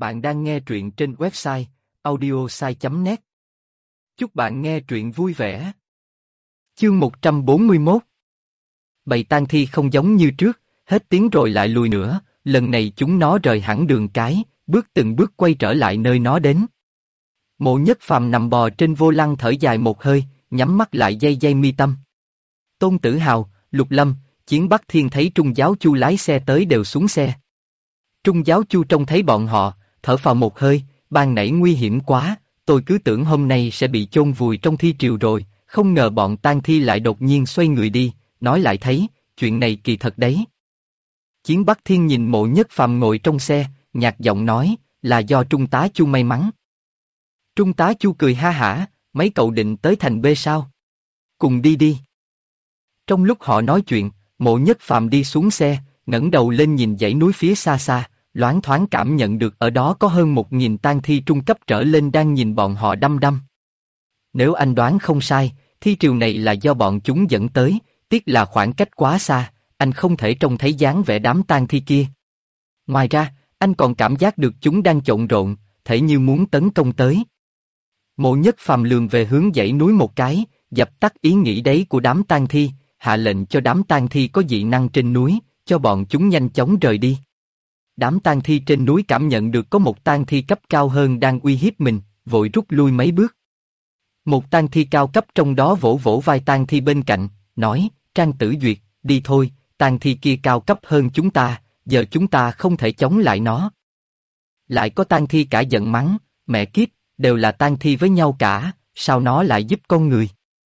Bạn đang nghe truyện trên website audiosai.net. Chúc bạn nghe truyện vui vẻ. Chương 141. Bầy tang thi không giống như trước, hết tiếng rồi lại lùi nữa, lần này chúng nó rời hẳn đường cái, bước từng bước quay trở lại nơi nó đến. Mộ Nhất Phàm nằm bò trên vô lăng thở dài một hơi, nhắm mắt lại day day mi tâm. Tôn Tử Hào, Lục Lâm, Chiến Bắc Thiên thấy Trung Giáo Chu lái xe tới đều xuống xe. Trung Giáo Chu trông thấy bọn họ, thở phào một hơi, ban nãy nguy hiểm quá, tôi cứ tưởng hôm nay sẽ bị chôn vùi trong thi triều rồi, không ngờ bọn tang thi lại đột nhiên xoay người đi, nói lại thấy, chuyện này kỳ thật đấy. Chiến Bắc Thiên nhìn Mộ Nhất Phàm ngồi trong xe, nhạt giọng nói, là do Trung tá Chu may mắn. Trung tá Chu cười ha hả, mấy cậu định tới thành B sao? Cùng đi đi. Trong lúc họ nói chuyện, Mộ Nhất Phàm đi xuống xe, ngẩng đầu lên nhìn dãy núi phía xa xa, loáng thoáng cảm nhận được ở đó có hơn 1.000 tang thi trung cấp trở lên đang nhìn bọn họ đăm đăm. Nếu anh đoán không sai, thi triều này là do bọn chúng dẫn tới, tiếc là khoảng cách quá xa, anh không thể trông thấy dáng vẻ đám tang thi kia. Ngoài ra, anh còn cảm giác được chúng đang trộn rộn, thể như muốn tấn công tới. Mộ Nhất Phàm lườm về hướng dãy núi một cái, dập tắt ý nghĩ đấy của đám tang thi, hạ lệnh cho đám tang thi có dị năng trên núi, cho bọn chúng nhanh chóng rời đi. Đám tang thi trên núi cảm nhận được có một tang thi cấp cao hơn đang uy hiếp mình, vội rút lui mấy bước. Một tang thi cao cấp trong đó vỗ vỗ vai tang thi bên cạnh, nói, Trang Tử Duyệt, đi thôi, tang thi kia cao cấp hơn chúng ta, giờ chúng ta không thể chống lại nó. Lại có tang thi cả giận mắng, mẹ kiếp, đều là tang thi với nhau cả, sao nó lại giúp con người?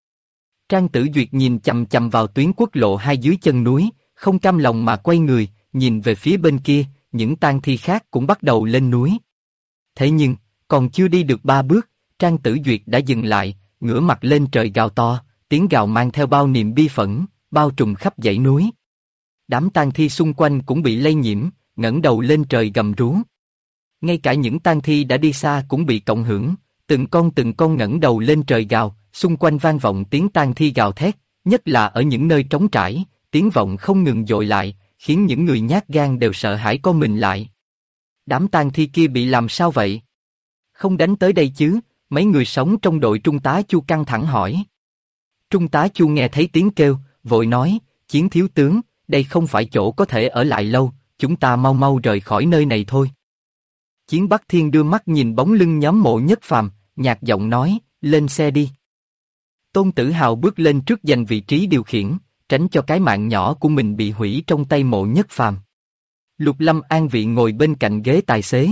Trang Tử Duyệt nhìn chằm chằm vào tuyến quốc lộ 2 dưới chân núi, không cam lòng mà quay người, nhìn về phía bên kia, những tang thi khác cũng bắt đầu lên núi. Thế nhưng, còn chưa đi được 3 bước, Trang Tử Duyệt đã dừng lại, ngửa mặt lên trời gào to, tiếng gào mang theo bao niềm bi phẫn, bao trùm khắp dãy núi. Đám tang thi xung quanh cũng bị lây nhiễm, ngẩng đầu lên trời gầm rú. Ngay cả những tang thi đã đi xa cũng bị cộng hưởng, từng con ngẩng đầu lên trời gào, xung quanh vang vọng tiếng tang thi gào thét, nhất là ở những nơi trống trải, tiếng vọng không ngừng dội lại, khiến những người nhát gan đều sợ hãi co mình lại. Đám tang thi kia bị làm sao vậy? Không đánh tới đây chứ? Mấy người sống trong đội Trung tá Chu căng thẳng hỏi. Trung tá Chu nghe thấy tiếng kêu, vội nói, Chiến thiếu tướng, đây không phải chỗ có thể ở lại lâu, chúng ta mau mau rời khỏi nơi này thôi. Chiến Bắc Thiên đưa mắt nhìn bóng lưng nhóm Mộ Nhất Phàm, nhạt giọng nói, lên xe đi. Tôn Tử Hào bước lên trước giành vị trí điều khiển, tránh cho cái mạng nhỏ của mình bị hủy trong tay Mộ Nhất Phàm. Lục Lâm an vị ngồi bên cạnh ghế tài xế.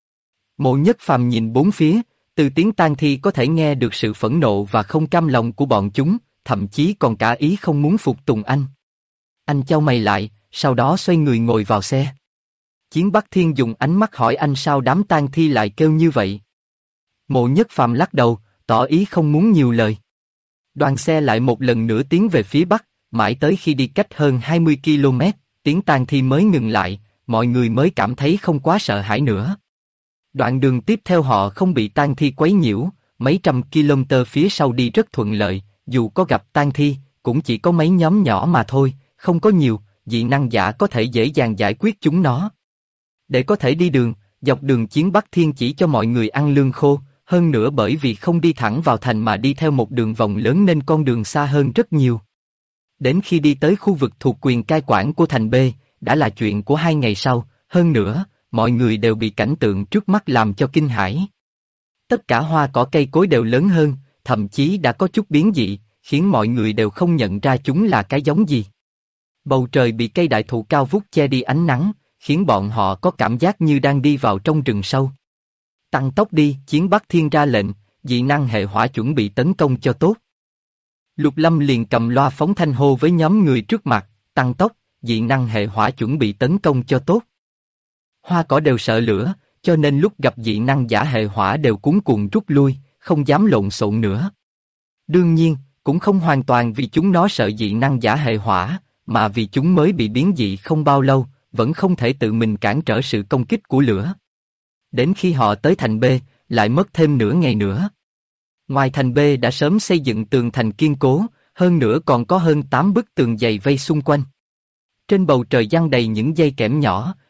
Mộ Nhất Phàm nhìn bốn phía, từ tiếng tang thi có thể nghe được sự phẫn nộ và không cam lòng của bọn chúng, thậm chí còn cả ý không muốn phục tùng anh. Anh chau mày lại, sau đó xoay người ngồi vào xe. Chiến Bắc Thiên dùng ánh mắt hỏi anh sao đám tang thi lại kêu như vậy. Mộ Nhất Phàm lắc đầu, tỏ ý không muốn nhiều lời. Đoàn xe lại một lần nữa tiến về phía bắc, mãi tới khi đi cách hơn 20 km, tiếng tang thi mới ngừng lại, mọi người mới cảm thấy không quá sợ hãi nữa. Đoạn đường tiếp theo họ không bị tang thi quấy nhiễu, mấy trăm km phía sau đi rất thuận lợi, dù có gặp tang thi, cũng chỉ có mấy nhóm nhỏ mà thôi, không có nhiều, dị năng giả có thể dễ dàng giải quyết chúng nó. Để có thể đi đường, dọc đường Chiến Bắc Thiên chỉ cho mọi người ăn lương khô, hơn nữa bởi vì không đi thẳng vào thành mà đi theo một đường vòng lớn nên con đường xa hơn rất nhiều. Đến khi đi tới khu vực thuộc quyền cai quản của thành B, đã là chuyện của 2 ngày sau, hơn nữa, mọi người đều bị cảnh tượng trước mắt làm cho kinh hãi. Tất cả hoa cỏ cây cối đều lớn hơn, thậm chí đã có chút biến dị, khiến mọi người đều không nhận ra chúng là cái giống gì. Bầu trời bị cây đại thụ cao vút che đi ánh nắng, khiến bọn họ có cảm giác như đang đi vào trong rừng sâu. Tăng tốc đi, Chiến Bắc Thiên ra lệnh, dị năng hệ hỏa chuẩn bị tấn công cho tốt. Lục Lâm liền cầm loa phóng thanh hô với nhóm người trước mặt, tăng tốc, dị năng hệ hỏa chuẩn bị tấn công cho tốt. Hoa cỏ đều sợ lửa, cho nên lúc gặp dị năng giả hệ hỏa đều cuống cuồng rút lui, không dám lộn xộn nữa. Đương nhiên, cũng không hoàn toàn vì chúng nó sợ dị năng giả hệ hỏa, mà vì chúng mới bị biến dị không bao lâu, vẫn không thể tự mình cản trở sự công kích của lửa. Đến khi họ tới thành B, lại mất thêm nửa ngày nữa. Ngoài thành B đã sớm xây dựng tường thành kiên cố, hơn nữa còn có hơn 8 bức tường dày vây xung quanh. Trên bầu trời giăng đầy những dây kẽm nhỏ,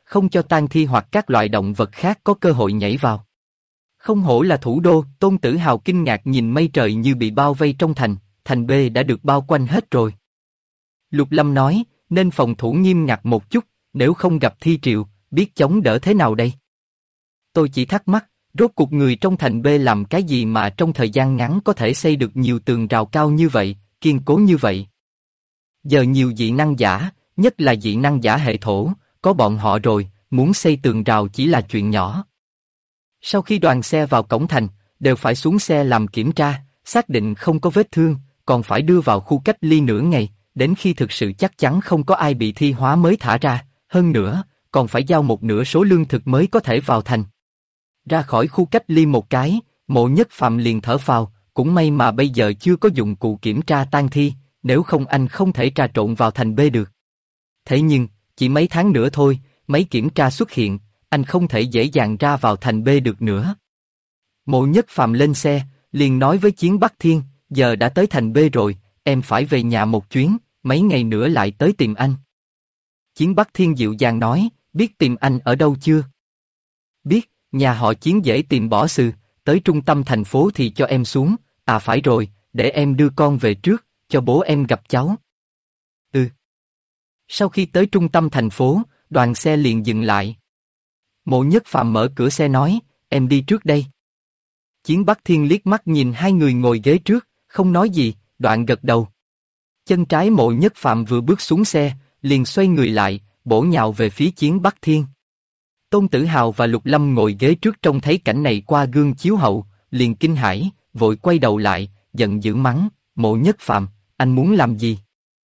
không cho tang thi hoặc các loại động vật khác có cơ hội nhảy vào. Không hổ là thủ đô, Tôn Tử Hào kinh ngạc nhìn mây trời như bị bao vây trong thành B đã được bao quanh hết rồi. Lục Lâm nói, nên phòng thủ nghiêm ngặt một chút, nếu không gặp thi triệu, biết chống đỡ thế nào đây? Tôi chỉ thắc mắc, rốt cuộc người trong thành B làm cái gì mà trong thời gian ngắn có thể xây được nhiều tường rào cao như vậy, kiên cố như vậy? Giờ nhiều dị năng giả, nhất là dị năng giả hệ thổ, có bọn họ rồi, muốn xây tường rào chỉ là chuyện nhỏ. Sau khi đoàn xe vào cổng thành, đều phải xuống xe làm kiểm tra, xác định không có vết thương, còn phải đưa vào khu cách ly nửa ngày, đến khi thực sự chắc chắn không có ai bị thi hóa mới thả ra, hơn nữa, còn phải giao một nửa số lương thực mới có thể vào thành. Ra khỏi khu cách ly một cái, Mộ Nhất Phàm liền thở phào, cũng may mà bây giờ chưa có dụng cụ kiểm tra tang thi, nếu không anh không thể trà trộn vào thành B được. Thế nhưng, chỉ mấy tháng nữa thôi, máy kiểm tra xuất hiện, anh không thể dễ dàng ra vào thành B được nữa. Mộ Nhất Phàm lên xe, liền nói với Chiến Bắc Thiên, giờ đã tới thành B rồi, em phải về nhà một chuyến, mấy ngày nữa lại tới tìm anh. Chiến Bắc Thiên dịu dàng nói, biết tìm anh ở đâu chưa? Biết, nhà họ Chiến dễ tìm bỏ xừ, tới trung tâm thành phố thì cho em xuống, à phải rồi, để em đưa con về trước, cho bố em gặp cháu. Ừ. Sau khi tới trung tâm thành phố, đoàn xe liền dừng lại. Mộ Nhất Phàm mở cửa xe nói, em đi trước đây. Chiến Bắc Thiên liếc mắt nhìn hai người ngồi ghế trước, không nói gì, đoạn gật đầu. Chân trái Mộ Nhất Phàm vừa bước xuống xe, liền xoay người lại, bổ nhào về phía Chiến Bắc Thiên. Tôn Tử Hào và Lục Lâm ngồi ghế trước trông thấy cảnh này qua gương chiếu hậu, liền kinh hãi, vội quay đầu lại, giận dữ mắng, Mộ Nhất Phàm, anh muốn làm gì?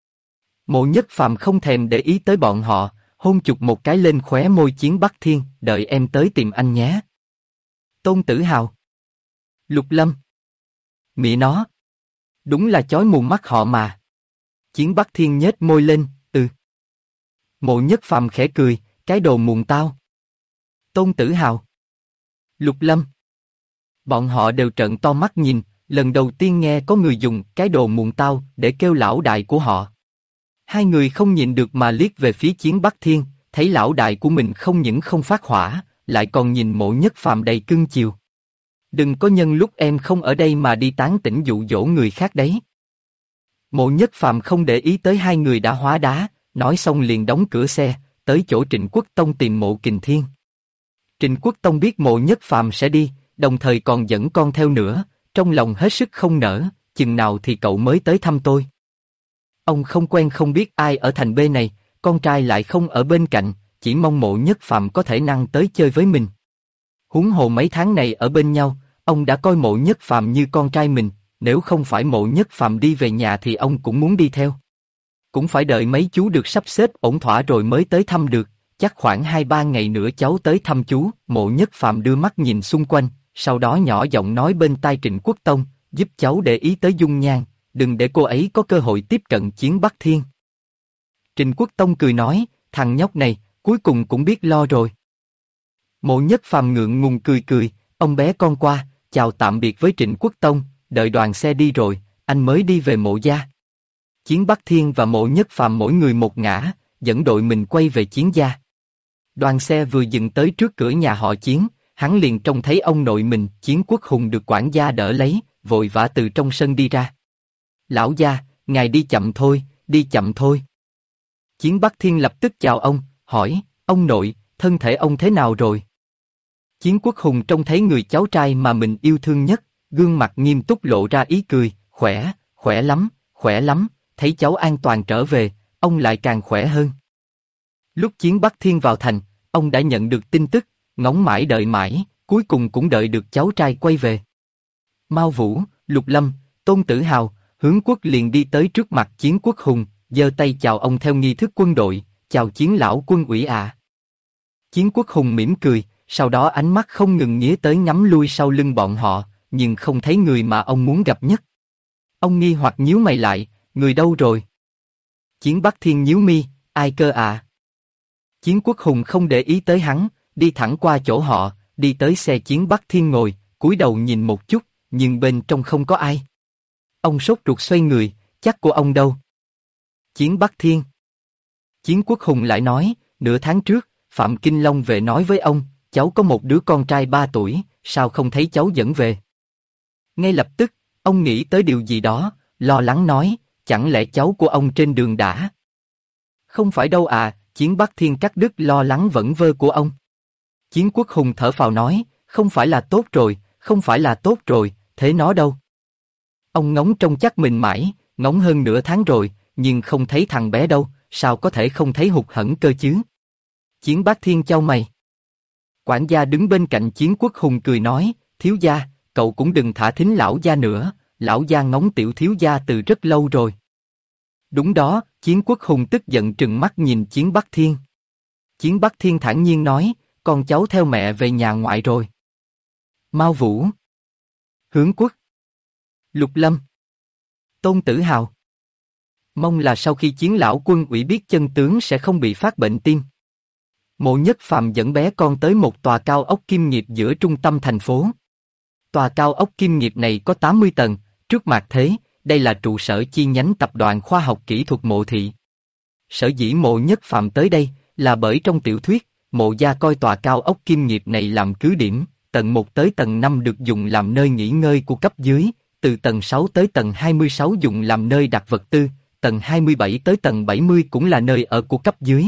Mộ Nhất Phàm không thèm để ý tới bọn họ, hôn chụp một cái lên khóe môi Chiến Bắc Thiên, đợi em tới tìm anh nhé. Tôn Tử Hào, Lục Lâm, mẹ nó, đúng là chói mù mắt họ mà. Chiến Bắc Thiên nhếch môi lên, ừ. Mộ Nhất Phàm khẽ cười, cái đồ mùn tao. Tôn Tử Hào, Lục Lâm, bọn họ đều trợn to mắt nhìn, lần đầu tiên nghe có người dùng cái đồ mùn tao để kêu lão đại của họ. Hai người không nhịn được mà liếc về phía Chiến Bắc Thiên, thấy lão đại của mình không những không phát hỏa, lại còn nhìn Mộ Nhất Phàm đầy cưng chiều. Đừng có nhân lúc em không ở đây mà đi tán tỉnh dụ dỗ người khác đấy. Mộ Nhất Phàm không để ý tới hai người đã hóa đá, nói xong liền đóng cửa xe, tới chỗ Trịnh Quốc Tông tìm Mộ Kình Thiên. Trịnh Quốc Tông biết Mộ Nhất Phàm sẽ đi, đồng thời còn dẫn con theo nữa, trong lòng hết sức không nỡ, chừng nào thì cậu mới tới thăm tôi. Ông không quen không biết ai ở thành B này, con trai lại không ở bên cạnh, chỉ mong Mộ Nhất Phàm có thể năng tới chơi với mình. Huống hồ mấy tháng này ở bên nhau, ông đã coi Mộ Nhất Phàm như con trai mình, nếu không phải Mộ Nhất Phàm đi về nhà thì ông cũng muốn đi theo. Cũng phải đợi mấy chú được sắp xếp ổn thỏa rồi mới tới thăm được, chắc khoảng 2-3 ngày nữa cháu tới thăm chú. Mộ Nhất Phàm đưa mắt nhìn xung quanh, sau đó nhỏ giọng nói bên tai Trịnh Quốc Tông, giúp cháu để ý tới dung nhan, đừng để cô ấy có cơ hội tiếp cận Chiến Bắc Thiên. Trịnh Quốc Tông cười nói, thằng nhóc này, cuối cùng cũng biết lo rồi. Mộ Nhất Phàm ngượng ngùng cười cười, ông bé con qua, chào tạm biệt với Trịnh Quốc Tông, đợi đoàn xe đi rồi, anh mới đi về Mộ gia. Chiến Bắc Thiên và Mộ Nhất Phàm mỗi người một ngã, dẫn đội mình quay về Chiến gia. Đoàn xe vừa dừng tới trước cửa nhà họ Chiến, hắn liền trông thấy ông nội mình, Chiến Quốc Hùng được quản gia đỡ lấy, vội vã từ trong sân đi ra. Lão gia, ngài đi chậm thôi, đi chậm thôi. Chiến Bắc Thiên lập tức chào ông, hỏi, ông nội, thân thể ông thế nào rồi? Chiến Quốc Hùng trông thấy người cháu trai mà mình yêu thương nhất, gương mặt nghiêm túc lộ ra ý cười, khỏe, khỏe lắm, thấy cháu an toàn trở về, ông lại càng khỏe hơn. Lúc Chiến Bắc Thiên vào thành, ông đã nhận được tin tức, ngóng mãi đợi mãi, cuối cùng cũng đợi được cháu trai quay về. Mao Vũ, Lục Lâm, Tôn Tử Hào, Hướng Quốc liền đi tới trước mặt Chiến Quốc Hùng, giơ tay chào ông theo nghi thức quân đội, chào Chiến lão quân ủy ạ. Chiến Quốc Hùng mỉm cười, sau đó ánh mắt không ngừng nghía tới ngắm lui sau lưng bọn họ, nhưng không thấy người mà ông muốn gặp nhất. Ông nghi hoặc nhíu mày lại, người đâu rồi? Chiến Bắc Thiên nhíu mi, ai cơ à? Chiến Quốc Hùng không để ý tới hắn, đi thẳng qua chỗ họ, đi tới xe Chiến Bắc Thiên ngồi, cúi đầu nhìn một chút, nhưng bên trong không có ai. Ông sốt ruột xoay người, chắc của ông đâu? Chiến Bắc Thiên. Chiến Quốc Hùng lại nói, nửa tháng trước, Phạm Kinh Long về nói với ông, cháu có một đứa con trai 3 tuổi, sao không thấy cháu dẫn về? Ngay lập tức, ông nghĩ tới điều gì đó, lo lắng nói, chẳng lẽ cháu của ông trên đường đã? Không phải đâu à, Chiến Bắc Thiên cắt đứt lo lắng vẩn vơ của ông. Chiến Quốc Hùng thở phào nói, không phải là tốt rồi, không phải là tốt rồi, thế nó đâu? Ông ngóng trông chắc mình mãi, ngóng hơn nửa tháng rồi, nhưng không thấy thằng bé đâu, sao có thể không thấy hụt hẫng cơ chứ? Chiến Bác Thiên chau mày. Quản gia đứng bên cạnh Chiến Quốc Hùng cười nói, thiếu gia, cậu cũng đừng thả thính lão gia nữa, lão gia ngóng tiểu thiếu gia từ rất lâu rồi. Đúng đó, Chiến Quốc Hùng tức giận trừng mắt nhìn Chiến Bắc Thiên. Chiến Bắc Thiên thản nhiên nói, con cháu theo mẹ về nhà ngoại rồi. Mao Vũ, Hướng Quốc, Lục Lâm, Tôn Tử Hào. Mong là sau khi Chiến lão quân ủy biết chân tướng sẽ không bị phát bệnh tim. Mộ Nhất Phàm dẫn bé con tới một tòa cao ốc kim nghiệp giữa trung tâm thành phố. Tòa cao ốc kim nghiệp này có 80 tầng, trước mặt thế, đây là trụ sở chi nhánh tập đoàn khoa học kỹ thuật Mộ Thị. Sở dĩ Mộ Nhất Phàm tới đây, là bởi trong tiểu thuyết, Mộ gia coi tòa cao ốc kim nghiệp này làm cứ điểm, tầng 1 tới tầng 5 được dùng làm nơi nghỉ ngơi của cấp dưới, từ tầng 6 tới tầng 26 dùng làm nơi đặt vật tư, tầng 27 tới tầng 70 cũng là nơi ở của cấp dưới.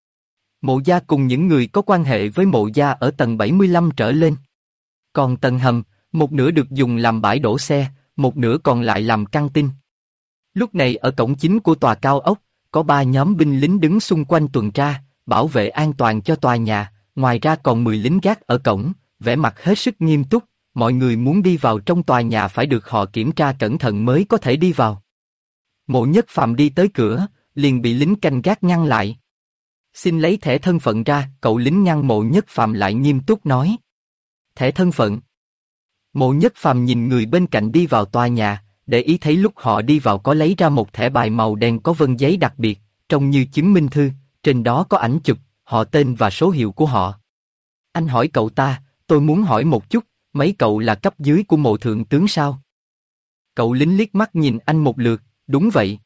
Mộ gia cùng những người có quan hệ với Mộ gia ở tầng 75 trở lên. Còn tầng hầm, một nửa được dùng làm bãi đổ xe, một nửa còn lại làm căng tin. Lúc này ở cổng chính của tòa cao ốc, có 3 nhóm binh lính đứng xung quanh tuần tra, bảo vệ an toàn cho tòa nhà, ngoài ra còn 10 lính gác ở cổng, vẻ mặt hết sức nghiêm túc, mọi người muốn đi vào trong tòa nhà phải được họ kiểm tra cẩn thận mới có thể đi vào. Mộ Nhất Phàm đi tới cửa, liền bị lính canh gác ngăn lại. Xin lấy thẻ thân phận ra, cậu lính ngăn Mộ Nhất Phàm lại nghiêm túc nói. Thẻ thân phận. Mộ Nhất Phàm nhìn người bên cạnh đi vào tòa nhà, để ý thấy lúc họ đi vào có lấy ra một thẻ bài màu đen có vân giấy đặc biệt, trông như chứng minh thư, trên đó có ảnh chụp, họ tên và số hiệu của họ. Anh hỏi cậu ta, tôi muốn hỏi một chút, mấy cậu là cấp dưới của Mộ thượng tướng sao? Cậu lính liếc mắt nhìn anh một lượt, đúng vậy.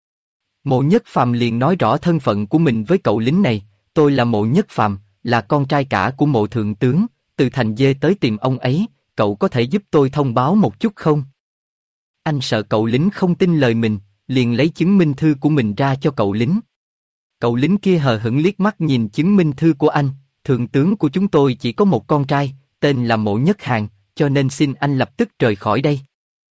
Mộ Nhất Phàm liền nói rõ thân phận của mình với cậu lính này, tôi là Mộ Nhất Phàm, là con trai cả của Mộ thượng tướng, từ Thành Dê tới tìm ông ấy, cậu có thể giúp tôi thông báo một chút không? Anh sợ cậu lính không tin lời mình, liền lấy chứng minh thư của mình ra cho cậu lính. Cậu lính kia hờ hững liếc mắt nhìn chứng minh thư của anh, thượng tướng của chúng tôi chỉ có một con trai, tên là Mộ Nhất Hàn, cho nên xin anh lập tức rời khỏi đây.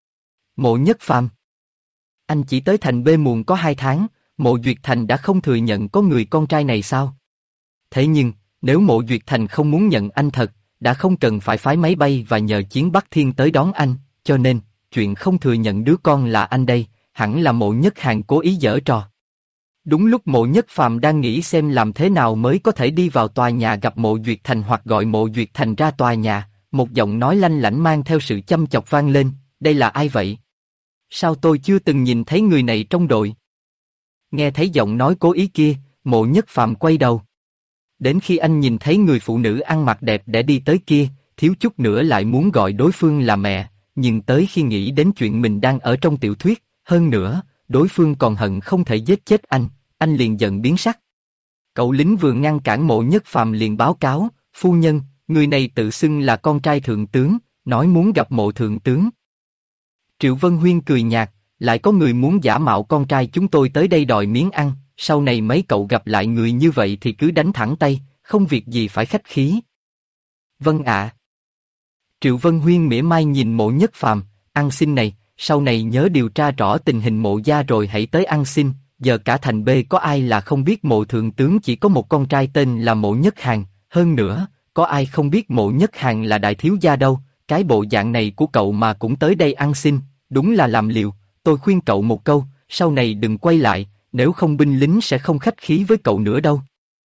Mộ Nhất Phàm, anh chỉ tới thành B muộn có 2 tháng, Mộ Duyệt Thành đã không thừa nhận có người con trai này sao? Thế nhưng, nếu Mộ Duyệt Thành không muốn nhận anh thật, đã không cần phải phái máy bay và nhờ Chiến Bắc Thiên tới đón anh, cho nên, chuyện không thừa nhận đứa con là anh đây, hẳn là Mộ Nhất Hàn cố ý giở trò. Đúng lúc Mộ Nhất Phàm đang nghĩ xem làm thế nào mới có thể đi vào tòa nhà gặp Mộ Duyệt Thành hoặc gọi Mộ Duyệt Thành ra tòa nhà, một giọng nói lanh lảnh mang theo sự chăm chọc vang lên, đây là ai vậy? Sao tôi chưa từng nhìn thấy người này trong đội? Nghe thấy giọng nói cố ý kia, Mộ Nhất Phàm quay đầu. Đến khi anh nhìn thấy người phụ nữ ăn mặc đẹp để đi tới kia, thiếu chút nữa lại muốn gọi đối phương là mẹ, nhưng tới khi nghĩ đến chuyện mình đang ở trong tiểu thuyết, hơn nữa, đối phương còn hận không thể giết chết anh liền giận biến sắc. Cậu lính vừa ngăn cản Mộ Nhất Phàm liền báo cáo, phu nhân, người này tự xưng là con trai thượng tướng, nói muốn gặp Mộ thượng tướng. Triệu Vân Huyên cười nhạt, lại có người muốn giả mạo con trai chúng tôi tới đây đòi miếng ăn, sau này mấy cậu gặp lại người như vậy thì cứ đánh thẳng tay, không việc gì phải khách khí. Vâng ạ. Triệu Vân Huyên mỉa mai nhìn Mộ Nhất Phàm, ăn xin này, sau này nhớ điều tra rõ tình hình Mộ gia rồi hãy tới ăn xin, giờ cả thành B có ai là không biết Mộ thượng tướng chỉ có một con trai tên là Mộ Nhất Hàn, hơn nữa, có ai không biết Mộ Nhất Hàn là đại thiếu gia đâu, cái bộ dạng này của cậu mà cũng tới đây ăn xin, đúng là làm liều, tôi khuyên cậu một câu, sau này đừng quay lại, nếu không binh lính sẽ không khách khí với cậu nữa đâu.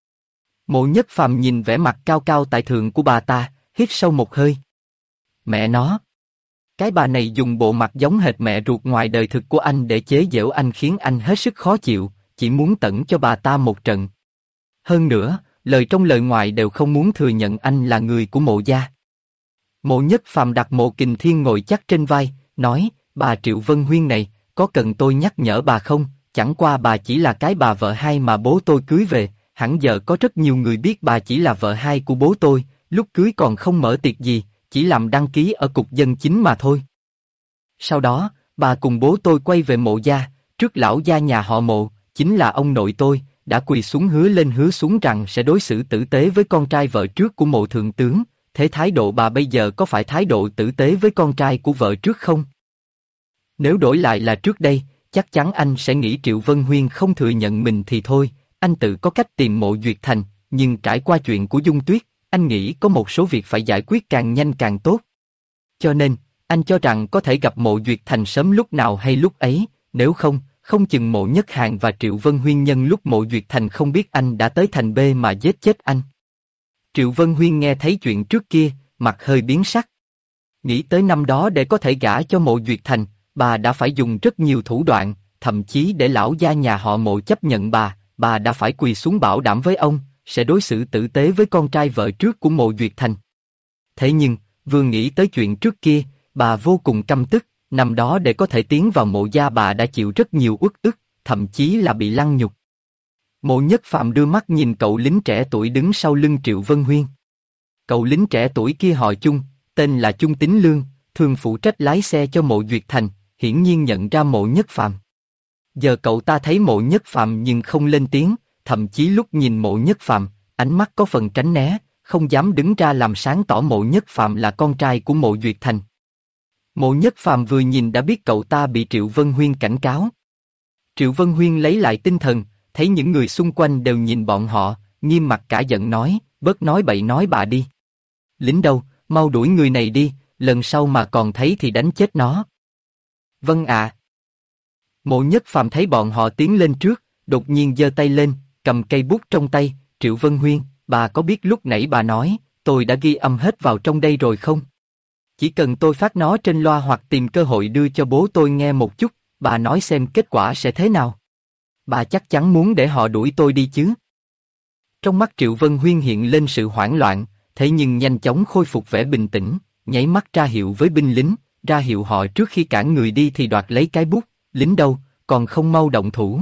Mộ Nhất Phàm nhìn vẻ mặt cao cao tại thượng của bà ta, hít sâu một hơi. Mẹ nó! Cái bà này dùng bộ mặt giống hệt mẹ ruột ngoài đời thực của anh để chế giễu anh khiến anh hết sức khó chịu, chỉ muốn tẩn cho bà ta một trận. Hơn nữa, lời trong lời ngoài đều không muốn thừa nhận anh là người của Mộ gia. Mộ Nhất Phàm đặt Mộ Kình Thiên ngồi chắc trên vai, nói, bà Triệu Vân Huyên này, có cần tôi nhắc nhở bà không, chẳng qua bà chỉ là cái bà vợ hai mà bố tôi cưới về, hẳn giờ có rất nhiều người biết bà chỉ là vợ hai của bố tôi, lúc cưới còn không mở tiệc gì, chỉ làm đăng ký ở cục dân chính mà thôi. Sau đó, bà cùng bố tôi quay về mộ gia, trước lão gia nhà họ Mộ, chính là ông nội tôi, đã quỳ xuống hứa lên hứa xuống rằng sẽ đối xử tử tế với con trai vợ trước của Mộ thượng tướng. Thế thái độ bà bây giờ có phải thái độ tử tế với con trai của vợ trước không? Nếu đổi lại là trước đây, chắc chắn anh sẽ nghĩ Triệu Vân Huyên không thừa nhận mình thì thôi, anh tự có cách tìm Mộ Duyệt Thành, nhưng trải qua chuyện của Dung Tuyết, anh nghĩ có một số việc phải giải quyết càng nhanh càng tốt. Cho nên, anh cho rằng có thể gặp Mộ Duyệt Thành sớm lúc nào hay lúc ấy, nếu không, không chừng Mộ Nhất Hàn và Triệu Vân Huyên nhân lúc Mộ Duyệt Thành không biết anh đã tới thành B mà giết chết anh. Triệu Vân Huyên nghe thấy chuyện trước kia, mặt hơi biến sắc. Nghĩ tới năm đó để có thể gả cho Mộ Duyệt Thành, bà đã phải dùng rất nhiều thủ đoạn, thậm chí để lão gia nhà họ Mộ chấp nhận bà đã phải quỳ xuống bảo đảm với ông, sẽ đối xử tử tế với con trai vợ trước của Mộ Duyệt Thành. Thế nhưng, vừa nghĩ tới chuyện trước kia, bà vô cùng căm tức, năm đó để có thể tiến vào Mộ gia bà đã chịu rất nhiều uất ức, thậm chí là bị lăng nhục. Mộ Nhất Phàm đưa mắt nhìn cậu lính trẻ tuổi đứng sau lưng Triệu Vân Huyên. Cậu lính trẻ tuổi kia họ Chung, tên là Chung Tín Lương, thường phụ trách lái xe cho Mộ Duyệt Thành, hiển nhiên nhận ra Mộ Nhất Phàm. Giờ cậu ta thấy Mộ Nhất Phàm nhưng không lên tiếng, thậm chí lúc nhìn Mộ Nhất Phàm, ánh mắt có phần tránh né, không dám đứng ra làm sáng tỏ Mộ Nhất Phàm là con trai của Mộ Duyệt Thành. Mộ Nhất Phàm vừa nhìn đã biết cậu ta bị Triệu Vân Huyên cảnh cáo. Triệu Vân Huyên lấy lại tinh thần, thấy những người xung quanh đều nhìn bọn họ, nghiêm mặt cả giận nói, bớt nói bậy nói bạ đi. Lính đâu, mau đuổi người này đi, lần sau mà còn thấy thì đánh chết nó. Vâng ạ. Mộ Nhất Phàm thấy bọn họ tiến lên trước, đột nhiên giơ tay lên, cầm cây bút trong tay, Triệu Vân Huyên, bà có biết lúc nãy bà nói, tôi đã ghi âm hết vào trong đây rồi không? Chỉ cần tôi phát nó trên loa hoặc tìm cơ hội đưa cho bố tôi nghe một chút, bà nói xem kết quả sẽ thế nào. Bà chắc chắn muốn để họ đuổi tôi đi chứ? Trong mắt Triệu Vân Huyên hiện lên sự hoảng loạn, thế nhưng nhanh chóng khôi phục vẻ bình tĩnh, nháy mắt ra hiệu với binh lính, ra hiệu họ trước khi cản người đi thì đoạt lấy cái bút, lính đâu, còn không mau động thủ.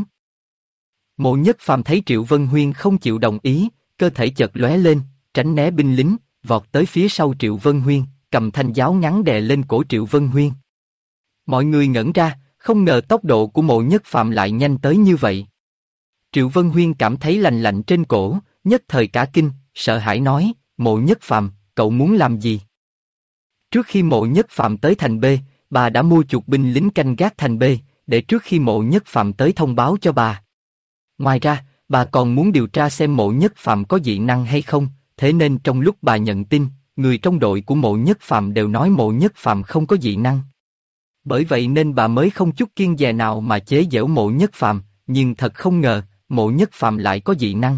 Mộ Nhất Phàm thấy Triệu Vân Huyên không chịu đồng ý, cơ thể chợt lóe lên, tránh né binh lính, vọt tới phía sau Triệu Vân Huyên, cầm thanh giáo ngắn đè lên cổ Triệu Vân Huyên. Mọi người ngẩn ra, không ngờ tốc độ của Mộ Nhất Phàm lại nhanh tới như vậy. Triệu Vân Huyên cảm thấy lạnh lạnh trên cổ, nhất thời cả kinh, sợ hãi nói, Mộ Nhất Phàm, cậu muốn làm gì? Trước khi Mộ Nhất Phàm tới thành B, bà đã mua chuộc binh lính canh gác thành B, để trước khi Mộ Nhất Phàm tới thông báo cho bà. Ngoài ra, bà còn muốn điều tra xem Mộ Nhất Phàm có dị năng hay không, thế nên trong lúc bà nhận tin, người trong đội của Mộ Nhất Phàm đều nói Mộ Nhất Phàm không có dị năng. Bởi vậy nên bà mới không chút kiêng dè nào mà chế giễu Mộ Nhất Phàm, nhưng thật không ngờ, Mộ Nhất Phàm lại có dị năng.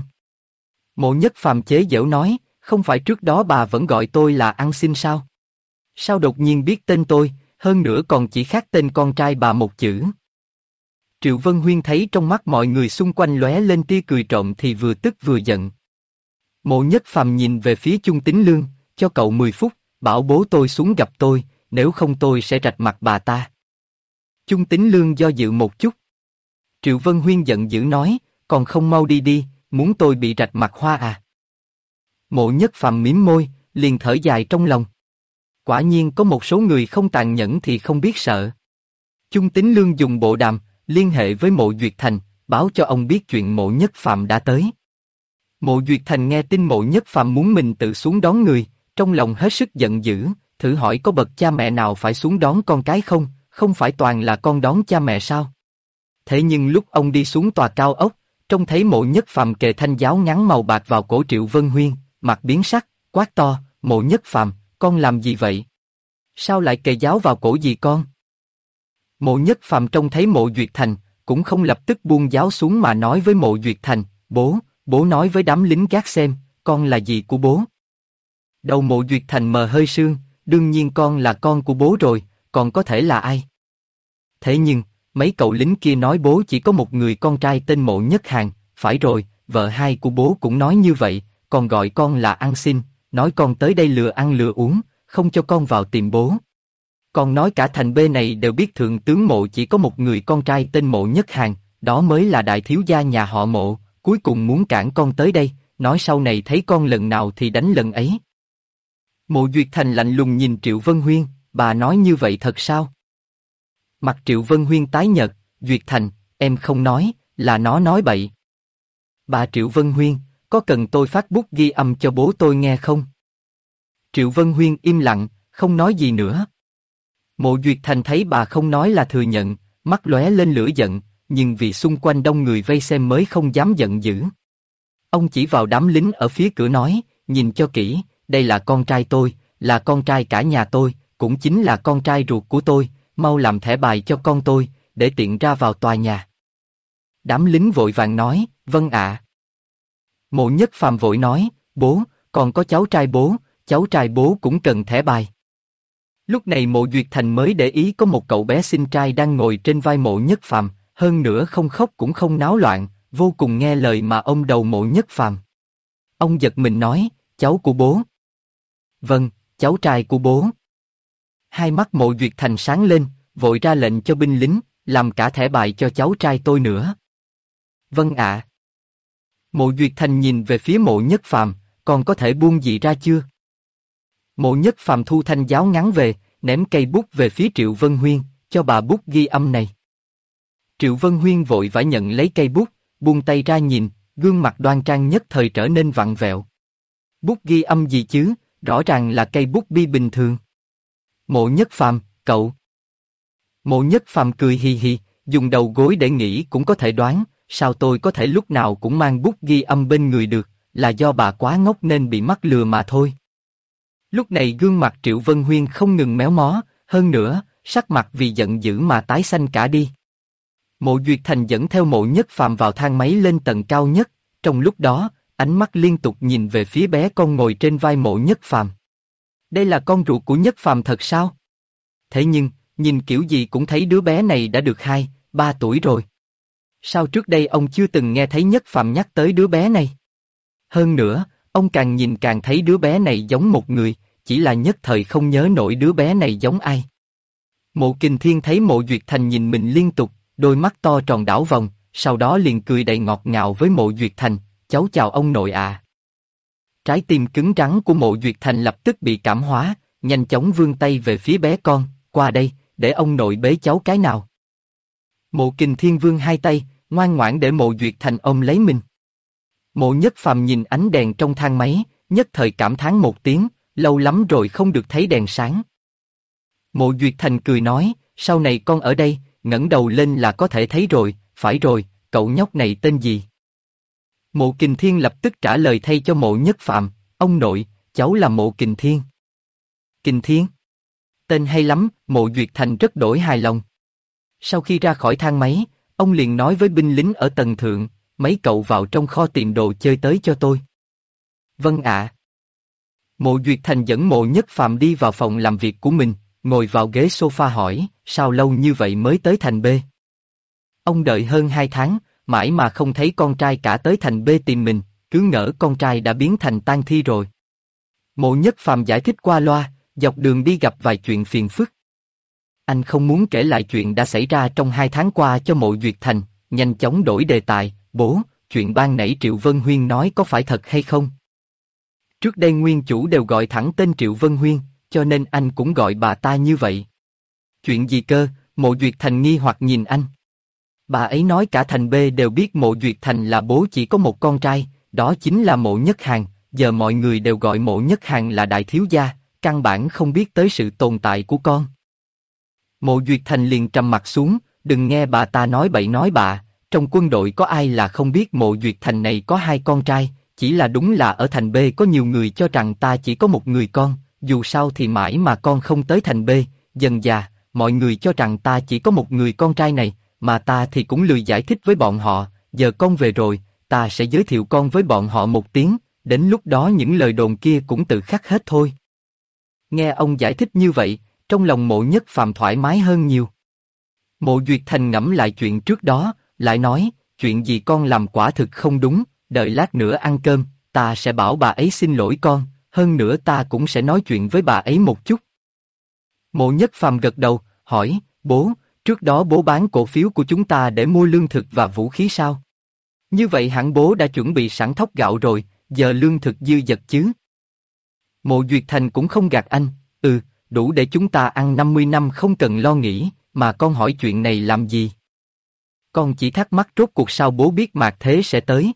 Mộ Nhất Phàm chế giễu nói, không phải trước đó bà vẫn gọi tôi là ăn xin sao? Sao đột nhiên biết tên tôi, hơn nữa còn chỉ khác tên con trai bà một chữ? Triệu Vân Huyên thấy trong mắt mọi người xung quanh lóe lên tia cười trộm thì vừa tức vừa giận. Mộ Nhất Phàm nhìn về phía Chung Tín Lương, cho cậu 10 phút, bảo bố tôi xuống gặp tôi, nếu không tôi sẽ rạch mặt bà ta. Chung Tín Lương do dự một chút. Triệu Vân Huyên giận dữ nói, còn không mau đi đi, muốn tôi bị rạch mặt hoa à? Mộ Nhất Phàm mím môi, liền thở dài trong lòng. Quả nhiên có một số người không tàn nhẫn thì không biết sợ. Chung Tín Lương dùng bộ đàm, liên hệ với Mộ Duyệt Thành, báo cho ông biết chuyện Mộ Nhất Phàm đã tới. Mộ Duyệt Thành nghe tin Mộ Nhất Phàm muốn mình tự xuống đón người, trong lòng hết sức giận dữ, thử hỏi có bậc cha mẹ nào phải xuống đón con cái không, không phải toàn là con đón cha mẹ sao? Thế nhưng lúc ông đi xuống tòa cao ốc, trông thấy Mộ Nhất Phàm kề thanh giáo ngắn màu bạc vào cổ Triệu Vân Huyên, mặt biến sắc, quát to, Mộ Nhất Phàm, con làm gì vậy? Sao lại kề giáo vào cổ gì con? Mộ Nhất Phàm trông thấy Mộ Duyệt Thành, cũng không lập tức buông giáo xuống mà nói với Mộ Duyệt Thành, bố nói với đám lính gác xem, con là gì của bố? Đầu Mộ Duyệt Thành mờ hơi sương, đương nhiên con là con của bố rồi, còn có thể là ai? Thế nhưng, mấy cậu lính kia nói bố chỉ có một người con trai tên Mộ Nhất Hàn, phải rồi, vợ hai của bố cũng nói như vậy, còn gọi con là ăn xin, nói con tới đây lừa ăn lừa uống, không cho con vào tìm bố. Còn nói cả thành B này đều biết thượng tướng Mộ chỉ có một người con trai tên Mộ Nhất Hàn, đó mới là đại thiếu gia nhà họ Mộ, cuối cùng muốn cản con tới đây, nói sau này thấy con lần nào thì đánh lần ấy. Mộ Duyệt Thành lạnh lùng nhìn Triệu Vân Huyên, bà nói như vậy thật sao? Mặt Triệu Vân Huyên tái nhợt, Duyệt Thành, em không nói, là nó nói bậy. Bà Triệu Vân Huyên, có cần tôi phát bút ghi âm cho bố tôi nghe không? Triệu Vân Huyên im lặng, không nói gì nữa. Mộ Duyệt Thành thấy bà không nói là thừa nhận, mắt lóe lên lửa giận, nhưng vì xung quanh đông người vây xem mới không dám giận dữ. Ông chỉ vào đám lính ở phía cửa nói, nhìn cho kỹ, đây là con trai tôi, là con trai cả nhà tôi, cũng chính là con trai ruột của tôi, mau làm thẻ bài cho con tôi, để tiện ra vào tòa nhà. Đám lính vội vàng nói, vâng ạ. Mộ Nhất Phàm vội nói, bố, còn có cháu trai bố cũng cần thẻ bài. Lúc này Mộ Duyệt Thành mới để ý có một cậu bé xinh trai đang ngồi trên vai Mộ Nhất Phàm, hơn nữa không khóc cũng không náo loạn, vô cùng nghe lời mà ôm đầu Mộ Nhất Phàm. Ông giật mình nói, cháu của bố. Vâng, cháu trai của bố. Hai mắt Mộ Duyệt Thành sáng lên, vội ra lệnh cho binh lính, làm cả thẻ bài cho cháu trai tôi nữa. Vâng ạ. Mộ Duyệt Thành nhìn về phía Mộ Nhất Phàm, còn có thể buông gì ra chưa? Mộ Nhất Phàm thu thanh giáo ngắn về, ném cây bút về phía Triệu Vân Huyên, cho bà bút ghi âm này. Triệu Vân Huyên vội vã nhận lấy cây bút, buông tay ra nhìn, gương mặt đoan trang nhất thời trở nên vặn vẹo. Bút ghi âm gì chứ, rõ ràng là cây bút bi bình thường. Mộ Nhất Phàm, cậu. Mộ Nhất Phàm cười hì hì, dùng đầu gối để nghĩ cũng có thể đoán, sao tôi có thể lúc nào cũng mang bút ghi âm bên người được, là do bà quá ngốc nên bị mắc lừa mà thôi. Lúc này gương mặt Triệu Vân Huyên không ngừng méo mó, hơn nữa, sắc mặt vì giận dữ mà tái xanh cả đi. Mộ Duyệt Thành dẫn theo Mộ Nhất Phàm vào thang máy lên tầng cao nhất, trong lúc đó, ánh mắt liên tục nhìn về phía bé con ngồi trên vai Mộ Nhất Phàm. Đây là con ruột của Nhất Phàm thật sao? Thế nhưng, nhìn kiểu gì cũng thấy đứa bé này đã được 2-3 tuổi rồi. Sao trước đây ông chưa từng nghe thấy Nhất Phàm nhắc tới đứa bé này? Hơn nữa, ông càng nhìn càng thấy đứa bé này giống một người, chỉ là nhất thời không nhớ nổi đứa bé này giống ai. Mộ Kình Thiên thấy Mộ Duyệt Thành nhìn mình liên tục, đôi mắt to tròn đảo vòng, sau đó liền cười đầy ngọt ngào với Mộ Duyệt Thành, cháu chào ông nội à. Trái tim cứng rắn của Mộ Duyệt Thành lập tức bị cảm hóa, nhanh chóng vươn tay về phía bé con, qua đây, để ông nội bế cháu cái nào. Mộ Kình Thiên vươn hai tay, ngoan ngoãn để Mộ Duyệt Thành ôm lấy mình. Mộ Nhất Phàm nhìn ánh đèn trong thang máy, nhất thời cảm thán một tiếng, lâu lắm rồi không được thấy đèn sáng. Mộ Duyệt Thành cười nói, sau này con ở đây, ngẩng đầu lên là có thể thấy rồi, phải rồi, cậu nhóc này tên gì? Mộ Kình Thiên lập tức trả lời thay cho Mộ Nhất Phàm, ông nội, cháu là Mộ Kình Thiên. Kình Thiên? Tên hay lắm, Mộ Duyệt Thành rất đổi hài lòng. Sau khi ra khỏi thang máy, ông liền nói với binh lính ở tầng thượng, mấy cậu vào trong kho tìm đồ chơi tới cho tôi. Vâng ạ. Mộ Duyệt Thành dẫn Mộ Nhất Phàm đi vào phòng làm việc của mình, ngồi vào ghế sofa hỏi, sao lâu như vậy mới tới thành B? Ông đợi hơn 2 tháng, mãi mà không thấy con trai cả tới thành B tìm mình, cứ ngỡ con trai đã biến thành tang thi rồi. Mộ Nhất Phàm giải thích qua loa, dọc đường đi gặp vài chuyện phiền phức. Anh không muốn kể lại chuyện đã xảy ra trong 2 tháng qua cho Mộ Duyệt Thành, nhanh chóng đổi đề tài, bố, chuyện ban nãy Triệu Vân Huyên nói có phải thật hay không? Trước đây nguyên chủ đều gọi thẳng tên Triệu Vân Huyên, cho nên anh cũng gọi bà ta như vậy. Chuyện gì cơ? Mộ Duyệt Thành nghi hoặc nhìn anh. Bà ấy nói cả thành B đều biết Mộ Duyệt Thành là bố chỉ có một con trai, đó chính là Mộ Nhất Hàn, giờ mọi người đều gọi Mộ Nhất Hàn là đại thiếu gia, căn bản không biết tới sự tồn tại của con. Mộ Duyệt Thành liền trầm mặt xuống, đừng nghe bà ta nói bậy nói bạ, trong quân đội có ai là không biết Mộ Duyệt Thành này có 2 con trai, chỉ là đúng là ở thành B có nhiều người cho rằng ta chỉ có một người con, dù sao thì mãi mà con không tới thành B, dần dà, mọi người cho rằng ta chỉ có một người con trai này, mà ta thì cũng lười giải thích với bọn họ, giờ con về rồi, ta sẽ giới thiệu con với bọn họ một tiếng, đến lúc đó những lời đồn kia cũng tự khắc hết thôi. Nghe ông giải thích như vậy, trong lòng Mộ Nhất Phàm thoải mái hơn nhiều. Mộ Duyệt Thành ngẫm lại chuyện trước đó, lại nói, chuyện gì con làm quả thực không đúng, đợi lát nữa ăn cơm, ta sẽ bảo bà ấy xin lỗi con, hơn nữa ta cũng sẽ nói chuyện với bà ấy một chút. Mộ Nhất Phàm gật đầu, hỏi, bố, trước đó bố bán cổ phiếu của chúng ta để mua lương thực và vũ khí sao? Như vậy hẳn bố đã chuẩn bị sẵn thóc gạo rồi, giờ lương thực dư dật chứ? Mộ Duyệt Thành cũng không gạt anh, đủ để chúng ta ăn 50 năm không cần lo nghĩ, mà con hỏi chuyện này làm gì? Con chỉ thắc mắc rốt cuộc sao bố biết mạt thế sẽ tới.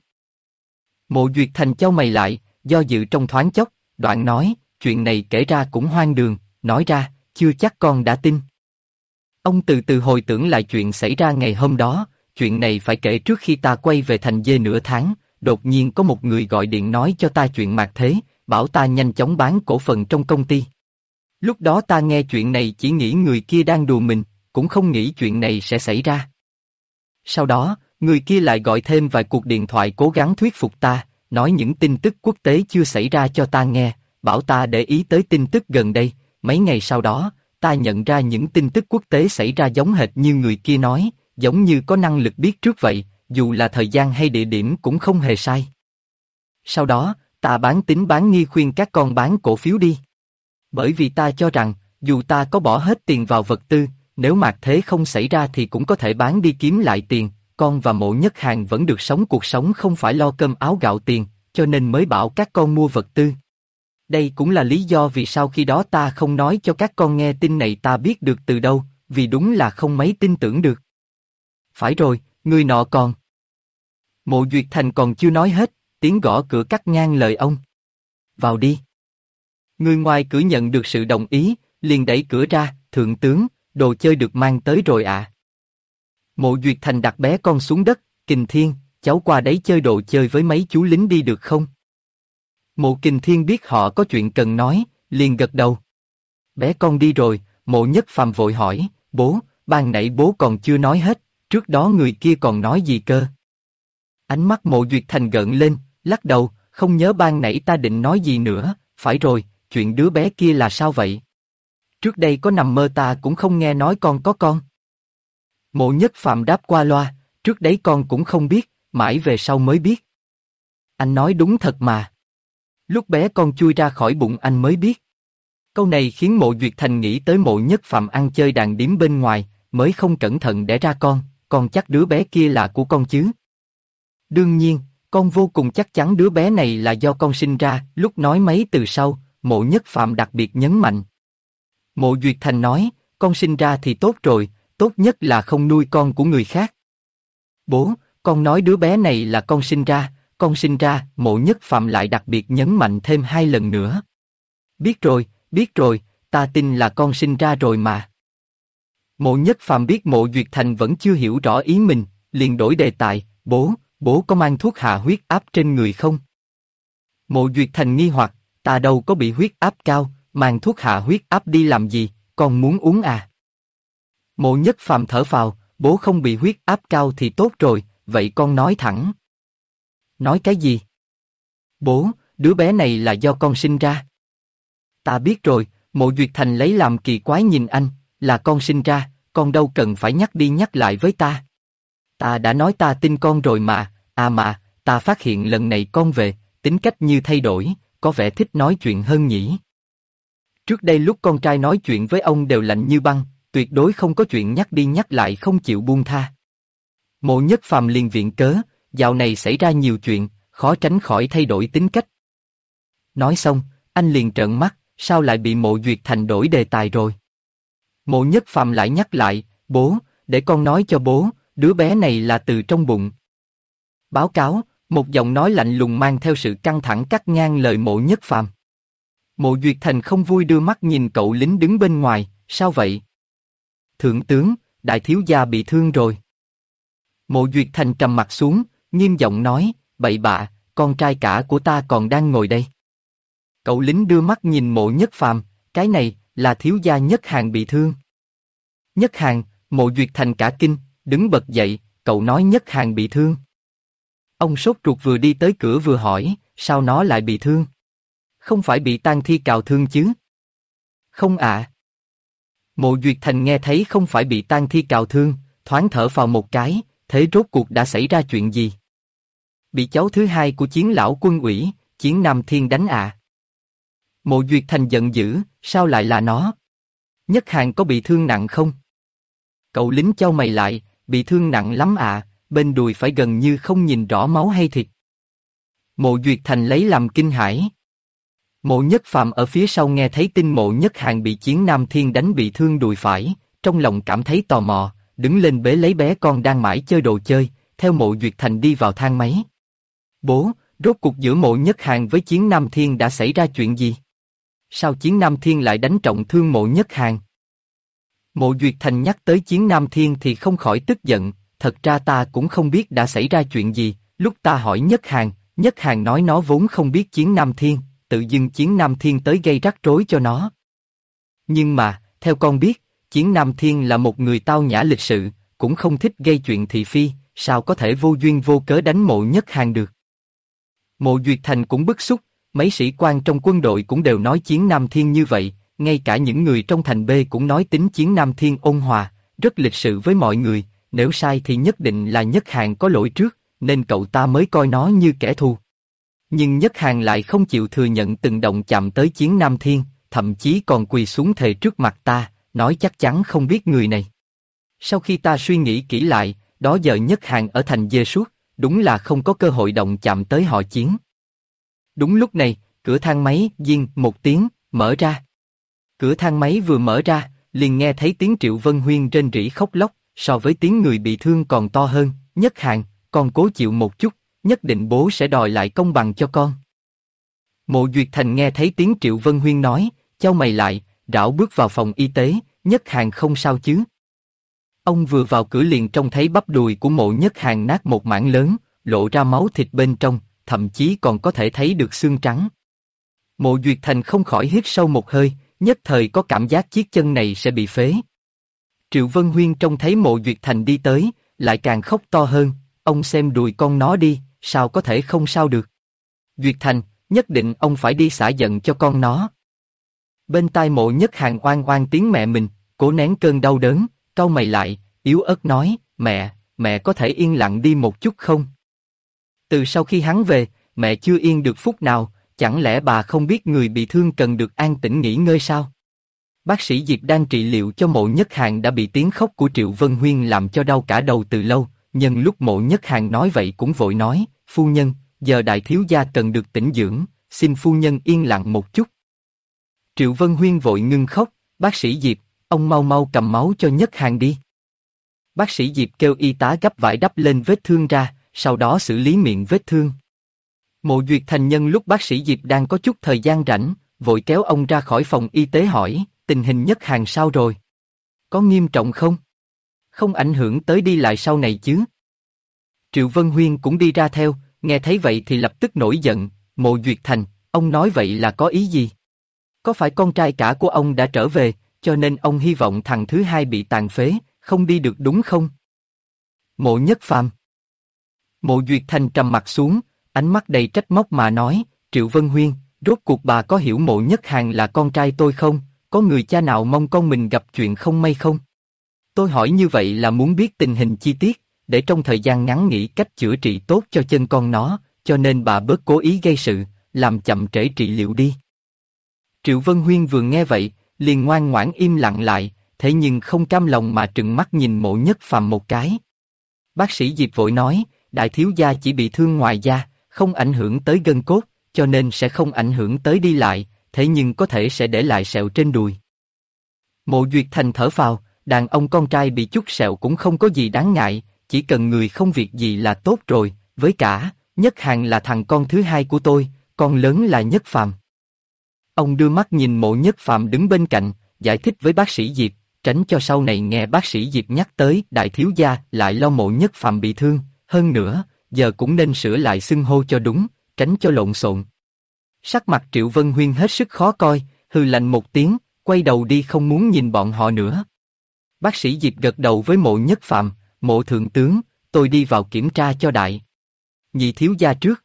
Mộ Duyệt Thành chau mày lại, do dự trong thoáng chốc, đoạn nói, chuyện này kể ra cũng hoang đường, nói ra, chưa chắc con đã tin. Ông từ từ hồi tưởng lại chuyện xảy ra ngày hôm đó, chuyện này phải kể trước khi ta quay về thành dê nửa tháng, đột nhiên có một người gọi điện nói cho ta chuyện mạt thế, bảo ta nhanh chóng bán cổ phần trong công ty. Lúc đó ta nghe chuyện này chỉ nghĩ người kia đang đùa mình, cũng không nghĩ chuyện này sẽ xảy ra. Sau đó, người kia lại gọi thêm vài cuộc điện thoại cố gắng thuyết phục ta, nói những tin tức quốc tế chưa xảy ra cho ta nghe, bảo ta để ý tới tin tức gần đây. Mấy ngày sau đó, ta nhận ra những tin tức quốc tế xảy ra giống hệt như người kia nói, giống như có năng lực biết trước vậy, dù là thời gian hay địa điểm cũng không hề sai. Sau đó, ta bán tín bán nghi khuyên các con bán cổ phiếu đi. Bởi vì ta cho rằng, dù ta có bỏ hết tiền vào vật tư, nếu mạt thế không xảy ra thì cũng có thể bán đi kiếm lại tiền, con và Mộ Nhất Hàn vẫn được sống cuộc sống không phải lo cơm áo gạo tiền, cho nên mới bảo các con mua vật tư. Đây cũng là lý do vì sao khi đó ta không nói cho các con nghe tin này ta biết được từ đâu, vì đúng là không mấy tin tưởng được. Phải rồi, người nọ còn. Mộ Duyệt Thành còn chưa nói hết, tiếng gõ cửa cắt ngang lời ông. Vào đi. Người ngoài cửa nhận được sự đồng ý, liền đẩy cửa ra, thượng tướng, đồ chơi được mang tới rồi ạ. Mộ Duyệt Thành đặt bé con xuống đất, Kình Thiên, cháu qua đấy chơi đồ chơi với mấy chú lính đi được không? Mộ Kình Thiên biết họ có chuyện cần nói, liền gật đầu. Bé con đi rồi, Mộ Nhất Phàm vội hỏi, bố, ban nãy bố còn chưa nói hết, trước đó người kia còn nói gì cơ? Ánh mắt Mộ Duyệt Thành gợn lên, lắc đầu, không nhớ ban nãy ta định nói gì nữa, phải rồi, chuyện đứa bé kia là sao vậy? Trước đây có nằm mơ ta cũng không nghe nói con có con. Mộ Nhất Phàm đáp qua loa, trước đấy con cũng không biết, mãi về sau mới biết. Anh nói đúng thật mà. Lúc bé con chui ra khỏi bụng anh mới biết. Câu này khiến Mộ Duyệt Thành nghĩ tới Mộ Nhất Phàm ăn chơi đàn điếm bên ngoài, mới không cẩn thận đẻ ra con chắc đứa bé kia là của con chứ. Đương nhiên, con vô cùng chắc chắn đứa bé này là do con sinh ra, lúc nói mấy từ sau, Mộ Nhất Phàm đặc biệt nhấn mạnh. Mộ Duyệt Thành nói, con sinh ra thì tốt rồi, tốt nhất là không nuôi con của người khác. Bố, con nói đứa bé này là con sinh ra, Mộ Nhất Phàm lại đặc biệt nhấn mạnh thêm 2 lần nữa. Biết rồi, ta tin là con sinh ra rồi mà. Mộ Nhất Phàm biết Mộ Duyệt Thành vẫn chưa hiểu rõ ý mình, liền đổi đề tài, bố có mang thuốc hạ huyết áp trên người không? Mộ Duyệt Thành nghi hoặc, ta đâu có bị huyết áp cao, mang thuốc hạ huyết áp đi làm gì, con muốn uống à? Mộ Nhất Phàm thở phào, bố không bị huyết áp cao thì tốt rồi, vậy con nói thẳng. Nói cái gì? Bố, đứa bé này là do con sinh ra. Ta biết rồi, Mộ Duyệt Thành lấy làm kỳ quái nhìn anh, là con sinh ra, con đâu cần phải nhắc đi nhắc lại với ta. Ta đã nói ta tin con rồi mà, mà, ta phát hiện lần này con về, tính cách như thay đổi, có vẻ thích nói chuyện hơn nhỉ. Trước đây lúc con trai nói chuyện với ông đều lạnh như băng, tuyệt đối không có chuyện nhắc đi nhắc lại không chịu buông tha. Mộ Nhất Phàm liền viện cớ, dạo này xảy ra nhiều chuyện, khó tránh khỏi thay đổi tính cách. Nói xong, anh liền trợn mắt, sao lại bị Mộ Duyệt Thành đổi đề tài rồi? Mộ Nhất Phàm lại nhắc lại, bố, để con nói cho bố, đứa bé này là từ trong bụng. Báo cáo, một giọng nói lạnh lùng mang theo sự căng thẳng cắt ngang lời Mộ Nhất Phàm. Mộ Duyệt Thành không vui đưa mắt nhìn cậu lính đứng bên ngoài, sao vậy? Thượng tướng, đại thiếu gia bị thương rồi. Mộ Duyệt Thành trầm mặt xuống, nghiêm giọng nói, bậy bạ, con trai cả của ta còn đang ngồi đây. Cậu lính đưa mắt nhìn Mộ Nhất Phàm, cái này, là thiếu gia Nhất Hàn bị thương. Nhất Hàn, Mộ Duyệt Thành cả kinh, đứng bật dậy, cậu nói Nhất Hàn bị thương. Ông sốt ruột vừa đi tới cửa vừa hỏi, sao nó lại bị thương? Không phải bị tang thi cào thương chứ? Không ạ. Mộ Duyệt Thành nghe thấy không phải bị tang thi cào thương, thoáng thở phào một cái, thế rốt cuộc đã xảy ra chuyện gì? Bị cháu thứ hai của Chiến lão quân ủy, Chiến Nam Thiên đánh ạ. Mộ Duyệt Thành giận dữ, sao lại là nó? Nhất Hàn có bị thương nặng không? Cậu lính chau mày lại, bị thương nặng lắm ạ, bên đùi phải gần như không nhìn rõ máu hay thịt. Mộ Duyệt Thành lấy làm kinh hãi. Mộ Nhất Phàm ở phía sau nghe thấy tin Mộ Nhất Hàn bị Chiến Nam Thiên đánh bị thương đùi phải, trong lòng cảm thấy tò mò, đứng lên bế lấy bé con đang mãi chơi đồ chơi, theo Mộ Duyệt Thành đi vào thang máy. Bố, rốt cuộc giữa Mộ Nhất Hàn với Chiến Nam Thiên đã xảy ra chuyện gì? Sao Chiến Nam Thiên lại đánh trọng thương Mộ Nhất Hàn? Mộ Duyệt Thành nhắc tới Chiến Nam Thiên thì không khỏi tức giận, thật ra ta cũng không biết đã xảy ra chuyện gì, lúc ta hỏi Nhất Hàn nói nó vốn không biết Chiến Nam Thiên, tự dưng Chiến Nam Thiên tới gây rắc rối cho nó. Nhưng mà, theo con biết, Chiến Nam Thiên là một người tao nhã lịch sự, cũng không thích gây chuyện thị phi, sao có thể vô duyên vô cớ đánh Mộ Nhất Hàn được? Mộ Duyệt Thành cũng bức xúc, mấy sĩ quan trong quân đội cũng đều nói Chiến Nam Thiên như vậy, ngay cả những người trong thành B cũng nói tính Chiến Nam Thiên ôn hòa, rất lịch sự với mọi người, nếu sai thì nhất định là Nhất Hàn có lỗi trước, nên cậu ta mới coi nó như kẻ thù. Nhưng Nhất Hàn lại không chịu thừa nhận từng động chạm tới Chiến Nam Thiên, thậm chí còn quỳ xuống thề trước mặt ta, nói chắc chắn không biết người này. Sau khi ta suy nghĩ kỹ lại, đó giờ Nhất Hàn ở thành Dê suốt, đúng là không có cơ hội động chạm tới họ Chiến. Đúng lúc này, cửa thang máy "diên" một tiếng, mở ra. Cửa thang máy vừa mở ra, liền nghe thấy tiếng Triệu Vân Huyên rên rỉ khóc lóc, so với tiếng người bị thương còn to hơn. Nhất Hàn, con cố chịu một chút, nhất định bố sẽ đòi lại công bằng cho con. Mộ Duyệt Thành nghe thấy tiếng Triệu Vân Huyên nói, chau mày lại, rảo bước vào phòng y tế. Nhất Hàn không sao chứ? Ông vừa vào cửa liền trông thấy bắp đùi của Mộ Nhất Hàn nát một mảng lớn, lộ ra máu thịt bên trong, thậm chí còn có thể thấy được xương trắng. Mộ Duyệt Thành không khỏi hít sâu một hơi, nhất thời có cảm giác chiếc chân này sẽ bị phế. Triệu Vân Huyên trông thấy Mộ Duyệt Thành đi tới, lại càng khóc to hơn, ông xem đùi con nó đi, sao có thể không sao được? Duyệt Thành, nhất định ông phải đi xả giận cho con nó. Bên tai Mộ Nhất Hàn oan oan tiếng mẹ mình, cố nén cơn đau đớn, cau mày lại, yếu ớt nói, mẹ có thể yên lặng đi một chút không? Từ sau khi hắn về, mẹ chưa yên được phút nào, chẳng lẽ bà không biết người bị thương cần được an tĩnh nghỉ ngơi sao? Bác sĩ Diệp đang trị liệu cho Mộ Nhất Hàn đã bị tiếng khóc của Triệu Vân Huyên làm cho đau cả đầu từ lâu, nhân lúc Mộ Nhất Hàn nói vậy cũng vội nói, phu nhân, giờ đại thiếu gia cần được tĩnh dưỡng, xin phu nhân yên lặng một chút. Triệu Vân Huyên vội ngưng khóc, bác sĩ Diệp, ông mau mau cầm máu cho Nhất Hàn đi. Bác sĩ Diệp kêu y tá gấp vải đắp lên vết thương ra, sau đó xử lý miệng vết thương. Mộ Duyệt Thành nhân lúc bác sĩ Diệp đang có chút thời gian rảnh, vội kéo ông ra khỏi phòng y tế hỏi, tình hình Nhất Hàn sao rồi? Có nghiêm trọng không? Không ảnh hưởng tới đi lại sau này chứ? Triệu Vân Huyên cũng đi ra theo, nghe thấy vậy thì lập tức nổi giận, Mộ Duyệt Thành, ông nói vậy là có ý gì? Có phải con trai cả của ông đã trở về, cho nên ông hy vọng thằng thứ hai bị tàn phế, không đi được đúng không? Mộ Nhất Phàm. Mộ Duyệt Thành trầm mặt xuống, ánh mắt đầy trách móc mà nói, Triệu Vân Huyên, rốt cuộc bà có hiểu Mộ Nhất Hàn là con trai tôi không? Có người cha nào mong con mình gặp chuyện không may không? Tôi hỏi như vậy là muốn biết tình hình chi tiết, để trong thời gian ngắn nghĩ cách chữa trị tốt cho chân con nó, cho nên bà bớt cố ý gây sự, làm chậm trễ trị liệu đi. Triệu Vân Huyên vừa nghe vậy, liền ngoan ngoãn im lặng lại, thế nhưng không cam lòng mà trừng mắt nhìn Mộ Nhất Phàm một cái. Bác sĩ Diệp vội nói, đại thiếu gia chỉ bị thương ngoài da, không ảnh hưởng tới gân cốt, cho nên sẽ không ảnh hưởng tới đi lại, thế nhưng có thể sẽ để lại sẹo trên đùi. Mộ Duyệt Thành thở phào, đàn ông con trai bị chút sẹo cũng không có gì đáng ngại, chỉ cần người không việc gì là tốt rồi, với cả, Nhất Hàn là thằng con thứ hai của tôi, con lớn là Nhất Phàm. Ông đưa mắt nhìn Mộ Nhất Phàm đứng bên cạnh, giải thích với bác sĩ Diệp, tránh cho sau này nghe bác sĩ Diệp nhắc tới đại thiếu gia lại lo Mộ Nhất Phàm bị thương, hơn nữa, giờ cũng nên sửa lại xưng hô cho đúng, tránh cho lộn xộn. Sắc mặt Triệu Vân Huyên hết sức khó coi, hừ lạnh một tiếng, quay đầu đi không muốn nhìn bọn họ nữa. Bác sĩ Diệp gật đầu với Mộ Nhất Phàm, Mộ thượng tướng, tôi đi vào kiểm tra cho đại nhị thiếu gia trước.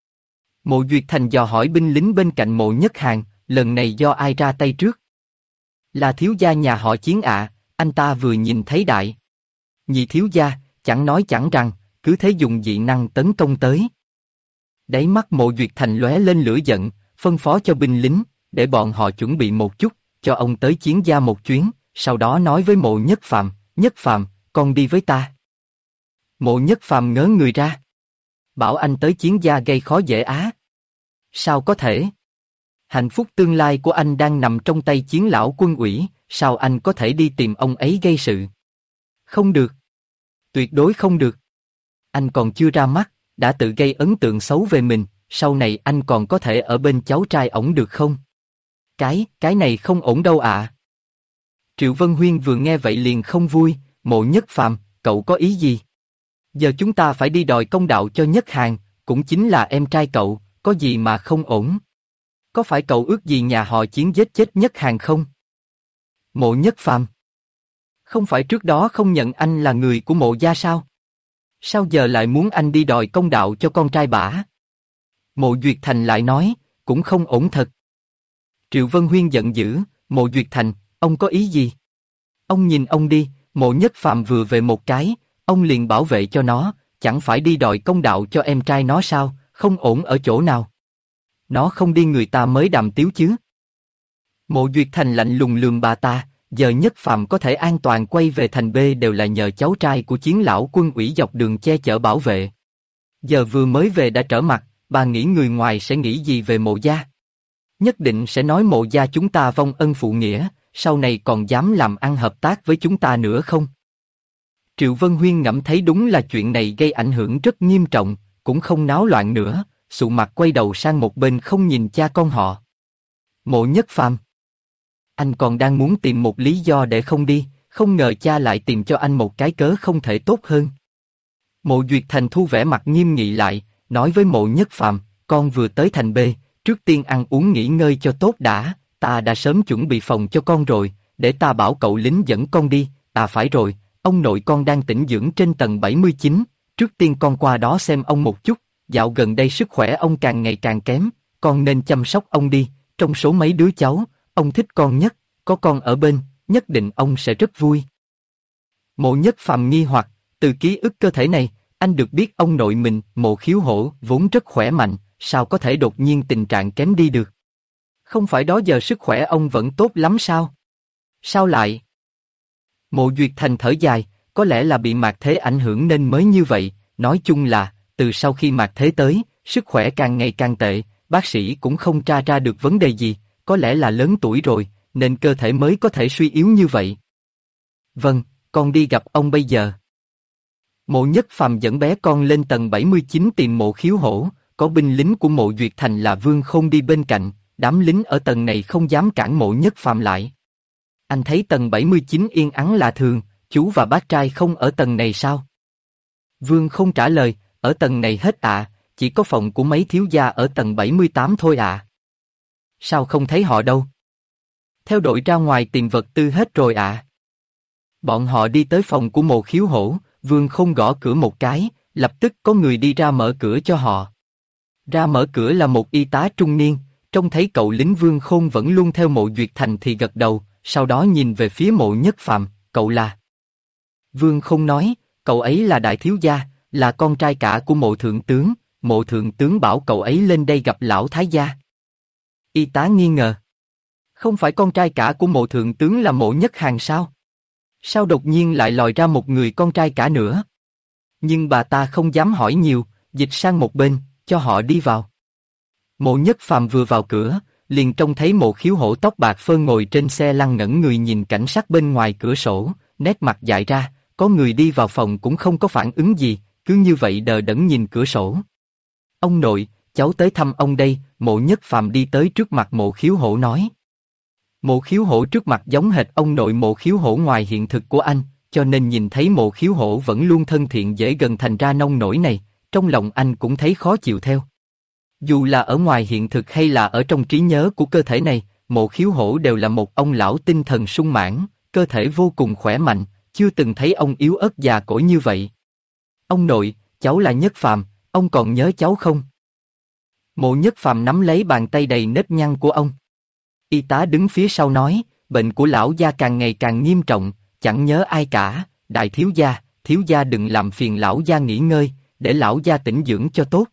Mộ Duyệt Thành dò hỏi binh lính bên cạnh Mộ Nhất Hàn, lần này do ai ra tay trước? Là thiếu gia nhà họ Chiến ạ, anh ta vừa nhìn thấy đại nhị thiếu gia, chẳng nói chẳng rằng, cứ thế dùng dị năng tấn công tới. Đáy mắt Mộ Duyệt Thành lóe lên lửa giận, phân phó cho binh lính, để bọn họ chuẩn bị một chút, cho ông tới Chiến gia một chuyến, sau đó nói với Mộ Nhất Phàm, Nhất Phàm, con đi với ta. Mộ Nhất Phàm ngớ người ra. Bảo anh tới Chiến gia gây khó dễ á. Sao có thể? Hạnh phúc tương lai của anh đang nằm trong tay Chiến lão quân ủy, sao anh có thể đi tìm ông ấy gây sự? Không được. Tuyệt đối không được. Anh còn chưa ra mắt, đã tự gây ấn tượng xấu về mình, sau này anh còn có thể ở bên cháu trai ổng được không? Cái này không ổn đâu ạ. Triệu Vân Huyên vừa nghe vậy liền không vui, Mộ Nhất Phàm, cậu có ý gì? Giờ chúng ta phải đi đòi công đạo cho Nhất Hàn, cũng chính là em trai cậu, có gì mà không ổn? Có phải cậu ước gì nhà họ Chiến giết chết Nhất Hàn không? Mộ Nhất Phàm, không phải trước đó không nhận anh là người của Mộ gia sao? Sao giờ lại muốn anh đi đòi công đạo cho con trai bả? Mộ Duyệt Thành lại nói, cũng không ổn thật. Triệu Vân Huyên giận dữ, Mộ Duyệt Thành, ông có ý gì? Ông nhìn ông đi, Mộ Nhất Phàm vừa về một cái, ông liền bảo vệ cho nó, chẳng phải đi đòi công đạo cho em trai nó sao, không ổn ở chỗ nào? Nó không đi người ta mới đàm tiếu chứ. Mộ Duyệt Thành lạnh lùng lườm bà ta, giờ Nhất Phàm có thể an toàn quay về thành B đều là nhờ cháu trai của Chiến lão quân ủy dọc đường che chở bảo vệ. Giờ vừa mới về đã trở mặt, bà nghĩ người ngoài sẽ nghĩ gì về Mộ gia? Nhất định sẽ nói Mộ gia chúng ta vong ân phụ nghĩa, sau này còn dám làm ăn hợp tác với chúng ta nữa không? Triệu Vân Huyên ngẫm thấy đúng là chuyện này gây ảnh hưởng rất nghiêm trọng, cũng không náo loạn nữa, sụ mặt quay đầu sang một bên không nhìn cha con họ. Mộ Nhất Phàm, anh còn đang muốn tìm một lý do để không đi, không ngờ cha lại tìm cho anh một cái cớ không thể tốt hơn. Mộ Duyệt Thành thu vẻ mặt nghiêm nghị lại, nói với Mộ Nhất Phàm, con vừa tới thành B, trước tiên ăn uống nghỉ ngơi cho tốt đã, ta đã sớm chuẩn bị phòng cho con rồi, để ta bảo cậu lính dẫn con đi, phải rồi, ông nội con đang tĩnh dưỡng trên tầng 79, trước tiên con qua đó xem ông một chút, dạo gần đây sức khỏe ông càng ngày càng kém, con nên chăm sóc ông đi, trong số mấy đứa cháu, ông thích con nhất, có con ở bên, nhất định ông sẽ rất vui. Mộ Nhất Phàm nghi hoặc, từ ký ức cơ thể này, anh được biết ông nội mình, Mộ Khiếu Hổ, vốn rất khỏe mạnh, sao có thể đột nhiên tình trạng kém đi được? Không phải đó giờ sức khỏe ông vẫn tốt lắm sao? Sao lại? Mộ Duyệt Thành thở dài, có lẽ là bị Mạc Thế ảnh hưởng nên mới như vậy, nói chung là, từ sau khi Mạc Thế tới, sức khỏe càng ngày càng tệ, bác sĩ cũng không tra ra được vấn đề gì, có lẽ là lớn tuổi rồi, nên cơ thể mới có thể suy yếu như vậy. Vâng, con đi gặp ông bây giờ. Mộ Nhất Phàm dẫn bé con lên tầng 79 tìm Mộ Khiếu Hổ, có binh lính của Mộ Duyệt Thành là Vương Khôn đi bên cạnh, đám lính ở tầng này không dám cản Mộ Nhất Phàm lại. Anh thấy tầng 79 yên ắng lạ thường, chú và bác trai không ở tầng này sao? Vương Khôn trả lời, ở tầng này hết ạ, chỉ có phòng của mấy thiếu gia ở tầng 78 thôi ạ. Sao không thấy họ đâu? Theo đội ra ngoài tìm vật tư hết rồi ạ. Bọn họ đi tới phòng của Mộ Khiếu Hổ, Vương Khôn gõ cửa một cái, lập tức có người đi ra mở cửa cho họ. Ra mở cửa là một y tá trung niên, trông thấy cậu lính Vương Khôn vẫn luôn theo Mộ Duyệt Thành thì gật đầu, sau đó nhìn về phía Mộ Nhất Phàm, cậu là... Vương Khôn nói, cậu ấy là đại thiếu gia, là con trai cả của Mộ Thượng tướng bảo cậu ấy lên đây gặp lão thái gia. Y tá nghi ngờ. Không phải con trai cả của Mộ Thượng tướng là Mộ Nhất Hàn sao? Sao đột nhiên lại lòi ra một người con trai cả nữa? Nhưng bà ta không dám hỏi nhiều, dịch sang một bên, cho họ đi vào. Mộ Nhất Phàm vừa vào cửa, liền trông thấy Mộ Khiếu Hổ tóc bạc phơ ngồi trên xe lăn ngẩn người nhìn cảnh sát bên ngoài cửa sổ, nét mặt dại ra, có người đi vào phòng cũng không có phản ứng gì, cứ như vậy đờ đẫn nhìn cửa sổ. Ông nội, cháu tới thăm ông đây, Mộ Nhất Phàm đi tới trước mặt Mộ Khiếu Hổ nói. Mộ Khiếu Hổ trước mặt giống hệt ông nội Mộ Khiếu Hổ ngoài hiện thực của anh, cho nên nhìn thấy Mộ Khiếu Hổ vẫn luôn thân thiện dễ gần thành ra nông nổi này, trong lòng anh cũng thấy khó chịu theo. Dù là ở ngoài hiện thực hay là ở trong trí nhớ của cơ thể này, Mộ Khiếu Hổ đều là một ông lão tinh thần sung mãn, cơ thể vô cùng khỏe mạnh, chưa từng thấy ông yếu ớt già cỗi như vậy. Ông nội, cháu là Nhất Phàm, ông còn nhớ cháu không? Mộ Nhất Phàm nắm lấy bàn tay đầy nếp nhăn của ông. Y tá đứng phía sau nói, bệnh của lão gia càng ngày càng nghiêm trọng, chẳng nhớ ai cả, đại thiếu gia đừng làm phiền lão gia nghỉ ngơi, để lão gia tĩnh dưỡng cho tốt.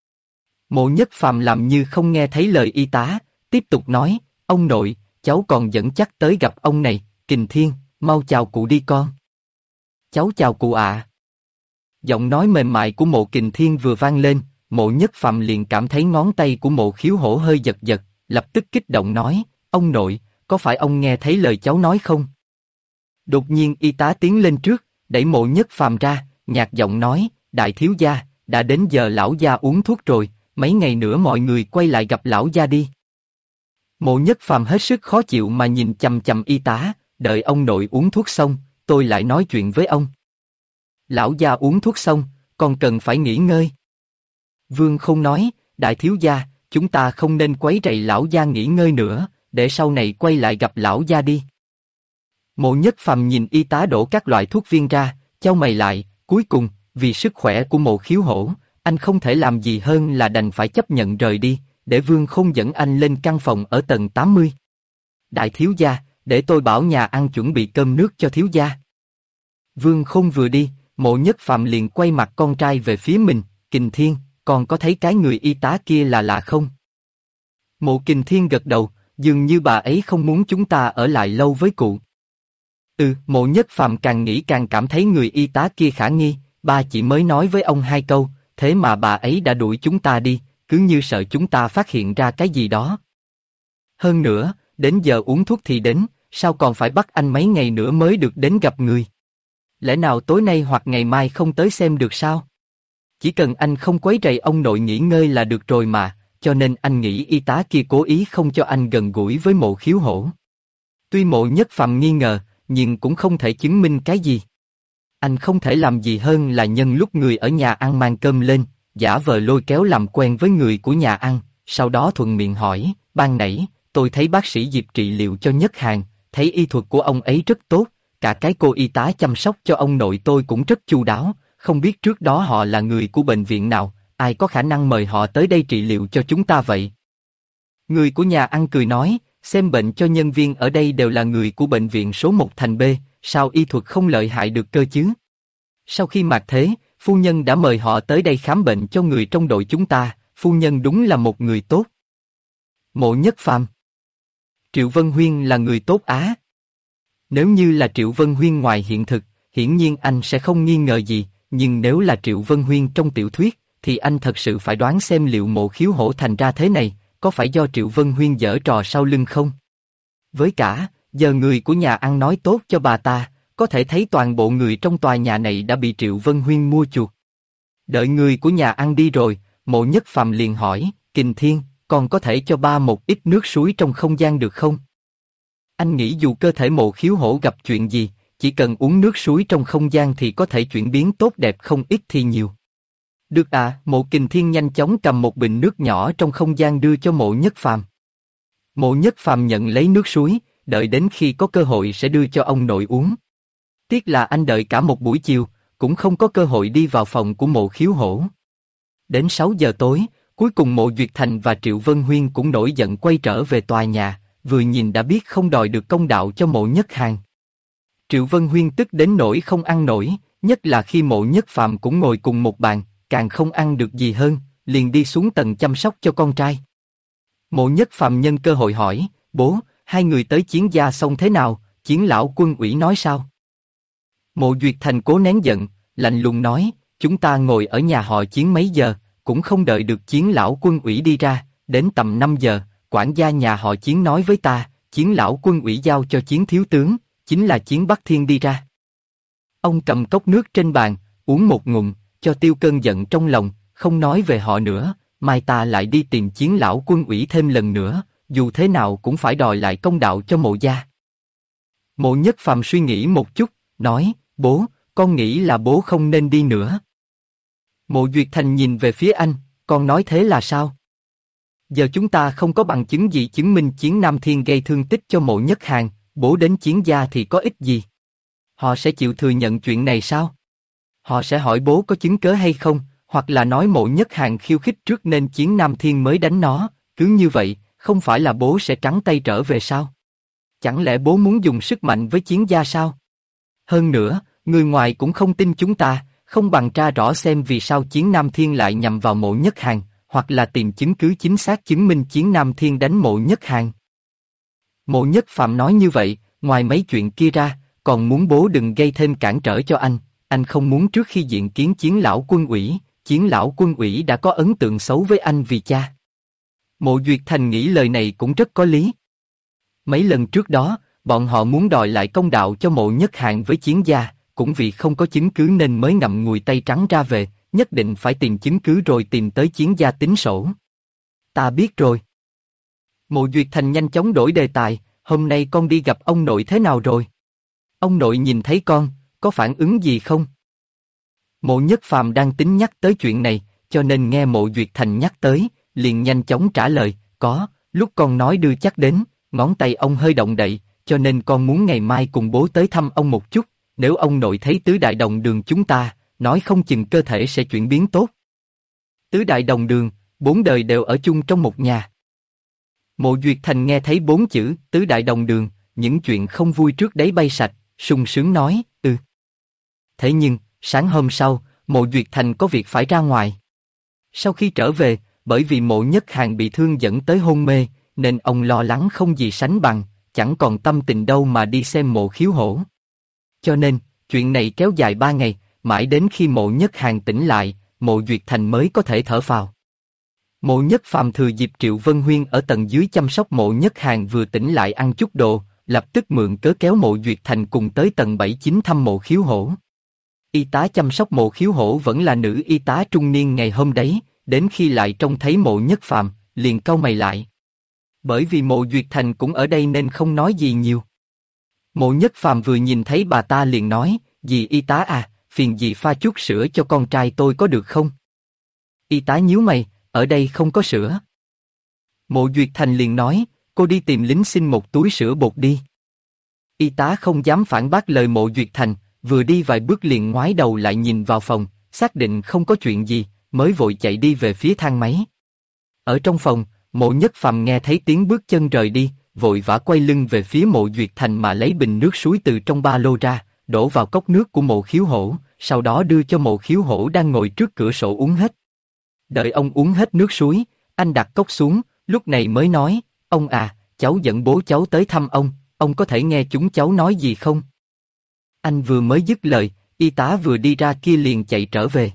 Mộ Nhất Phàm làm như không nghe thấy lời y tá, tiếp tục nói, ông nội, cháu còn dẫn chắc tới gặp ông này, Kình Thiên, mau chào cụ đi con. Cháu chào cụ ạ. Giọng nói mềm mại của Mộ Kình Thiên vừa vang lên, Mộ Nhất Phàm liền cảm thấy ngón tay của Mộ Khiếu Hổ hơi giật giật, lập tức kích động nói, ông nội, có phải ông nghe thấy lời cháu nói không? Đột nhiên y tá tiến lên trước, đẩy Mộ Nhất Phàm ra, nhạt giọng nói, đại thiếu gia, đã đến giờ lão gia uống thuốc rồi, mấy ngày nữa mọi người quay lại gặp lão gia đi. Mộ Nhất Phàm hết sức khó chịu mà nhìn chằm chằm y tá, đợi ông nội uống thuốc xong, tôi lại nói chuyện với ông. Lão gia uống thuốc xong, còn cần phải nghỉ ngơi. Vương Khôn nói, đại thiếu gia, chúng ta không nên quấy rầy lão gia nghỉ ngơi nữa, để sau này quay lại gặp lão gia đi. Mộ Nhất Phàm nhìn y tá đổ các loại thuốc viên ra, chau mày lại, cuối cùng, vì sức khỏe của Mộ Khiếu Hổ, anh không thể làm gì hơn là đành phải chấp nhận rời đi, để Vương Khôn dẫn anh lên căn phòng ở tầng 80. Đại thiếu gia, để tôi bảo nhà ăn chuẩn bị cơm nước cho thiếu gia. Vương Khôn vừa đi, Mộ Nhất Phàm liền quay mặt con trai về phía mình, Kình Thiên, con có thấy cái người y tá kia là lạ không? Mộ Kình Thiên gật đầu, dường như bà ấy không muốn chúng ta ở lại lâu với cụ. Mộ Nhất Phàm càng nghĩ càng cảm thấy người y tá kia khả nghi, ba chỉ mới nói với ông 2 câu, thế mà bà ấy đã đuổi chúng ta đi, cứ như sợ chúng ta phát hiện ra cái gì đó. Hơn nữa, đến giờ uống thuốc thì đến, sao còn phải bắt anh mấy ngày nữa mới được đến gặp người? Lẽ nào tối nay hoặc ngày mai không tới xem được sao? Chỉ cần anh không quấy rầy ông nội nghỉ ngơi là được rồi mà, cho nên anh nghĩ y tá kia cố ý không cho anh gần gũi với Mộ Khiếu Hổ. Tuy Mộ Nhất Phàm nghi ngờ, nhưng cũng không thể chứng minh cái gì. Anh không thể làm gì hơn là nhân lúc người ở nhà ăn mang cơm lên, giả vờ lôi kéo làm quen với người của nhà ăn, sau đó thuận miệng hỏi, ban nãy, tôi thấy bác sĩ Diệp trị liệu cho Nhất Hàn, thấy y thuật của ông ấy rất tốt, cả cái cô y tá chăm sóc cho ông nội tôi cũng rất chu đáo, không biết trước đó họ là người của bệnh viện nào, ai có khả năng mời họ tới đây trị liệu cho chúng ta vậy? Người của nhà ăn cười nói, xem bệnh cho nhân viên ở đây đều là người của bệnh viện số 1 thành B, sao y thuật không lợi hại được cơ chứ? Sau khi mạc thế, phu nhân đã mời họ tới đây khám bệnh cho người trong đội chúng ta, phu nhân đúng là một người tốt. Mộ Nhất Phàm, Triệu Vân Huyên là người tốt á. Nếu như là Triệu Vân Huyên ngoài hiện thực, hiển nhiên anh sẽ không nghi ngờ gì, nhưng nếu là Triệu Vân Huyên trong tiểu thuyết, thì anh thật sự phải đoán xem liệu Mộ Khiếu Hổ thành ra thế này, có phải do Triệu Vân Huyên giở trò sau lưng không? Với cả, giờ người của nhà ăn nói tốt cho bà ta, có thể thấy toàn bộ người trong tòa nhà này đã bị Triệu Vân Huyên mua chuộc. Đợi người của nhà ăn đi rồi, Mộ Nhất Phàm liền hỏi, Kình Thiên, còn có thể cho ba một ít nước suối trong không gian được không? Anh nghĩ dù cơ thể Mộ Khiếu Hổ gặp chuyện gì, chỉ cần uống nước suối trong không gian thì có thể chuyển biến tốt đẹp không ít thì nhiều. Được à, Mộ Kình Thiên nhanh chóng cầm một bình nước nhỏ trong không gian đưa cho Mộ Nhất Phàm. Mộ Nhất Phàm nhận lấy nước suối, đợi đến khi có cơ hội sẽ đưa cho ông nội uống. Tiếc là anh đợi cả một buổi chiều, cũng không có cơ hội đi vào phòng của Mộ Khiếu Hổ. Đến 6 giờ tối, cuối cùng Mộ Duyệt Thành và Triệu Vân Huyên cũng nổi giận quay trở về tòa nhà, vừa nhìn đã biết không đòi được công đạo cho Mộ Nhất Hàn. Triệu Vân Huyên tức đến nỗi không ăn nổi, nhất là khi Mộ Nhất Phàm cũng ngồi cùng một bàn, càng không ăn được gì hơn, liền đi xuống tầng chăm sóc cho con trai. Mộ Nhất Phàm nhân cơ hội hỏi, bố, hai người tới Chiến gia xong thế nào, Chiến lão quân ủy nói sao? Mộ Duyệt Thành cố nén giận, lạnh lùng nói, chúng ta ngồi ở nhà họ Chiến mấy giờ, cũng không đợi được Chiến lão quân ủy đi ra, đến tầm 5 giờ, quản gia nhà họ Chiến nói với ta, Chiến lão quân ủy giao cho Chiến thiếu tướng, chính là Chiến Bắc Thiên đi ra. Ông cầm cốc nước trên bàn, uống một ngụm, cho tiêu cơn giận trong lòng, không nói về họ nữa, mai ta lại đi tìm Chiến lão quân ủy thêm lần nữa, dù thế nào cũng phải đòi lại công đạo cho Mộ gia. Mộ Nhất Phàm suy nghĩ một chút, nói, bố, con nghĩ là bố không nên đi nữa. Mộ Duyệt Thành nhìn về phía anh, con nói thế là sao? Giờ chúng ta không có bằng chứng gì chứng minh Chiến Nam Thiên gây thương tích cho Mộ Nhất Hàn, bố đến Chiến gia thì có ích gì? Họ sẽ chịu thừa nhận chuyện này sao? Họ sẽ hỏi bố có chứng cớ hay không, hoặc là nói Mộ Nhất Hàn khiêu khích trước nên Chiến Nam Thiên mới đánh nó, cứ như vậy, không phải là bố sẽ trắng tay trở về sao? Chẳng lẽ bố muốn dùng sức mạnh với Chiến gia sao? Hơn nữa, người ngoài cũng không tin chúng ta, không bằng tra rõ xem vì sao Chiến Nam Thiên lại nhằm vào Mộ Nhất Hàn, hoặc là tìm chứng cứ chính xác chứng minh Chiến Nam Thiên đánh Mộ Nhất Hàn. Mộ Nhất Phạm nói như vậy, ngoài mấy chuyện kia ra, còn muốn bố đừng gây thêm cản trở cho anh anh không muốn trước khi diện kiến Chiến lão quân ủy đã có ấn tượng xấu với anh vì cha. Mộ Duyệt Thành nghĩ lời này cũng rất có lý. Mấy lần trước đó, bọn họ muốn đòi lại công đạo cho Mộ Nhất Hạng với Chiến gia, cũng vì không có chứng cứ nên mới ngậm ngùi tay trắng ra về, nhất định phải tìm chứng cứ rồi tìm tới Chiến gia tính sổ. Ta biết rồi. Mộ Duyệt Thành nhanh chóng đổi đề tài, hôm nay con đi gặp ông nội thế nào rồi? Ông nội nhìn thấy con, có phản ứng gì không? Mộ Nhất Phàm đang tính nhắc tới chuyện này, cho nên nghe Mộ Duyệt Thành nhắc tới, liền nhanh chóng trả lời, có, lúc con nói đưa chắc đến, ngón tay ông hơi động đậy, cho nên con muốn ngày mai cùng bố tới thăm ông một chút, nếu ông nội thấy tứ đại đồng đường chúng ta, nói không chừng cơ thể sẽ chuyển biến tốt. Tứ đại đồng đường, 4 đời đều ở chung trong một nhà. Mộ Duyệt Thành nghe thấy 4 chữ, tứ đại đồng đường, những chuyện không vui trước đấy bay sạch, sung sướng nói, Thế nhưng, sáng hôm sau, Mộ Duyệt Thành có việc phải ra ngoài. Sau khi trở về, bởi vì Mộ Nhất Hạng bị thương dẫn tới hôn mê, nên ông lo lắng không gì sánh bằng, chẳng còn tâm tình đâu mà đi xem Mộ Khiếu Hổ. Cho nên, chuyện này kéo dài 3 ngày, mãi đến khi Mộ Nhất Hạng tỉnh lại, Mộ Duyệt Thành mới có thể thở phào. Mộ Nhất Phàm thừa dịp Triệu Vân Huyên ở tầng dưới chăm sóc Mộ Nhất Hạng vừa tỉnh lại ăn chút đồ, lập tức mượn cớ kéo Mộ Duyệt Thành cùng tới tầng 7-9 thăm Mộ Khiếu Hổ. Y tá chăm sóc Mộ Khiếu Hổ vẫn là nữ y tá trung niên ngày hôm đấy, đến khi lại trông thấy Mộ Nhất Phàm, liền cau mày lại. Bởi vì Mộ Duyệt Thành cũng ở đây nên không nói gì nhiều. Mộ Nhất Phàm vừa nhìn thấy bà ta liền nói, dì y tá à, phiền dì pha chút sữa cho con trai tôi có được không? Y tá nhíu mày, ở đây không có sữa. Mộ Duyệt Thành liền nói, cô đi tìm lính xin một túi sữa bột đi. Y tá không dám phản bác lời Mộ Duyệt Thành, vừa đi vài bước liền ngoái đầu lại nhìn vào phòng, xác định không có chuyện gì, mới vội chạy đi về phía thang máy. Ở trong phòng, Mộ Nhất Phàm nghe thấy tiếng bước chân rời đi, vội vã quay lưng về phía Mộ Duyệt Thành mà lấy bình nước suối từ trong ba lô ra, đổ vào cốc nước của Mộ Khiếu Hổ, sau đó đưa cho Mộ Khiếu Hổ đang ngồi trước cửa sổ uống hết. Đợi ông uống hết nước suối, anh đặt cốc xuống, lúc này mới nói, ông à, cháu dẫn bố cháu tới thăm ông có thể nghe chúng cháu nói gì không? Anh vừa mới dứt lời, y tá vừa đi ra kia liền chạy trở về.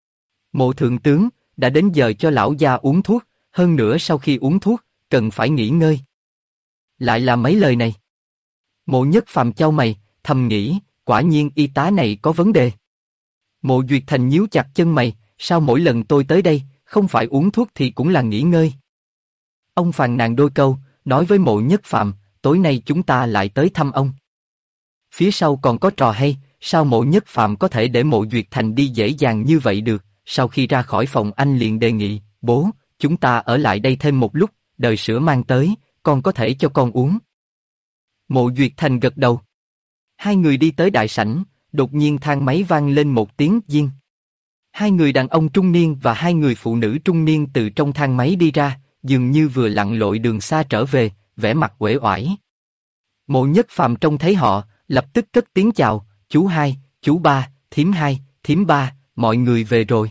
Mộ thượng tướng, đã đến giờ cho lão gia uống thuốc, hơn nữa sau khi uống thuốc, cần phải nghỉ ngơi. Lại là mấy lời này. Mộ Nhất Phàm chau mày, thầm nghĩ, quả nhiên y tá này có vấn đề. Mộ Duyệt Thành nhíu chặt chân mày, sao mỗi lần tôi tới đây, không phải uống thuốc thì cũng là nghỉ ngơi. Ông phàn nàn đôi câu, nói với Mộ Nhất Phàm, tối nay chúng ta lại tới thăm ông. Phía sau còn có trò hay, sao Mộ Nhất Phàm có thể để Mộ Duyệt Thành đi dễ dàng như vậy được? Sau khi ra khỏi phòng anh liền đề nghị, bố, chúng ta ở lại đây thêm một lúc, đợi sữa mang tới, con có thể cho con uống. Mộ Duyệt Thành gật đầu. Hai người đi tới đại sảnh, đột nhiên thang máy vang lên một tiếng diên. Hai người đàn ông trung niên và hai người phụ nữ trung niên từ trong thang máy đi ra, dường như vừa lặn lội đường xa trở về, vẻ mặt uể oải. Mộ Nhất Phàm trông thấy họ, lập tức cất tiếng chào, chú hai, chú ba, thím hai, thím ba, mọi người về rồi.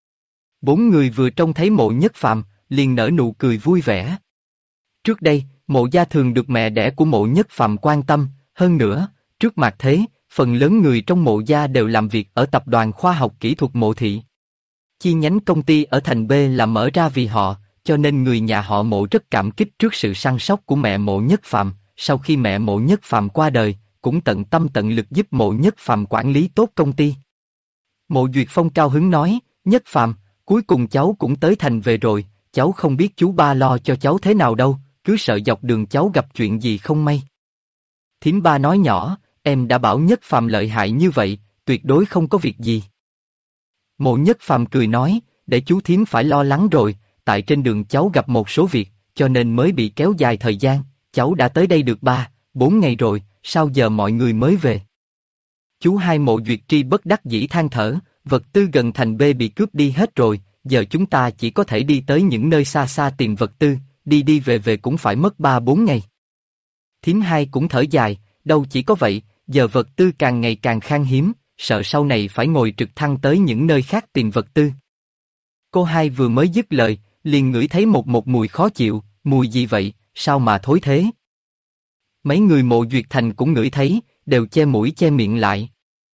4 người vừa trông thấy Mộ Nhất Phàm, liền nở nụ cười vui vẻ. Trước đây, Mộ gia thường được mẹ đẻ của Mộ Nhất Phàm quan tâm, hơn nữa, trước mặt thế, phần lớn người trong Mộ gia đều làm việc ở tập đoàn khoa học kỹ thuật Mộ thị. Chi nhánh công ty ở thành B là mở ra vì họ, cho nên người nhà họ Mộ rất cảm kích trước sự săn sóc của mẹ Mộ Nhất Phàm. Sau khi mẹ Mộ Nhất Phàm qua đời, cũng tận tâm tận lực giúp Mộ Nhất Phàm quản lý tốt công ty. Mộ Duyệt Phong cao hứng nói, Nhất Phàm, cuối cùng cháu cũng tới thành về rồi, cháu không biết chú ba lo cho cháu thế nào đâu, cứ sợ dọc đường cháu gặp chuyện gì không may. Thím ba nói nhỏ, em đã bảo Nhất Phàm lợi hại như vậy, tuyệt đối không có việc gì. Mộ Nhất Phàm cười nói, để chú thím phải lo lắng rồi, tại trên đường cháu gặp một số việc, cho nên mới bị kéo dài thời gian, cháu đã tới đây được 3-4 ngày rồi, sao giờ mọi người mới về? Chú hai Mộ Duyệt Tri bất đắc dĩ than thở, vật tư gần thành B bị cướp đi hết rồi, giờ chúng ta chỉ có thể đi tới những nơi xa xa tìm vật tư, đi đi về về cũng phải mất 3-4 ngày. Thím hai cũng thở dài, đâu chỉ có vậy, giờ vật tư càng ngày càng khan hiếm, sợ sau này phải ngồi trực thăng tới những nơi khác tìm vật tư. Cô hai vừa mới dứt lời, liền ngửi thấy một mùi khó chịu, mùi gì vậy, sao mà thối thế? Mấy người Mộ Duyệt Thành cũng ngửi thấy, đều che mũi che miệng lại.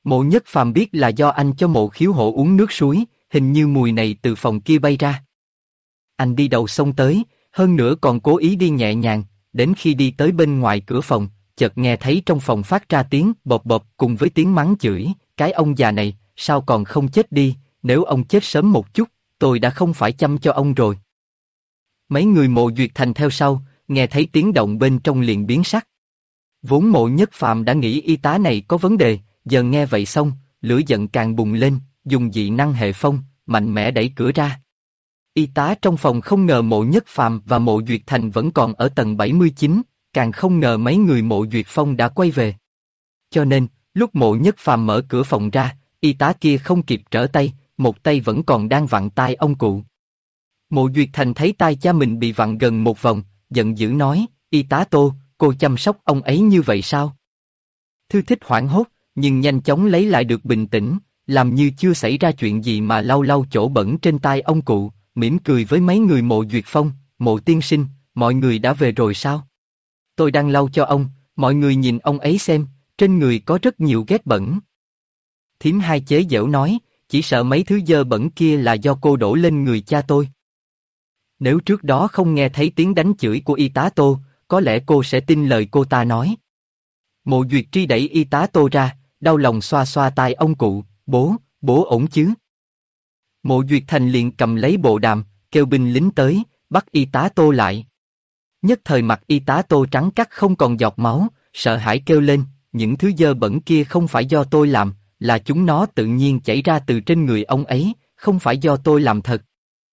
Mộ Nhất Phàm biết là do anh cho Mộ Khiếu Hổ uống nước suối, hình như mùi này từ phòng kia bay ra. Anh đi đầu xông tới, hơn nữa còn cố ý đi nhẹ nhàng, đến khi đi tới bên ngoài cửa phòng, chợt nghe thấy trong phòng phát ra tiếng bộp bộp cùng với tiếng mắng chửi, cái ông già này, sao còn không chết đi, nếu ông chết sớm một chút, tôi đã không phải chăm cho ông rồi. Mấy người Mộ Duyệt Thành theo sau, nghe thấy tiếng động bên trong liền biến sắc. Vốn Mộ Nhất Phàm đã nghĩ y tá này có vấn đề, giờ nghe vậy xong, lửa giận càng bùng lên, dùng dị năng hệ phong, mạnh mẽ đẩy cửa ra. Y tá trong phòng không ngờ Mộ Nhất Phàm và Mộ Duyệt Thành vẫn còn ở tầng 79, càng không ngờ mấy người Mộ Duyệt Phong đã quay về. Cho nên, lúc Mộ Nhất Phàm mở cửa phòng ra, y tá kia không kịp trở tay, một tay vẫn còn đang vặn tai ông cụ. Mộ Duyệt Thành thấy tai cha mình bị vặn gần một vòng, giận dữ nói, y tá Tô, cô chăm sóc ông ấy như vậy sao? Thư Thích hoảng hốt, nhưng nhanh chóng lấy lại được bình tĩnh, làm như chưa xảy ra chuyện gì mà lau lau chỗ bẩn trên tai ông cụ, mỉm cười với mấy người Mộ Duyệt Phong, Mộ tiên sinh, mọi người đã về rồi sao? Tôi đang lau cho ông, mọi người nhìn ông ấy xem, trên người có rất nhiều ghét bẩn. Thím Hai chế giễu nói, chỉ sợ mấy thứ dơ bẩn kia là do cô đổ lên người cha tôi. Nếu trước đó không nghe thấy tiếng đánh chửi của y tá Tô, có lẽ cô sẽ tin lời cô ta nói. Mộ Duyệt Tri đẩy y tá Tô ra, đau lòng xoa xoa tai ông cụ, bố ổn chứ? Mộ Duyệt Thành liền cầm lấy bộ đàm, kêu binh lính tới, bắt y tá Tô lại. Nhất thời mặt y tá Tô trắng cắt không còn giọt máu, sợ hãi kêu lên, những thứ dơ bẩn kia không phải do tôi làm, là chúng nó tự nhiên chảy ra từ trên người ông ấy, không phải do tôi làm thật.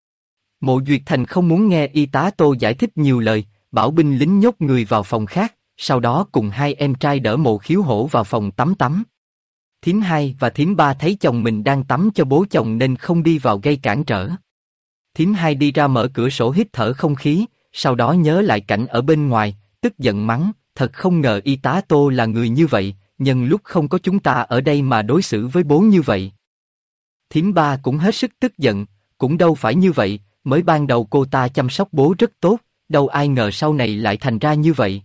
Mộ Duyệt Thành không muốn nghe y tá Tô giải thích nhiều lời, bảo binh lính nhốt người vào phòng khác, sau đó cùng hai em trai đỡ Mộ Khiếu Hổ vào phòng tắm. Thím Hai và thím Ba thấy chồng mình đang tắm cho bố chồng nên không đi vào gây cản trở. Thím Hai đi ra mở cửa sổ hít thở không khí, sau đó nhớ lại cảnh ở bên ngoài, tức giận mắng, thật không ngờ y tá Tô là người như vậy, nhân lúc không có chúng ta ở đây mà đối xử với bố như vậy. Thím Ba cũng hết sức tức giận, cũng đâu phải như vậy, mới ban đầu cô ta chăm sóc bố rất tốt, đâu ai ngờ sau này lại thành ra như vậy.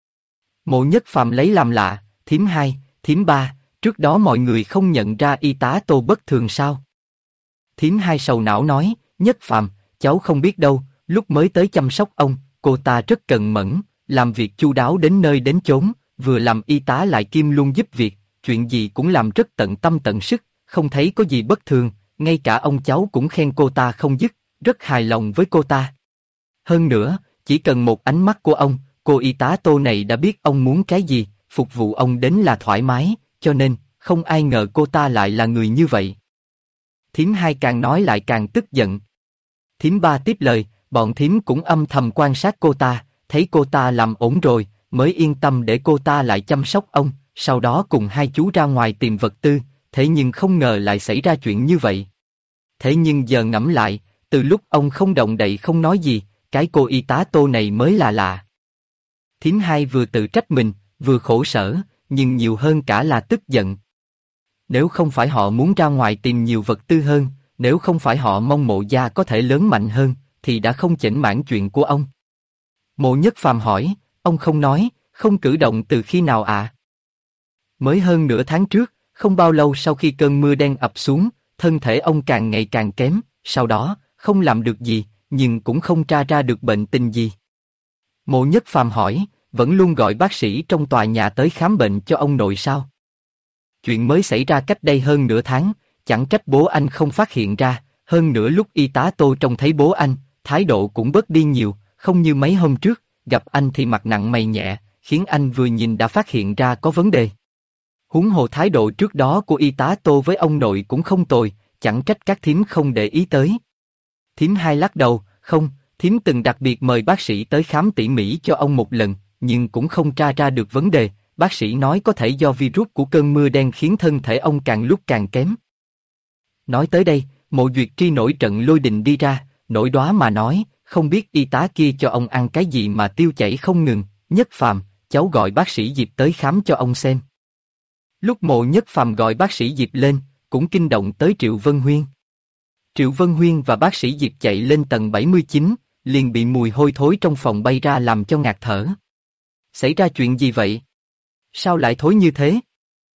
Mộ Nhất Phàm lấy làm lạ, thím Hai, thím Ba, trước đó mọi người không nhận ra y tá Tô bất thường sao? Thím Hai sầu não nói, Nhất Phàm, cháu không biết đâu, lúc mới tới chăm sóc ông, cô ta rất cần mẫn, làm việc chu đáo đến nơi đến chốn, vừa làm y tá lại kiêm luôn giúp việc, chuyện gì cũng làm rất tận tâm tận sức, không thấy có gì bất thường, ngay cả ông cháu cũng khen cô ta không dứt, rất hài lòng với cô ta. Hơn nữa, chỉ cần một ánh mắt của ông, cô y tá Tô này đã biết ông muốn cái gì, phục vụ ông đến là thoải mái, cho nên, không ai ngờ cô ta lại là người như vậy. Thím Hai càng nói lại càng tức giận. Thím Ba tiếp lời, bọn thím cũng âm thầm quan sát cô ta, thấy cô ta làm ổn rồi, mới yên tâm để cô ta lại chăm sóc ông, sau đó cùng hai chú ra ngoài tìm vật tư, thế nhưng không ngờ lại xảy ra chuyện như vậy. Thế nhưng giờ ngẫm lại, từ lúc ông không động đậy không nói gì, cái cô y tá Tô này mới là lạ. Thím Hai vừa tự trách mình, vừa khổ sở, nhưng nhiều hơn cả là tức giận. Nếu không phải họ muốn ra ngoài tìm nhiều vật tư hơn, nếu không phải họ mong Mộ gia có thể lớn mạnh hơn, thì đã không chểnh mãn chuyện của ông. Mộ Nhất Phàm hỏi, ông không nói, không cử động từ khi nào ạ? Mới hơn nửa tháng trước, không bao lâu sau khi cơn mưa đen ập xuống, thân thể ông càng ngày càng kém, sau đó, không làm được gì, nhưng cũng không tra ra được bệnh tình gì. Mộ Nhất Phàm hỏi, vẫn luôn gọi bác sĩ trong tòa nhà tới khám bệnh cho ông nội sao? Chuyện mới xảy ra cách đây hơn nửa tháng, chẳng trách bố anh không phát hiện ra, hơn nữa lúc y tá Tô trông thấy bố anh, thái độ cũng bớt đi nhiều, không như mấy hôm trước, gặp anh thì mặt nặng mày nhẹ, khiến anh vừa nhìn đã phát hiện ra có vấn đề. Huống hồ thái độ trước đó của y tá Tô với ông nội cũng không tồi, chẳng trách các thím không để ý tới. Thím Hai lắc đầu, không, thím từng đặc biệt mời bác sĩ tới khám tỉ mỉ cho ông một lần, nhưng cũng không tra ra được vấn đề, bác sĩ nói có thể do virus của cơn mưa đen khiến thân thể ông càng lúc càng kém. Nói tới đây, Mộ Duyệt Tri nổi trận lôi đình đi ra, nổi đoá mà nói, không biết y tá kia cho ông ăn cái gì mà tiêu chảy không ngừng, Nhất Phàm, cháu gọi bác sĩ Diệp tới khám cho ông xem. Lúc Mộ Nhất Phàm gọi bác sĩ Diệp lên, cũng kinh động tới Triệu Vân Huyên. Triệu Vân Huyên và bác sĩ Diệp chạy lên tầng 79, liền bị mùi hôi thối trong phòng bay ra làm cho ngạt thở. Xảy ra chuyện gì vậy? Sao lại thối như thế?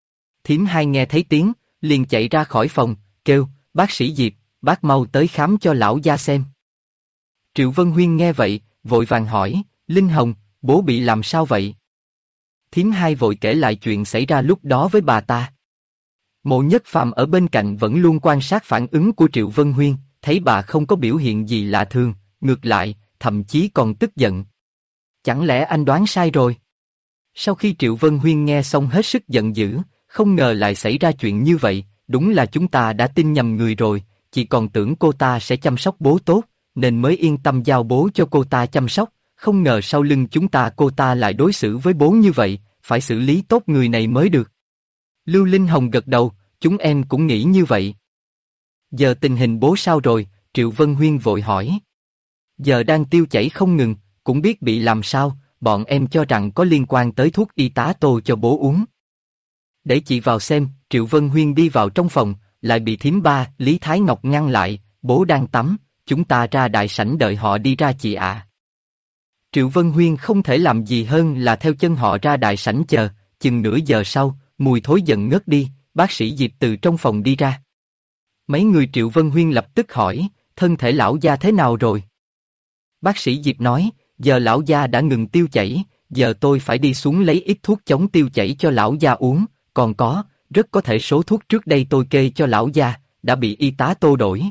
Thím hai nghe thấy tiếng, liền chạy ra khỏi phòng, kêu, bác sĩ Diệp, bác mau tới khám cho lão gia xem. Triệu Vân Huyên nghe vậy, vội vàng hỏi, Linh Hồng, bố bị làm sao vậy? Thím hai vội kể lại chuyện xảy ra lúc đó với bà ta. Mộ Nhất Phàm ở bên cạnh vẫn luôn quan sát phản ứng của Triệu Vân Huyên, thấy bà không có biểu hiện gì lạ thường, ngược lại, thậm chí còn tức giận. Chẳng lẽ anh đoán sai rồi? Sau khi Triệu Vân Huyên nghe xong hết sức giận dữ, không ngờ lại xảy ra chuyện như vậy, đúng là chúng ta đã tin nhầm người rồi, chỉ còn tưởng cô ta sẽ chăm sóc bố tốt, nên mới yên tâm giao bố cho cô ta chăm sóc, không ngờ sau lưng chúng ta cô ta lại đối xử với bố như vậy, phải xử lý tốt người này mới được. Lưu Linh Hồng gật đầu, chúng em cũng nghĩ như vậy. Giờ tình hình bố sao rồi? Triệu Vân Huyên vội hỏi. Giờ đang tiêu chảy không ngừng, cũng biết bị làm sao, bọn em cho rằng có liên quan tới thuốc y tá tô cho bố uống. Để chị vào xem, Triệu Vân Huyên đi vào trong phòng, lại bị thím ba, Lý Thái Ngọc ngăn lại, bố đang tắm, chúng ta ra đại sảnh đợi họ đi ra chị ạ. Triệu Vân Huyên không thể làm gì hơn là theo chân họ ra đại sảnh chờ, chừng nửa giờ sau, mùi thối dần ngất đi, bác sĩ Diệp từ trong phòng đi ra. Mấy người Triệu Vân Huyên lập tức hỏi, thân thể lão gia thế nào rồi? Bác sĩ Diệp nói, giờ lão gia đã ngừng tiêu chảy, giờ tôi phải đi xuống lấy ít thuốc chống tiêu chảy cho lão gia uống, còn có, rất có thể số thuốc trước đây tôi kê cho lão gia, đã bị y tá tô đổi.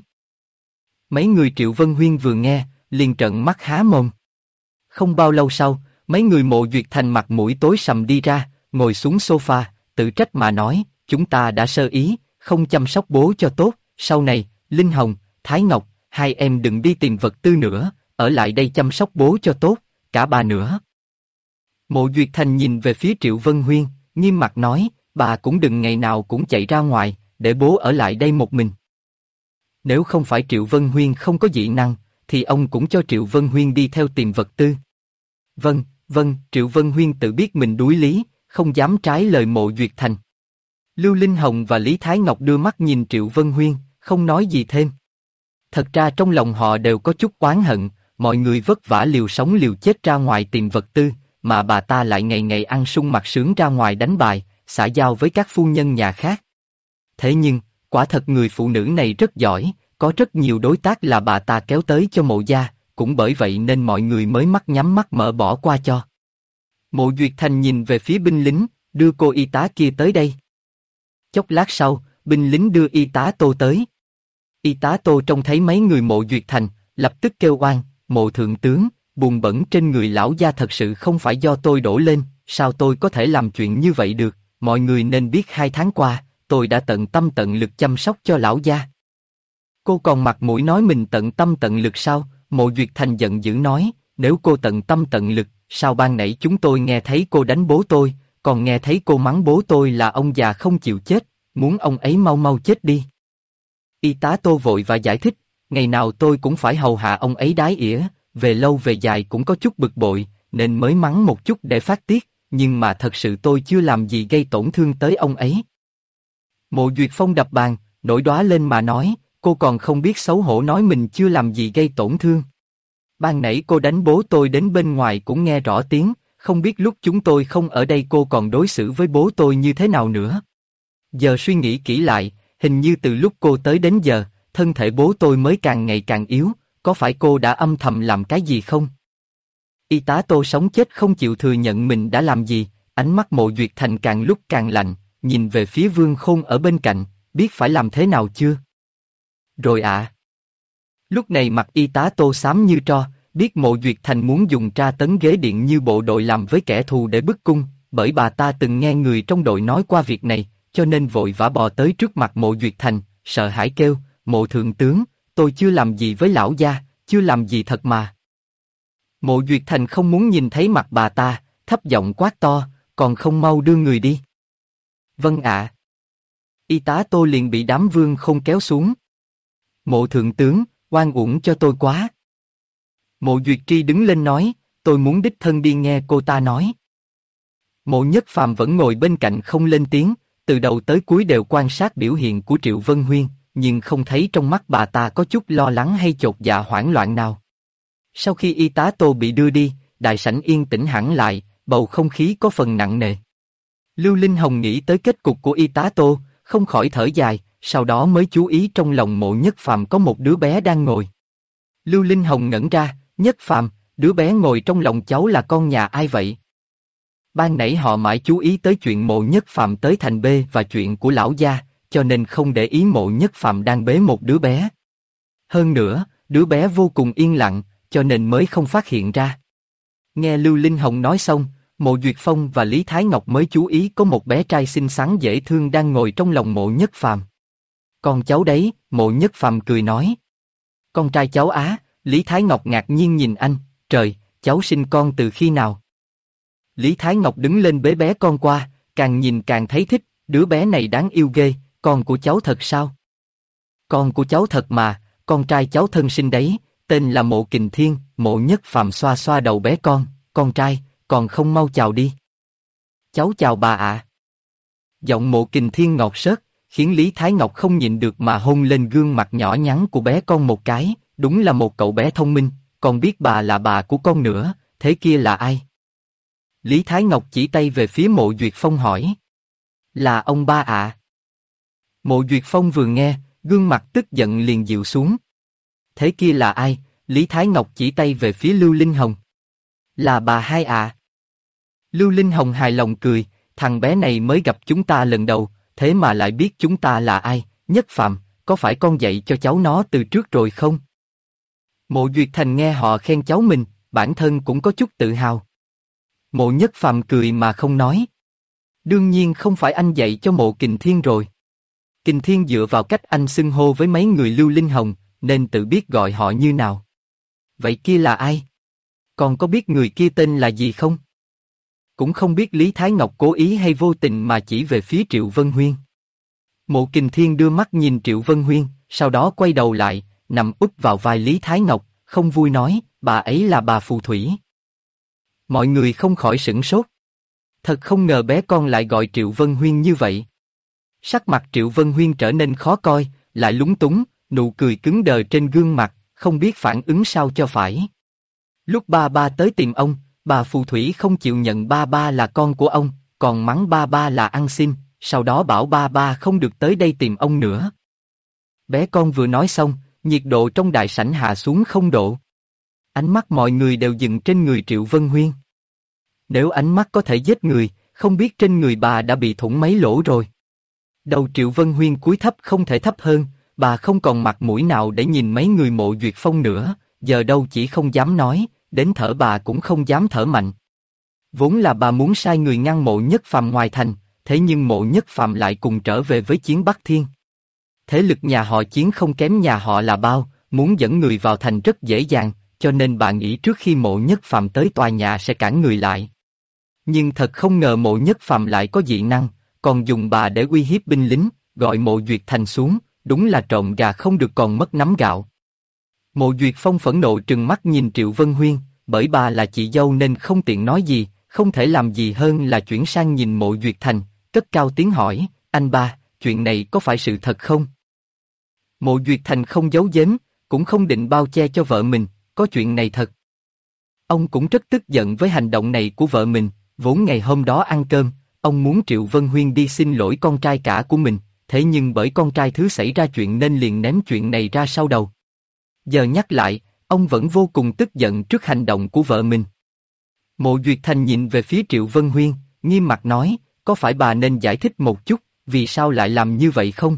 Mấy người Triệu Vân Huyên vừa nghe, liền trợn mắt há mồm. Không bao lâu sau, mấy người Mộ Duyệt Thành mặt mũi tối sầm đi ra, ngồi xuống sofa, tự trách mà nói, chúng ta đã sơ ý, không chăm sóc bố cho tốt, sau này, Linh Hồng, Thái Ngọc, hai em đừng đi tìm vật tư nữa, ở lại đây chăm sóc bố cho tốt, cả bà nữa. Mộ Duyệt Thành nhìn về phía Triệu Vân Huyên, nghiêm mặt nói, bà cũng đừng ngày nào cũng chạy ra ngoài, để bố ở lại đây một mình. Nếu không phải Triệu Vân Huyên không có dị năng, thì ông cũng cho Triệu Vân Huyên đi theo tìm vật tư. Vâng, Triệu Vân Huyên tự biết mình đuối lý, không dám trái lời Mộ Duyệt Thành. Lưu Linh Hồng và Lý Thái Ngọc đưa mắt nhìn Triệu Vân Huyên, không nói gì thêm. Thật ra trong lòng họ đều có chút oán hận, mọi người vất vả liều sống liều chết ra ngoài tìm vật tư, mà bà ta lại ngày ngày ăn sung mặc sướng ra ngoài đánh bài, xã giao với các phu nhân nhà khác. Thế nhưng, quả thật người phụ nữ này rất giỏi, có rất nhiều đối tác là bà ta kéo tới cho Mộ gia, cũng bởi vậy nên mọi người mới mắt nhắm mắt mở bỏ qua cho. Mộ Duyệt Thành nhìn về phía binh lính, đưa cô y tá kia tới đây. Chốc lát sau, binh lính đưa y tá Tô tới. Y tá Tô trông thấy mấy người Mộ Duyệt Thành, lập tức kêu oan, Mộ thượng tướng, bùn bẩn trên người lão gia thật sự không phải do tôi đổ lên, sao tôi có thể làm chuyện như vậy được, mọi người nên biết 2 tháng qua, tôi đã tận tâm tận lực chăm sóc cho lão gia. Cô còn mặt mũi nói mình tận tâm tận lực sao? Mộ Duyệt Thành giận dữ nói, nếu cô tận tâm tận lực, sao ban nãy chúng tôi nghe thấy cô đánh bố tôi, còn nghe thấy cô mắng bố tôi là ông già không chịu chết, muốn ông ấy mau mau chết đi. Y tá Tô vội và giải thích, ngày nào tôi cũng phải hầu hạ ông ấy đái ỉa, về lâu về dài cũng có chút bực bội, nên mới mắng một chút để phát tiết, nhưng mà thật sự tôi chưa làm gì gây tổn thương tới ông ấy. Mộ Duyệt Phong đập bàn, nổi đoá lên mà nói, cô còn không biết xấu hổ nói mình chưa làm gì gây tổn thương. Ban nãy cô đánh bố tôi đến bên ngoài cũng nghe rõ tiếng, không biết lúc chúng tôi không ở đây cô còn đối xử với bố tôi như thế nào nữa. Giờ suy nghĩ kỹ lại, hình như từ lúc cô tới đến giờ, thân thể bố tôi mới càng ngày càng yếu, có phải cô đã âm thầm làm cái gì không? Y tá Tô sống chết không chịu thừa nhận mình đã làm gì, ánh mắt Mộ Duyệt Thành càng lúc càng lạnh, nhìn về phía Vương Khôn ở bên cạnh, biết phải làm thế nào chưa? Rồi ạ. Lúc này mặt y tá Tô xám như tro, biết Mộ Duyệt Thành muốn dùng tra tấn ghế điện như bộ đội làm với kẻ thù để bức cung, bởi bà ta từng nghe người trong đội nói qua việc này, cho nên vội vã bò tới trước mặt Mộ Duyệt Thành, sợ hãi kêu, Mộ thượng tướng, tôi chưa làm gì với lão gia, chưa làm gì thật mà. Mộ Duyệt Thành không muốn nhìn thấy mặt bà ta, thấp giọng quát to, còn không mau đưa người đi. Vâng ạ. Y tá Tô liền bị đám Vương Khôn kéo xuống. Mộ thượng tướng, oan uổng cho tôi quá. Mộ Duyệt Tri đứng lên nói, tôi muốn đích thân đi nghe cô ta nói. Mộ Nhất Phàm vẫn ngồi bên cạnh không lên tiếng, từ đầu tới cuối đều quan sát biểu hiện của Triệu Vân Huyên, nhưng không thấy trong mắt bà ta có chút lo lắng hay chột dạ hoảng loạn nào. Sau khi y tá Tô bị đưa đi, đại sảnh yên tĩnh hẳn lại, bầu không khí có phần nặng nề. Lưu Linh Hồng nghĩ tới kết cục của y tá Tô, không khỏi thở dài, sau đó mới chú ý trong lòng Mộ Nhất Phàm có một đứa bé đang ngồi. Lưu Linh Hồng ngẩn ra, Nhất Phàm, đứa bé ngồi trong lòng cháu là con nhà ai vậy? Ban nãy họ mãi chú ý tới chuyện Mộ Nhất Phàm tới thành B và chuyện của lão gia, cho nên không để ý Mộ Nhất Phàm đang bế một đứa bé. Hơn nữa, đứa bé vô cùng yên lặng, cho nên mới không phát hiện ra. Nghe Lưu Linh Hồng nói xong, Mộ Duyệt Phong và Lý Thái Ngọc mới chú ý có một bé trai xinh xắn dễ thương đang ngồi trong lòng Mộ Nhất Phàm. Con cháu đấy, Mộ Nhất Phàm cười nói. Con trai cháu á, Lý Thái Ngọc ngạc nhiên nhìn anh, trời, cháu sinh con từ khi nào? Lý Thái Ngọc đứng lên bế bé con qua, càng nhìn càng thấy thích, đứa bé này đáng yêu ghê, con của cháu thật sao? Con của cháu thật mà, con trai cháu thân sinh đấy, tên là Mộ Kình Thiên. Mộ Nhất Phàm xoa xoa đầu bé con trai, còn không mau chào đi. Cháu chào bà ạ. Giọng Mộ Kình Thiên ngọt xớt, khiến Lý Thái Ngọc không nhịn được mà hôn lên gương mặt nhỏ nhắn của bé con một cái, đúng là một cậu bé thông minh, còn biết bà là bà của con nữa, thế kia là ai? Lý Thái Ngọc chỉ tay về phía Mộ Duyệt Phong hỏi. Là ông ba ạ. Mộ Duyệt Phong vừa nghe, gương mặt tức giận liền dịu xuống. Thế kia là ai? Lý Thái Ngọc chỉ tay về phía Lưu Linh Hồng. Là bà hai ạ. Lưu Linh Hồng hài lòng cười, thằng bé này mới gặp chúng ta lần đầu, thế mà lại biết chúng ta là ai. Nhất Phàm, có phải con dạy cho cháu nó từ trước rồi không? Mộ Duyệt Thành nghe họ khen cháu mình, bản thân cũng có chút tự hào. Mộ Nhất Phàm cười mà không nói. Đương nhiên không phải anh dạy cho Mộ Kình Thiên rồi. Kình Thiên dựa vào cách anh xưng hô với mấy người Lưu Linh Hồng, nên tự biết gọi họ như nào. Vậy kia là ai? Còn có biết người kia tên là gì không? Cũng không biết Lý Thái Ngọc cố ý hay vô tình mà chỉ về phía Triệu Vân Huyên. Mộ Kình Thiên đưa mắt nhìn Triệu Vân Huyên, sau đó quay đầu lại, nằm úp vào vai Lý Thái Ngọc, không vui nói, bà ấy là bà phù thủy. Mọi người không khỏi sửng sốt. Thật không ngờ bé con lại gọi Triệu Vân Huyên như vậy. Sắc mặt Triệu Vân Huyên trở nên khó coi, lại lúng túng, nụ cười cứng đờ trên gương mặt, không biết phản ứng sao cho phải. Lúc ba ba tới tìm ông, bà phù thủy không chịu nhận ba ba là con của ông, còn mắng ba ba là ăn xin, sau đó bảo ba ba không được tới đây tìm ông nữa. Bé con vừa nói xong, nhiệt độ trong đại sảnh hạ xuống 0 độ. Ánh mắt mọi người đều dừng trên người Triệu Vân Huyên. Nếu ánh mắt có thể giết người, không biết trên người bà đã bị thủng mấy lỗ rồi. Đầu Triệu Vân Huyên cúi thấp không thể thấp hơn, bà không còn mặt mũi nào để nhìn mấy người Mộ Duyệt Phong nữa, giờ đâu chỉ không dám nói, đến thở bà cũng không dám thở mạnh. Vốn là bà muốn sai người ngăn Mộ Nhất Phàm ngoài thành, thế nhưng Mộ Nhất Phàm lại cùng trở về với Chiến Bắc Thiên. Thế lực nhà họ Chiến không kém nhà họ là bao, muốn dẫn người vào thành rất dễ dàng, cho nên bà nghĩ trước khi Mộ Nhất Phàm tới tòa nhà sẽ cản người lại. Nhưng thật không ngờ Mộ Nhất Phàm lại có dị năng, còn dùng bà để uy hiếp binh lính, gọi Mộ Duyệt Thành xuống, đúng là trộm gà không được còn mất nắm gạo. Mộ Duyệt Phong phẫn nộ trừng mắt nhìn Triệu Vân Huyên, bởi bà là chị dâu nên không tiện nói gì, không thể làm gì hơn là chuyển sang nhìn Mộ Duyệt Thành, cất cao tiếng hỏi, anh ba, chuyện này có phải sự thật không? Mộ Duyệt Thành không giấu giếm, cũng không định bao che cho vợ mình, có chuyện này thật. Ông cũng rất tức giận với hành động này của vợ mình, vốn ngày hôm đó ăn cơm, ông muốn Triệu Vân Huyên đi xin lỗi con trai cả của mình, thế nhưng bởi con trai thứ xảy ra chuyện nên liền ném chuyện này ra sau đầu. Giờ nhắc lại, ông vẫn vô cùng tức giận trước hành động của vợ mình. Mộ Duyệt Thành nhìn về phía Triệu Vân Huyên, nghiêm mặt nói, có phải bà nên giải thích một chút, vì sao lại làm như vậy không?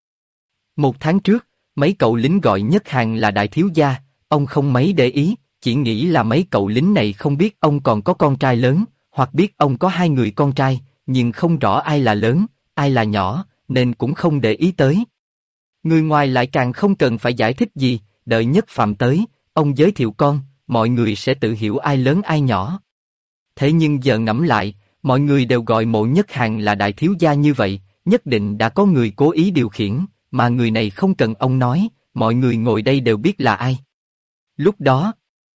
1 tháng trước, mấy cậu lính gọi Nhất Hàn là đại thiếu gia, ông không mấy để ý, chỉ nghĩ là mấy cậu lính này không biết ông còn có con trai lớn, hoặc biết ông có 2 người con trai, nhưng không rõ ai là lớn, ai là nhỏ, nên cũng không để ý tới. Người ngoài lại càng không cần phải giải thích gì, đợi Nhất Phàm tới, ông giới thiệu con, mọi người sẽ tự hiểu ai lớn ai nhỏ. Thế nhưng giờ ngẫm lại, mọi người đều gọi Mộ Nhất Hàn là đại thiếu gia như vậy, nhất định đã có người cố ý điều khiển, mà người này không cần ông nói, mọi người ngồi đây đều biết là ai. Lúc đó,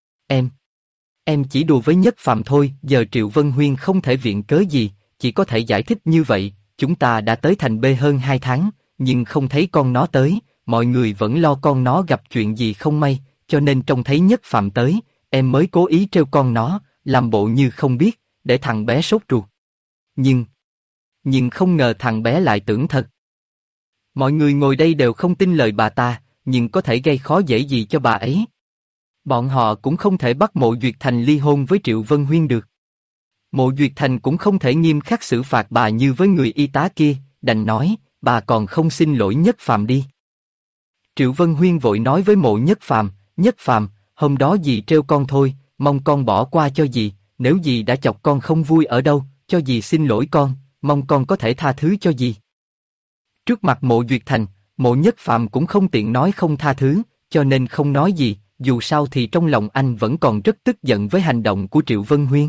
em chỉ đùa với Nhất Phàm thôi, giờ Triệu Vân Huyên không thể viện cớ gì, chỉ có thể giải thích như vậy, chúng ta đã tới thành B hơn 2 tháng, nhưng không thấy con nó tới, mọi người vẫn lo con nó gặp chuyện gì không may, cho nên trông thấy Nhất Phàm tới, em mới cố ý trêu con nó, làm bộ như không biết, để thằng bé sốt ruột. Nhưng, nhưng không ngờ thằng bé lại tưởng thật. Mọi người ngồi đây đều không tin lời bà ta, nhưng có thể gây khó dễ gì cho bà ấy. Bọn họ cũng không thể bắt Mộ Duyệt Thành ly hôn với Triệu Vân Huyên được. Mộ Duyệt Thành cũng không thể nghiêm khắc xử phạt bà như với người y tá kia, đành nói, bà còn không xin lỗi Nhất Phàm đi. Triệu Vân Huyên vội nói với Mộ Nhất Phàm, hôm đó dì trêu con thôi, mong con bỏ qua cho dì, nếu dì đã chọc con không vui ở đâu, cho dì xin lỗi con, mong con có thể tha thứ cho dì. Trước mặt Mộ Duyệt Thành, Mộ Nhất Phàm cũng không tiện nói không tha thứ, cho nên không nói gì, dù sao thì trong lòng anh vẫn còn rất tức giận với hành động của Triệu Vân Huyên.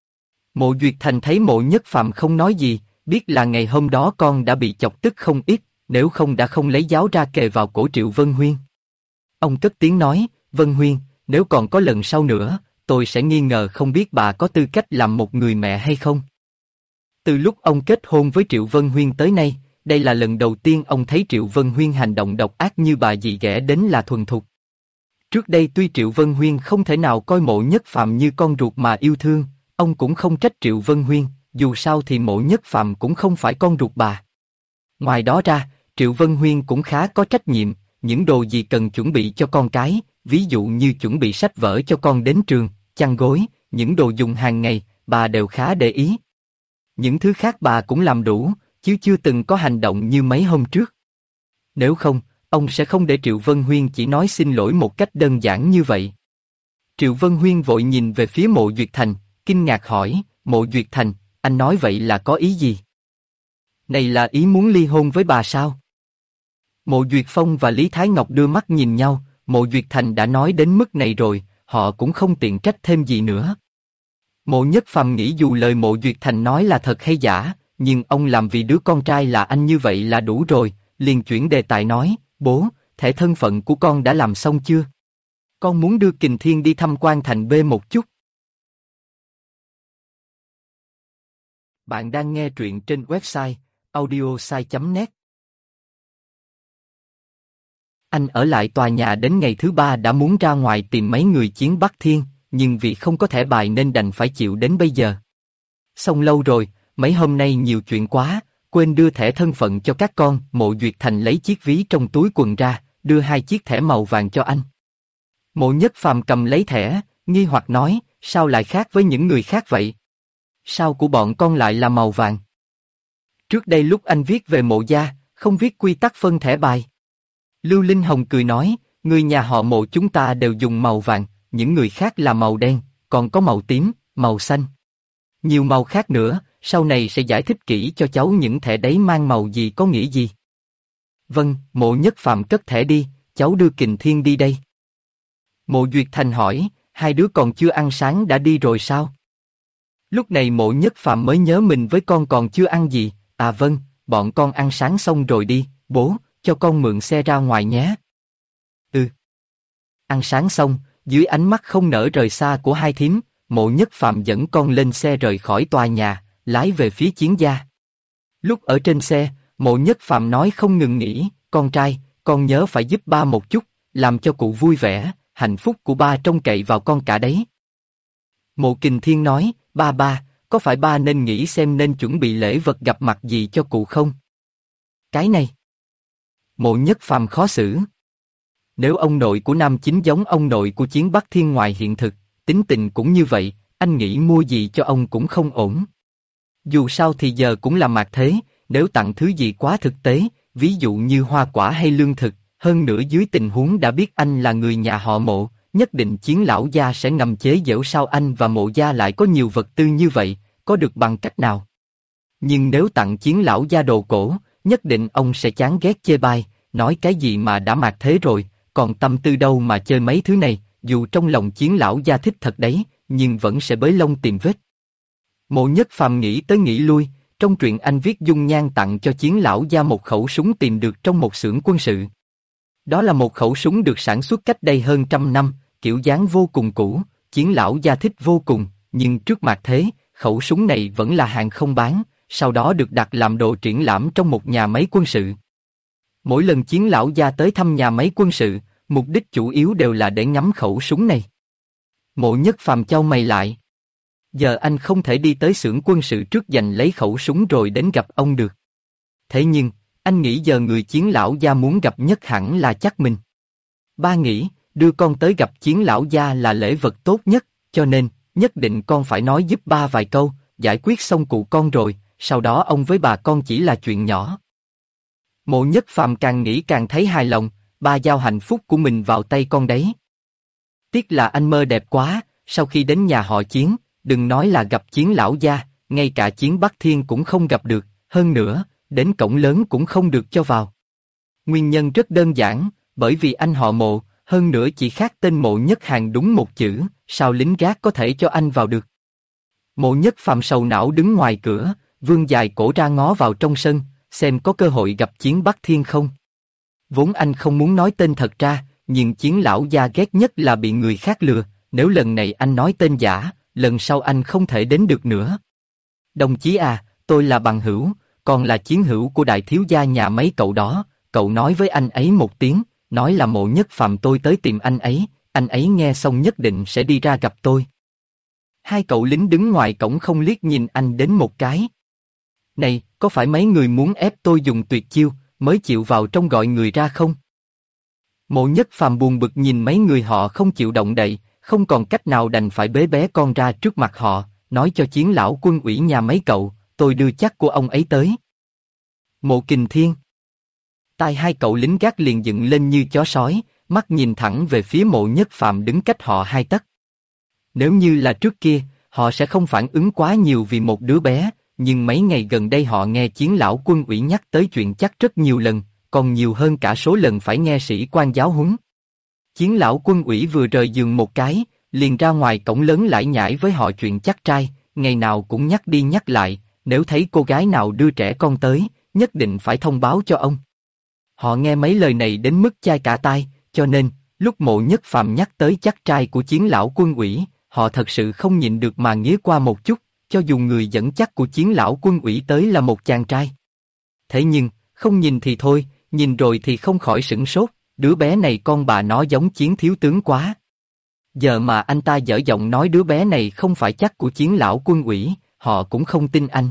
Mộ Duyệt Thành thấy Mộ Nhất Phàm không nói gì, biết là ngày hôm đó con đã bị chọc tức không ít, nếu không đã không lấy giáo ra kề vào cổ Triệu Vân Huyên. Ông cất tiếng nói, Vân Huyên, nếu còn có lần sau nữa, tôi sẽ nghi ngờ không biết bà có tư cách làm một người mẹ hay không. Từ lúc ông kết hôn với Triệu Vân Huyên tới nay, đây là lần đầu tiên ông thấy Triệu Vân Huyên hành động độc ác như bà dì ghẻ đến là thuần thục. Trước đây tuy Triệu Vân Huyên không thể nào coi Mộ Nhất Phàm như con ruột mà yêu thương, ông cũng không trách Triệu Vân Huyên, dù sao thì Mộ Nhất Phàm cũng không phải con ruột bà. Ngoài đó ra, Triệu Vân Huyên cũng khá có trách nhiệm, những đồ gì cần chuẩn bị cho con cái, ví dụ như chuẩn bị sách vở cho con đến trường, chăn gối, những đồ dùng hàng ngày, bà đều khá để ý. Những thứ khác bà cũng làm đủ, chứ chưa từng có hành động như mấy hôm trước. Nếu không, ông sẽ không để Triệu Vân Huyên chỉ nói xin lỗi một cách đơn giản như vậy. Triệu Vân Huyên vội nhìn về phía Mộ Duyệt Thành, kinh ngạc hỏi, Mộ Duyệt Thành, anh nói vậy là có ý gì? Này là ý muốn ly hôn với bà sao? Mộ Duyệt Phong và Lý Thái Ngọc đưa mắt nhìn nhau, Mộ Duyệt Thành đã nói đến mức này rồi, họ cũng không tiện trách thêm gì nữa. Mộ Nhất Phàm nghĩ dù lời Mộ Duyệt Thành nói là thật hay giả, nhưng ông làm vì đứa con trai là anh như vậy là đủ rồi, liền chuyển đề tài nói, bố, thẻ thân phận của con đã làm xong chưa? Con muốn đưa Kình Thiên đi thăm quan thành B một chút. Bạn đang nghe truyện trên website audiosai.net. Anh ở lại tòa nhà đến ngày thứ 3 đã muốn ra ngoài tìm mấy người chiến Bắc Thiên, nhưng vì không có thẻ bài nên đành phải chịu đến bây giờ. Xong lâu rồi, mấy hôm nay nhiều chuyện quá, quên đưa thẻ thân phận cho các con. Mộ Duyệt Thành lấy chiếc ví trong túi quần ra, đưa 2 chiếc thẻ màu vàng cho anh. Mộ Nhất Phàm cầm lấy thẻ, nghi hoặc nói, sao lại khác với những người khác vậy? Sao của bọn con lại là màu vàng? Trước đây lúc anh viết về Mộ gia, không viết quy tắc phân thẻ bài. Lưu Linh Hồng cười nói, người nhà họ Mộ chúng ta đều dùng màu vàng, những người khác là màu đen, còn có màu tím, màu xanh. Nhiều màu khác nữa, sau này sẽ giải thích kỹ cho cháu những thẻ đấy mang màu gì có nghĩa gì. Vâng, Mộ Nhất Phàm cất thẻ đi, cháu đưa Kình Thiên đi đây. Mộ Duyệt Thành hỏi, 2 đứa còn chưa ăn sáng đã đi rồi sao? Lúc này Mộ Nhất Phàm mới nhớ mình với con còn chưa ăn gì, à vâng, bọn con ăn sáng xong rồi đi, bố, cho con mượn xe ra ngoài nhé. Ừ. Ăn sáng xong, dưới ánh mắt không nỡ rời xa của hai thím, Mộ Nhất Phàm dẫn con lên xe rời khỏi tòa nhà, lái về phía Chiến gia. Lúc ở trên xe, Mộ Nhất Phàm nói không ngừng nghỉ, con trai, con nhớ phải giúp ba một chút, làm cho cụ vui vẻ, hạnh phúc của ba trông cậy vào con cả đấy. Mộ Kình Thiên nói, ba, có phải ba nên nghĩ xem nên chuẩn bị lễ vật gặp mặt gì cho cụ không? Cái này. Mộ Nhất Phàm khó xử. Nếu ông nội của Nam Chính giống ông nội của Chiến Bắc Thiên ngoài hiện thực, tính tình cũng như vậy, anh nghĩ mua gì cho ông cũng không ổn. Dù sao thì giờ cũng là mạt thế, nếu tặng thứ gì quá thực tế, ví dụ như hoa quả hay lương thực, hơn nữa dưới tình huống đã biết anh là người nhà họ Mộ, nhất định Chiến lão gia sẽ ngầm chế giễu sao anh và Mộ gia lại có nhiều vật tư như vậy, có được bằng cách nào. Nhưng nếu tặng Chiến lão gia đồ cổ, nhất định ông sẽ chán ghét chê bai, nói cái gì mà đã mạt thế rồi, còn tâm tư đâu mà chơi mấy thứ này, dù trong lòng Chiến lão gia thích thật đấy, nhưng vẫn sẽ bới lông tìm vết. Mộ Nhất Phàm nghĩ tới nghĩ lui, trong truyện anh viết dung nhan tặng cho Chiến lão gia một khẩu súng tìm được trong một xưởng quân sự. Đó là một khẩu súng được sản xuất cách đây hơn 100 năm, kiểu dáng vô cùng cũ, Chiến lão gia thích vô cùng, nhưng trước mặt thế, khẩu súng này vẫn là hàng không bán, sau đó được đặt làm đồ triển lãm trong một nhà máy quân sự. Mỗi lần Chiến lão gia tới thăm nhà máy quân sự, mục đích chủ yếu đều là để ngắm khẩu súng này. Mộ Nhất Phàm chau mày lại. Giờ anh không thể đi tới xưởng quân sự trước giành lấy khẩu súng rồi đến gặp ông được. Thế nhưng, anh nghĩ giờ người Chiến lão gia muốn gặp nhất hẳn là chắc mình. Ba nghĩ, đưa con tới gặp Chiến lão gia là lễ vật tốt nhất, cho nên, nhất định con phải nói giúp ba vài câu, giải quyết xong cụ con rồi, sau đó ông với bà con chỉ là chuyện nhỏ. Mộ Nhất Phàm càng nghĩ càng thấy hài lòng, ba giao hạnh phúc của mình vào tay con đấy. Tiếc là anh mơ đẹp quá, sau khi đến nhà họ Chiến, đừng nói là gặp Chiến lão gia, ngay cả Chiến Bắc Thiên cũng không gặp được, hơn nữa, đến cổng lớn cũng không được cho vào. Nguyên nhân rất đơn giản, bởi vì anh họ Mộ, hơn nữa chỉ khác tên Mộ Nhất Hàn đúng một chữ, sao lính gác có thể cho anh vào được. Mộ Nhất Phàm sầu não đứng ngoài cửa, vươn dài cổ ra ngó vào trong sân, xem có cơ hội gặp Chiến Bắc Thiên không. Vốn anh không muốn nói tên thật ra, nhưng Chiến lão gia ghét nhất là bị người khác lừa, nếu lần này anh nói tên giả, lần sau anh không thể đến được nữa. Đồng chí à, tôi là bằng hữu, còn là chiến hữu của đại thiếu gia nhà mấy cậu đó, cậu nói với anh ấy một tiếng, nói là Mộ Nhất Phàm tôi tới tìm anh ấy nghe xong nhất định sẽ đi ra gặp tôi. Hai cậu lính đứng ngoài cổng không liếc nhìn anh đến một cái. Này, có phải mấy người muốn ép tôi dùng tuyệt chiêu, mới chịu vào trong gọi người ra không? Mộ Nhất Phàm buồn bực nhìn mấy người họ không chịu động đậy, không còn cách nào đành phải bế bé con ra trước mặt họ, nói cho Chiến lão quân ủy nhà mấy cậu, tôi đưa chắc của ông ấy tới. Mộ Kình Thiên. Tai hai cậu lính gác liền dựng lên như chó sói, mắt nhìn thẳng về phía Mộ Nhất Phàm đứng cách họ 2 tấc. Nếu như là trước kia, họ sẽ không phản ứng quá nhiều vì một đứa bé, nhưng mấy ngày gần đây họ nghe Chiến lão quân ủy nhắc tới chuyện chắc rất nhiều lần, còn nhiều hơn cả số lần phải nghe sĩ quan giáo huấn. Chiến lão quân ủy vừa rời giường một cái, liền ra ngoài cổng lớn lải nhải với họ chuyện chắc trai, ngày nào cũng nhắc đi nhắc lại, nếu thấy cô gái nào đưa trẻ con tới, nhất định phải thông báo cho ông. Họ nghe mấy lời này đến mức chai cả tai, cho nên, lúc Mộ Nhất Phàm nhắc tới chắc trai của Chiến lão quân ủy, họ thật sự không nhịn được mà nghía qua một chút, cho dù người dẫn chắc của Chiến lão quân ủy tới là một chàng trai. Thế nhưng, không nhìn thì thôi, nhìn rồi thì không khỏi sửng sốt, đứa bé này con bà nó giống Chiến thiếu tướng quá. Giờ mà anh ta dở giọng nói đứa bé này không phải chắc của Chiến lão quân ủy, họ cũng không tin anh.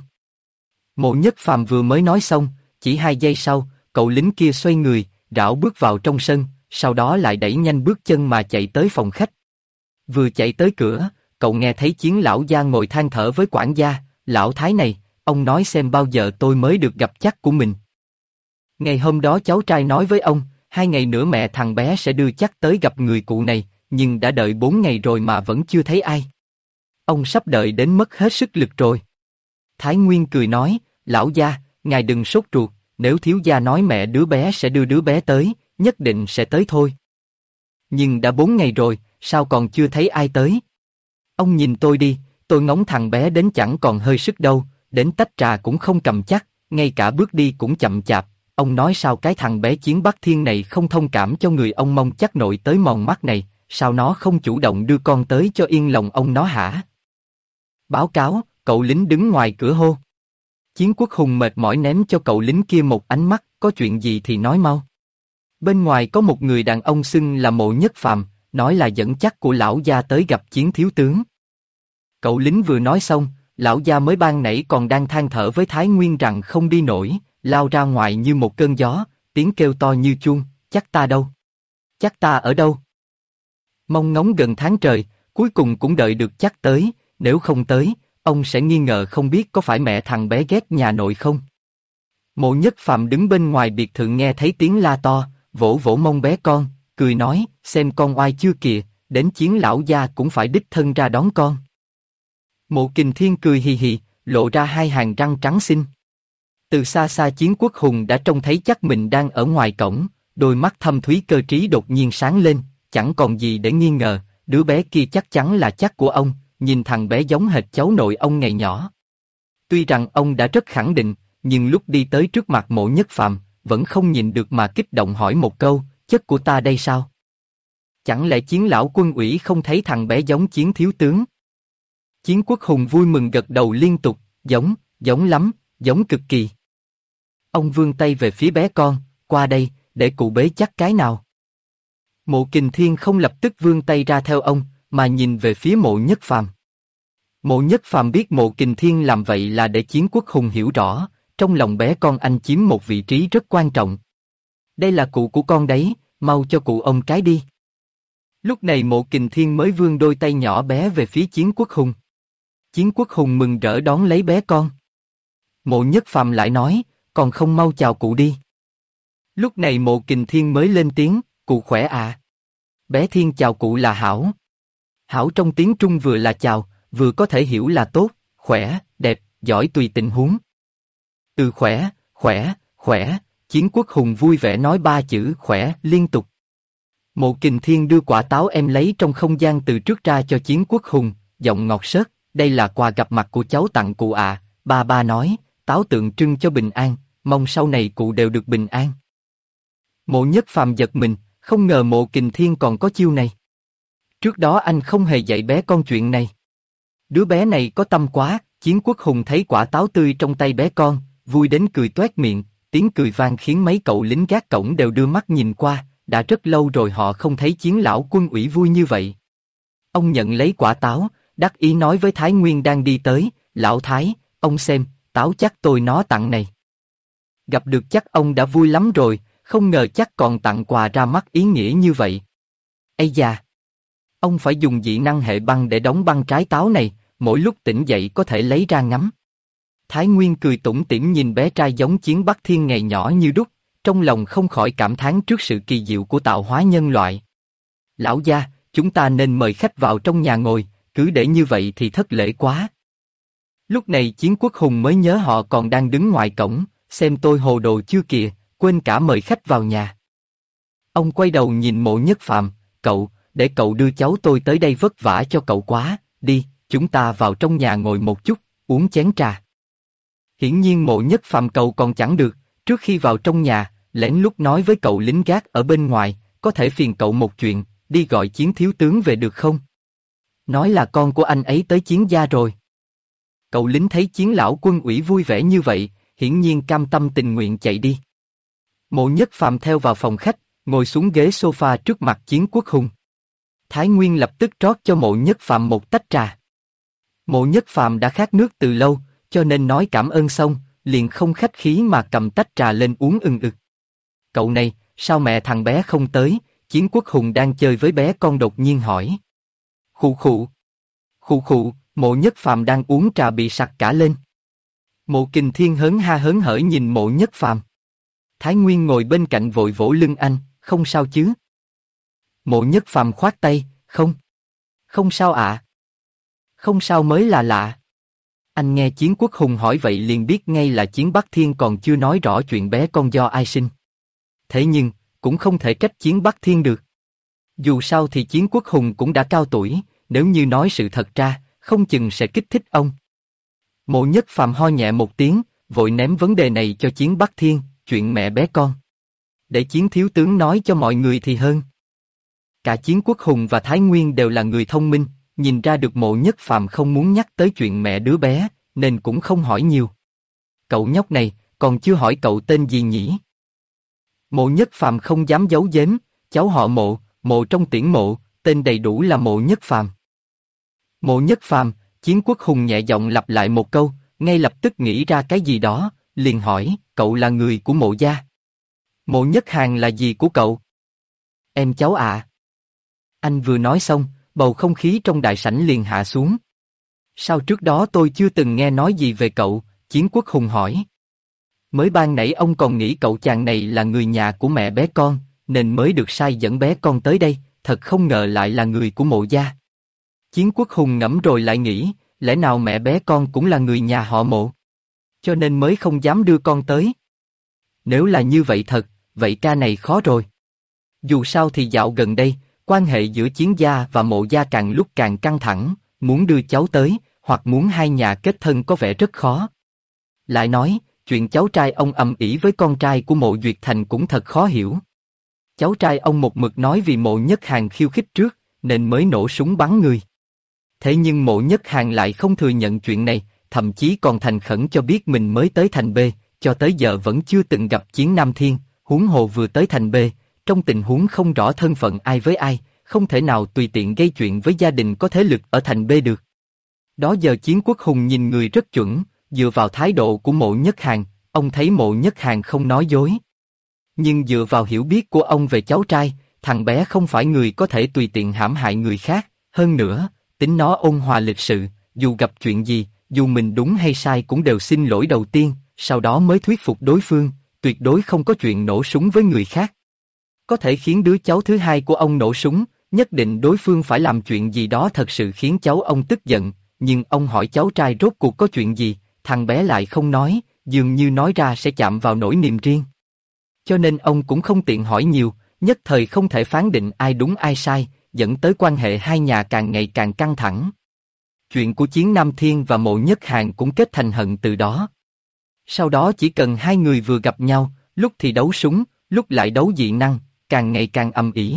Mộ Nhất Phàm vừa mới nói xong, chỉ 2 giây sau, cậu lính kia xoay người, rảo bước vào trong sân, sau đó lại đẩy nhanh bước chân mà chạy tới phòng khách. Vừa chạy tới cửa, cậu nghe thấy Chiến lão gia ngồi than thở với quản gia, lão thái này, ông nói xem bao giờ tôi mới được gặp chắc của mình. Ngày hôm đó cháu trai nói với ông, 2 ngày nữa mẹ thằng bé sẽ đưa chắc tới gặp người cụ này, nhưng đã đợi 4 ngày rồi mà vẫn chưa thấy ai. Ông sắp đợi đến mất hết sức lực rồi. Thái Nguyên cười nói, lão gia, ngài đừng sốt ruột, nếu thiếu gia nói mẹ đứa bé sẽ đưa đứa bé tới, nhất định sẽ tới thôi. Nhưng đã 4 ngày rồi, sao còn chưa thấy ai tới? Ông nhìn tôi đi, tôi ngóng thằng bé đến chẳng còn hơi sức đâu, đến tách trà cũng không cầm chắc, ngay cả bước đi cũng chậm chạp. Ông nói sao cái thằng bé Chiến Bắc Thiên này không thông cảm cho người ông mong chắc nội tới mòn mắt này, sao nó không chủ động đưa con tới cho yên lòng ông nó hả? Báo cáo, cậu lính đứng ngoài cửa hô. Chiến Quốc Hùng mệt mỏi ném cho cậu lính kia một ánh mắt, có chuyện gì thì nói mau. Bên ngoài có một người đàn ông xưng là Mộ Nhất Phàm, nói là dẫn chắc của lão gia tới gặp Chiến thiếu tướng. Cậu lính vừa nói xong, lão gia mới ban nãy còn đang than thở với Thái Nguyên rằng không đi nổi, lao ra ngoài như một cơn gió, tiếng kêu to như chuông, chắc ta đâu? Chắc ta ở đâu? Mong ngóng gần tháng trời, cuối cùng cũng đợi được chắc tới, nếu không tới, ông sẽ nghi ngờ không biết có phải mẹ thằng bé ghét nhà nội không. Mộ Nhất Phàm đứng bên ngoài biệt thự nghe thấy tiếng la to, vỗ vỗ mông bé con, cười nói, xem con oai chưa kìa, đến Chiến lão gia cũng phải đích thân ra đón con. Mộ Kình Thiên cười hì hì, lộ ra 2 hàng răng trắng xinh. Từ xa xa Chiến Quốc Hùng đã trông thấy chắc mình đang ở ngoài cổng, đôi mắt thâm thúy cơ trí đột nhiên sáng lên, chẳng còn gì để nghi ngờ, đứa bé kia chắc chắn là chắc của ông, nhìn thằng bé giống hệt cháu nội ông ngày nhỏ. Tuy rằng ông đã rất khẳng định, nhưng lúc đi tới trước mặt Mộ Nhất Phàm, vẫn không nhìn được mà kích động hỏi một câu, chất của ta đây sao? Chẳng lẽ Chiến lão quân ủy không thấy thằng bé giống Chiến thiếu tướng? Chiến Quốc Hùng vui mừng gật đầu liên tục, giống lắm, giống cực kỳ. Ông vươn tay về phía bé con, qua đây, để cụ bế chắc cái nào. Mộ Kình Thiên không lập tức vươn tay ra theo ông, mà nhìn về phía Mộ Nhất Phàm. Mộ Nhất Phàm biết Mộ Kình Thiên làm vậy là để Chiến Quốc Hùng hiểu rõ, trong lòng bé con anh chiếm một vị trí rất quan trọng. Đây là cụ của con đấy, mau cho cụ ông cái đi. Lúc này Mộ Kình Thiên mới vươn đôi tay nhỏ bé về phía Chiến Quốc Hùng. Chiến Quốc Hùng mừng rỡ đón lấy bé con. Mộ Nhất Phàm lại nói, còn không mau chào cụ đi. Lúc này Mộ Kình Thiên mới lên tiếng, cụ khỏe à? Bé Thiên chào cụ là Hảo. Hảo trong tiếng Trung vừa là chào, vừa có thể hiểu là tốt, khỏe, đẹp, giỏi tùy tình huống. Khỏe, khỏe, khỏe, Chiến Quốc Hùng vui vẻ nói ba chữ khỏe liên tục. Mộ Kình Thiên đưa quả táo em lấy trong không gian từ trước ra cho Chiến Quốc Hùng, giọng ngọt xớt, đây là quà gặp mặt của cháu tặng cụ à, ba nói, táo tượng trưng cho bình an, mong sau này cụ đều được bình an. Mộ Nhất Phàm giật mình, không ngờ Mộ Kình Thiên còn có chiêu này. Trước đó anh không hề dạy bé con chuyện này. Đứa bé này có tâm quá, Chiến Quốc Hùng thấy quả táo tươi trong tay bé con, vui đến cười toét miệng, tiếng cười vang khiến mấy cậu lính gác cổng đều đưa mắt nhìn qua, đã rất lâu rồi họ không thấy Chiến lão quân ủy vui như vậy. Ông nhận lấy quả táo, đắc ý nói với Thái Nguyên đang đi tới, lão Thái, ông xem, táo chắc tôi nó tặng này. Gặp được chắc ông đã vui lắm rồi, không ngờ chắc còn tặng quà ra mắt ý nghĩa như vậy. Ây da! Ông phải dùng dị năng hệ băng để đóng băng trái táo này, mỗi lúc tỉnh dậy có thể lấy ra ngắm. Thái Nguyên cười tủm tỉm nhìn bé trai giống Chiến Bắc Thiên ngày nhỏ như đúc, trong lòng không khỏi cảm thán trước sự kỳ diệu của tạo hóa nhân loại. Lão gia, chúng ta nên mời khách vào trong nhà ngồi, cứ để như vậy thì thất lễ quá. Lúc này Chiến Quốc Hùng mới nhớ họ còn đang đứng ngoài cổng, xem tôi hồ đồ chưa kìa, quên cả mời khách vào nhà. Ông quay đầu nhìn Mộ Nhất Phàm, cậu, để cậu đưa cháu tôi tới đây vất vả cho cậu quá, đi, chúng ta vào trong nhà ngồi một chút, uống chén trà. Hiển nhiên Mộ Nhất Phàm cậu còn chẳng được, trước khi vào trong nhà, lén lút nói với cậu lính gác ở bên ngoài, có thể phiền cậu một chuyện, đi gọi Chiến thiếu tướng về được không? Nói là con của anh ấy tới Chiến gia rồi. Cậu lính thấy Chiến lão quân ủy vui vẻ như vậy, hiển nhiên cam tâm tình nguyện chạy đi. Mộ Nhất Phàm theo vào phòng khách, ngồi xuống ghế sofa trước mặt Chiến Quốc Hùng. Thái Nguyên lập tức rót cho Mộ Nhất Phàm một tách trà. Mộ Nhất Phàm đã khát nước từ lâu, cho nên nói cảm ơn xong, liền không khách khí mà cầm tách trà lên uống ừng ực. Cậu này, sao mẹ thằng bé không tới? Chiến Quốc Hùng đang chơi với bé con đột nhiên hỏi. Khụ khụ. Khụ khụ, Mộ Nhất Phàm đang uống trà bị sặc cả lên. Mộ Kình Thiên hớn ha hớn hở nhìn Mộ Nhất Phàm. Thái Nguyên ngồi bên cạnh vội vỗ lưng anh, không sao chứ? Mộ Nhất Phàm khoát tay, không. Không sao ạ. Không sao mới là lạ. Anh nghe Chiến Quốc Hùng hỏi vậy liền biết ngay là Chiến Bắc Thiên còn chưa nói rõ chuyện bé con do ai sinh. Thế nhưng, cũng không thể trách Chiến Bắc Thiên được. Dù sao thì Chiến Quốc Hùng cũng đã cao tuổi, nếu như nói sự thật ra, không chừng sẽ kích thích ông. Mộ Nhất Phàm ho nhẹ một tiếng, vội ném vấn đề này cho Chiến Bắc Thiên, chuyện mẹ bé con. Để Chiến thiếu tướng nói cho mọi người thì hơn. Cả Chiến Quốc Hùng và Thái Nguyên đều là người thông minh, nhìn ra được Mộ Nhất Phàm không muốn nhắc tới chuyện mẹ đứa bé, nên cũng không hỏi nhiều. Cậu nhóc này, còn chưa hỏi cậu tên gì nhỉ? Mộ Nhất Phàm không dám giấu giếm, cháu họ Mộ, Mộ trong tiễn Mộ, tên đầy đủ là Mộ Nhất Phàm. Mộ Nhất Phàm, Chiến Quốc Hùng nhẹ giọng lặp lại một câu, ngay lập tức nghĩ ra cái gì đó, liền hỏi, cậu là người của Mộ gia? Mộ Nhất Hàn là gì của cậu? Em cháu ạ. Anh vừa nói xong, bầu không khí trong đại sảnh liền hạ xuống. Sao trước đó tôi chưa từng nghe nói gì về cậu? Chiến Quốc Hùng hỏi. Mới ban nãy ông còn nghĩ cậu chàng này là người nhà của mẹ bé con, nên mới được sai dẫn bé con tới đây, thật không ngờ lại là người của Mộ gia. Chiến Quốc Hùng ngẫm rồi lại nghĩ, lẽ nào mẹ bé con cũng là người nhà họ Mộ? Cho nên mới không dám đưa con tới. Nếu là như vậy thật, vậy ca này khó rồi. Dù sao thì dạo gần đây, quan hệ giữa Chiến gia và Mộ gia càng lúc càng căng thẳng, muốn đưa cháu tới, hoặc muốn hai nhà kết thân có vẻ rất khó. Lại nói, chuyện cháu trai ông ầm ĩ với con trai của Mộ Duyệt Thành cũng thật khó hiểu. Cháu trai ông một mực nói vì Mộ Nhất Hàn khiêu khích trước, nên mới nổ súng bắn người. Thế nhưng Mộ Nhất Hàn lại không thừa nhận chuyện này, thậm chí còn thành khẩn cho biết mình mới tới thành B, cho tới giờ vẫn chưa từng gặp Chiến Nam Thiên, huống hồ vừa tới thành B, trong tình huống không rõ thân phận ai với ai, không thể nào tùy tiện gây chuyện với gia đình có thế lực ở thành B được. Đó giờ Chiến Quốc Hùng nhìn người rất chuẩn, dựa vào thái độ của Mộ Nhất Hàn, ông thấy Mộ Nhất Hàn không nói dối. Nhưng dựa vào hiểu biết của ông về cháu trai, thằng bé không phải người có thể tùy tiện hãm hại người khác, hơn nữa, tính nó ôn hòa lịch sự, dù gặp chuyện gì, dù mình đúng hay sai cũng đều xin lỗi đầu tiên, sau đó mới thuyết phục đối phương, tuyệt đối không có chuyện nổ súng với người khác. Có thể khiến đứa cháu thứ hai của ông nổ súng, nhất định đối phương phải làm chuyện gì đó thật sự khiến cháu ông tức giận, nhưng ông hỏi cháu trai rốt cuộc có chuyện gì, thằng bé lại không nói, dường như nói ra sẽ chạm vào nỗi niềm riêng. Cho nên ông cũng không tiện hỏi nhiều, nhất thời không thể phán định ai đúng ai sai, dẫn tới quan hệ hai nhà càng ngày càng căng thẳng. Chuyện của Chiến Nam Thiên và Mộ Nhất Hàn cũng kết thành hận từ đó. Sau đó chỉ cần hai người vừa gặp nhau, lúc thì đấu súng, lúc lại đấu dị năng, càng ngày càng âm ỉ.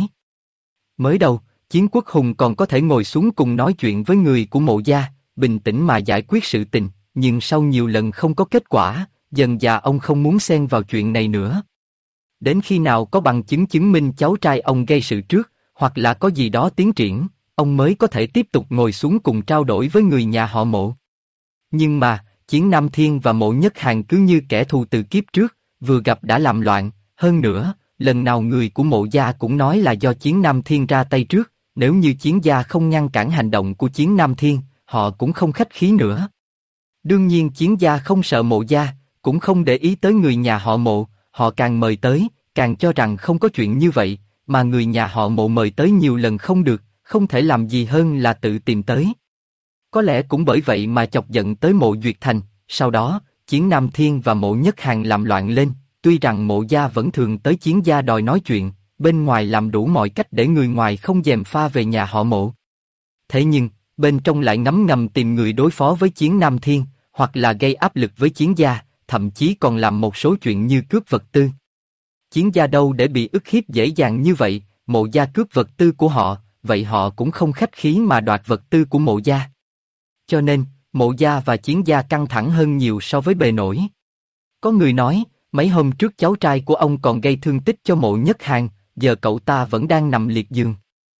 Mới đầu, Chiến Quốc Hùng còn có thể ngồi xuống cùng nói chuyện với người của Mộ gia, bình tĩnh mà giải quyết sự tình, nhưng sau nhiều lần không có kết quả, dần dà ông không muốn xen vào chuyện này nữa. Đến khi nào có bằng chứng chứng minh cháu trai ông gây sự trước, hoặc là có gì đó tiến triển, ông mới có thể tiếp tục ngồi xuống cùng trao đổi với người nhà họ Mộ. Nhưng mà, Chiến Nam Thiên và Mộ Nhất Hàn cứ như kẻ thù từ kiếp trước, vừa gặp đã làm loạn, hơn nữa, lần nào người của Mộ gia cũng nói là do Chiến Nam Thiên ra tay trước, nếu như Chiến gia không ngăn cản hành động của Chiến Nam Thiên, họ cũng không khách khí nữa. Đương nhiên Chiến gia không sợ Mộ gia, cũng không để ý tới người nhà họ Mộ, họ càng mời tới, càng cho rằng không có chuyện như vậy, mà người nhà họ Mộ mời tới nhiều lần không được, không thể làm gì hơn là tự tìm tới. Có lẽ cũng bởi vậy mà chọc giận tới Mộ Duyệt Thành, sau đó, Chiến Nam Thiên và Mộ Nhất Hàn làm loạn lên, tuy rằng Mộ gia vẫn thường tới Chiến gia đòi nói chuyện, bên ngoài làm đủ mọi cách để người ngoài không gièm pha về nhà họ Mộ. Thế nhưng, bên trong lại ngấm ngầm tìm người đối phó với Chiến Nam Thiên, hoặc là gây áp lực với Chiến gia, thậm chí còn làm một số chuyện như cướp vật tư. Chiến gia đâu để bị ức hiếp dễ dàng như vậy, Mộ gia cướp vật tư của họ, vậy họ cũng không khách khí mà đoạt vật tư của Mộ gia. Cho nên, Mộ gia và Chiến gia căng thẳng hơn nhiều so với bề nổi. Có người nói, mấy hôm trước cháu trai của ông còn gây thương tích cho Mộ Nhất Hàn, giờ cậu ta vẫn đang nằm liệt giường.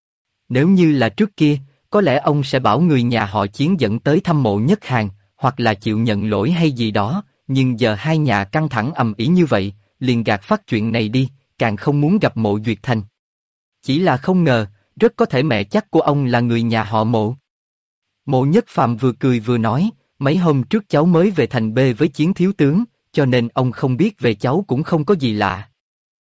Nếu như là trước kia, có lẽ ông sẽ bảo người nhà họ Chiến dẫn tới thăm Mộ Nhất Hàn, hoặc là chịu nhận lỗi hay gì đó, nhưng giờ hai nhà căng thẳng ầm ĩ như vậy, liền gạt phát chuyện này đi, càng không muốn gặp Mộ Duyệt Thành. Chỉ là không ngờ, rất có thể mẹ chắc của ông là người nhà họ Mộ. Mộ Nhất Phàm vừa cười vừa nói, mấy hôm trước cháu mới về thành B với Chiến thiếu tướng, cho nên ông không biết về cháu cũng không có gì lạ.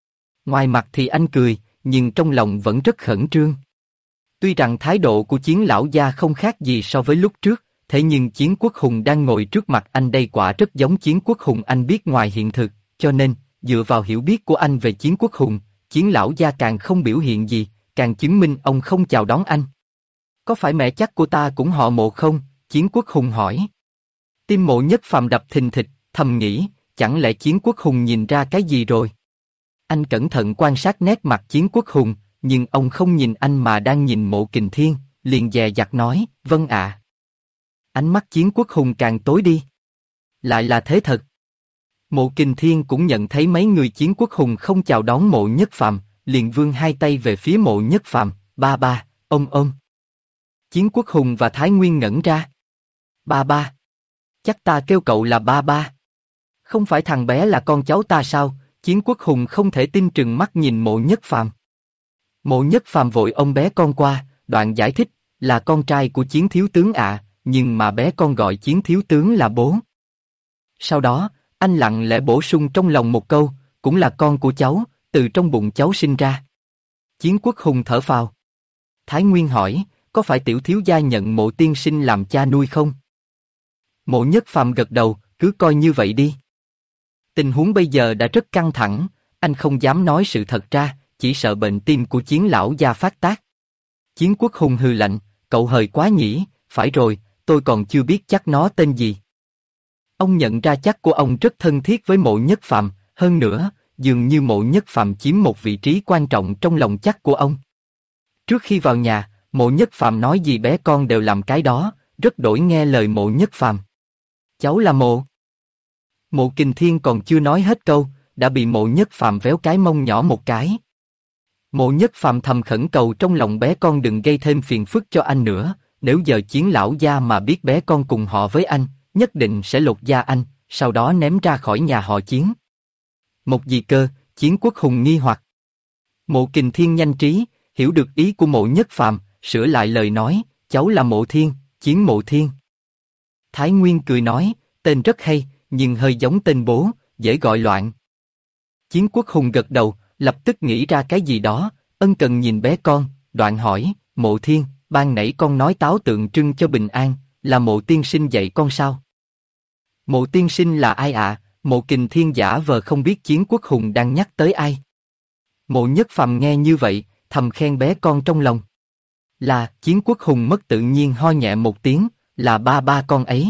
Ngoài mặt thì anh cười, nhưng trong lòng vẫn rất khẩn trương. Tuy rằng thái độ của Chiến lão gia không khác gì so với lúc trước, thế nhưng Chiến Quốc Hùng đang ngồi trước mặt anh đây quả rất giống Chiến Quốc Hùng anh biết ngoài hiện thực, cho nên, dựa vào hiểu biết của anh về Chiến Quốc Hùng, Chiến lão gia càng không biểu hiện gì, càng chứng minh ông không chào đón anh. Có phải mẹ chắc của ta cũng họ Mộ không? Chiến Quốc Hùng hỏi. Tim Mộ Nhất Phàm đập thình thịch, thầm nghĩ, chẳng lẽ Chiến Quốc Hùng nhìn ra cái gì rồi? Anh cẩn thận quan sát nét mặt Chiến Quốc Hùng, nhưng ông không nhìn anh mà đang nhìn Mộ Kình Thiên, liền dè dặt nói, vâng ạ. Ánh mắt Chiến Quốc Hùng càng tối đi. Lại là thế thật. Mộ Kình Thiên cũng nhận thấy mấy người Chiến Quốc Hùng không chào đón Mộ Nhất Phàm, liền vươn hai tay về phía Mộ Nhất Phàm, ba ba, ôm. Chiến Quốc Hùng và Thái Nguyên ngẩn ra. Ba ba. Chắc ta kêu cậu là ba ba. Không phải thằng bé là con cháu ta sao? Chiến Quốc Hùng không thể tin trừng mắt nhìn Mộ Nhất Phàm. Mộ Nhất Phàm vội ôm bé con qua, đoạn giải thích, là con trai của Chiến thiếu tướng ạ, nhưng mà bé con gọi Chiến thiếu tướng là bố. Sau đó, anh lặng lẽ bổ sung trong lòng một câu, cũng là con của cháu, từ trong bụng cháu sinh ra. Chiến Quốc Hùng thở phào. Thái Nguyên hỏi, có phải tiểu thiếu gia nhận Mộ tiên sinh làm cha nuôi không? Mộ Nhất Phàm gật đầu, cứ coi như vậy đi. Tình huống bây giờ đã rất căng thẳng, anh không dám nói sự thật ra, chỉ sợ bệnh tim của Chiến lão gia phát tác. Chiến Quốc Hùng hừ lạnh, cậu hời quá nhỉ, phải rồi, tôi còn chưa biết chắc nó tên gì. Ông nhận ra chắc của ông rất thân thiết với Mộ Nhất Phàm, hơn nữa, dường như Mộ Nhất Phàm chiếm một vị trí quan trọng trong lòng chắc của ông. Trước khi vào nhà, Mộ Nhất Phàm nói gì bé con đều làm cái đó, rất đổi nghe lời Mộ Nhất Phàm. Cháu là Mộ. Mộ Kình Thiên còn chưa nói hết câu, đã bị Mộ Nhất Phàm véo cái mông nhỏ một cái. Mộ Nhất Phàm thầm khẩn cầu trong lòng bé con đừng gây thêm phiền phức cho anh nữa, nếu giờ Chiến lão gia mà biết bé con cùng họ với anh, nhất định sẽ lột da anh, sau đó ném ra khỏi nhà họ Chiến. Một gì cơ? Chiến Quốc Hùng nghi hoặc. Mộ Kình Thiên nhanh trí, hiểu được ý của Mộ Nhất Phàm, sửa lại lời nói, cháu là Mộ Thiên, Chiến Mộ Thiên. Thái Nguyên cười nói, tên rất hay, nhưng hơi giống tên bố, dễ gọi loạn. Chiến Quốc Hùng gật đầu, lập tức nghĩ ra cái gì đó, ân cần nhìn bé con, đoạn hỏi, Mộ Thiên, ban nãy con nói táo tượng trưng cho bình an, là Mộ tiên sinh dạy con sao? Mộ tiên sinh là ai ạ? Mộ Kình Thiên giả vờ không biết Chiến Quốc Hùng đang nhắc tới ai. Mộ Nhất Phàm nghe như vậy, thầm khen bé con trong lòng. Là, Chiến Quốc Hùng mất tự nhiên ho nhẹ một tiếng, là ba ba con ấy.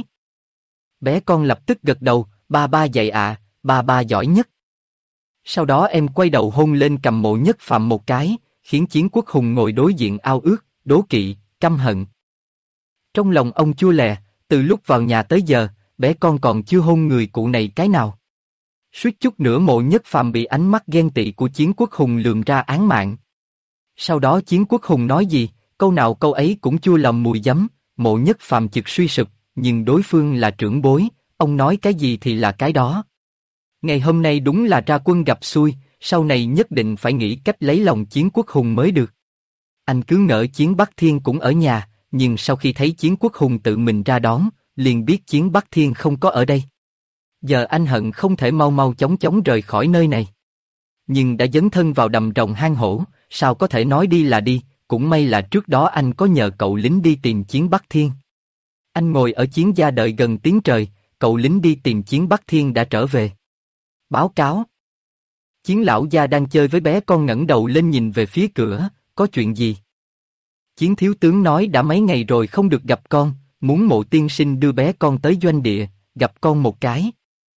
Bé con lập tức gật đầu, ba ba dạy ạ, ba ba giỏi nhất. Sau đó em quay đầu hôn lên cầm Mộ Nhất Phàm một cái, khiến Chiến Quốc Hùng ngồi đối diện ao ước, đố kỵ, căm hận. Trong lòng ông chua lè, từ lúc vào nhà tới giờ, bé con còn chưa hôn người cụ này cái nào. Suýt chút nữa Mộ Nhất Phàm bị ánh mắt ghen tị của Chiến Quốc Hùng lườm ra án mạng. Sau đó Chiến Quốc Hùng nói gì, câu nào câu ấy cũng chua lòng mùi giấm. Mộ Nhất Phàm chực suy sụp, nhưng đối phương là trưởng bối, ông nói cái gì thì là cái đó. Ngày hôm nay đúng là ra quân gặp xui, sau này nhất định phải nghĩ cách lấy lòng Chiến Quốc Hùng mới được. Anh cứ ngỡ Chiến Bắc Thiên cũng ở nhà, nhưng sau khi thấy Chiến Quốc Hùng tự mình ra đón, liền biết Chiến Bắc Thiên không có ở đây. Giờ anh hận không thể mau mau chóng chóng rời khỏi nơi này. Nhưng đã dấn thân vào đầm rồng hang hổ, sao có thể nói đi là đi, cũng may là trước đó anh có nhờ cậu lính đi tìm Chiến Bắc Thiên. Anh ngồi ở Chiến gia đợi gần tiếng trời, cậu lính đi tìm Chiến Bắc Thiên đã trở về. Báo cáo. Chiến lão gia đang chơi với bé con ngẩng đầu lên nhìn về phía cửa, có chuyện gì? Chiến thiếu tướng nói đã mấy ngày rồi không được gặp con, muốn Mộ tiên sinh đưa bé con tới doanh địa, gặp con một cái.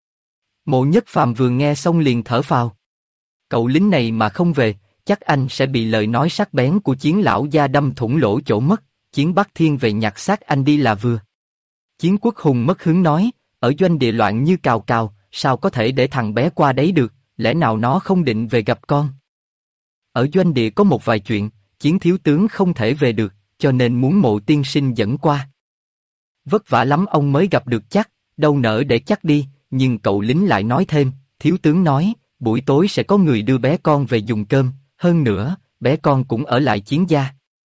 Mộ Nhất Phàm vừa nghe xong liền thở phào. Cậu lính này mà không về, chắc anh sẽ bị lời nói sắc bén của Chiến lão gia đâm thủng lỗ chỗ mất. Chiến Bắc Thiên về nhặt xác anh đi là vừa. Chiến Quốc Hùng mất hứng nói, ở doanh địa loạn như cào cào, sao có thể để thằng bé qua đấy được, lẽ nào nó không định về gặp con? Ở doanh địa có một vài chuyện, Chiến thiếu tướng không thể về được, cho nên muốn Mộ tiên sinh dẫn qua. Vất vả lắm ông mới gặp được chắc, đâu nỡ để chắc đi, nhưng cậu lính lại nói thêm, thiếu tướng nói, buổi tối sẽ có người đưa bé con về dùng cơm, hơn nữa, bé con cũng ở lại Chiến gia.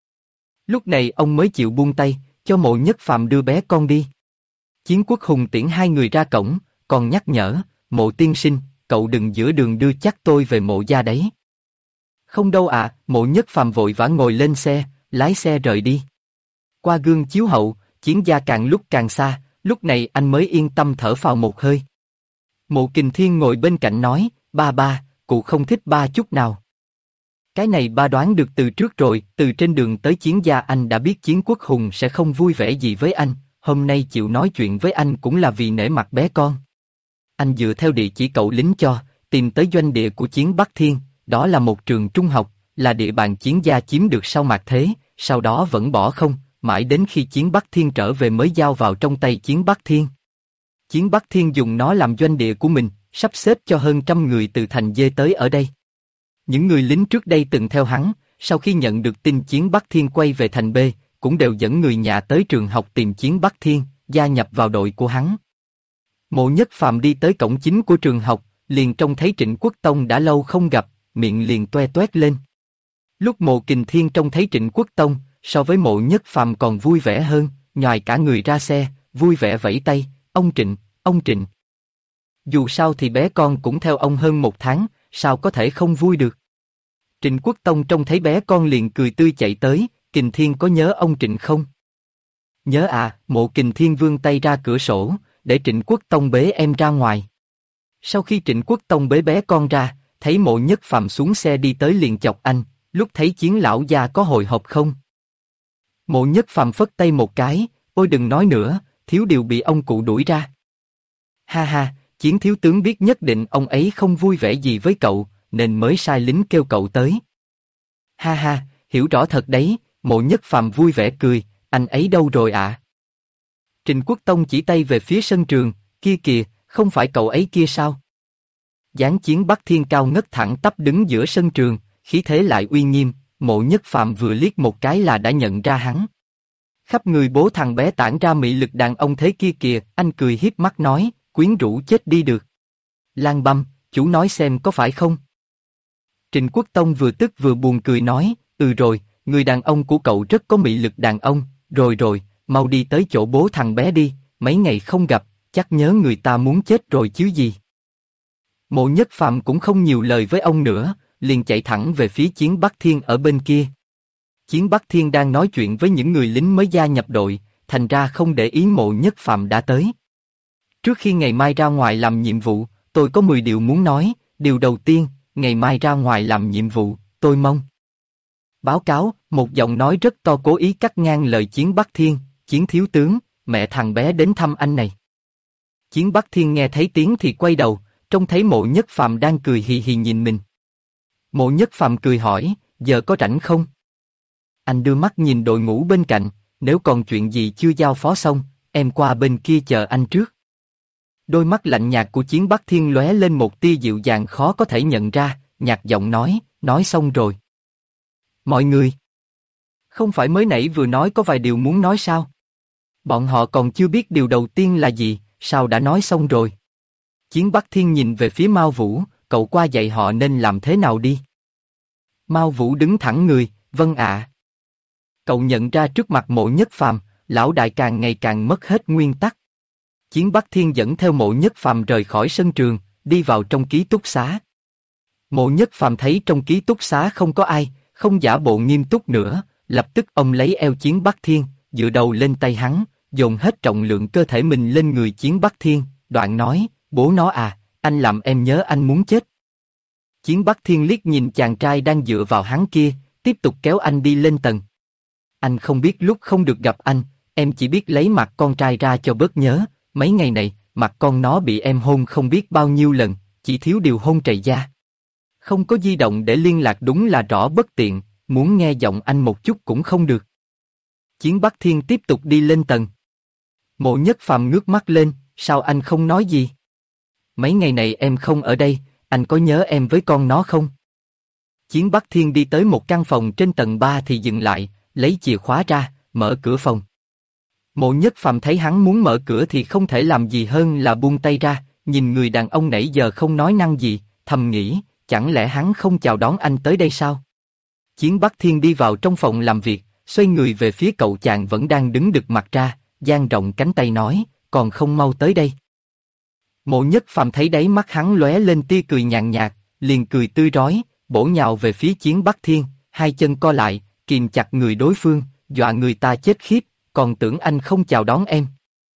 Lúc này ông mới chịu buông tay, cho Mộ Nhất Phàm đưa bé con đi. Chiến Quốc Hùng tiễn hai người ra cổng, còn nhắc nhở, Mộ tiên sinh, cậu đừng giữa đường đưa chắc tôi về Mộ gia đấy. Không đâu ạ, Mộ Nhất Phàm vội vã ngồi lên xe, lái xe rời đi. Qua gương chiếu hậu, Chiến gia càng lúc càng xa, lúc này anh mới yên tâm thở phào một hơi. Mộ Kình Thiên ngồi bên cạnh nói, ba ba, cụ không thích ba chút nào. Cái này ba đoán được từ trước rồi, từ trên đường tới Chiến gia anh đã biết Chiến Quốc Hùng sẽ không vui vẻ gì với anh, hôm nay chịu nói chuyện với anh cũng là vì nể mặt bé con. Anh dựa theo địa chỉ cậu lính cho, tìm tới doanh địa của Chiến Bắc Thiên, đó là một trường trung học, là địa bàn Chiến gia chiếm được sau mạt thế, sau đó vẫn bỏ không, mãi đến khi Chiến Bắc Thiên trở về mới giao vào trong tay Chiến Bắc Thiên. Chiến Bắc Thiên dùng nó làm doanh địa của mình, sắp xếp cho hơn 100 người từ thành D tới ở đây. Những người lính trước đây từng theo hắn, sau khi nhận được tin Chiến Bắc Thiên quay về thành B, cũng đều dẫn người nhà tới trường học tìm Chiến Bắc Thiên, gia nhập vào đội của hắn. Mộ Nhất Phàm đi tới cổng chính của trường học, liền trông thấy Trịnh Quốc Tông đã lâu không gặp, miệng liền toe toét lên. Lúc Mộ Kình Thiên trông thấy Trịnh Quốc Tông, so với Mộ Nhất Phàm còn vui vẻ hơn, nhoài cả người ra xe, vui vẻ vẫy tay, ông Trịnh, ông Trịnh. Dù sao thì bé con cũng theo ông hơn 1 tháng, sao có thể không vui được. Trịnh Quốc Tông trông thấy bé con liền cười tươi chạy tới, Kình Thiên có nhớ ông Trịnh không? Nhớ à, Mộ Kình Thiên vươn tay ra cửa sổ, để Trịnh Quốc Tông bế em ra ngoài. Sau khi Trịnh Quốc Tông bế bé con ra, thấy Mộ Nhất Phàm xuống xe đi tới liền chọc anh, lúc thấy Chiến lão gia có hồi hộp không? Mộ Nhất Phàm phất tay một cái, ôi đừng nói nữa, thiếu điều bị ông cụ đuổi ra. Ha ha, Chiến thiếu tướng biết nhất định ông ấy không vui vẻ gì với cậu, nên mới sai lính kêu cậu tới. Ha ha, hiểu rõ thật đấy, Mộ Nhất Phàm vui vẻ cười, anh ấy đâu rồi ạ? Trịnh Quốc Tông chỉ tay về phía sân trường, kia kìa, không phải cậu ấy kia sao? Dáng Chiến Bắc Thiên cao ngất thẳng tắp đứng giữa sân trường, khí thế lại uy nghiêm, Mộ Nhất Phàm vừa liếc một cái là đã nhận ra hắn. Khắp người bố thằng bé tản ra mị lực đàn ông thế kia kìa, anh cười hiếp mắt nói, quyến rũ chết đi được. Lan Băm, chủ nói xem có phải không? Trịnh Quốc Tông vừa tức vừa buồn cười nói, rồi, người đàn ông của cậu rất có mị lực đàn ông, rồi, mau đi tới chỗ bố thằng bé đi, mấy ngày không gặp, chắc nhớ người ta muốn chết rồi chứ gì. Mộ Nhất Phàm cũng không nhiều lời với ông nữa, liền chạy thẳng về phía Chiến Bắc Thiên ở bên kia. Chiến Bắc Thiên đang nói chuyện với những người lính mới gia nhập đội, thành ra không để ý Mộ Nhất Phàm đã tới. Trước khi ngày mai ra ngoài làm nhiệm vụ, tôi có 10 điều muốn nói, điều đầu tiên, ngày mai ra ngoài làm nhiệm vụ, tôi mong. Báo cáo, một giọng nói rất to cố ý cắt ngang lời Chiến Bắc Thiên, Chiến thiếu tướng, mẹ thằng bé đến thăm anh này. Chiến Bắc Thiên nghe thấy tiếng thì quay đầu, trông thấy Mộ Nhất Phàm đang cười hì hì nhìn mình. Mộ Nhất Phàm cười hỏi, giờ có rảnh không? Anh đưa mắt nhìn đội ngũ bên cạnh, nếu còn chuyện gì chưa giao phó xong, em qua bên kia chờ anh trước. Đôi mắt lạnh nhạt của Chiến Bắc Thiên lóe lên một tia dịu dàng khó có thể nhận ra, nhạt giọng nói xong rồi. Mọi người, không phải mới nãy vừa nói có vài điều muốn nói sao? Bọn họ còn chưa biết điều đầu tiên là gì, sao đã nói xong rồi? Chiến Bắc Thiên nhìn về phía Mao Vũ, cậu qua dạy họ nên làm thế nào đi. Mao Vũ đứng thẳng người, vâng ạ. Cậu nhận ra trước mặt Mộ Nhất Phàm, lão đại càng ngày càng mất hết nguyên tắc. Chiến Bắc Thiên dẫn theo Mộ Nhất Phàm rời khỏi sân trường, đi vào trong ký túc xá. Mộ Nhất Phàm thấy trong ký túc xá không có ai, không giả bộ nghiêm túc nữa, lập tức ông lấy eo Chiến Bắc Thiên, dựa đầu lên tay hắn, dồn hết trọng lượng cơ thể mình lên người Chiến Bắc Thiên, đoạn nói, bố nó à, anh làm em nhớ anh muốn chết. Chiến Bắc Thiên liếc nhìn chàng trai đang dựa vào hắn kia, tiếp tục kéo anh đi lên tầng. Anh không biết lúc không được gặp anh, em chỉ biết lấy mặt con trai ra cho bớt nhớ, mấy ngày này, mặt con nó bị em hôn không biết bao nhiêu lần, chỉ thiếu điều hôn trầy da. Không có di động để liên lạc đúng là rõ bất tiện, muốn nghe giọng anh một chút cũng không được. Chiến Bắc Thiên tiếp tục đi lên tầng. Mộ Nhất Phàm ngước mắt lên, sao anh không nói gì? Mấy ngày này em không ở đây, anh có nhớ em với con nó không? Chiến Bắc Thiên đi tới một căn phòng trên tầng 3 thì dừng lại, lấy chìa khóa ra, mở cửa phòng. Mộ Nhất Phàm thấy hắn muốn mở cửa thì không thể làm gì hơn là buông tay ra, nhìn người đàn ông nãy giờ không nói năng gì, thầm nghĩ, chẳng lẽ hắn không chào đón anh tới đây sao? Chiến Bắc Thiên đi vào trong phòng làm việc, xoay người về phía cậu chàng vẫn đang đứng đực mặt ra, dang rộng cánh tay nói, còn không mau tới đây. Mộ Nhất Phàm thấy đáy mắt hắn lóe lên tia cười nhàn nhạt, liền cười tươi rói, bổ nhào về phía Chiến Bắc Thiên, hai chân co lại, kìm chặt người đối phương, dọa người ta chết khiếp, còn tưởng anh không chào đón em.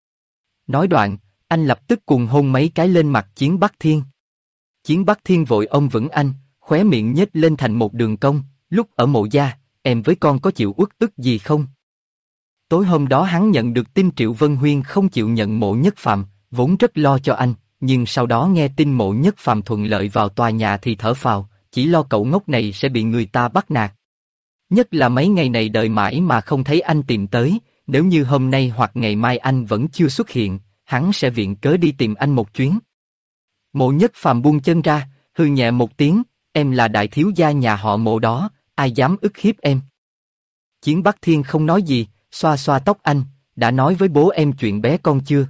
Nói đoạn, anh lập tức cuồng hôn mấy cái lên mặt Chiến Bắc Thiên. Chiến Bắc Thiên vội ôm vững anh, khóe miệng nhếch lên thành một đường cong, lúc ở Mộ gia, em với con có chịu uất ức gì không? Tối hôm đó hắn nhận được tin Triệu Vân Huyên không chịu nhận Mộ Nhất Phàm, vốn rất lo cho anh, nhưng sau đó nghe tin Mộ Nhất Phàm thuận lợi vào tòa nhà thì thở phào, chỉ lo cậu ngốc này sẽ bị người ta bắt nạt. Nhất là mấy ngày này đợi mãi mà không thấy anh tìm tới, nếu như hôm nay hoặc ngày mai anh vẫn chưa xuất hiện, hắn sẽ viện cớ đi tìm anh một chuyến. Mộ Nhất Phàm buông chân ra, hừ nhẹ một tiếng, em là đại thiếu gia nhà họ Mộ đó, ai dám ức hiếp em? Chiến Bắc Thiên không nói gì, xoa xoa tóc anh, đã nói với bố em chuyện bé con chưa?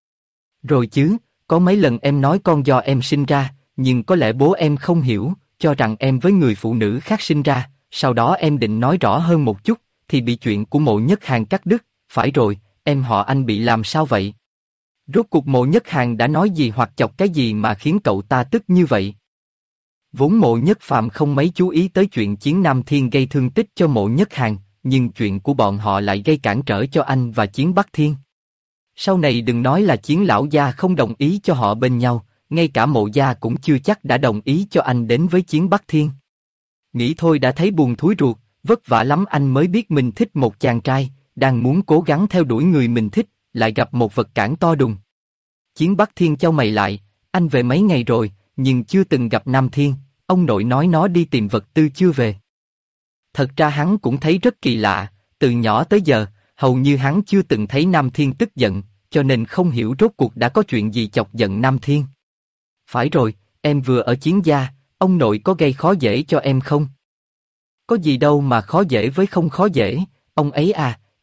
Rồi chứ, có mấy lần em nói con do em sinh ra, nhưng có lẽ bố em không hiểu, cho rằng em với người phụ nữ khác sinh ra, sau đó em định nói rõ hơn một chút, thì bị chuyện của Mộ Nhất Hàn cắt đứt, phải rồi, em họ anh bị làm sao vậy? Rốt cuộc Mộ Nhất Hàn đã nói gì hoặc chọc cái gì mà khiến cậu ta tức như vậy? Vốn Mộ Nhất Phàm không mấy chú ý tới chuyện Chiến Nam Thiên gây thương tích cho Mộ Nhất Hàn, nhưng chuyện của bọn họ lại gây cản trở cho anh và Chiến Bắc Thiên. Sau này đừng nói là Chiến lão gia không đồng ý cho họ bên nhau, ngay cả Mộ gia cũng chưa chắc đã đồng ý cho anh đến với Chiến Bắc Thiên. Nghĩ thôi đã thấy buồn thúi ruột, vất vả lắm anh mới biết mình thích một chàng trai, đang muốn cố gắng theo đuổi người mình thích, lại gặp một vật cản to đùng. Chiến Bắc Thiên chau mày lại, anh về mấy ngày rồi, nhưng chưa từng gặp Nam Thiên, ông nội nói nó đi tìm vật tư chưa về. Thật ra hắn cũng thấy rất kỳ lạ, từ nhỏ tới giờ, hầu như hắn chưa từng thấy Nam Thiên tức giận, cho nên không hiểu rốt cuộc đã có chuyện gì chọc giận Nam Thiên. Phải rồi, em vừa ở Chiến gia, ông nội có gây khó dễ cho em không? Có gì đâu mà khó dễ với không khó dễ, ông ấy à,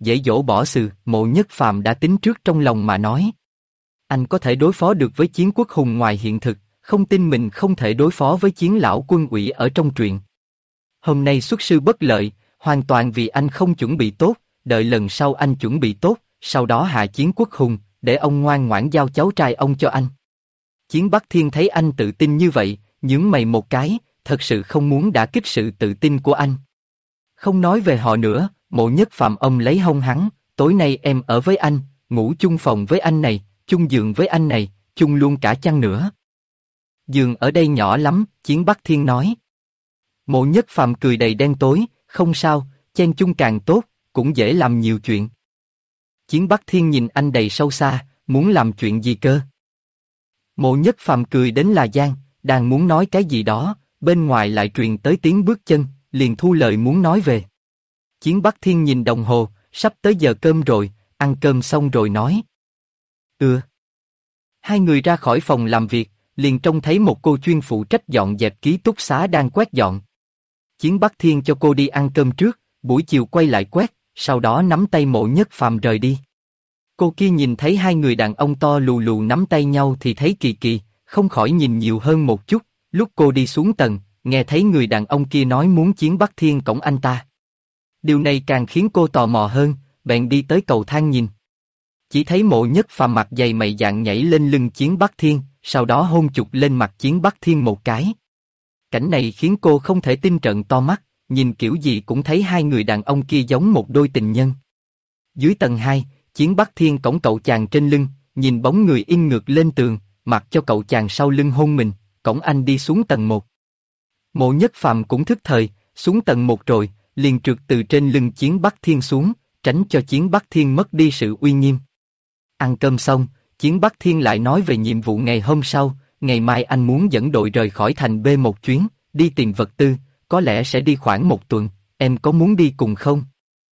dễ dỗ bỏ sừ. Mộ Nhất Phàm đã tính trước trong lòng mà nói. Anh có thể đối phó được với Chiến Quốc Hùng ngoài hiện thực, không tin mình không thể đối phó với Chiến Lão Quân Ủy ở trong truyện. Hôm nay xuất sư bất lợi, hoàn toàn vì anh không chuẩn bị tốt, đợi lần sau anh chuẩn bị tốt, sau đó hạ Chiến Quốc Hùng, để ông ngoan ngoãn giao cháu trai ông cho anh. Chiến Bắc Thiên thấy anh tự tin như vậy, nhướng mày một cái, thật sự không muốn đả kích sự tự tin của anh. Không nói về họ nữa, Mộ Nhất Phàm ông lấy hông hắn, tối nay em ở với anh, ngủ chung phòng với anh này, chung giường với anh này, chung luôn cả chăn nữa. Giường ở đây nhỏ lắm, Chiến Bắc Thiên nói. Mộ Nhất Phàm cười đầy đen tối, không sao, chen chung càng tốt, cũng dễ làm nhiều chuyện. Chiến Bắc Thiên nhìn anh đầy sâu xa, muốn làm chuyện gì cơ? Mộ Nhất Phàm cười đến là gian, đang muốn nói cái gì đó, bên ngoài lại truyền tới tiếng bước chân, liền thu lời muốn nói về. Chiến Bắc Thiên nhìn đồng hồ, sắp tới giờ cơm rồi, ăn cơm xong rồi nói. Hai người ra khỏi phòng làm việc, liền trông thấy một cô chuyên phụ trách dọn dẹp ký túc xá đang quét dọn. Chiến Bắc Thiên cho cô đi ăn cơm trước, buổi chiều quay lại quét, sau đó nắm tay Mộ Nhất Phàm rời đi. Cô kia nhìn thấy hai người đàn ông to lù lù nắm tay nhau thì thấy kỳ kỳ, không khỏi nhìn nhiều hơn một chút. Lúc cô đi xuống tầng, nghe thấy người đàn ông kia nói muốn Chiến Bắc Thiên cõng anh ta. Điều này càng khiến cô tò mò hơn, bèn đi tới cầu thang nhìn. Chỉ thấy Mộ Nhất Phàm mặt dày mày dạn nhảy lên lưng Chiến Bắc Thiên, sau đó hôn chụp lên mặt Chiến Bắc Thiên một cái. Cảnh này khiến cô không thể tin trợn to mắt, nhìn kiểu gì cũng thấy hai người đàn ông kia giống một đôi tình nhân. Dưới tầng 2, Chiến Bắc Thiên cõng cậu chàng trên lưng, nhìn bóng người in ngược lên tường, mặc cho cậu chàng sau lưng hôn mình, cõng anh đi xuống tầng 1. Mộ Nhất Phàm cũng thức thời, xuống tầng 1 rồi, liền trượt từ trên lưng Chiến Bắc Thiên xuống, tránh cho Chiến Bắc Thiên mất đi sự uy nghiêm. Ăn cơm xong, Chiến Bắc Thiên lại nói về nhiệm vụ ngày hôm sau, ngày mai anh muốn dẫn đội rời khỏi thành B một chuyến, đi tìm vật tư, có lẽ sẽ đi khoảng 1 tuần, em có muốn đi cùng không?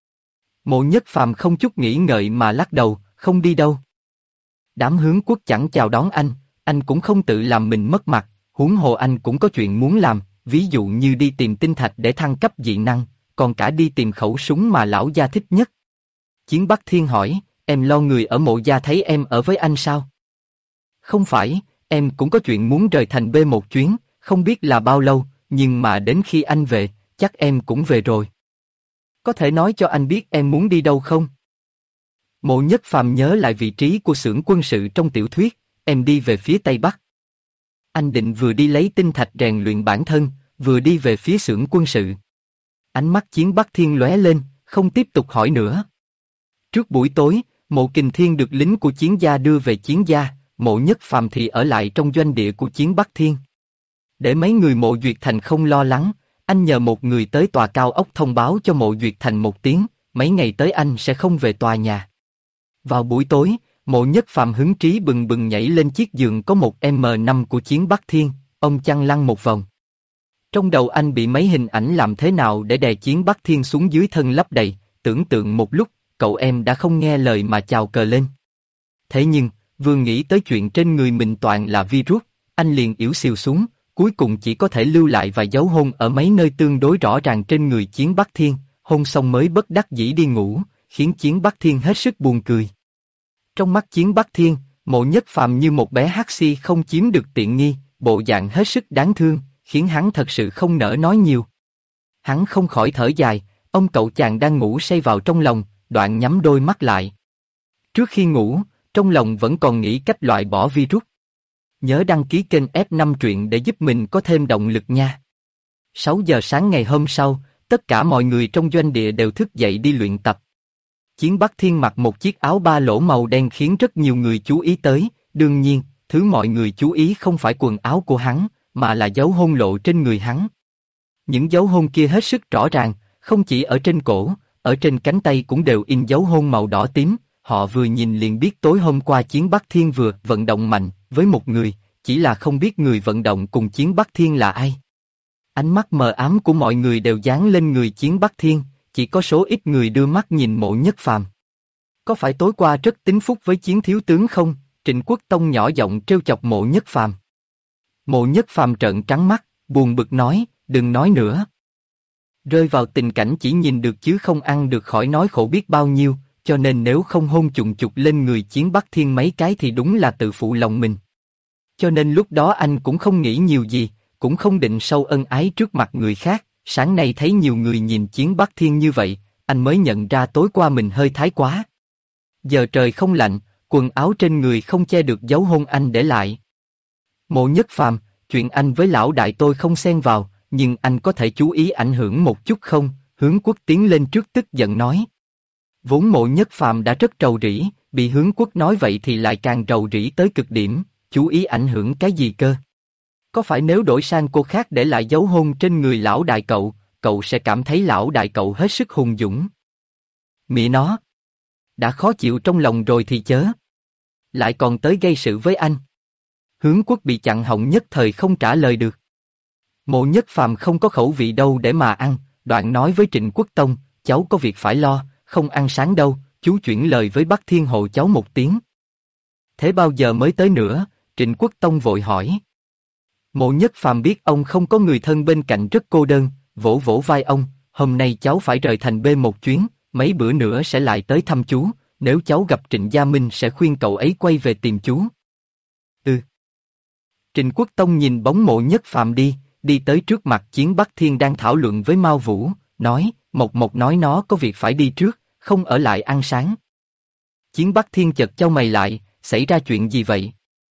Mộ Nhất Phàm không chút nghĩ ngợi mà lắc đầu, không đi đâu. Đám hướng quốc chẳng chào đón anh cũng không tự làm mình mất mặt, huống hồ anh cũng có chuyện muốn làm, ví dụ như đi tìm tinh thạch để thăng cấp dị năng, còn cả đi tìm khẩu súng mà lão gia thích nhất. Chiến Bắc Thiên hỏi, em lo người ở Mộ gia thấy em ở với anh sao? Không phải, em cũng có chuyện muốn rời thành B một chuyến, không biết là bao lâu, nhưng mà đến khi anh về, chắc em cũng về rồi. Có thể nói cho anh biết em muốn đi đâu không? Mộ Nhất Phàm nhớ lại vị trí của xưởng quân sự trong tiểu thuyết, em đi về phía Tây Bắc. Anh định vừa đi lấy tinh thạch rèn luyện bản thân, vừa đi về phía xưởng quân sự. Ánh mắt Chiến Bắc Thiên lóe lên, không tiếp tục hỏi nữa. Trước buổi tối, Mộ Kình Thiên được lính của Chiến gia đưa về Chiến gia, Mộ Nhất Phàm thì ở lại trong doanh địa của Chiến Bắc Thiên. Để mấy người Mộ Duyệt Thành không lo lắng, anh nhờ một người tới tòa cao ốc thông báo cho Mộ Duyệt Thành một tiếng, mấy ngày tới anh sẽ không về tòa nhà. Vào buổi tối, Mộ Nhất Phàm hứng trí bừng bừng nhảy lên chiếc giường có một M5 của Chiến Bắc Thiên, ông chăn lăn một vòng. Trong đầu anh bị mấy hình ảnh làm thế nào để đè Chiến Bắc Thiên xuống dưới thân lấp đầy, tưởng tượng một lúc, cậu em đã không nghe lời mà chào cờ lên. Thế nhưng, vừa nghĩ tới chuyện trên người mình toàn là virus, anh liền yếu xìu xuống, cuối cùng chỉ có thể lưu lại vài dấu hôn ở mấy nơi tương đối rõ ràng trên người Chiến Bắc Thiên, hôn xong mới bất đắc dĩ đi ngủ, khiến Chiến Bắc Thiên hết sức buồn cười. Trong mắt Chiến Bắc Thiên, Mộ Nhất Phàm như một bé hắc xi không chiếm được tiện nghi, bộ dạng hết sức đáng thương, khiến hắn thật sự không nỡ nói nhiều. Hắn không khỏi thở dài, ông cậu chàng đang ngủ say vào trong lòng, đoạn nhắm đôi mắt lại. Trước khi ngủ, trong lòng vẫn còn nghĩ cách loại bỏ virus. Nhớ đăng ký kênh F5 truyện để giúp mình có thêm động lực nha. 6 giờ sáng ngày hôm sau, tất cả mọi người trong doanh địa đều thức dậy đi luyện tập. Chiến Bắc Thiên mặc một chiếc áo ba lỗ màu đen khiến rất nhiều người chú ý tới, đương nhiên, thứ mọi người chú ý không phải quần áo của hắn, mà là dấu hôn lộ trên người hắn. Những dấu hôn kia hết sức rõ ràng, không chỉ ở trên cổ, ở trên cánh tay cũng đều in dấu hôn màu đỏ tím, họ vừa nhìn liền biết tối hôm qua Chiến Bắc Thiên vừa vận động mạnh với một người, chỉ là không biết người vận động cùng Chiến Bắc Thiên là ai. Ánh mắt mờ ám của mọi người đều dán lên người Chiến Bắc Thiên, chỉ có số ít người đưa mắt nhìn Mộ Nhất Phàm. Có phải tối qua rất tính phúc với Chiến thiếu tướng không? Trịnh Quốc Tông nhỏ giọng trêu chọc Mộ Nhất Phàm. Mộ Nhất Phàm trợn trắng mắt, buồn bực nói, đừng nói nữa. Rơi vào tình cảnh chỉ nhìn được chứ không ăn được khỏi nói khổ biết bao nhiêu, cho nên nếu không hôn chùng chục lên người Chiến Bắc Thiên mấy cái thì đúng là tự phụ lòng mình. Cho nên lúc đó anh cũng không nghĩ nhiều gì, cũng không định sâu ân ái trước mặt người khác, sáng nay thấy nhiều người nhìn Chiến Bắc Thiên như vậy, anh mới nhận ra tối qua mình hơi thái quá. Giờ trời không lạnh, quần áo trên người không che được dấu hôn anh để lại. Mộ Nhất Phàm, chuyện anh với lão đại tôi không xen vào, nhưng anh có thể chú ý ảnh hưởng một chút không? Hướng Quốc tiến lên trước tức giận nói. Vốn Mộ Nhất Phàm đã rất rầu rĩ, bị Hướng Quốc nói vậy thì lại càng rầu rĩ tới cực điểm, chú ý ảnh hưởng cái gì cơ? Có phải nếu đổi sang cô khác để lại dấu hôn trên người lão đại cậu, cậu sẽ cảm thấy lão đại cậu hết sức hùng dũng? Mẹ nó! Đã khó chịu trong lòng rồi thì chớ. Lại còn tới gây sự với anh. Hướng Quốc bị chặn họng nhất thời không trả lời được. Mộ Nhất Phàm không có khẩu vị đâu để mà ăn, đoạn nói với Trịnh Quốc Tông, cháu có việc phải lo, không ăn sáng đâu, chú chuyển lời với Bắc Thiên hộ cháu một tiếng. Thế bao giờ mới tới nữa? Trịnh Quốc Tông vội hỏi. Mộ Nhất Phàm biết ông không có người thân bên cạnh rất cô đơn, vỗ vỗ vai ông, hôm nay cháu phải rời thành B một chuyến, mấy bữa nữa sẽ lại tới thăm chú, nếu cháu gặp Trịnh Gia Minh sẽ khuyên cậu ấy quay về tìm chú. Trịnh Quốc Tông nhìn bóng Mộ Nhất Phàm đi tới trước mặt Chiến Bắc Thiên đang thảo luận với Mao Vũ, nói, Mộc Mộc nói nó có việc phải đi trước, không ở lại ăn sáng. Chiến Bắc Thiên chợt chau mày lại, xảy ra chuyện gì vậy?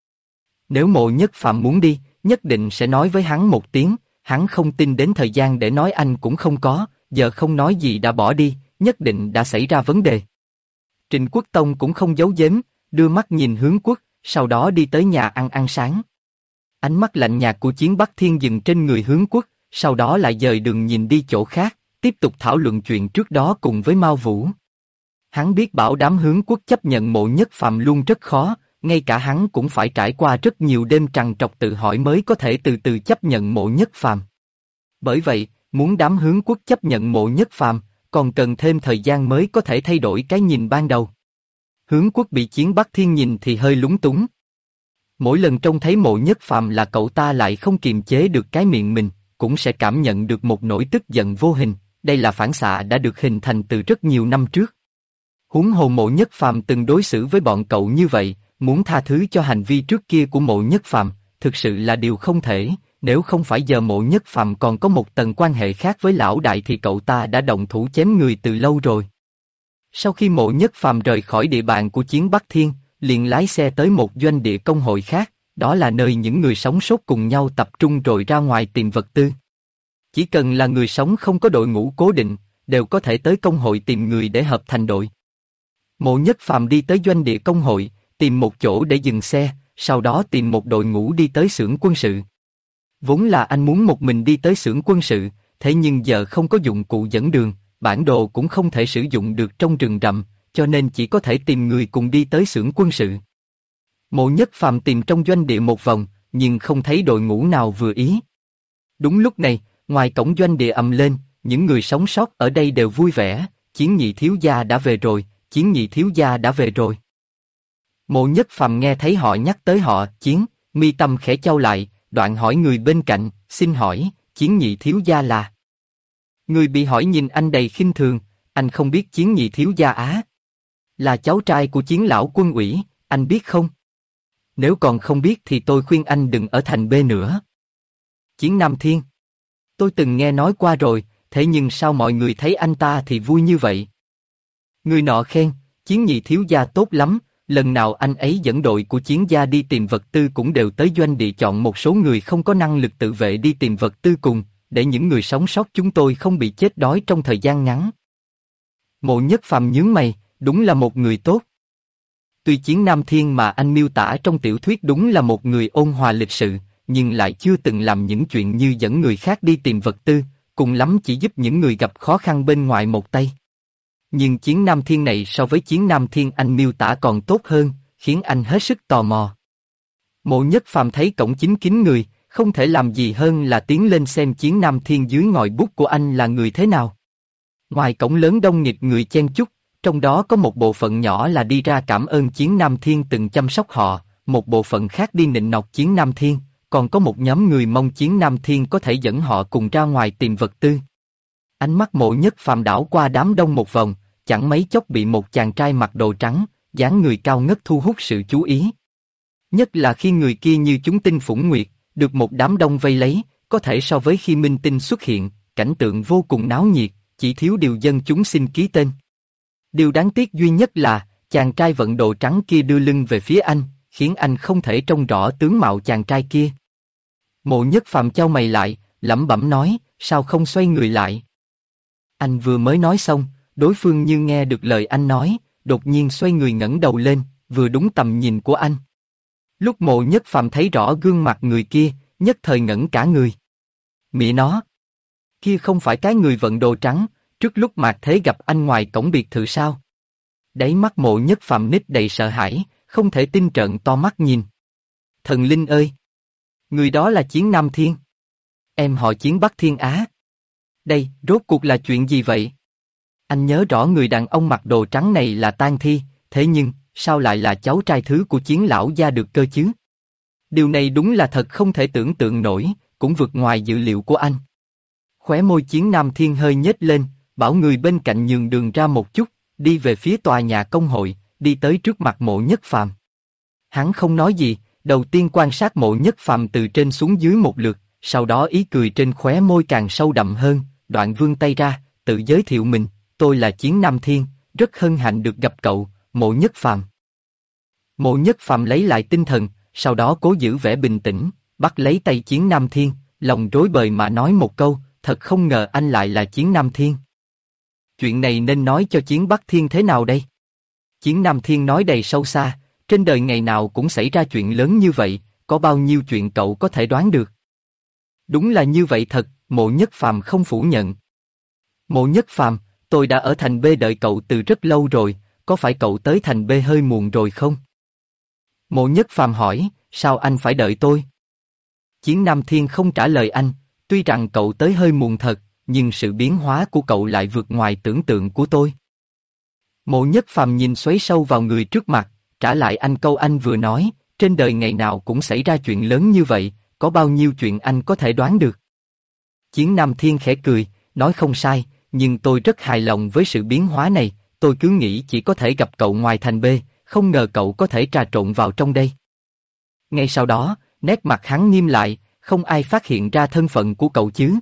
Nếu Mộ Nhất Phàm muốn đi, nhất định sẽ nói với hắn một tiếng, hắn không tin đến thời gian để nói anh cũng không có, giờ không nói gì đã bỏ đi, nhất định đã xảy ra vấn đề. Trịnh Quốc Tông cũng không giấu giếm, đưa mắt nhìn Hướng Quốc, sau đó đi tới nhà ăn sáng. Ánh mắt lạnh nhạt của Chiến Bắc Thiên dừng trên người Hướng Quốc, sau đó lại dời đường nhìn đi chỗ khác, tiếp tục thảo luận chuyện trước đó cùng với Mao Vũ. Hắn biết bảo đám Hướng Quốc chấp nhận Mộ Nhất Phàm luôn rất khó, ngay cả hắn cũng phải trải qua rất nhiều đêm trằn trọc tự hỏi mới có thể từ từ chấp nhận Mộ Nhất Phàm. Bởi vậy, muốn đám Hướng Quốc chấp nhận Mộ Nhất Phàm, còn cần thêm thời gian mới có thể thay đổi cái nhìn ban đầu. Hướng Quốc bị Chiến Bắc Thiên nhìn thì hơi lúng túng. Mỗi lần trông thấy Mộ Nhất Phàm là cậu ta lại không kiềm chế được cái miệng mình, cũng sẽ cảm nhận được một nỗi tức giận vô hình, đây là phản xạ đã được hình thành từ rất nhiều năm trước. Huống hồ Mộ Nhất Phàm từng đối xử với bọn cậu như vậy, muốn tha thứ cho hành vi trước kia của Mộ Nhất Phàm, thực sự là điều không thể, nếu không phải giờ Mộ Nhất Phàm còn có một tầng quan hệ khác với lão đại thì cậu ta đã động thủ chém người từ lâu rồi. Sau khi Mộ Nhất Phàm rời khỏi địa bàn của Chiến Bắc Thiên, liền lái xe tới một doanh địa công hội khác, đó là nơi những người sống sót cùng nhau tập trung rồi ra ngoài tìm vật tư. Chỉ cần là người sống không có đội ngũ cố định, đều có thể tới công hội tìm người để hợp thành đội. Mộ Nhất Phàm đi tới doanh địa công hội, tìm một chỗ để dừng xe, sau đó tìm một đội ngũ đi tới xưởng quân sự. Vốn là anh muốn một mình đi tới xưởng quân sự, thế nhưng giờ không có dụng cụ dẫn đường, bản đồ cũng không thể sử dụng được trong rừng rậm, cho nên chỉ có thể tìm người cùng đi tới xưởng quân sự. Mộ Nhất Phàm tìm trong doanh địa một vòng, nhưng không thấy đội ngũ nào vừa ý. Đúng lúc này, ngoài cổng doanh địa ầm lên, những người sống sót ở đây đều vui vẻ, Chiến Nhị thiếu gia đã về rồi, Chiến Nhị thiếu gia đã về rồi. Mộ Nhất Phàm nghe thấy họ nhắc tới họ, Chiến, mi tâm khẽ chau lại, đoạn hỏi người bên cạnh, xin hỏi, Chiến Nhị thiếu gia là? Người bị hỏi nhìn anh đầy khinh thường, anh không biết Chiến Nhị thiếu gia á? Là cháu trai của Chiến lão quân ủy, anh biết không? Nếu còn không biết thì tôi khuyên anh đừng ở thành B nữa. Chiến Nam Thiên. Tôi từng nghe nói qua rồi, thế nhưng sao mọi người thấy anh ta thì vui như vậy? Người nọ khen, Chiến Nhị thiếu gia tốt lắm, lần nào anh ấy dẫn đội của Chiến gia đi tìm vật tư cũng đều tới doanh địa chọn một số người không có năng lực tự vệ đi tìm vật tư cùng, để những người sống sót chúng tôi không bị chết đói trong thời gian ngắn. Mộ Nhất Phàm nhướng mày, đúng là một người tốt. Tuy Chiến Nam Thiên mà anh miêu tả trong tiểu thuyết đúng là một người ôn hòa lịch sự, nhưng lại chưa từng làm những chuyện như dẫn người khác đi tìm vật tư, cùng lắm chỉ giúp những người gặp khó khăn bên ngoài một tay. Nhưng Chiến Nam Thiên này so với Chiến Nam Thiên anh miêu tả còn tốt hơn, khiến anh hết sức tò mò. Mộ Nhất Phàm thấy cổng chính kín người, không thể làm gì hơn là tiến lên xem Chiến Nam Thiên dưới ngòi bút của anh là người thế nào. Ngoài cổng lớn đông nghịt người chen chúc, trong đó có một bộ phận nhỏ là đi ra cảm ơn Chiến Nam Thiên từng chăm sóc họ, một bộ phận khác đi nịnh nọt Chiến Nam Thiên, còn có một nhóm người mong Chiến Nam Thiên có thể dẫn họ cùng ra ngoài tìm vật tư. Ánh mắt Mộ Nhất Phàm đảo qua đám đông một vòng, chẳng mấy chốc bị một chàng trai mặc đồ trắng, dáng người cao ngất thu hút sự chú ý. Nhất là khi người kia như chúng tinh phủng nguyệt, được một đám đông vây lấy, có thể so với khi minh tinh xuất hiện, cảnh tượng vô cùng náo nhiệt, chỉ thiếu điều dân chúng xin ký tên. Điều đáng tiếc duy nhất là, chàng trai vận đồ trắng kia đưa lưng về phía anh, khiến anh không thể trông rõ tướng mạo chàng trai kia. Mộ Nhất Phàm chau mày lại, lẩm bẩm nói, sao không xoay người lại? Anh vừa mới nói xong, đối phương như nghe được lời anh nói, đột nhiên xoay người ngẩng đầu lên, vừa đúng tầm nhìn của anh. Lúc Mộ Nhất Phàm thấy rõ gương mặt người kia, nhất thời ngẩn cả người. Mẹ nó! Kia không phải cái người vận đồ trắng, trước lúc Mạc Thế gặp anh ngoài cổng biệt thự sao? Đáy mắt Mộ Nhất Phàm nít đầy sợ hãi, không thể tin trợn to mắt nhìn. Thần linh ơi! Người đó là Chiến Nam Thiên. Em họ Chiến Bắc Thiên Á. Đây, rốt cuộc là chuyện gì vậy? Anh nhớ rõ người đàn ông mặc đồ trắng này là tang thi, thế nhưng, sao lại là cháu trai thứ của Chiến lão gia được cơ chứ? Điều này đúng là thật không thể tưởng tượng nổi, cũng vượt ngoài dự liệu của anh. Khóe môi Chiến Nam Thiên hơi nhếch lên, bảo người bên cạnh nhường đường ra một chút, đi về phía tòa nhà công hội, đi tới trước mặt Mộ Nhất Phàm. Hắn không nói gì, đầu tiên quan sát Mộ Nhất Phàm từ trên xuống dưới một lượt, sau đó ý cười trên khóe môi càng sâu đậm hơn, đoạn vươn tay ra, tự giới thiệu mình, tôi là Chiến Nam Thiên, rất hân hạnh được gặp cậu, Mộ Nhất Phàm. Mộ Nhất Phàm lấy lại tinh thần, sau đó cố giữ vẻ bình tĩnh, bắt lấy tay Chiến Nam Thiên, lòng rối bời mà nói một câu, thật không ngờ anh lại là Chiến Nam Thiên. Chuyện này nên nói cho Chiến Bắc Thiên thế nào đây? Chiến Nam Thiên nói đầy sâu xa, trên đời ngày nào cũng xảy ra chuyện lớn như vậy, có bao nhiêu chuyện cậu có thể đoán được? Đúng là như vậy thật, Mộ Nhất Phàm không phủ nhận. Mộ Nhất Phàm, tôi đã ở thành B đợi cậu từ rất lâu rồi, có phải cậu tới thành B hơi muộn rồi không? Mộ Nhất Phàm hỏi, sao anh phải đợi tôi? Chiến Nam Thiên không trả lời anh, tuy rằng cậu tới hơi muộn thật, nhưng sự biến hóa của cậu lại vượt ngoài tưởng tượng của tôi. Mộ Nhất Phàm nhìn xoáy sâu vào người trước mặt, trả lại anh câu anh vừa nói, trên đời ngày nào cũng xảy ra chuyện lớn như vậy, có bao nhiêu chuyện anh có thể đoán được. Chiến Nam Thiên khẽ cười, nói không sai, nhưng tôi rất hài lòng với sự biến hóa này, tôi cứ nghĩ chỉ có thể gặp cậu ngoài thành B, không ngờ cậu có thể trà trộn vào trong đây. Ngay sau đó, nét mặt hắn nghiêm lại, không ai phát hiện ra thân phận của cậu chứ.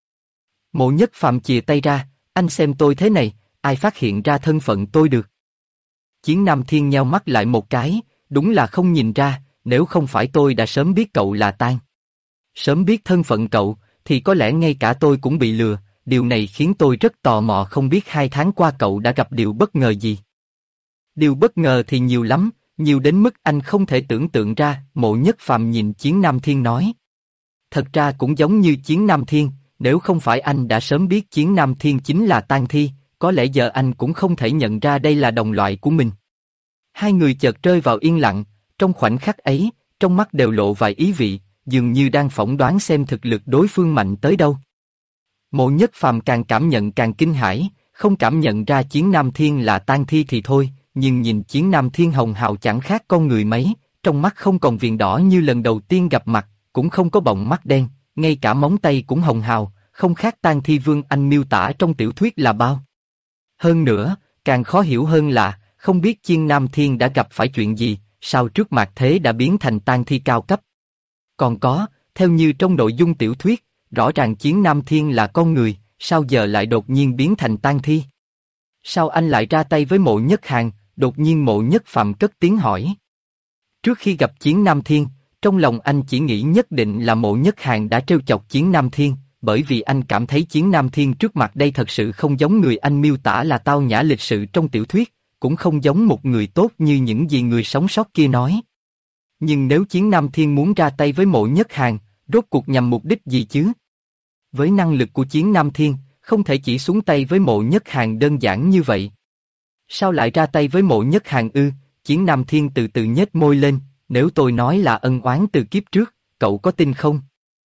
Mộ Nhất Phàm chìa tay ra, anh xem tôi thế này, ai phát hiện ra thân phận tôi được. Chiến Nam Thiên nheo mắt lại một cái, đúng là không nhìn ra, nếu không phải tôi đã sớm biết cậu là Tang. Sớm biết thân phận cậu, thì có lẽ ngay cả tôi cũng bị lừa, điều này khiến tôi rất tò mò không biết 2 tháng qua cậu đã gặp điều bất ngờ gì. Điều bất ngờ thì nhiều lắm, nhiều đến mức anh không thể tưởng tượng ra, Mộ Nhất Phàm nhìn Chiến Nam Thiên nói. Thật ra cũng giống như Chiến Nam Thiên, nếu không phải anh đã sớm biết Chiến Nam Thiên chính là tang thi, có lẽ giờ anh cũng không thể nhận ra đây là đồng loại của mình. Hai người chợt rơi vào yên lặng, trong khoảnh khắc ấy, trong mắt đều lộ vài ý vị, dường như đang phỏng đoán xem thực lực đối phương mạnh tới đâu. Mộ Nhất Phàm càng cảm nhận càng kinh hãi, không cảm nhận ra Chiến Nam Thiên là tang thi thì thôi, nhưng nhìn Chiến Nam Thiên hồng hào chẳng khác con người mấy, trong mắt không còn viền đỏ như lần đầu tiên gặp mặt, cũng không có bọng mắt đen, ngay cả móng tay cũng hồng hào, không khác tang thi vương anh miêu tả trong tiểu thuyết là bao. Hơn nữa, càng khó hiểu hơn là, không biết Chiến Nam Thiên đã gặp phải chuyện gì, sao trước Mạc Thế đã biến thành tang thi cao cấp. Còn có, theo như trong nội dung tiểu thuyết, rõ ràng Chiến Nam Thiên là con người, sao giờ lại đột nhiên biến thành tang thi? Sao anh lại ra tay với Mộ Nhất Hàn? Đột nhiên Mộ Nhất Phàm cất tiếng hỏi. Trước khi gặp Chiến Nam Thiên, trong lòng anh chỉ nghĩ nhất định là Mộ Nhất Hàn đã trêu chọc Chiến Nam Thiên, bởi vì anh cảm thấy Chiến Nam Thiên trước mặt đây thật sự không giống người anh miêu tả là tao nhã lịch sự trong tiểu thuyết, cũng không giống một người tốt như những gì người sống sót kia nói. Nhưng nếu Chiến Nam Thiên muốn ra tay với Mộ Nhất Hàn, rốt cuộc nhằm mục đích gì chứ? Với năng lực của Chiến Nam Thiên, không thể chỉ xuống tay với Mộ Nhất Hàn đơn giản như vậy. Sao lại ra tay với Mộ Nhất Hàn ư? Chiến Nam Thiên từ từ nhếch môi lên, nếu tôi nói là ân oán từ kiếp trước, cậu có tin không?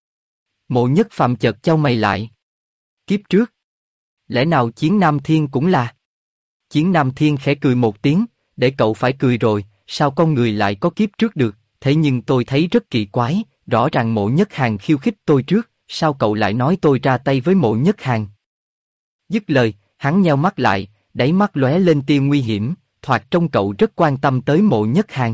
Mộ Nhất Phàm chợt chau mày lại. Kiếp trước? Lẽ nào Chiến Nam Thiên cũng là? Chiến Nam Thiên khẽ cười một tiếng, để cậu phải cười rồi, sao con người lại có kiếp trước được, thế nhưng tôi thấy rất kỳ quái, rõ ràng Mộ Nhất Hàn khiêu khích tôi trước, sao cậu lại nói tôi ra tay với Mộ Nhất Hàn? Dứt lời, hắn nheo mắt lại, đáy mắt lóe lên tia nguy hiểm, thoạt trông cậu rất quan tâm tới Mộ Nhất Hàn.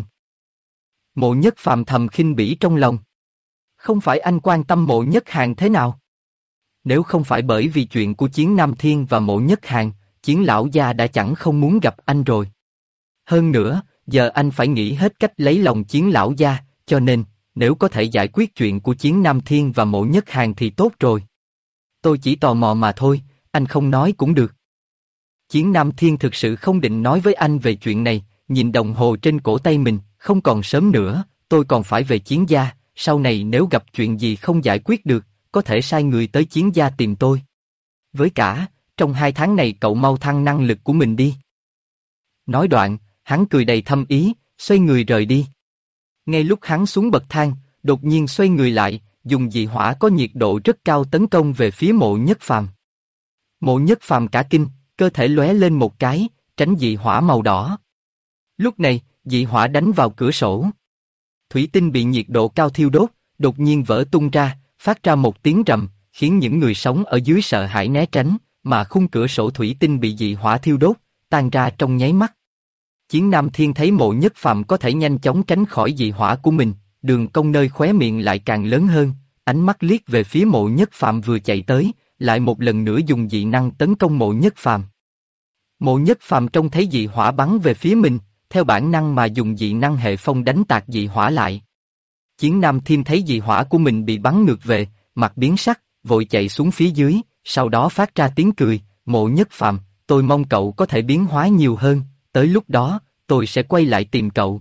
Mộ Nhất Phàm thầm khinh bỉ trong lòng. Không phải anh quan tâm Mộ Nhất Hàn thế nào? Nếu không phải bởi vì chuyện của Chiến Nam Thiên và Mộ Nhất Hàn, Chiến lão gia đã chẳng không muốn gặp anh rồi. Hơn nữa, giờ anh phải nghĩ hết cách lấy lòng Chiến lão gia, cho nên, nếu có thể giải quyết chuyện của Chiến Nam Thiên và Mộ Nhất Hàn thì tốt rồi. Tôi chỉ tò mò mà thôi, anh không nói cũng được. Chiến Nam Thiên thực sự không định nói với anh về chuyện này, nhìn đồng hồ trên cổ tay mình, không còn sớm nữa, tôi còn phải về Chiến gia, sau này nếu gặp chuyện gì không giải quyết được, có thể sai người tới Chiến gia tìm tôi. Với cả, trong 2 tháng này cậu mau thăng năng lực của mình đi. Nói đoạn, hắn cười đầy thâm ý, xoay người rời đi. Ngay lúc hắn xuống bậc thang, đột nhiên xoay người lại, dùng dị hỏa có nhiệt độ rất cao tấn công về phía Mộ Nhất Phàm. Mộ Nhất Phàm cả kinh, cơ thể lóe lên một cái, tránh dị hỏa màu đỏ. Lúc này, dị hỏa đánh vào cửa sổ. Thủy tinh bị nhiệt độ cao thiêu đốt, đột nhiên vỡ tung ra, phát ra một tiếng rầm, khiến những người sống ở dưới sợ hãi né tránh, mà khung cửa sổ thủy tinh bị dị hỏa thiêu đốt, tan ra trong nháy mắt. Chiến Nam Thiên thấy Mộ Nhất Phàm có thể nhanh chóng tránh khỏi dị hỏa của mình, đường cong nơi khóe miệng lại càng lớn hơn, ánh mắt liếc về phía Mộ Nhất Phàm vừa chạy tới, lại một lần nữa dùng dị năng tấn công Mộ Nhất Phàm. Mộ Nhất Phàm trông thấy dị hỏa bắn về phía mình, theo bản năng mà dùng dị năng hệ phong đánh tạc dị hỏa lại. Chiến Nam Thiên thấy dị hỏa của mình bị bắn ngược về, mặt biến sắc, vội chạy xuống phía dưới, sau đó phát ra tiếng cười, Mộ Nhất Phàm, tôi mong cậu có thể biến hóa nhiều hơn, tới lúc đó, tôi sẽ quay lại tìm cậu.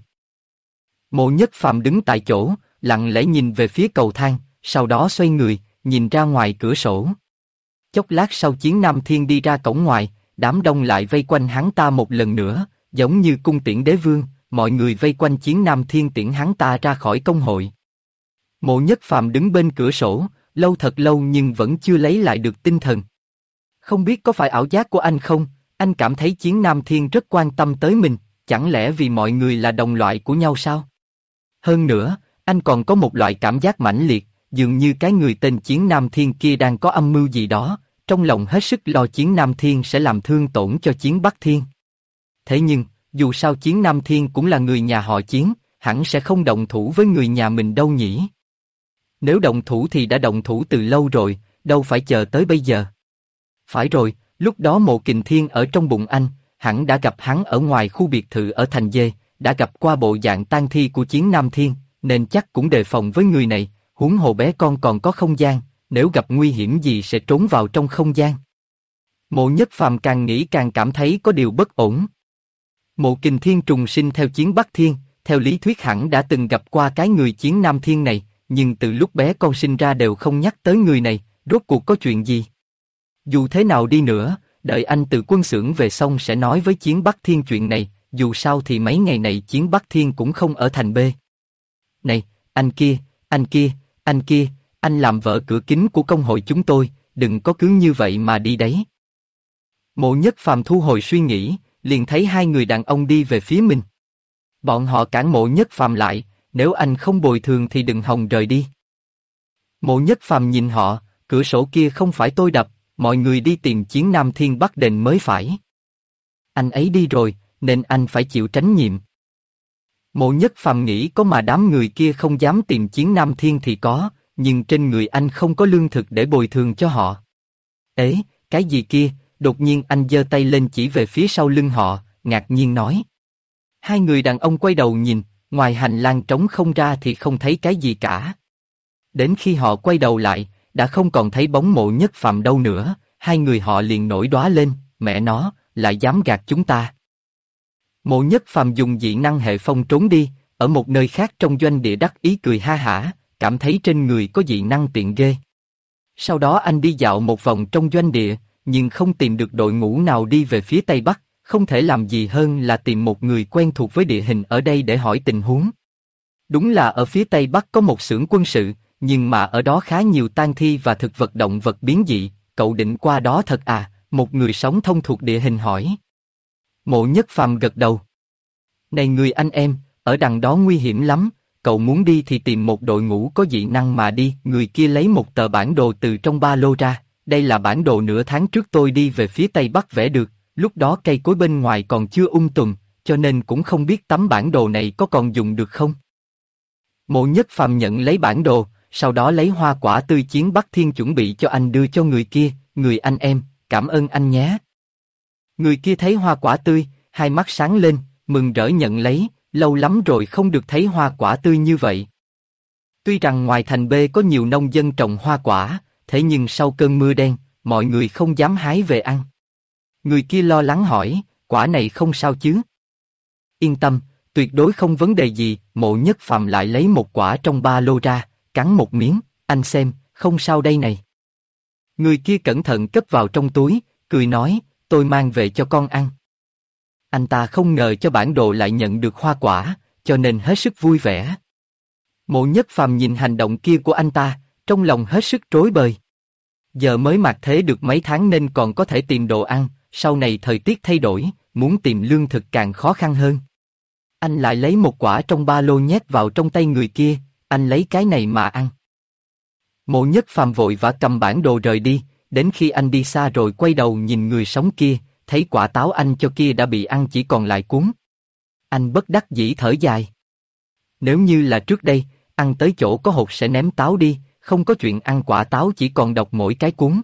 Mộ Nhất Phàm đứng tại chỗ, lặng lẽ nhìn về phía cầu thang, sau đó xoay người, nhìn ra ngoài cửa sổ. Chốc lát sau Chiến Nam Thiên đi ra cổng ngoài, đám đông lại vây quanh hắn ta một lần nữa, giống như cung tiễn đế vương, mọi người vây quanh Chiến Nam Thiên tiễn hắn ta ra khỏi công hội. Mộ Nhất Phàm đứng bên cửa sổ, lâu thật lâu nhưng vẫn chưa lấy lại được tinh thần. Không biết có phải ảo giác của anh không, anh cảm thấy Chiến Nam Thiên rất quan tâm tới mình, chẳng lẽ vì mọi người là đồng loại của nhau sao? Hơn nữa, anh còn có một loại cảm giác mãnh liệt, dường như cái người tên Chiến Nam Thiên kia đang có âm mưu gì đó, trong lòng hết sức lo Chiến Nam Thiên sẽ làm thương tổn cho Chiến Bắc Thiên. Thế nhưng, dù sao Chiến Nam Thiên cũng là người nhà họ Chiến, hẳn sẽ không động thủ với người nhà mình đâu nhỉ? Nếu động thủ thì đã động thủ từ lâu rồi, đâu phải chờ tới bây giờ. Phải rồi, lúc đó Mộ Kình Thiên ở trong bụng anh, hẳn đã gặp hắn ở ngoài khu biệt thự ở Thành Dê, đã gặp qua bộ dạng tang thi của Chiến Nam Thiên, nên chắc cũng đề phòng với người này, huống hồ bé con còn có không gian, nếu gặp nguy hiểm gì sẽ trốn vào trong không gian. Mộ Nhất Phàm càng nghĩ càng cảm thấy có điều bất ổn. Mộ Kình Thiên trùng sinh theo Chiến Bắc Thiên, theo lý thuyết hẳn đã từng gặp qua cái người Chiến Nam Thiên này, nhưng từ lúc bé con sinh ra đều không nhắc tới người này, rốt cuộc có chuyện gì? Dù thế nào đi nữa, đợi anh từ quân xưởng về xong sẽ nói với Chiến Bắc Thiên chuyện này, dù sao thì mấy ngày này Chiến Bắc Thiên cũng không ở thành B. Này, anh kia, anh kia, anh kia, anh làm vỡ cửa kính của công hội chúng tôi, đừng có cứ như vậy mà đi đấy. Mộ Nhất Phàm thu hồi suy nghĩ, liền thấy 2 người đàn ông đi về phía mình. Bọn họ cản Mộ Nhất Phàm lại, nếu anh không bồi thường thì đừng hòng rời đi. Mộ Nhất Phàm nhìn họ, cửa sổ kia không phải tôi đập, mọi người đi tìm Chiến Nam Thiên bắt đền mới phải. Anh ấy đi rồi, nên anh phải chịu trách nhiệm. Mộ Nhất Phàm nghĩ có mà đám người kia không dám tìm Chiến Nam Thiên thì có, nhưng trên người anh không có lương thực để bồi thường cho họ. Ế, cái gì kia? Đột nhiên anh giơ tay lên chỉ về phía sau lưng họ, ngạc nhiên nói. 2 người đàn ông quay đầu nhìn, ngoài hành lang trống không ra thì không thấy cái gì cả. Đến khi họ quay đầu lại, đã không còn thấy bóng Mộ Nhất Phàm đâu nữa, 2 người họ liền nổi đoá lên, mẹ nó, lại dám gạt chúng ta. Mộ Nhất Phàm dùng dị năng hệ phong trốn đi, ở một nơi khác trong doanh địa đắc ý cười ha hả, cảm thấy trên người có dị năng tiện ghê. Sau đó anh đi dạo một vòng trong doanh địa, nhưng không tìm được đội ngũ nào đi về phía Tây Bắc, không thể làm gì hơn là tìm một người quen thuộc với địa hình ở đây để hỏi tình huống. Đúng là ở phía Tây Bắc có một xưởng quân sự, nhưng mà ở đó khá nhiều tang thi và thực vật động vật biến dị, cậu định qua đó thật à? Một người sống thông thuộc địa hình hỏi. Mộ Nhất Phàm gật đầu. Này người anh em, ở đằng đó nguy hiểm lắm, cậu muốn đi thì tìm một đội ngũ có dị năng mà đi. Người kia lấy một tờ bản đồ từ trong ba lô ra, đây là bản đồ nửa tháng trước tôi đi về phía tây bắc vẽ được, lúc đó cây cối bên ngoài còn chưa tùm, cho nên cũng không biết tấm bản đồ này có còn dùng được không. Mộ Nhất Phàm nhận lấy bản đồ, sau đó lấy hoa quả tươi chiến Bắc Thiên chuẩn bị cho anh đưa cho người kia, người anh em, cảm ơn anh nhé. Người kia thấy hoa quả tươi, hai mắt sáng lên, mừng rỡ nhận lấy, lâu lắm rồi không được thấy hoa quả tươi như vậy. Tuy rằng ngoài thành B có nhiều nông dân trồng hoa quả, thế nhưng sau cơn mưa đen, mọi người không dám hái về ăn. Người kia lo lắng hỏi, quả này không sao chứ? Yên tâm, tuyệt đối không vấn đề gì. Mộ Nhất Phàm lại lấy một quả trong ba lô ra, cắn một miếng, anh xem, không sao đây này. Người kia cẩn thận cất vào trong túi, cười nói, tôi mang về cho con ăn. Anh ta không ngờ cho bản đồ lại nhận được hoa quả, cho nên hết sức vui vẻ. Mộ Nhất Phàm nhìn hành động kia của anh ta, trong lòng hết sức rối bời. Giờ mới mạt thế được mấy tháng nên còn có thể tìm đồ ăn, sau này thời tiết thay đổi, muốn tìm lương thực càng khó khăn hơn. Anh lại lấy một quả trong ba lô nhét vào trong tay người kia, anh lấy cái này mà ăn. Mộ Nhất Phàm vội vã cầm bản đồ rời đi, đến khi anh đi xa rồi quay đầu nhìn người sống kia, thấy quả táo anh cho kia đã bị ăn chỉ còn lại cuống. Anh bất đắc dĩ thở dài. Nếu như là trước đây, ăn tới chỗ có hột sẽ ném táo đi, không có chuyện ăn quả táo chỉ còn độc mỗi cái cuống.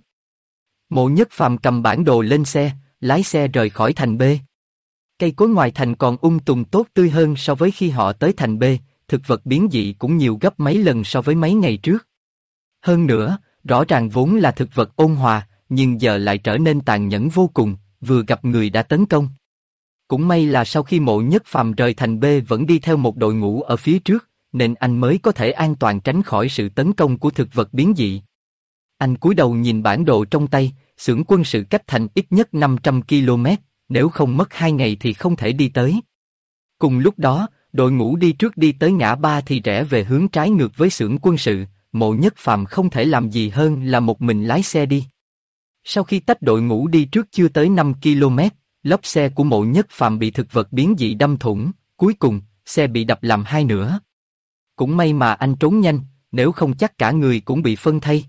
Mộ Nhất Phàm cầm bản đồ lên xe, lái xe rời khỏi thành B. Cây cối ngoài thành còn tùm tốt tươi hơn so với khi họ tới thành B, thực vật biến dị cũng nhiều gấp mấy lần so với mấy ngày trước. Hơn nữa, rõ ràng vốn là thực vật ôn hòa, nhưng giờ lại trở nên tàn nhẫn vô cùng, vừa gặp người đã tấn công. Cũng may là sau khi Mộ Nhất Phàm rời thành B vẫn đi theo một đội ngũ ở phía trước, nên anh mới có thể an toàn tránh khỏi sự tấn công của thực vật biến dị. Anh cúi đầu nhìn bản đồ trong tay, xưởng quân sự cách thành ít nhất 500 km, nếu không mất 2 ngày thì không thể đi tới. Cùng lúc đó, đội ngũ đi trước đi tới ngã ba thì rẽ về hướng trái ngược với xưởng quân sự, Mộ Nhất Phàm không thể làm gì hơn là một mình lái xe đi. Sau khi tách đội ngũ đi trước chưa tới 5 km, lốp xe của Mộ Nhất Phàm bị thực vật biến dị đâm thủng, cuối cùng, xe bị đập làm hai nửa. Cũng may mà anh trốn nhanh, nếu không chắc cả người cũng bị phân thây.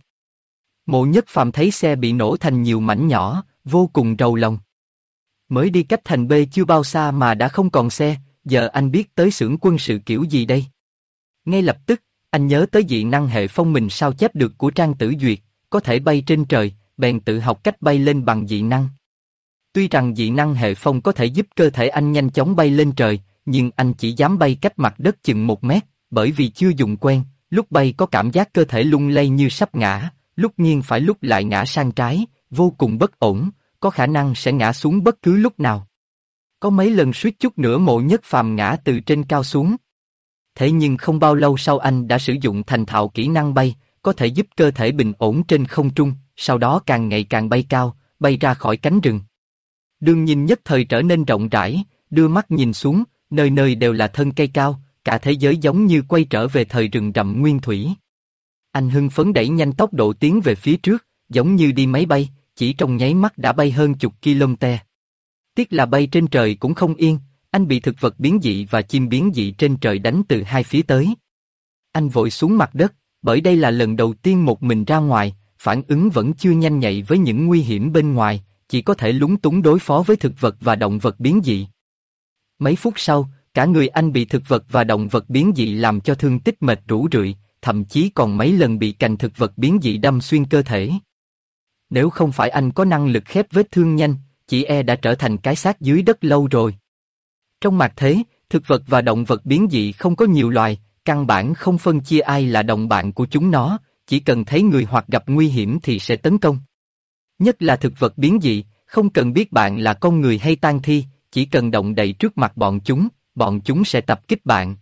Mộ Nhất Phàm thấy xe bị nổ thành nhiều mảnh nhỏ, vô cùng rầu lòng. Mới đi cách thành B chưa bao xa mà đã không còn xe, giờ anh biết tới xưởng quân sự kiểu gì đây? Ngay lập tức, anh nhớ tới dị năng hệ phong mình sao chép được của Trang Tử Duyệt, có thể bay trên trời, bèn tự học cách bay lên bằng dị năng. Tuy rằng dị năng hệ phong có thể giúp cơ thể anh nhanh chóng bay lên trời, nhưng anh chỉ dám bay cách mặt đất chừng 1 mét, bởi vì chưa dùng quen, lúc bay có cảm giác cơ thể lung lay như sắp ngã, lúc nghiêng phải lúc lại ngã sang trái, vô cùng bất ổn, có khả năng sẽ ngã xuống bất cứ lúc nào. Có mấy lần suýt chút nữa Mộ Nhất Phàm ngã từ trên cao xuống. Thế nhưng không bao lâu sau anh đã sử dụng thành thạo kỹ năng bay, có thể giúp cơ thể bình ổn trên không trung, sau đó càng ngày càng bay cao, bay ra khỏi cánh rừng. Đường nhìn nhất thời trở nên rộng rãi, đưa mắt nhìn xuống, nơi nơi đều là thân cây cao, cả thế giới giống như quay trở về thời rừng rậm nguyên thủy. Anh hưng phấn đẩy nhanh tốc độ tiến về phía trước, giống như đi máy bay, chỉ trong nháy mắt đã bay hơn chục km. Tiếc là bay trên trời cũng không yên, anh bị thực vật biến dị và chim biến dị trên trời đánh từ hai phía tới. Anh vội xuống mặt đất, bởi đây là lần đầu tiên một mình ra ngoài, phản ứng vẫn chưa nhanh nhạy với những nguy hiểm bên ngoài, chỉ có thể lúng túng đối phó với thực vật và động vật biến dị. Mấy phút sau, cả người anh bị thực vật và động vật biến dị làm cho thương tích mệt rũ rượi, thậm chí còn mấy lần bị cành thực vật biến dị đâm xuyên cơ thể. Nếu không phải anh có năng lực khép vết thương nhanh, chỉ e đã trở thành cái xác dưới đất lâu rồi. Trong mặt thế, thực vật và động vật biến dị không có nhiều loài, căn bản không phân chia ai là đồng bạn của chúng nó, chỉ cần thấy người hoặc gặp nguy hiểm thì sẽ tấn công. Nhất là thực vật biến dị, không cần biết bạn là con người hay tang thi, chỉ cần động đậy trước mặt bọn chúng sẽ tập kích bạn.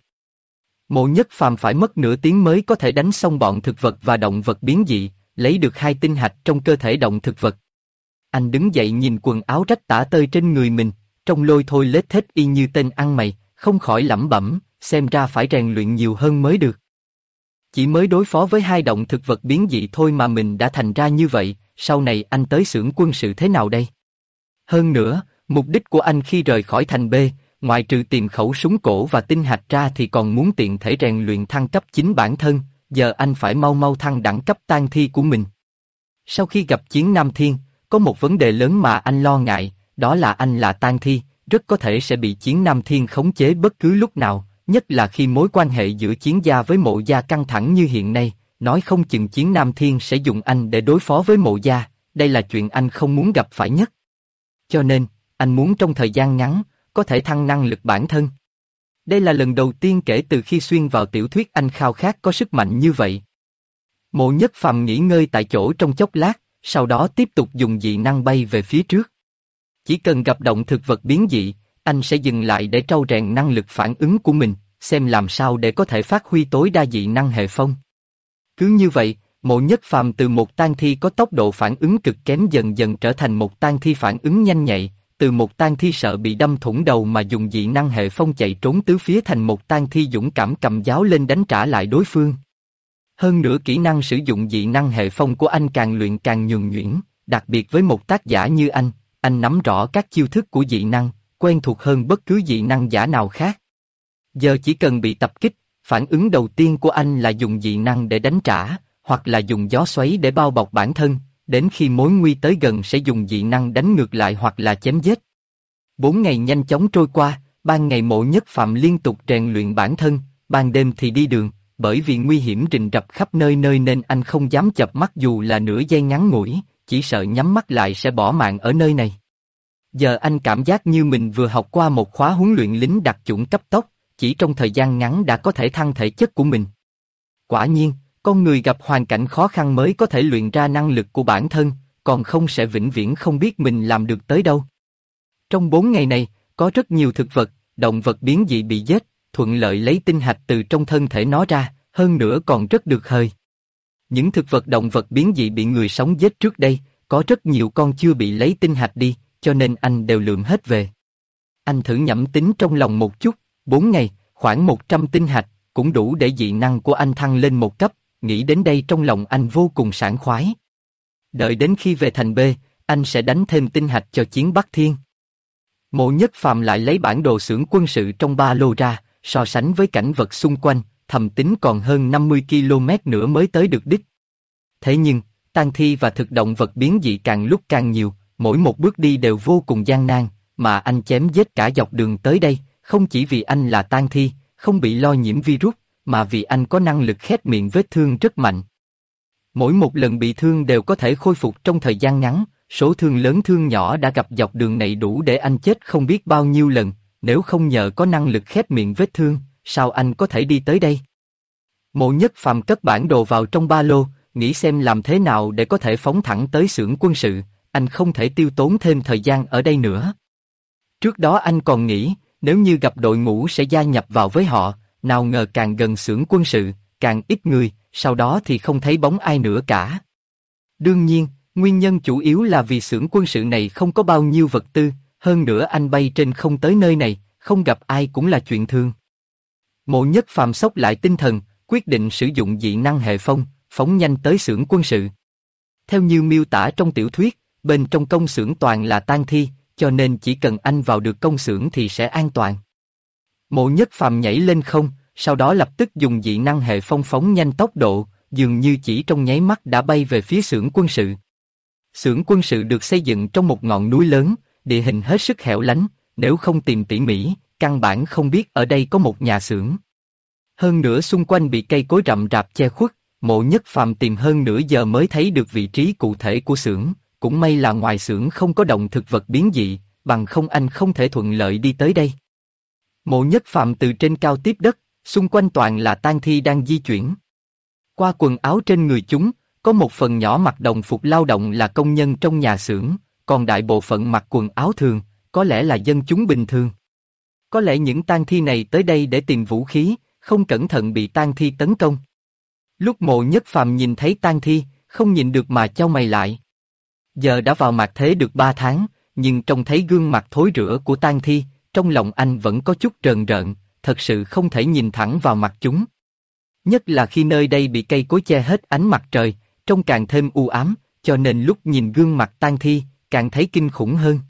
Mộ Nhất Phàm phải mất nửa tiếng mới có thể đánh xong bọn thực vật và động vật biến dị, lấy được 2 tinh hạch trong cơ thể động thực vật. Anh đứng dậy nhìn quần áo rách tả tơi trên người mình, trông lôi thôi lết thết y như tên ăn mày, không khỏi lẩm bẩm, xem ra phải rèn luyện nhiều hơn mới được. Chỉ mới đối phó với 2 động thực vật biến dị thôi mà mình đã thành ra như vậy, sau này anh tới xưởng quân sự thế nào đây? Hơn nữa, mục đích của anh khi rời khỏi thành B, ngoài trừ tìm khẩu súng cổ và tinh hạch ra thì còn muốn tiện thể rèn luyện thăng cấp chính bản thân, giờ anh phải mau mau thăng đẳng cấp tang thi của mình. Sau khi gặp Chiến Nam Thiên, có một vấn đề lớn mà anh lo ngại, đó là anh là tang thi, rất có thể sẽ bị Chiến Nam Thiên khống chế bất cứ lúc nào, nhất là khi mối quan hệ giữa Chiến gia với Mộ gia căng thẳng như hiện nay, nói không chừng Chiến Nam Thiên sẽ dùng anh để đối phó với Mộ gia, đây là chuyện anh không muốn gặp phải nhất. Cho nên, anh muốn trong thời gian ngắn, có thể thăng năng lực bản thân. Đây là lần đầu tiên kể từ khi xuyên vào tiểu thuyết anh khao khát có sức mạnh như vậy. Mộ Nhất Phàm nghỉ ngơi tại chỗ trong chốc lát, sau đó tiếp tục dùng dị năng bay về phía trước. Chỉ cần gặp động thực vật biến dị, anh sẽ dừng lại để trau rèn năng lực phản ứng của mình, xem làm sao để có thể phát huy tối đa dị năng hệ phong. Cứ như vậy, Mộ Nhất Phàm từ một tang thi có tốc độ phản ứng cực kém dần dần trở thành một tang thi phản ứng nhanh nhạy, từ một tang thi sợ bị đâm thủng đầu mà dùng dị năng hệ phong chạy trốn tứ phía thành một tang thi dũng cảm cầm giáo lên đánh trả lại đối phương. Hơn nữa kỹ năng sử dụng dị năng hệ phong của anh càng luyện càng nhuần nhuyễn, đặc biệt với một tác giả như anh nắm rõ các chiêu thức của dị năng, quen thuộc hơn bất cứ dị năng giả nào khác. Giờ chỉ cần bị tập kích, phản ứng đầu tiên của anh là dùng dị năng để đánh trả, hoặc là dùng gió xoáy để bao bọc bản thân, đến khi mối nguy tới gần sẽ dùng dị năng đánh ngược lại hoặc là chém giết. 4 ngày nhanh chóng trôi qua, ban ngày Mộ Nhất Phàm liên tục rèn luyện bản thân, ban đêm thì đi đường, bởi vì nguy hiểm rình rập khắp nơi nên anh không dám chợp mắt dù là nửa giây ngắn ngủi, chỉ sợ nhắm mắt lại sẽ bỏ mạng ở nơi này. Giờ anh cảm giác như mình vừa học qua một khóa huấn luyện lính đặc chủng cấp tốc, chỉ trong thời gian ngắn đã có thể thăng thể chất của mình. Quả nhiên, con người gặp hoàn cảnh khó khăn mới có thể luyện ra năng lực của bản thân, còn không sẽ vĩnh viễn không biết mình làm được tới đâu. Trong 4 ngày này, có rất nhiều thực vật, động vật biến dị bị giết, thuận lợi lấy tinh hạch từ trong thân thể nó ra, hơn nữa còn rất được hời. Những thực vật động vật biến dị bị người sống giết trước đây, có rất nhiều con chưa bị lấy tinh hạch đi, cho nên anh đều lượm hết về. Anh thử nhẩm tính trong lòng một chút, 4 ngày, khoảng 100 tinh hạch, cũng đủ để dị năng của anh thăng lên một cấp, nghĩ đến đây trong lòng anh vô cùng sảng khoái. Đợi đến khi về thành B, anh sẽ đánh thêm tinh hạch cho Chiến Bắc Thiên. Mộ Nhất Phàm lại lấy bản đồ xưởng quân sự trong ba lô ra, so sánh với cảnh vật xung quanh, thầm tính còn hơn 50 km nữa mới tới được đích. Thế nhưng, tang thi và thực động vật biến dị càng lúc càng nhiều, mỗi một bước đi đều vô cùng gian nan, mà anh chém giết cả dọc đường tới đây, không chỉ vì anh là tang thi, không bị lo nhiễm virus, mà vì anh có năng lực khép miệng vết thương rất mạnh. Mỗi một lần bị thương đều có thể khôi phục trong thời gian ngắn, số thương lớn thương nhỏ đã gặp dọc đường này đủ để anh chết không biết bao nhiêu lần, nếu không nhờ có năng lực khép miệng vết thương, sao anh có thể đi tới đây? Mộ Nhất Phàm cất bản đồ vào trong ba lô, nghĩ xem làm thế nào để có thể phóng thẳng tới xưởng quân sự, anh không thể tiêu tốn thêm thời gian ở đây nữa. Trước đó anh còn nghĩ, nếu như gặp đội ngũ sẽ gia nhập vào với họ, nào ngờ càng gần xưởng quân sự, càng ít người, sau đó thì không thấy bóng ai nữa cả. Đương nhiên, nguyên nhân chủ yếu là vì xưởng quân sự này không có bao nhiêu vật tư, hơn nữa anh bay trên không tới nơi này, không gặp ai cũng là chuyện thường. Mộ Nhất Phàm xốc lại tinh thần, quyết định sử dụng dị năng hệ phong, phóng nhanh tới xưởng quân sự. Theo như miêu tả trong tiểu thuyết, bên trong công xưởng toàn là tang thi, cho nên chỉ cần anh vào được công xưởng thì sẽ an toàn. Mộ Nhất Phàm nhảy lên không, sau đó lập tức dùng dị năng hệ phong phóng nhanh tốc độ, dường như chỉ trong nháy mắt đã bay về phía xưởng quân sự. Xưởng quân sự được xây dựng trong một ngọn núi lớn, địa hình hết sức hẻo lánh, nếu không tìm tỉ mỉ, căn bản không biết ở đây có một nhà xưởng. Hơn nữa xung quanh bị cây cối rậm rạp che khuất, Mộ Nhất Phàm tìm hơn nửa giờ mới thấy được vị trí cụ thể của xưởng, cũng may là ngoài xưởng không có động thực vật biến dị, bằng không anh không thể thuận lợi đi tới đây. Mộ Nhất Phàm từ trên cao tiếp đất, xung quanh toàn là tang thi đang di chuyển. Qua quần áo trên người chúng, có một phần nhỏ mặc đồng phục lao động là công nhân trong nhà xưởng, còn đại bộ phận mặc quần áo thường, có lẽ là dân chúng bình thường. Có lẽ những tang thi này tới đây để tìm vũ khí, không cẩn thận bị tang thi tấn công. Lúc Mộ Nhất Phàm nhìn thấy tang thi, không nhìn được mà chau mày lại. Giờ đã vào mạt thế được 3 tháng, nhưng trông thấy gương mặt thối rữa của tang thi, trong lòng anh vẫn có chút rờn rợn, thật sự không thể nhìn thẳng vào mặt chúng. Nhất là khi nơi đây bị cây cối che hết ánh mặt trời, trông càng thêm u ám, cho nên lúc nhìn gương mặt tang thi, càng thấy kinh khủng hơn.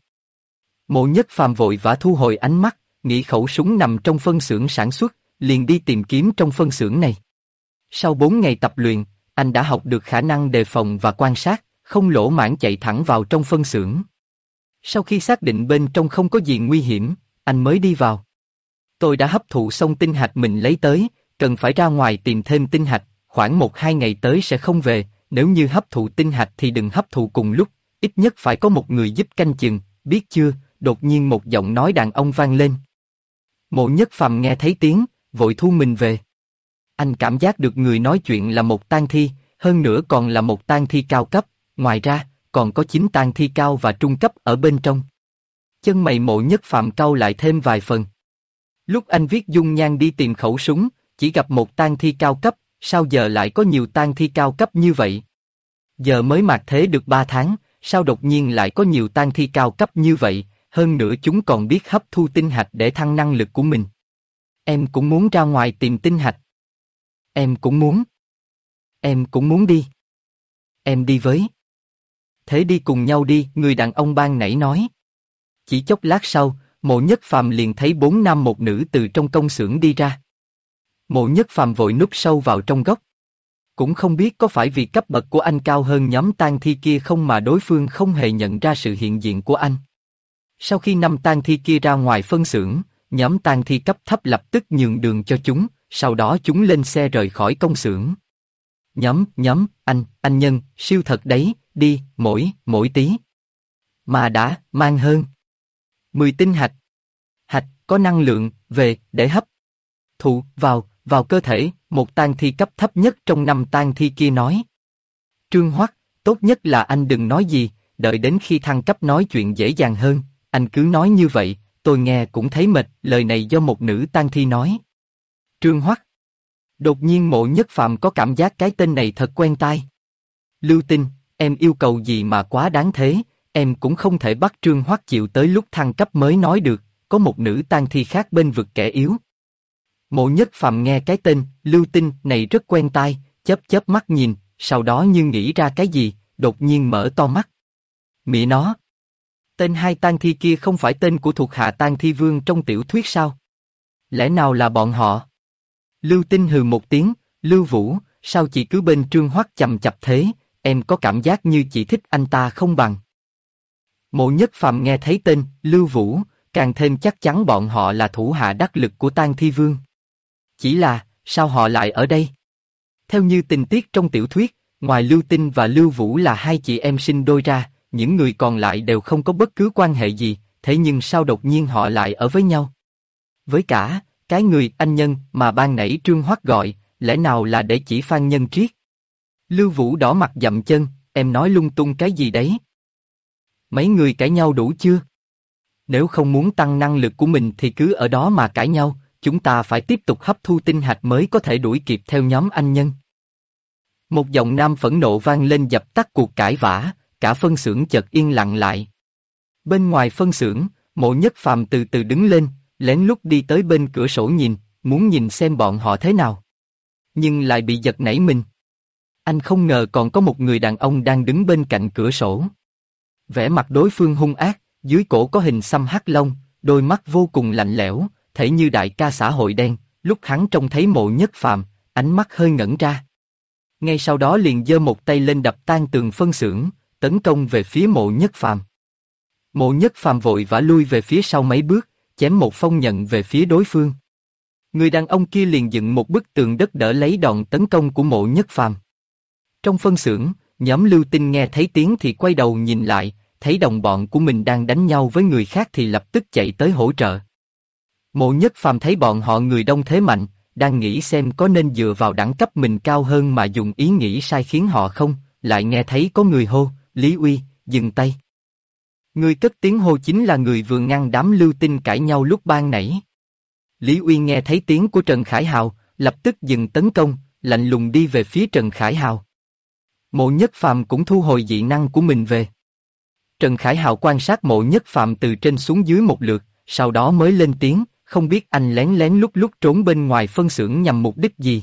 Mộ Nhất Phàm vội vã thu hồi ánh mắt, nghĩ khẩu súng nằm trong phân xưởng sản xuất, liền đi tìm kiếm trong phân xưởng này. Sau 4 ngày tập luyện, anh đã học được khả năng đề phòng và quan sát, không lỗ mãng chạy thẳng vào trong phân xưởng. Sau khi xác định bên trong không có gì nguy hiểm, anh mới đi vào. Tôi đã hấp thụ xong tinh hạch mình lấy tới, cần phải ra ngoài tìm thêm tinh hạch, khoảng 1-2 ngày tới sẽ không về, nếu như hấp thụ tinh hạch thì đừng hấp thụ cùng lúc, ít nhất phải có một người giúp canh chừng, biết chưa? Đột nhiên một giọng nói đàn ông vang lên. Mộ Nhất Phàm nghe thấy tiếng, vội thu mình về. Anh cảm giác được người nói chuyện là một tang thi, hơn nữa còn là một tang thi cao cấp, ngoài ra, còn có 9 tang thi cao và trung cấp ở bên trong. Chân mày Mộ Nhất Phàm cau lại thêm vài phần. Lúc anh viết dung nhan đi tìm khẩu súng, chỉ gặp một tang thi cao cấp, sao giờ lại có nhiều tang thi cao cấp như vậy? Giờ mới mạt thế được 3 tháng, sao đột nhiên lại có nhiều tang thi cao cấp như vậy, hơn nữa chúng còn biết hấp thu tinh hạch để thăng năng lực của mình. Em cũng muốn ra ngoài tìm tinh hạch. Em cũng muốn. Em cũng muốn đi. Em đi với. Thế đi cùng nhau đi, người đàn ông ban nãy nói. Chỉ chốc lát sau, Mộ Nhất Phàm liền thấy 4 nam một nữ từ trong công xưởng đi ra. Mộ Nhất Phàm vội núp sâu vào trong góc. Cũng không biết có phải vì cấp bậc của anh cao hơn nhóm tang thi kia không mà đối phương không hề nhận ra sự hiện diện của anh. Sau khi 5 tang thi kia ra ngoài phân xưởng, nhóm tang thi cấp thấp lập tức nhường đường cho chúng, sau đó chúng lên xe rời khỏi công xưởng. Nhóm, anh Nhân, siêu thật đấy, đi, mỗi tí. Mà đã, mang hơn 10 tinh hạch. Hạch, có năng lượng, về, để hấp thụ, vào cơ thể, một tang thi cấp thấp nhất trong 5 tang thi kia nói. Trương Hoắc, tốt nhất là anh đừng nói gì, đợi đến khi thăng cấp nói chuyện dễ dàng hơn, anh cứ nói như vậy, tôi nghe cũng thấy mệt, lời này do một nữ tang thi nói. Trương Hoắc. Đột nhiên Mộ Nhất Phàm có cảm giác cái tên này thật quen tai. Lưu Tinh, em yêu cầu gì mà quá đáng thế, em cũng không thể bắt Trương Hoắc chịu tới lúc thăng cấp mới nói được, có một nữ tang thi khác bên vực kẻ yếu. Mộ Nhất Phàm nghe cái tên Lưu Tinh này rất quen tai, chớp mắt nhìn, sau đó như nghĩ ra cái gì, đột nhiên mở to mắt. Mẹ nó, tên hai tang thi kia không phải tên của thuộc hạ tang thi vương trong tiểu thuyết sao? Lẽ nào là bọn họ? Lưu Tinh hừ một tiếng, Lưu Vũ, sao chị cứ bên Trương Hoắc chằm chặp thế, em có cảm giác như chị thích anh ta không bằng. Mộ Nhất Phàm nghe thấy tên Lưu Vũ, càng thêm chắc chắn bọn họ là thủ hạ đắc lực của tang thi vương. Chỉ là, sao họ lại ở đây? Theo như tình tiết trong tiểu thuyết, ngoài Lưu Tinh và Lưu Vũ là hai chị em sinh đôi ra, những người còn lại đều không có bất cứ quan hệ gì, thế nhưng sao đột nhiên họ lại ở với nhau? Với cả, cái người anh Nhân mà ban nãy Trương Hoắc gọi, lẽ nào là để chỉ Phan Nhân Triết? Lưu Vũ đỏ mặt dậm chân, em nói lung tung cái gì đấy? Mấy người cãi nhau đủ chưa? Nếu không muốn tăng năng lực của mình thì cứ ở đó mà cãi nhau, chúng ta phải tiếp tục hấp thu tinh hạch mới có thể đuổi kịp theo nhóm anh Nhân. Một giọng nam phẫn nộ vang lên dập tắt cuộc cãi vã, cả phân xưởng chợt yên lặng lại. Bên ngoài phân xưởng, Mộ Nhất Phàm từ từ đứng lên, lén lút đi tới bên cửa sổ nhìn, muốn nhìn xem bọn họ thế nào. Nhưng lại bị giật nảy mình. Anh không ngờ còn có một người đàn ông đang đứng bên cạnh cửa sổ. Vẻ mặt đối phương hung ác, dưới cổ có hình xăm hắc long, đôi mắt vô cùng lạnh lẽo, thể như đại ca xã hội đen. Lúc hắn trông thấy Mộ Nhất Phàm, ánh mắt hơi ngẩn ra. Ngay sau đó liền giơ một tay lên đập tan tường phân xưởng, tấn công về phía Mộ Nhất Phàm. Mộ Nhất Phàm vội vã lui về phía sau mấy bước, chém một phong nhận về phía đối phương. Người đàn ông kia liền dựng một bức tường đất đỡ lấy đòn tấn công của Mộ Nhất Phàm. Trong phân xưởng, nhóm Lưu Tinh nghe thấy tiếng thì quay đầu nhìn lại, thấy đồng bọn của mình đang đánh nhau với người khác thì lập tức chạy tới hỗ trợ. Mộ Nhất Phàm thấy bọn họ người đông thế mạnh, đang nghĩ xem có nên dựa vào đẳng cấp mình cao hơn mà dùng ý nghĩ sai khiến họ không, lại nghe thấy có người hô, Lý Uy, dừng tay. Người cất tiếng hô chính là người vừa ngăn đám Lưu Tinh cãi nhau lúc ban nãy. Lý Uy nghe thấy tiếng của Trần Khải Hào, lập tức dừng tấn công, lạnh lùng đi về phía Trần Khải Hào. Mộ Nhất Phàm cũng thu hồi dị năng của mình về. Trần Khải Hào quan sát Mộ Nhất Phàm từ trên xuống dưới một lượt, sau đó mới lên tiếng, không biết anh lén lén lút lút trốn bên ngoài phân xưởng nhằm mục đích gì.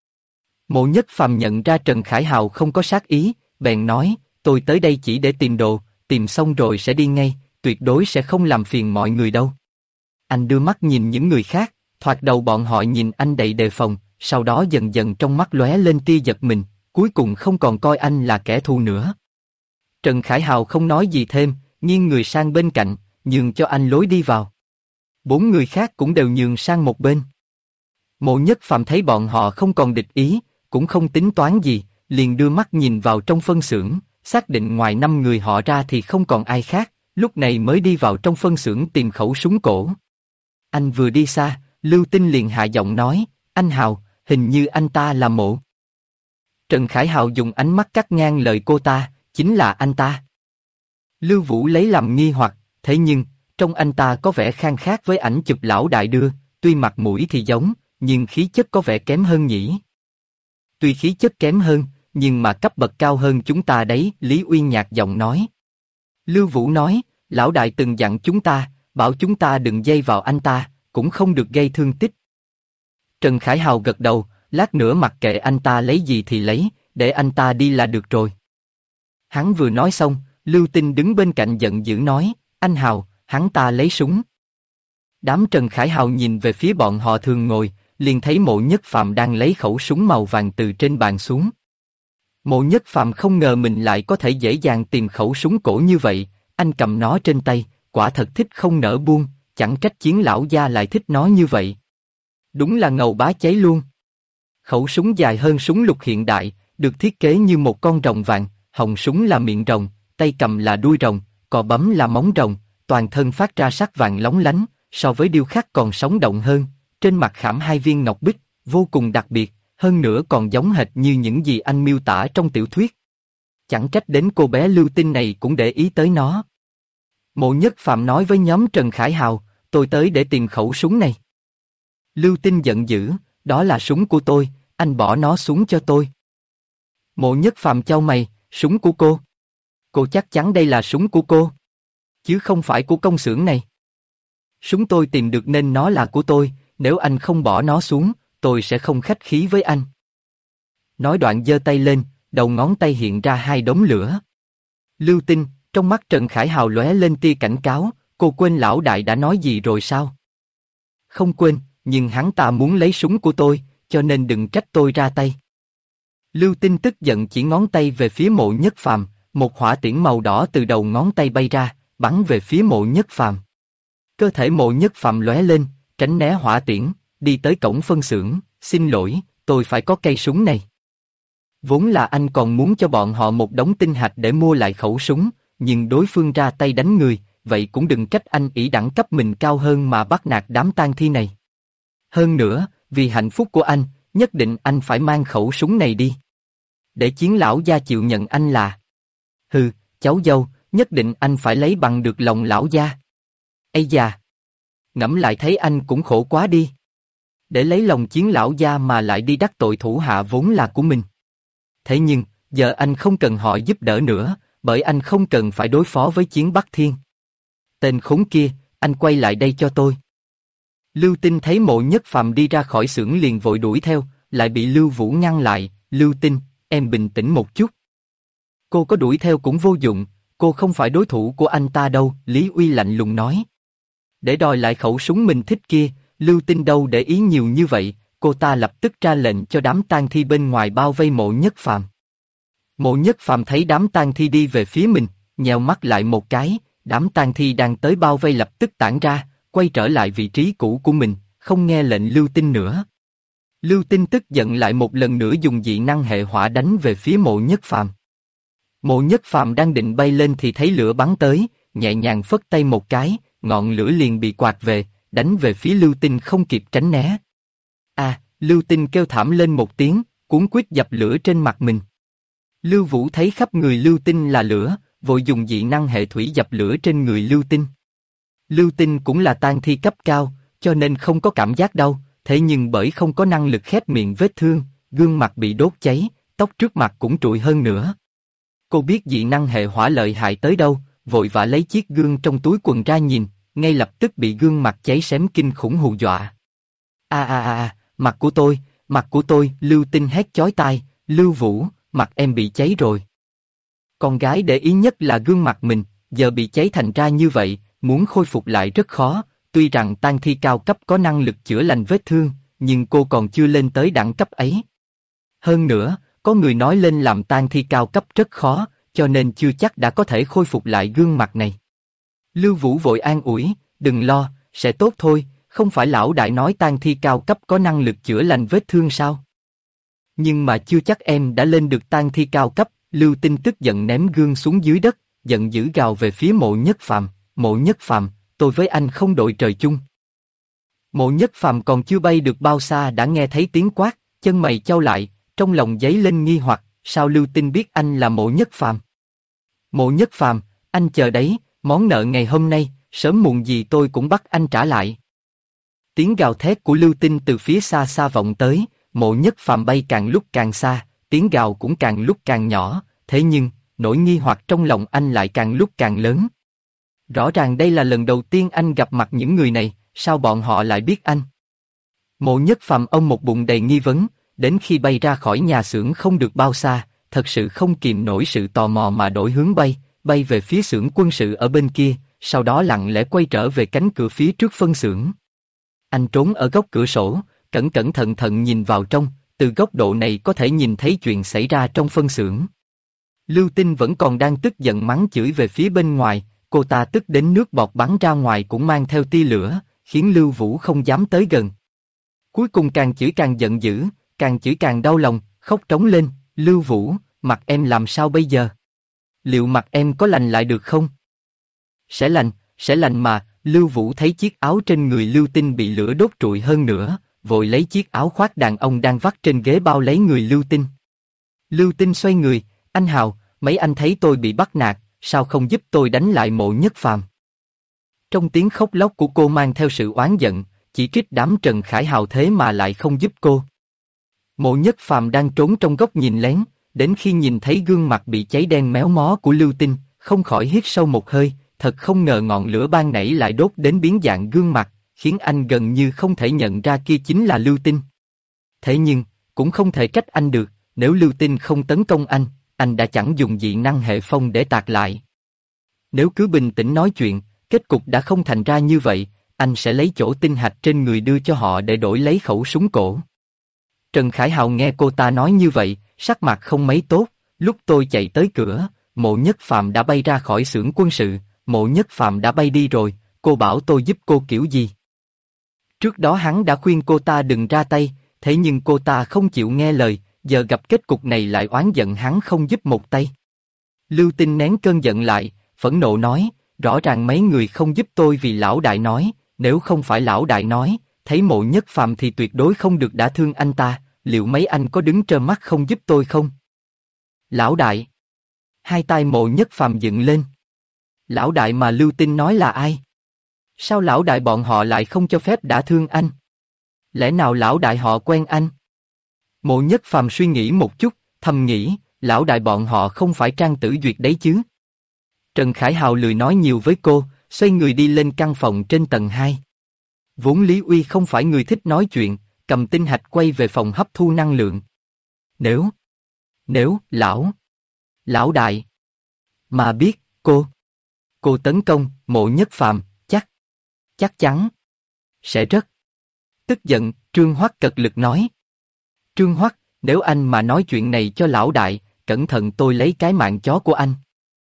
Mộ Nhất Phàm nhận ra Trần Khải Hào không có sát ý, bèn nói, tôi tới đây chỉ để tìm đồ, tìm xong rồi sẽ đi ngay, tuyệt đối sẽ không làm phiền mọi người đâu. Anh đưa mắt nhìn những người khác, thoạt đầu bọn họ nhìn anh đầy đề phòng, sau đó dần dần trong mắt lóe lên tia giật mình, cuối cùng không còn coi anh là kẻ thù nữa. Trần Khải Hào không nói gì thêm, nghiêng người sang bên cạnh, nhường cho anh lối đi vào. 4 người khác cũng đều nhường sang một bên. Mộ Nhất Phàm thấy bọn họ không còn địch ý, cũng không tính toán gì, liền đưa mắt nhìn vào trong phân xưởng, xác định ngoài 5 người họ ra thì không còn ai khác, lúc này mới đi vào trong phân xưởng tìm khẩu súng cổ. Anh vừa đi xa, Lưu Tinh liền hạ giọng nói, anh Hào, hình như anh ta là Mộ. Trần Khải Hào dùng ánh mắt cắt ngang lời cô ta, chính là anh ta. Lưu Vũ lấy làm nghi hoặc, thế nhưng, trong anh ta có vẻ khang khác với ảnh chụp lão đại đưa, tuy mặt mũi thì giống, nhưng khí chất có vẻ kém hơn nhỉ. Tuy khí chất kém hơn, nhưng mà cấp bậc cao hơn chúng ta đấy, Lý Uyên nhạt giọng nói. Lưu Vũ nói, lão đại từng dặn chúng ta, bảo chúng ta đừng dây vào anh ta, cũng không được gây thương tích. Trần Khải Hào gật đầu, lát nữa mặc kệ anh ta lấy gì thì lấy, để anh ta đi là được rồi. Hắn vừa nói xong, Lưu Tinh đứng bên cạnh giận dữ nói, anh Hào, hắn ta lấy súng. Đám Trần Khải Hào nhìn về phía bọn họ thường ngồi, liền thấy Mộ Nhất Phàm đang lấy khẩu súng màu vàng từ trên bàn xuống. Mộ Nhất Phàm không ngờ mình lại có thể dễ dàng tìm khẩu súng cổ như vậy, anh cầm nó trên tay, quả thật thích không nỡ buông, chẳng trách Chiến lão gia lại thích nó như vậy. Đúng là ngầu bá cháy luôn. Khẩu súng dài hơn súng lục hiện đại, được thiết kế như một con rồng vàng, họng súng là miệng rồng, tay cầm là đuôi rồng, cò bấm là móng rồng, toàn thân phát ra sắc vàng lóng lánh, so với điêu khắc còn sống động hơn, trên mặt khảm 2 viên ngọc bích, vô cùng đặc biệt, hơn nữa còn giống hệt như những gì anh miêu tả trong tiểu thuyết. Chẳng trách đến cô bé Lưu Tinh này cũng để ý tới nó. Mộ Nhất Phàm nói với nhóm Trần Khải Hào, tôi tới để tìm khẩu súng này. Lưu Tinh giận dữ, đó là súng của tôi, anh bỏ nó xuống cho tôi. Mộ Nhất Phàm chau mày, súng của cô? Cô chắc chắn đây là súng của cô, chứ không phải của công xưởng này. Súng tôi tìm được nên nó là của tôi, nếu anh không bỏ nó xuống, tôi sẽ không khách khí với anh. Nói đoạn giơ tay lên, đầu ngón tay hiện ra 2 đống lửa. Lưu Tinh, trong mắt Trần Khải Hào lóe lên tia cảnh cáo, cô quên lão đại đã nói gì rồi sao? Không quên, nhưng hắn ta muốn lấy súng của tôi, cho nên đừng trách tôi ra tay. Lưu Tinh tức giận chỉ ngón tay về phía Mộ Nhất Phàm, một hỏa tiễn màu đỏ từ đầu ngón tay bay ra, bắn về phía Mộ Nhất Phàm. Cơ thể Mộ Nhất Phàm lóe lên, tránh né hỏa tiễn, đi tới cổng phân xưởng, xin lỗi, tôi phải có cây súng này. Vốn là anh còn muốn cho bọn họ một đống tinh hạch để mua lại khẩu súng, nhưng đối phương ra tay đánh người, vậy cũng đừng trách anh ỷ đẳng cấp mình cao hơn mà bắt nạt đám tang thi này. Hơn nữa, vì hạnh phúc của anh, nhất định anh phải mang khẩu súng này đi. Để Chiến lão gia chịu nhận anh là. Hừ, cháu dâu, nhất định anh phải lấy bằng được lòng lão gia. Ây da! Ngẫm lại thấy anh cũng khổ quá đi. Để lấy lòng Chiến lão gia mà lại đi đắc tội thủ hạ vốn là của mình. Thế nhưng, giờ anh không cần họ giúp đỡ nữa, bởi anh không cần phải đối phó với Chiến Bắc Thiên. Tên khốn kia, anh quay lại đây cho tôi. Lưu Tinh thấy Mộ Nhất Phàm đi ra khỏi xưởng liền vội đuổi theo, lại bị Lưu Vũ ngăn lại. Lưu Tinh, em bình tĩnh một chút. Cô có đuổi theo cũng vô dụng, cô không phải đối thủ của anh ta đâu, Lý Uy lạnh lùng nói. Để đòi lại khẩu súng mình thích kia, Lưu Tinh đâu để ý nhiều như vậy, cô ta lập tức ra lệnh cho đám tang thi bên ngoài bao vây Mộ Nhất Phàm. Mộ Nhất Phàm thấy đám tang thi đi về phía mình, nheo mắt lại một cái, đám tang thi đang tới bao vây lập tức tản ra, quay trở lại vị trí cũ của mình, không nghe lệnh Lưu Tinh nữa. Lưu Tinh tức giận lại một lần nữa dùng dị năng hệ hỏa đánh về phía Mộ Nhất Phàm. Mộ Nhất Phàm đang định bay lên thì thấy lửa bắn tới, nhẹ nhàng phất tay một cái, ngọn lửa liền bị quạt về, đánh về phía Lưu Tinh không kịp tránh né. Lưu Tinh kêu thảm lên một tiếng, cuống quýt dập lửa trên mặt mình. Lưu Vũ thấy khắp người Lưu Tinh là lửa, vội dùng dị năng hệ thủy dập lửa trên người Lưu Tinh. Lưu Tinh cũng là tang thi cấp cao, cho nên không có cảm giác đau, thế nhưng bởi không có năng lực khép miệng vết thương, gương mặt bị đốt cháy, tóc trước mặt cũng trụi hơn nữa. Cô biết dị năng hệ hỏa lợi hại tới đâu, vội vã lấy chiếc gương trong túi quần ra nhìn, ngay lập tức bị gương mặt cháy xém kinh khủng hù dọa. Mặt của tôi, Lưu Tinh hét chói tai, Lưu Vũ, mặt em bị cháy rồi. Con gái để ý nhất là gương mặt mình, giờ bị cháy thành ra như vậy, muốn khôi phục lại rất khó, tuy rằng tang thi cao cấp có năng lực chữa lành vết thương, nhưng cô còn chưa lên tới đẳng cấp ấy. Hơn nữa, có người nói lên làm tang thi cao cấp rất khó, cho nên chưa chắc đã có thể khôi phục lại gương mặt này. Lưu Vũ vội an ủi, đừng lo, sẽ tốt thôi, không phải lão đại nói tang thi cao cấp có năng lực chữa lành vết thương sao? Nhưng mà chưa chắc em đã lên được tang thi cao cấp. Lưu Tinh tức giận ném gương xuống dưới đất, giận dữ gào về phía Mộ Nhất Phàm. Mộ Nhất Phàm, tôi với anh không đội trời chung. Mộ Nhất Phàm còn chưa bay được bao xa đã nghe thấy tiếng quát, chân mày chau lại, trong lòng dấy lên nghi hoặc, sao Lưu Tinh biết anh là Mộ Nhất Phàm? Mộ Nhất Phàm, anh chờ đấy, món nợ ngày hôm nay, sớm muộn gì tôi cũng bắt anh trả lại. Tiếng gào thét của Lưu Tinh từ phía xa xa vọng tới, Mộ Nhất Phàm bay càng lúc càng xa, tiếng gào cũng càng lúc càng nhỏ, thế nhưng, nỗi nghi hoặc trong lòng anh lại càng lúc càng lớn. Rõ ràng đây là lần đầu tiên anh gặp mặt những người này, sao bọn họ lại biết anh? Mộ Nhất Phàm ông một bụng đầy nghi vấn, đến khi bay ra khỏi nhà xưởng không được bao xa, thật sự không kìm nổi sự tò mò mà đổi hướng bay về phía xưởng quân sự ở bên kia, sau đó lặng lẽ quay trở về cánh cửa phía trước phân xưởng. Anh trốn ở góc cửa sổ, cẩn cẩn thận thận nhìn vào trong, từ góc độ này có thể nhìn thấy chuyện xảy ra trong phân xưởng. Lưu Tinh vẫn còn đang tức giận mắng chửi về phía bên ngoài, cô ta tức đến nước bọt bắn ra ngoài cũng mang theo tia lửa, khiến Lưu Vũ không dám tới gần. Cuối cùng càng chửi càng giận dữ, càng chửi càng đau lòng, khóc trống lên, Lưu Vũ, mặt em làm sao bây giờ? Liệu mặt em có lành lại được không? Sẽ lành mà. Lưu Vũ thấy chiếc áo trên người Lưu Tinh bị lửa đốt trụi hơn nữa, vội lấy chiếc áo khoác đàn ông đang vắt trên ghế bao lấy người Lưu Tinh. Lưu Tinh xoay người, anh Hào, mấy anh thấy tôi bị bắt nạt, sao không giúp tôi đánh lại Mộ Nhất Phàm? Trong tiếng khóc lóc của cô mang theo sự oán giận, chỉ trích đám Trần Khải Hào thế mà lại không giúp cô. Mộ Nhất Phàm đang trốn trong góc nhìn lén, đến khi nhìn thấy gương mặt bị cháy đen méo mó của Lưu Tinh, không khỏi hít sâu một hơi, thật không ngờ ngọn lửa ban nãy lại đốt đến biến dạng gương mặt, khiến anh gần như không thể nhận ra kia chính là Lưu Tinh. Thế nhưng, cũng không thể trách anh được, nếu Lưu Tinh không tấn công anh đã chẳng dùng dị năng hệ phong để tạt lại. Nếu cứ bình tĩnh nói chuyện, kết cục đã không thành ra như vậy, anh sẽ lấy chỗ tinh hạch trên người đưa cho họ để đổi lấy khẩu súng cổ. Trần Khải Hào nghe cô ta nói như vậy, sắc mặt không mấy tốt, lúc tôi chạy tới cửa, Mộ Nhất Phàm đã bay ra khỏi xưởng quân sự, Mộ Nhất Phàm đã bay đi rồi, cô bảo tôi giúp cô kiểu gì? Trước đó hắn đã khuyên cô ta đừng ra tay, thế nhưng cô ta không chịu nghe lời, giờ gặp kết cục này lại oán giận hắn không giúp một tay. Lưu Tinh nén cơn giận lại, phẫn nộ nói, rõ ràng mấy người không giúp tôi vì lão đại nói, nếu không phải lão đại nói, thấy Mộ Nhất Phàm thì tuyệt đối không được đả thương anh ta, liệu mấy anh có đứng trơ mắt không giúp tôi không? Lão đại! Hai tay Mộ Nhất Phàm dựng lên. Lão đại mà Lưu Tinh nói là ai? Sao lão đại bọn họ lại không cho phép đả thương anh? Lẽ nào lão đại họ quen anh? Mộ Nhất Phàm suy nghĩ một chút, thầm nghĩ, lão đại bọn họ không phải Trang Tử Duyệt đấy chứ? Trần Khải Hào lười nói nhiều với cô, xoay người đi lên căn phòng trên tầng 2. Vốn Lý Uy không phải người thích nói chuyện, cầm tinh hạch quay về phòng hấp thu năng lượng. Nếu, lão đại, mà biết, cô tấn công, Mộ Nhất Phàm, chắc chắn, sẽ rất tức giận, Trương Hoắc cật lực nói. Trương Hoắc, nếu anh mà nói chuyện này cho lão đại, cẩn thận tôi lấy cái mạng chó của anh.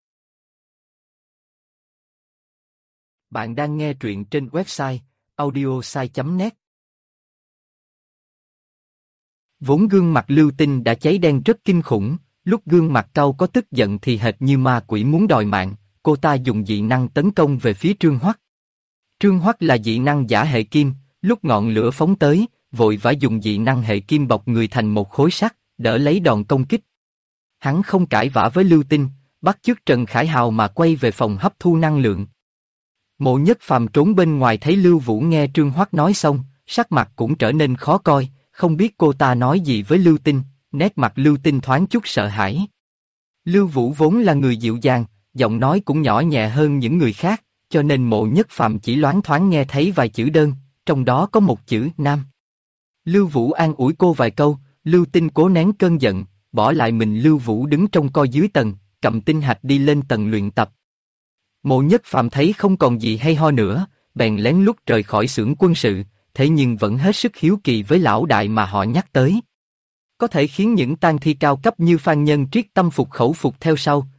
Bạn đang nghe truyện trên website audiosai.net. Vốn gương mặt Lưu Tinh đã cháy đen rất kinh khủng, lúc gương mặt cau có tức giận thì hệt như ma quỷ muốn đòi mạng, cô ta dùng dị năng tấn công về phía Trương Hoắc. Trương Hoắc là dị năng giả hệ kim, lúc ngọn lửa phóng tới, vội vã dùng dị năng hệ kim bọc người thành một khối sắt, đỡ lấy đòn công kích. Hắn không cãi vã với Lưu Tinh, bắt chước Trần Khải Hào mà quay về phòng hấp thu năng lượng. Mộ Nhất Phàm trốn bên ngoài thấy Lưu Vũ nghe Trương Hoắc nói xong, sắc mặt cũng trở nên khó coi, không biết cô ta nói gì với Lưu Tinh, nét mặt Lưu Tinh thoáng chút sợ hãi. Lưu Vũ vốn là người dịu dàng, giọng nói cũng nhỏ nhẹ hơn những người khác, cho nên Mộ Nhất Phàm chỉ loáng thoáng nghe thấy vài chữ đơn, trong đó có một chữ nam. Lưu Vũ an ủi cô vài câu, Lưu Tinh cố nén cơn giận, bỏ lại mình Lưu Vũ đứng trong coi dưới tầng, cầm tinh hạch đi lên tầng luyện tập. Mộ Nhất Phàm thấy không còn gì hay ho nữa, bèn lén lút rời khỏi xưởng quân sự, thế nhưng vẫn hết sức hiếu kỳ với lão đại mà họ nhắc tới. Có thể khiến những tang thi cao cấp như Phan Nhân Triết tâm phục khẩu phục theo sau,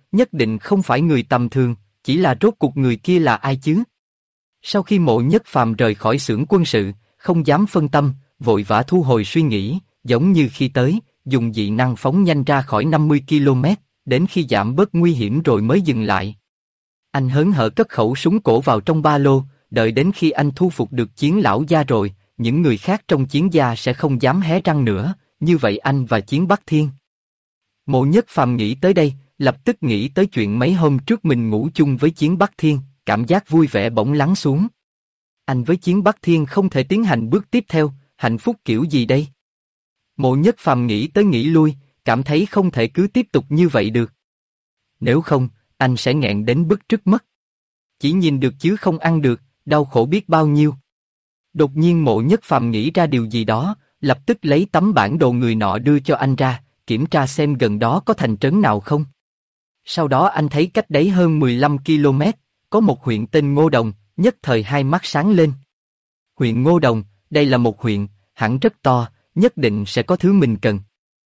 nhất định không phải người tầm thường, chỉ là rốt cuộc người kia là ai chứ? Sau khi Mộ Nhất Phàm rời khỏi xưởng quân sự, không dám phân tâm, vội vã thu hồi suy nghĩ, giống như khi tới, dùng dị năng phóng nhanh ra khỏi 50 km, đến khi giảm bớt nguy hiểm rồi mới dừng lại. Anh hớn hở cất khẩu súng cổ vào trong ba lô, đợi đến khi anh thu phục được Chiến lão gia rồi, những người khác trong Chiến gia sẽ không dám hé răng nữa, như vậy anh và Chiến Bắc Thiên. Mộ Nhất Phàm nghĩ tới đây, lập tức nghĩ tới chuyện mấy hôm trước mình ngủ chung với Chiến Bắc Thiên, cảm giác vui vẻ bỗng lắng xuống. Anh với Chiến Bắc Thiên không thể tiến hành bước tiếp theo, hạnh phúc kiểu gì đây? Mộ Nhất Phàm nghĩ tới nghĩ lui, cảm thấy không thể cứ tiếp tục như vậy được. Nếu không, anh sẽ nghẹn đến bứt rứt mất. Chỉ nhìn được chứ không ăn được, đau khổ biết bao nhiêu. Đột nhiên Mộ Nhất Phàm nghĩ ra điều gì đó, lập tức lấy tấm bản đồ người nọ đưa cho anh ra, kiểm tra xem gần đó có thành trấn nào không. Sau đó anh thấy cách đấy hơn 15 km, có một huyện tên Ngô Đồng, nhất thời hai mắt sáng lên. Huyện Ngô Đồng, đây là một huyện, hẳn rất to, nhất định sẽ có thứ mình cần.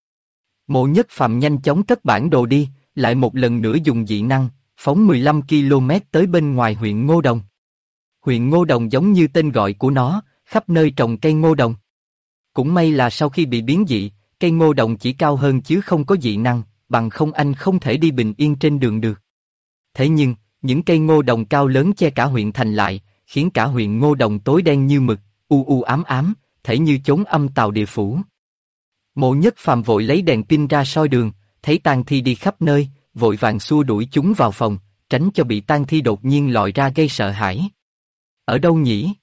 Mộ Nhất Phàm nhanh chóng cất bản đồ đi, lại một lần nữa dùng dị năng, phóng 15 km tới bên ngoài huyện Ngô Đồng. Huyện Ngô Đồng giống như tên gọi của nó, khắp nơi trồng cây ngô đồng. Cũng may là sau khi bị biến dị, cây ngô đồng chỉ cao hơn chứ không có dị năng, bằng không anh không thể đi bình yên trên đường được. Thế nhưng, những cây ngô đồng cao lớn che cả huyện thành lại, khiến cả huyện Ngô Đồng tối đen như mực, u u ám ám, thể như chốn âm tào địa phủ. Mộ Nhất Phàm vội lấy đèn pin ra soi đường, thấy tang thi đi khắp nơi, vội vàng xua đuổi chúng vào phòng, tránh cho bị tang thi đột nhiên lòi ra gây sợ hãi. Ở đâu nhỉ?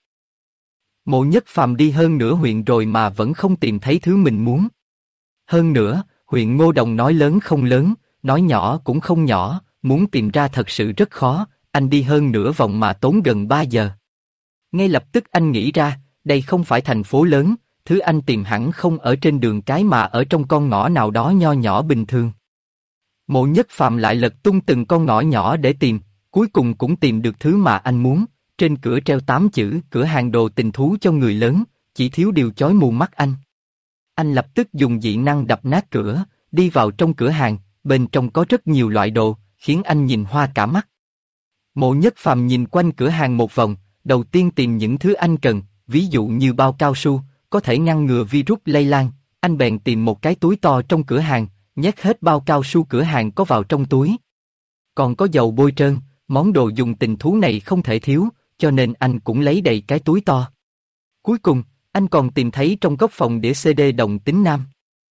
Mộ Nhất Phàm đi hơn nửa huyện rồi mà vẫn không tìm thấy thứ mình muốn. Hơn nữa, huyện Ngô Đồng nói lớn không lớn, nói nhỏ cũng không nhỏ, muốn tìm ra thật sự rất khó, anh đi hơn nửa vòng mà tốn gần 3 giờ. Ngay lập tức anh nghĩ ra, đây không phải thành phố lớn, thứ anh tìm hẳn không ở trên đường cái mà ở trong con ngõ nào đó nho nhỏ bình thường. Mộ Nhất Phàm lại lật tung từng con ngõ nhỏ để tìm, cuối cùng cũng tìm được thứ mà anh muốn, trên cửa treo 8 chữ cửa hàng đồ tình thú cho người lớn, chỉ thiếu điều chói mù mắt anh. Anh lập tức dùng dị năng đập nát cửa, đi vào trong cửa hàng, bên trong có rất nhiều loại đồ, khiến anh nhìn hoa cả mắt. Mộ Nhất Phàm nhìn quanh cửa hàng một vòng, đầu tiên tìm những thứ anh cần, ví dụ như bao cao su, có thể ngăn ngừa virus lây lan, anh bèn tìm một cái túi to trong cửa hàng, nhét hết bao cao su cửa hàng có vào trong túi. Còn có dầu bôi trơn, món đồ dùng tình thú này không thể thiếu, cho nên anh cũng lấy đầy cái túi to. Cuối cùng, anh còn tìm thấy trong góc phòng đĩa CD Đồng Tính Nam.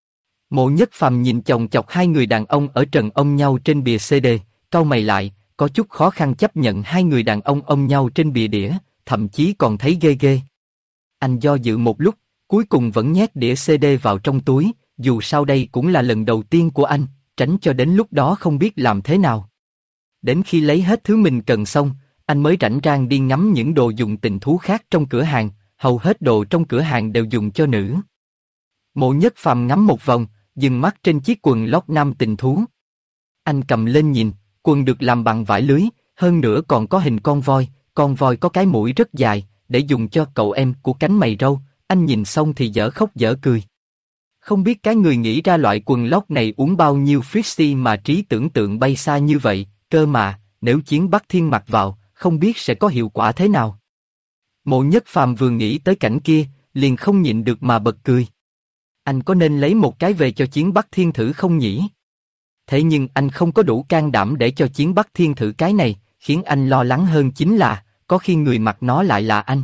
Mộ Nhất Phàm nhìn chòng chọc hai người đàn ông ở trần ôm nhau trên bìa CD, cau mày lại, có chút khó khăn chấp nhận hai người đàn ông ôm nhau trên bìa đĩa, thậm chí còn thấy ghê ghê. Anh do dự một lúc, cuối cùng vẫn nhét đĩa CD vào trong túi, dù sao đây cũng là lần đầu tiên của anh, tránh cho đến lúc đó không biết làm thế nào. Đến khi lấy hết thứ mình cần xong, anh mới rảnh rang đi ngắm những đồ dùng tình thú khác trong cửa hàng, hầu hết đồ trong cửa hàng đều dùng cho nữ. Mộ Nhất Phàm ngắm một vòng, dừng mắt trên chiếc quần lót nam tình thú. Anh cầm lên nhìn, quần được làm bằng vải lưới, hơn nữa còn có hình con voi có cái mũi rất dài, để dùng cho cậu em của cánh mày râu, anh nhìn xong thì dở khóc dở cười. Không biết cái người nghĩ ra loại quần lót này uống bao nhiêu Fixie mà trí tưởng tượng bay xa như vậy, cơ mà, nếu Chiến Bắc Thiên mặc vào, không biết sẽ có hiệu quả thế nào. Mộ Nhất Phàm vừa nghĩ tới cảnh kia, liền không nhịn được mà bật cười. Anh có nên lấy một cái về cho Chiến Bắc Thiên thử không nhỉ? Thế nhưng anh không có đủ can đảm để cho Chiến Bắc Thiên thử cái này, khiến anh lo lắng hơn chính là, có khi người mặc nó lại là anh.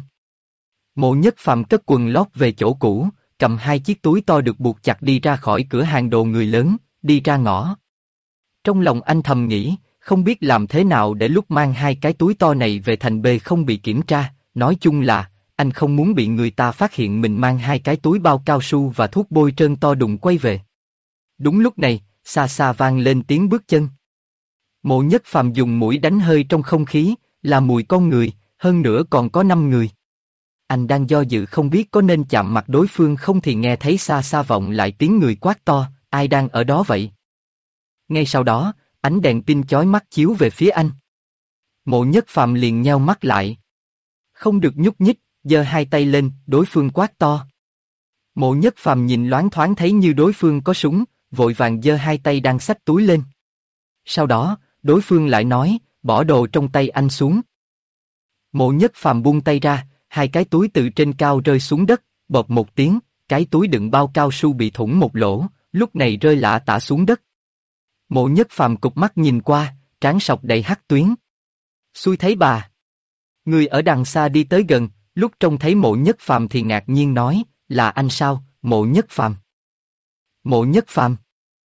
Mộ Nhất Phàm cất quần lót về chỗ cũ, cầm hai chiếc túi to được buộc chặt đi ra khỏi cửa hàng đồ người lớn, đi ra ngõ. Trong lòng anh thầm nghĩ, không biết làm thế nào để lúc mang hai cái túi to này về thành B không bị kiểm tra, nói chung là, anh không muốn bị người ta phát hiện mình mang hai cái túi bao cao su và thuốc bôi trơn to đùng quay về. Đúng lúc này, xa xa vang lên tiếng bước chân. Mộ Nhất Phàm dùng mũi đánh hơi trong không khí, là mùi con người, hơn nữa còn có 5 người. Anh đang do dự không biết có nên chạm mặt đối phương không thì nghe thấy xa xa vọng lại tiếng người quát to, ai đang ở đó vậy? Ngay sau đó, ánh đèn pin chói mắt chiếu về phía anh. Mộ Nhất Phàm liền nheo mắt lại. Không được nhúc nhích, giơ hai tay lên, đối phương quát to. Mộ Nhất Phàm nhìn loáng thoáng thấy như đối phương có súng, vội vàng giơ hai tay đang xách túi lên. Sau đó, đối phương lại nói, bỏ đồ trong tay anh xuống. Mộ Nhất Phàm buông tay ra, hai cái túi từ trên cao rơi xuống đất, bộp một tiếng, cái túi đựng bao cao su bị thủng một lỗ, lúc này rơi lả tả xuống đất. Mộ Nhất Phàm cụp mắt nhìn qua, trán sọc đầy hắc tuyến. Xui thấy bà. Người ở đằng xa đi tới gần, lúc trông thấy Mộ Nhất Phàm thì ngạc nhiên nói, là anh sao, Mộ Nhất Phàm? Mộ Nhất Phàm?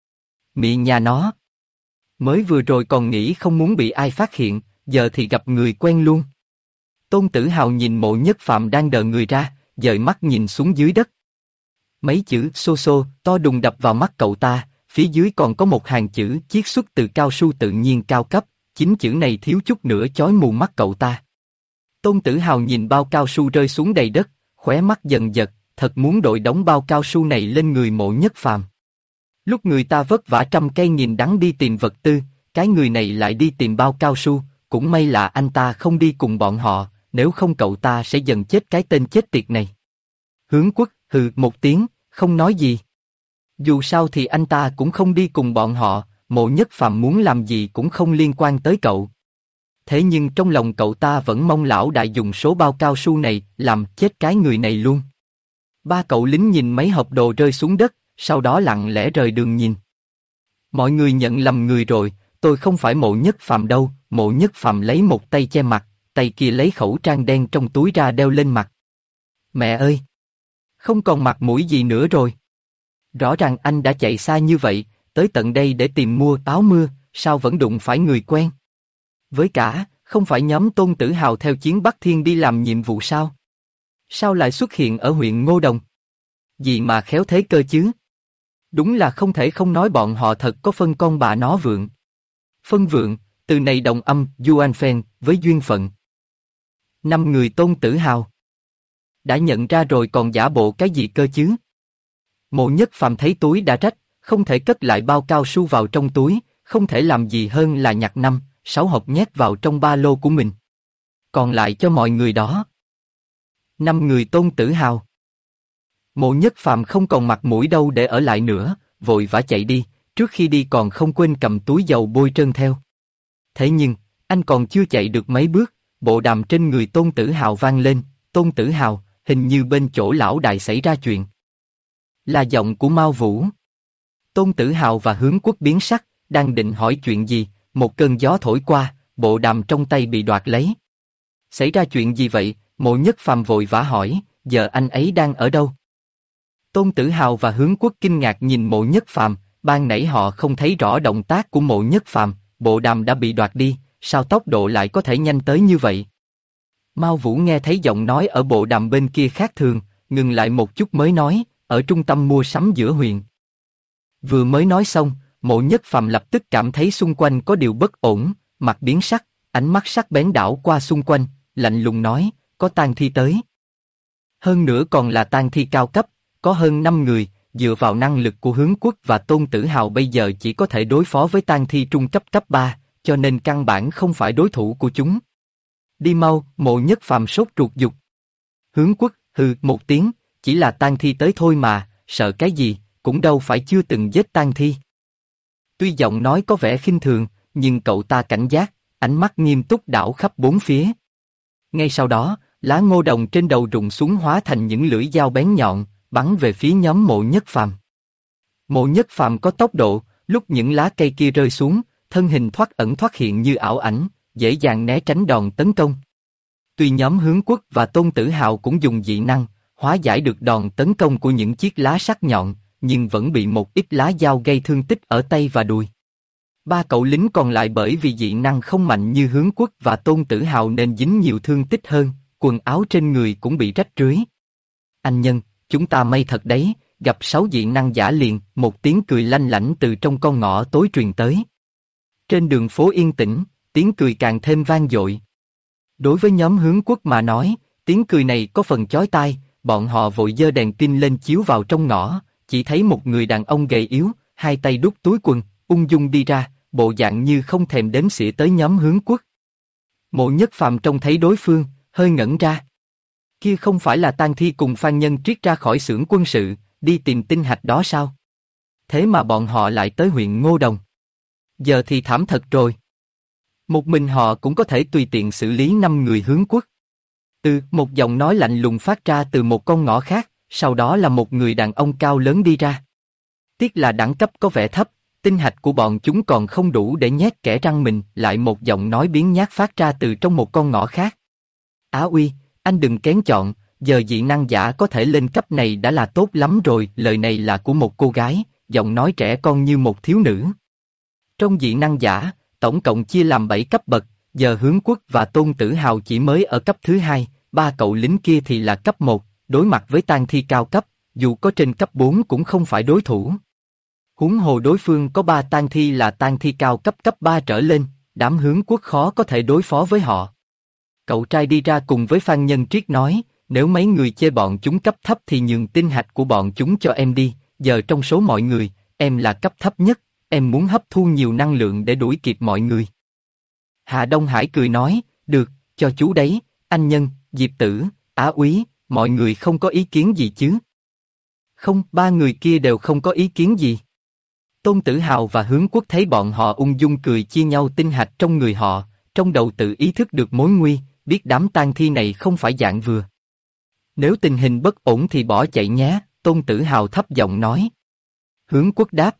Mị nhà nó. Mới vừa rồi còn nghĩ không muốn bị ai phát hiện, giờ thì gặp người quen luôn. Tôn Tử Hào nhìn Mộ Nhất Phàm đang đờ người ra, dời mắt nhìn xuống dưới đất. Mấy chữ xô xô to đùng đập vào mắt cậu ta, phía dưới còn có một hàng chữ chiết xuất từ cao su tự nhiên cao cấp, chính chữ này thiếu chút nữa chói mù mắt cậu ta. Tôn Tử Hào nhìn bao cao su rơi xuống đầy đất, khóe mắt dần giật, thật muốn đội đóng bao cao su này lên người Mộ Nhất Phàm. Lúc người ta vất vả trăm cây nghìn đắng đi tìm vật tư, cái người này lại đi tìm bao cao su, cũng may là anh ta không đi cùng bọn họ, nếu không cậu ta sẽ dần chết cái tên chết tiệt này. Hướng Quốc hừ một tiếng, không nói gì. Dù sao thì anh ta cũng không đi cùng bọn họ, Mộ Nhất Phàm muốn làm gì cũng không liên quan tới cậu. Thế nhưng trong lòng cậu ta vẫn mong lão đại dùng số bao cao su này làm chết cái người này luôn. Ba cậu lính nhìn mấy hộp đồ rơi xuống đất, sau đó lặng lẽ rời đường nhìn. Mọi người nhận lầm người rồi, tôi không phải Mộ Nhất Phàm đâu. Mộ Nhất Phàm lấy một tay che mặt, tay kia lấy khẩu trang đen trong túi ra đeo lên mặt. Mẹ ơi! Không còn mặt mũi gì nữa rồi. Rõ ràng anh đã chạy xa như vậy, tới tận đây để tìm mua áo mưa, sao vẫn đụng phải người quen? Với cả, không phải nhóm Tôn Tử Hào theo Chiến Bắc Thiên đi làm nhiệm vụ sao? Sao lại xuất hiện ở huyện Ngô Đồng? Gì mà khéo thế cơ chứ? Đúng là không thể không nói bọn họ thật có phân con bà nó vượng. Phân vượng, từ này đồng âm, Yuan Phen, với duyên phận. 5 người Tôn Tử Hào. Đã nhận ra rồi còn giả bộ cái gì cơ chứ? Mộ Nhất Phàm thấy túi đã rách, không thể cất lại bao cao su vào trong túi, không thể làm gì hơn là nhặt 5-6 hộp nhét vào trong ba lô của mình. Còn lại cho mọi người đó. 5 người Tôn Tử Hào. Mộ Nhất Phàm không còn mặt mũi đâu để ở lại nữa, vội vã chạy đi, trước khi đi còn không quên cầm túi dầu bôi trơn theo. Thế nhưng, anh còn chưa chạy được mấy bước, bộ đàm trên người Tôn Tử Hào vang lên, Tôn Tử Hào, hình như bên chỗ lão đại xảy ra chuyện. Là giọng của Mao Vũ. Tôn Tử Hào và Hướng Quốc biến sắc, đang định hỏi chuyện gì, một cơn gió thổi qua, bộ đàm trong tay bị đoạt lấy. Xảy ra chuyện gì vậy? Mộ Nhất Phàm vội vã hỏi, giờ anh ấy đang ở đâu? Tôn Tử Hào và Hướng Quốc kinh ngạc nhìn Mộ Nhất Phàm, ban nãy họ không thấy rõ động tác của Mộ Nhất Phàm, bộ đàm đã bị đoạt đi, sao tốc độ lại có thể nhanh tới như vậy? Mao Vũ nghe thấy giọng nói ở bộ đàm bên kia khác thường, ngừng lại một chút mới nói, ở trung tâm mua sắm giữa huyện. Vừa mới nói xong, Mộ Nhất Phàm lập tức cảm thấy xung quanh có điều bất ổn, mặt biến sắc, ánh mắt sắc bén đảo qua xung quanh, lạnh lùng nói, có tang thi tới. Hơn nữa còn là tang thi cao cấp, có hơn 5 người, dựa vào năng lực của Hướng Quốc và Tôn Tử Hào bây giờ chỉ có thể đối phó với tang thi trung cấp cấp 3, cho nên căn bản không phải đối thủ của chúng. Đi mau, Mộ Nhất Phàm sốt ruột giục. Hướng Quốc hừ một tiếng, chỉ là tang thi tới thôi mà, sợ cái gì, cũng đâu phải chưa từng giết tang thi. Tuy giọng nói có vẻ khinh thường, nhưng cậu ta cảnh giác, ánh mắt nghiêm túc đảo khắp bốn phía. Ngay sau đó, lá ngô đồng trên đầu rụng xuống hóa thành những lưỡi dao bén nhọn, bắn về phía nhóm Mộ Nhất Phàm. Mộ Nhất Phàm có tốc độ, lúc những lá cây kia rơi xuống, thân hình thoát ẩn thoát hiện như ảo ảnh, dễ dàng né tránh đòn tấn công. Tuy nhóm Hướng Quốc và Tôn Tử Hào cũng dùng dị năng, hóa giải được đòn tấn công của những chiếc lá sắc nhọn, nhưng vẫn bị một ít lá dao gây thương tích ở tay và đùi. Ba cậu lính còn lại bởi vì dị năng không mạnh như Hướng Quốc và Tôn Tử Hào nên dính nhiều thương tích hơn, quần áo trên người cũng bị rách rưới. Anh nhân, chúng ta may thật đấy, gặp 6 dị năng giả liền, một tiếng cười lanh lảnh từ trong con ngõ tối truyền tới. Trên đường phố yên tĩnh, tiếng cười càng thêm vang dội. Đối với nhóm Hướng Quốc mà nói, tiếng cười này có phần chói tai, bọn họ vội giơ đèn pin lên chiếu vào trong ngõ, chỉ thấy một người đàn ông gầy yếu, hai tay đút túi quần, ung dung đi ra, bộ dạng như không thèm đếm xỉa tới nhóm Hướng Quốc. Mộ Nhất Phàm trông thấy đối phương, hơi ngẩn ra. Kia không phải là tang thi cùng Phan Nhân Triết ra khỏi xưởng quân sự, đi tìm tinh hạch đó sao? Thế mà bọn họ lại tới huyện Ngô Đồng. Giờ thì thảm thật rồi. Một mình họ cũng có thể tùy tiện xử lý 5 người hướng quốc. Một giọng nói lạnh lùng phát ra từ một con ngõ khác, sau đó là một người đàn ông cao lớn đi ra. Tiếc là đẳng cấp có vẻ thấp, tinh hạch của bọn chúng còn không đủ để nhét kẽ răng mình, lại một giọng nói biếng nhác phát ra từ trong một con ngõ khác. Á Uy, anh đừng kén chọn, giờ dị năng giả có thể lên cấp này đã là tốt lắm rồi, lời này là của một cô gái, giọng nói trẻ con như một thiếu nữ. Trong dị năng giả, tổng cộng chia làm 7 cấp bậc, giờ Hướng Quốc và Tôn Tử Hào chỉ mới ở cấp thứ 2, ba cậu lính kia thì là cấp 1, đối mặt với tang thi cao cấp, dù có trên cấp 4 cũng không phải đối thủ. Huống hồ đối phương có 3 tang thi là tang thi cao cấp 3 trở lên, đám Hướng Quốc khó có thể đối phó với họ. Cậu trai đi ra cùng với Phan Nhân Triết nói, nếu mấy người chê bọn chúng cấp thấp thì nhường tinh hạch của bọn chúng cho em đi, giờ trong số mọi người, em là cấp thấp nhất, em muốn hấp thu nhiều năng lượng để đuổi kịp mọi người. Hạ Đông Hải cười nói, được, cho chú đấy, anh Nhân, Diệp Tử, Á Úy, mọi người không có ý kiến gì chứ? Không, ba người kia đều không có ý kiến gì. Tôn Tử Hào và Hướng Quốc thấy bọn họ ung dung cười chia nhau tinh hạch trong người họ, trong đầu tự ý thức được mối nguy, biết đám tang thi này không phải dạng vừa. Nếu tình hình bất ổn thì bỏ chạy nhé, Tôn Tử Hào thấp giọng nói. Hướng Quốc đáp,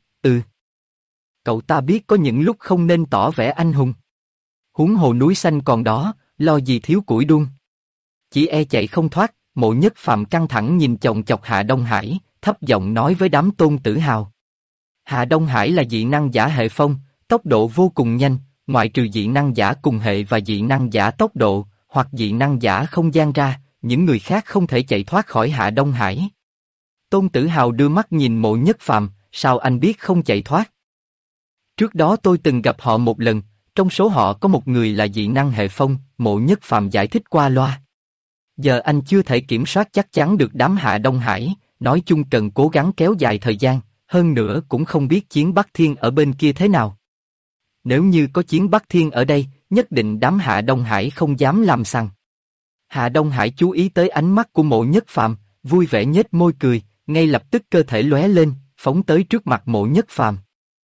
Cậu ta biết có những lúc không nên tỏ vẻ anh hùng. Huống hồ núi xanh còn đó, lo gì thiếu củi đun. Chỉ e chạy không thoát, Mộ Nhất Phàm căng thẳng nhìn chòng chọc Hạ Đông Hải, thấp giọng nói với đám Tôn Tử Hào. Hạ Đông Hải là dị năng giả hệ phong, tốc độ vô cùng nhanh, ngoại trừ dị năng giả cùng hệ và dị năng giả tốc độ, hoặc dị năng giả không gian ra, những người khác không thể chạy thoát khỏi Hạ Đông Hải. Tôn Tử Hào đưa mắt nhìn Mộ Nhất Phàm, sao anh biết không chạy thoát? Trước đó tôi từng gặp họ một lần, trong số họ có một người là dị năng hệ phong, Mộ Nhất Phàm giải thích qua loa. Giờ anh chưa thể kiểm soát chắc chắn được đám Hạ Đông Hải, nói chung cần cố gắng kéo dài thời gian, hơn nữa cũng không biết chiến Bắc Thiên ở bên kia thế nào. Nếu như có chiến Bắc Thiên ở đây, nhất định đám Hạ Đông Hải không dám làm sằng. Hạ Đông Hải chú ý tới ánh mắt của Mộ Nhất Phàm, vui vẻ nhếch môi cười, ngay lập tức cơ thể lóe lên, phóng tới trước mặt Mộ Nhất Phàm.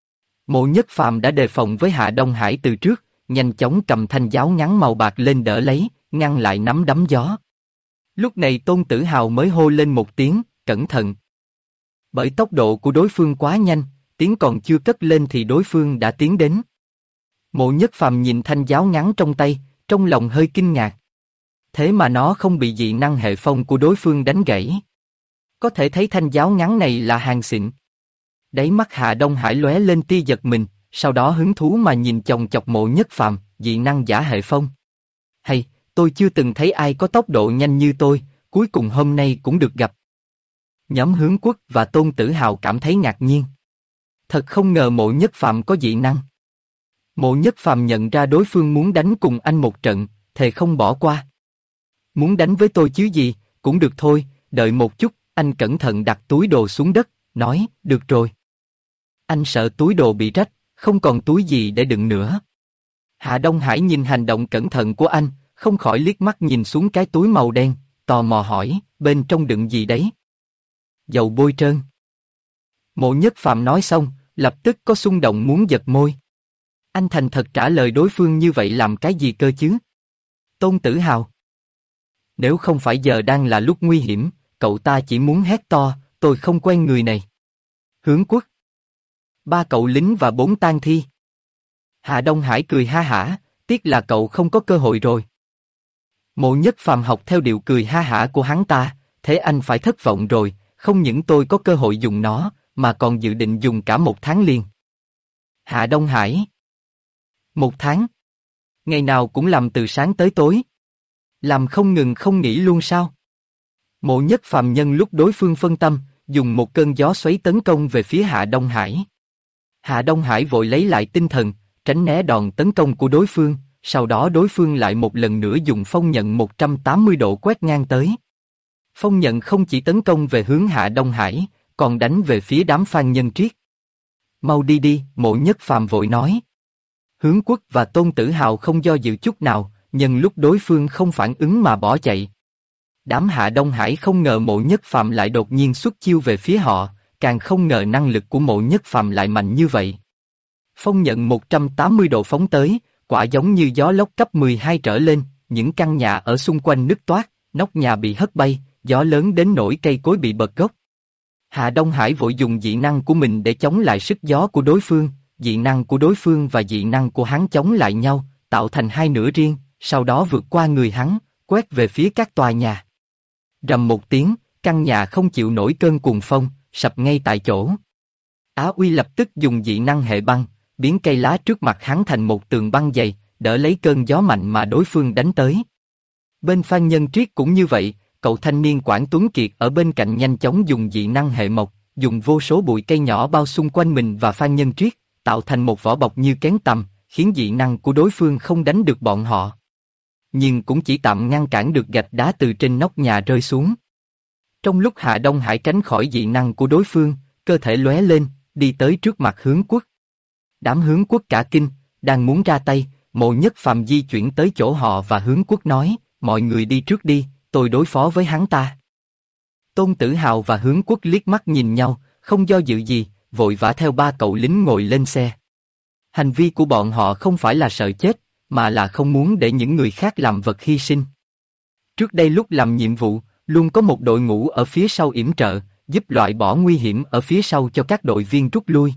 Mộ Nhất Phàm đã đề phòng với Hạ Đông Hải từ trước, nhanh chóng cầm thanh giáo ngắn màu bạc lên đỡ lấy, ngăn lại nắm đấm gió. Lúc này Tôn Tử Hào mới hô lên một tiếng, cẩn thận. Bởi tốc độ của đối phương quá nhanh, tiếng còn chưa cất lên thì đối phương đã tiến đến. Mộ Nhất Phàm nhìn thanh giáo ngắn trong tay, trong lòng hơi kinh ngạc. Thế mà nó không bị dị năng hệ phong của đối phương đánh gãy. Có thể thấy thanh giáo ngắn này là hàng xịn. Đáy mắt Hạ Đông Hải lóe lên tia giật mình, sau đó hứng thú mà nhìn chòng chọc Mộ Nhất Phàm, dị năng giả hệ phong. Hay, tôi chưa từng thấy ai có tốc độ nhanh như tôi, cuối cùng hôm nay cũng được gặp. Nhóm Hướng Quốc và Tôn Tử Hào cảm thấy ngạc nhiên. Thật không ngờ Mộ Nhất Phàm có dị năng. Mộ Nhất Phàm nhận ra đối phương muốn đánh cùng anh một trận, thề không bỏ qua. Muốn đánh với tôi chứ gì, cũng được thôi, đợi một chút, anh cẩn thận đặt túi đồ xuống đất, nói, được rồi. Anh sợ túi đồ bị rách, không còn túi gì để đựng nữa. Hạ Đông Hải nhìn hành động cẩn thận của anh, không khỏi liếc mắt nhìn xuống cái túi màu đen, tò mò hỏi, bên trong đựng gì đấy? Dầu bôi trơn. Mộ Nhất Phàm nói xong, lập tức có xung động muốn giật môi. Anh thành thật trả lời đối phương như vậy làm cái gì cơ chứ? Tôn Tử Hào. Nếu không phải giờ đang là lúc nguy hiểm, cậu ta chỉ muốn hét to, tôi không quen người này. Hướng Quốc. 3 cậu lính và 4 tang thi. Hạ Đông Hải cười ha hả, tiếc là cậu không có cơ hội rồi. Mộ Nhất Phàm học theo điệu cười ha hả của hắn ta, thế anh phải thất vọng rồi, không những tôi có cơ hội dùng nó, mà còn dự định dùng cả 1 tháng liền. Hạ Đông Hải. 1 tháng? Ngày nào cũng làm từ sáng tới tối. Làm không ngừng không nghỉ luôn sao? Mộ Nhất Phàm nhân lúc đối phương phân tâm, dùng một cơn gió xoáy tấn công về phía Hạ Đông Hải. Hạ Đông Hải vội lấy lại tinh thần, tránh né đòn tấn công của đối phương, sau đó đối phương lại một lần nữa dùng phong nhận 180 độ quét ngang tới. Phong nhận không chỉ tấn công về hướng Hạ Đông Hải, còn đánh về phía đám Phan Nhân Triết. Mau đi đi, Mộ Nhất Phàm vội nói. Hướng Quốc và Tôn Tử Hào không do dự chút nào, nhân lúc đối phương không phản ứng mà bỏ chạy. Đám Hạ Đông Hải không ngờ Mộ Nhất Phàm lại đột nhiên xuất chiêu về phía họ, càng không ngờ năng lực của Mộ Nhất Phàm lại mạnh như vậy. Phong nhận 180 độ phóng tới, quả giống như gió lốc cấp 12 trở lên, những căn nhà ở xung quanh nứt toác, nóc nhà bị hất bay, gió lớn đến nỗi cây cối bị bật gốc. Hạ Đông Hải vội dùng dị năng của mình để chống lại sức gió của đối phương, dị năng của đối phương và dị năng của hắn chống lại nhau, tạo thành hai nửa riêng, sau đó vượt qua người hắn, quét về phía các tòa nhà. Rầm một tiếng, căn nhà không chịu nổi cơn cuồng phong, sập ngay tại chỗ. Á Uy lập tức dùng dị năng hệ băng, biến cây lá trước mặt hắn thành một tường băng dày, đỡ lấy cơn gió mạnh mà đối phương đánh tới. Bên Phan Nhân Triết cũng như vậy, cậu thanh niên Quảng Tuấn Kiệt ở bên cạnh nhanh chóng dùng dị năng hệ mộc, dùng vô số bụi cây nhỏ bao xung quanh mình và Phan Nhân Triết, tạo thành một vỏ bọc như kén tằm, khiến dị năng của đối phương không đánh được bọn họ. Nhưng cũng chỉ tạm ngăn cản được gạch đá từ trên nóc nhà rơi xuống. Trong lúc Hạ Đông Hải tránh khỏi dị năng của đối phương, cơ thể lóe lên, đi tới trước mặt Hướng Quốc. Đám Hướng Quốc cả kinh, đang muốn ra tay, Mộ Nhất Phàm di chuyển tới chỗ họ và Hướng Quốc nói, mọi người đi trước đi, tôi đối phó với hắn ta. Tôn Tử Hào và Hướng Quốc liếc mắt nhìn nhau, không do dự gì, vội vã theo ba cậu lính ngồi lên xe. Hành vi của bọn họ không phải là sợ chết, mà là không muốn để những người khác làm vật hy sinh. Trước đây lúc làm nhiệm vụ, luôn có một đội ngũ ở phía sau yểm trợ, giúp loại bỏ nguy hiểm ở phía sau cho các đội viên rút lui.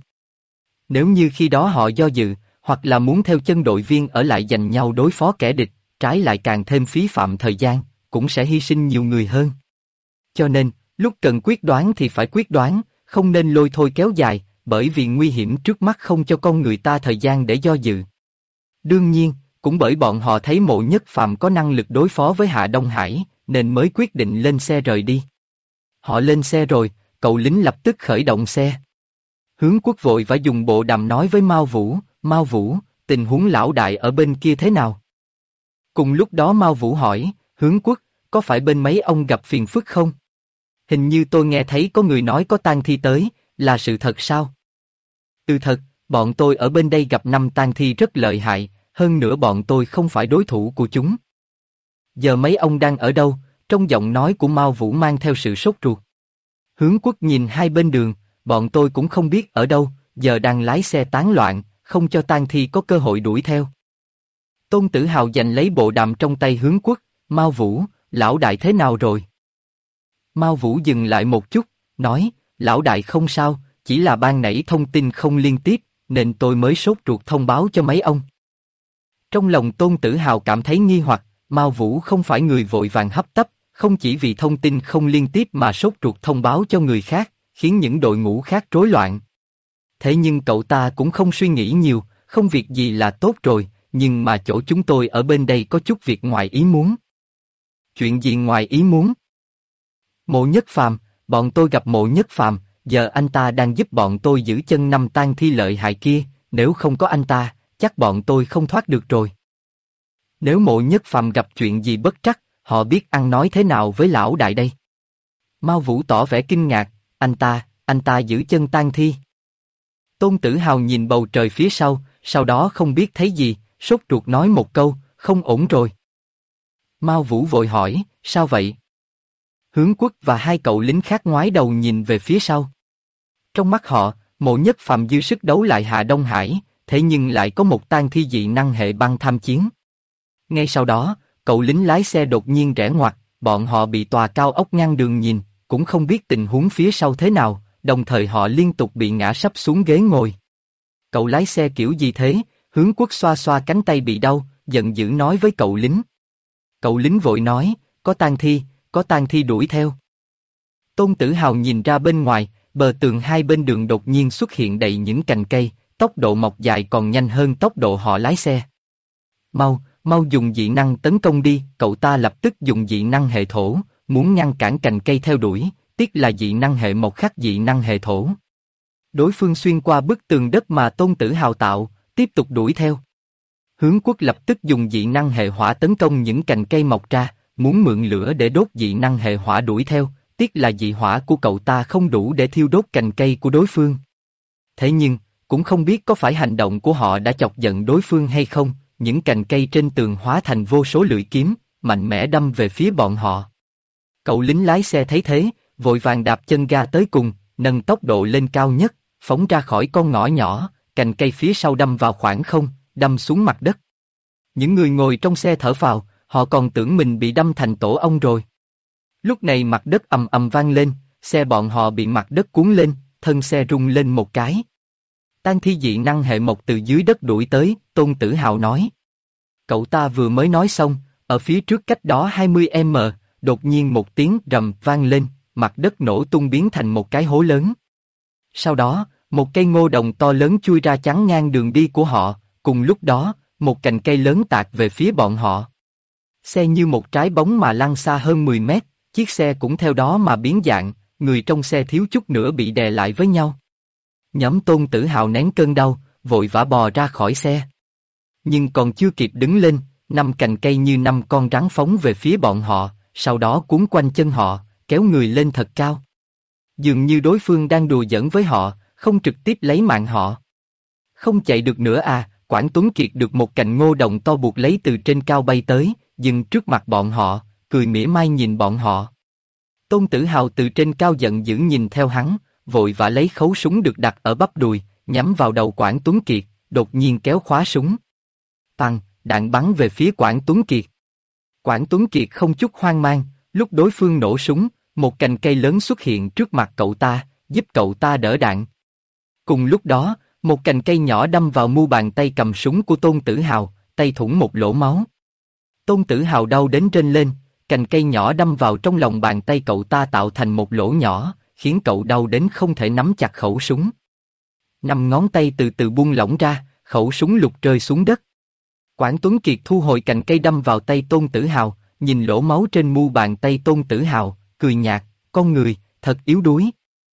Nếu như khi đó họ do dự, hoặc là muốn theo chân đội viên ở lại giành nhau đối phó kẻ địch, trái lại càng thêm phí phạm thời gian, cũng sẽ hy sinh nhiều người hơn. Cho nên, lúc cần quyết đoán thì phải quyết đoán, không nên lôi thôi kéo dài, bởi vì nguy hiểm trước mắt không cho con người ta thời gian để do dự. Đương nhiên, cũng bởi bọn họ thấy Mộ Nhất Phàm có năng lực đối phó với Hạ Đông Hải, nên mới quyết định lên xe rời đi. Họ lên xe rồi, cậu lính lập tức khởi động xe. Hướng Quốc vội và dùng bộ đàm nói với Mao Vũ, tình huống lão đại ở bên kia thế nào? Cùng lúc đó Mao Vũ hỏi, Hướng Quốc, có phải bên mấy ông gặp phiền phức không? Hình như tôi nghe thấy có người nói có tang thi tới, là sự thật sao? Ừ thật, bọn tôi ở bên đây gặp 5 tang thi rất lợi hại, hơn nữa bọn tôi không phải đối thủ của chúng. Giờ mấy ông đang ở đâu? Trong giọng nói của Mao Vũ mang theo sự sốt ruột. Hướng Quốc nhìn hai bên đường, bọn tôi cũng không biết ở đâu, giờ đang lái xe tán loạn, không cho tang thi có cơ hội đuổi theo. Tôn Tử Hào giành lấy bộ đàm trong tay Hướng Quốc, Mao Vũ, lão đại thế nào rồi? Mao Vũ dừng lại một chút, nói, lão đại không sao, chỉ là ban nãy thông tin không liên tiếp, nên tôi mới sốt ruột thông báo cho mấy ông. Trong lòng Tôn Tử Hào cảm thấy nghi hoặc, Mao Vũ không phải người vội vàng hấp tấp, không chỉ vì thông tin không liên tiếp mà sốt ruột thông báo cho người khác, khiến những đội ngũ khác rối loạn. Thế nhưng cậu ta cũng không suy nghĩ nhiều, không việc gì là tốt rồi, nhưng mà chỗ chúng tôi ở bên đây có chút việc ngoài ý muốn. Chuyện gì ngoài ý muốn? Mộ Nhất Phàm, bọn tôi gặp Mộ Nhất Phàm, giờ anh ta đang giúp bọn tôi giữ chân 5 tang thi lợi hại kia, nếu không có anh ta, chắc bọn tôi không thoát được rồi. Nếu Mộ Nhất Phàm gặp chuyện gì bất trắc, họ biết ăn nói thế nào với lão đại đây? Mao Vũ tỏ vẻ kinh ngạc, anh ta giữ chân tang thi. Tôn Tử Hào nhìn bầu trời phía sau đó không biết thấy gì, sốt ruột nói một câu, không ổn rồi. Mao Vũ vội hỏi, sao vậy? Hướng Quốc và hai cậu lính khác ngoái đầu nhìn về phía sau. Trong mắt họ, Mộ Nhất Phàm dư sức đấu lại Hạ Đông Hải, thế nhưng lại có một tang thi dị năng hệ băng tham chiến. Ngay sau đó, cậu lính lái xe đột nhiên rẽ ngoặt, bọn họ bị tòa cao ốc ngăn đường nhìn, cũng không biết tình huống phía sau thế nào, đồng thời họ liên tục bị ngã sấp xuống ghế ngồi. Cậu lái xe kiểu gì thế? Hướng Quốc xoa xoa cánh tay bị đau, giận dữ nói với cậu lính. Cậu lính vội nói, có tang thi đuổi theo. Tôn Tử Hào nhìn ra bên ngoài, bờ tường hai bên đường đột nhiên xuất hiện đầy những cành cây, tốc độ mọc dài còn nhanh hơn tốc độ họ lái xe. Mau dùng dị năng tấn công đi, cậu ta lập tức dùng dị năng hệ thổ, muốn ngăn cản cành cây theo đuổi, tiếc là dị năng hệ mộc khắc dị năng hệ thổ. Đối phương xuyên qua bức tường đất mà Tôn Tử Hào tạo, tiếp tục đuổi theo. Hướng Quốc lập tức dùng dị năng hệ hỏa tấn công những cành cây mọc ra, muốn mượn lửa để đốt dị năng hệ hỏa đuổi theo, tiếc là dị hỏa của cậu ta không đủ để thiêu đốt cành cây của đối phương. Thế nhưng, cũng không biết có phải hành động của họ đã chọc giận đối phương hay không, những cành cây trên tường hóa thành vô số lưỡi kiếm, mạnh mẽ đâm về phía bọn họ. Cậu lính lái xe thấy thế, vội vàng đạp chân ga tới cùng, nâng tốc độ lên cao nhất, phóng ra khỏi con ngõ nhỏ, cành cây phía sau đâm vào khoảng không, đâm xuống mặt đất. Những người ngồi trong xe thở phào, họ còn tưởng mình bị đâm thành tổ ong rồi. Lúc này mặt đất ầm ầm vang lên, xe bọn họ bị mặt đất cuốn lên, thân xe rung lên một cái. Tang thi dị năng hệ mộc từ dưới đất đuổi tới, Tôn Tử Hào nói. Cậu ta vừa mới nói xong, ở phía trước cách đó 20m, đột nhiên một tiếng rầm vang lên, mặt đất nổ tung biến thành một cái hố lớn. Sau đó, một cây ngô đồng to lớn chui ra chắn ngang đường đi của họ, cùng lúc đó, một cành cây lớn tạt về phía bọn họ. Xe như một trái bóng mà lăn xa hơn 10 mét, chiếc xe cũng theo đó mà biến dạng, người trong xe thiếu chút nữa bị đè lại với nhau. Nhóm Tôn Tử Hào nén cơn đau, vội vã bò ra khỏi xe. Nhưng còn chưa kịp đứng lên, 5 cành cây như 5 con rắn phóng về phía bọn họ, sau đó cuốn quanh chân họ, kéo người lên thật cao. Dường như đối phương đang đùa giỡn với họ, không trực tiếp lấy mạng họ. Không chạy được nữa à, Quảng Tuấn Kiệt được một cành ngô đồng to buộc lấy từ trên cao bay tới, dừng trước mặt bọn họ, cười mỉa mai nhìn bọn họ. Tôn Tử Hào từ trên cao giận dữ nhìn theo hắn, vội vã lấy khẩu súng được đặt ở bắp đùi, nhắm vào đầu Quảng Tuấn Kiệt, đột nhiên kéo khóa súng. Tăng, đạn bắn về phía Quảng Tuấn Kiệt. Quảng Tuấn Kiệt không chút hoang mang, lúc đối phương nổ súng, một cành cây lớn xuất hiện trước mặt cậu ta, giúp cậu ta đỡ đạn. Cùng lúc đó, một cành cây nhỏ đâm vào mu bàn tay cầm súng của Tôn Tử Hào, tay thủng một lỗ máu. Tôn Tử Hào đau đến rên lên, cành cây nhỏ đâm vào trong lòng bàn tay cậu ta tạo thành một lỗ nhỏ, khiến cậu đau đến không thể nắm chặt khẩu súng. 5 ngón tay từ từ buông lỏng ra, khẩu súng lục rơi xuống đất. Quảng Tuấn Kiệt thu hồi cành cây đâm vào tay Tôn Tử Hào, nhìn lỗ máu trên mu bàn tay Tôn Tử Hào, cười nhạt, con người, thật yếu đuối.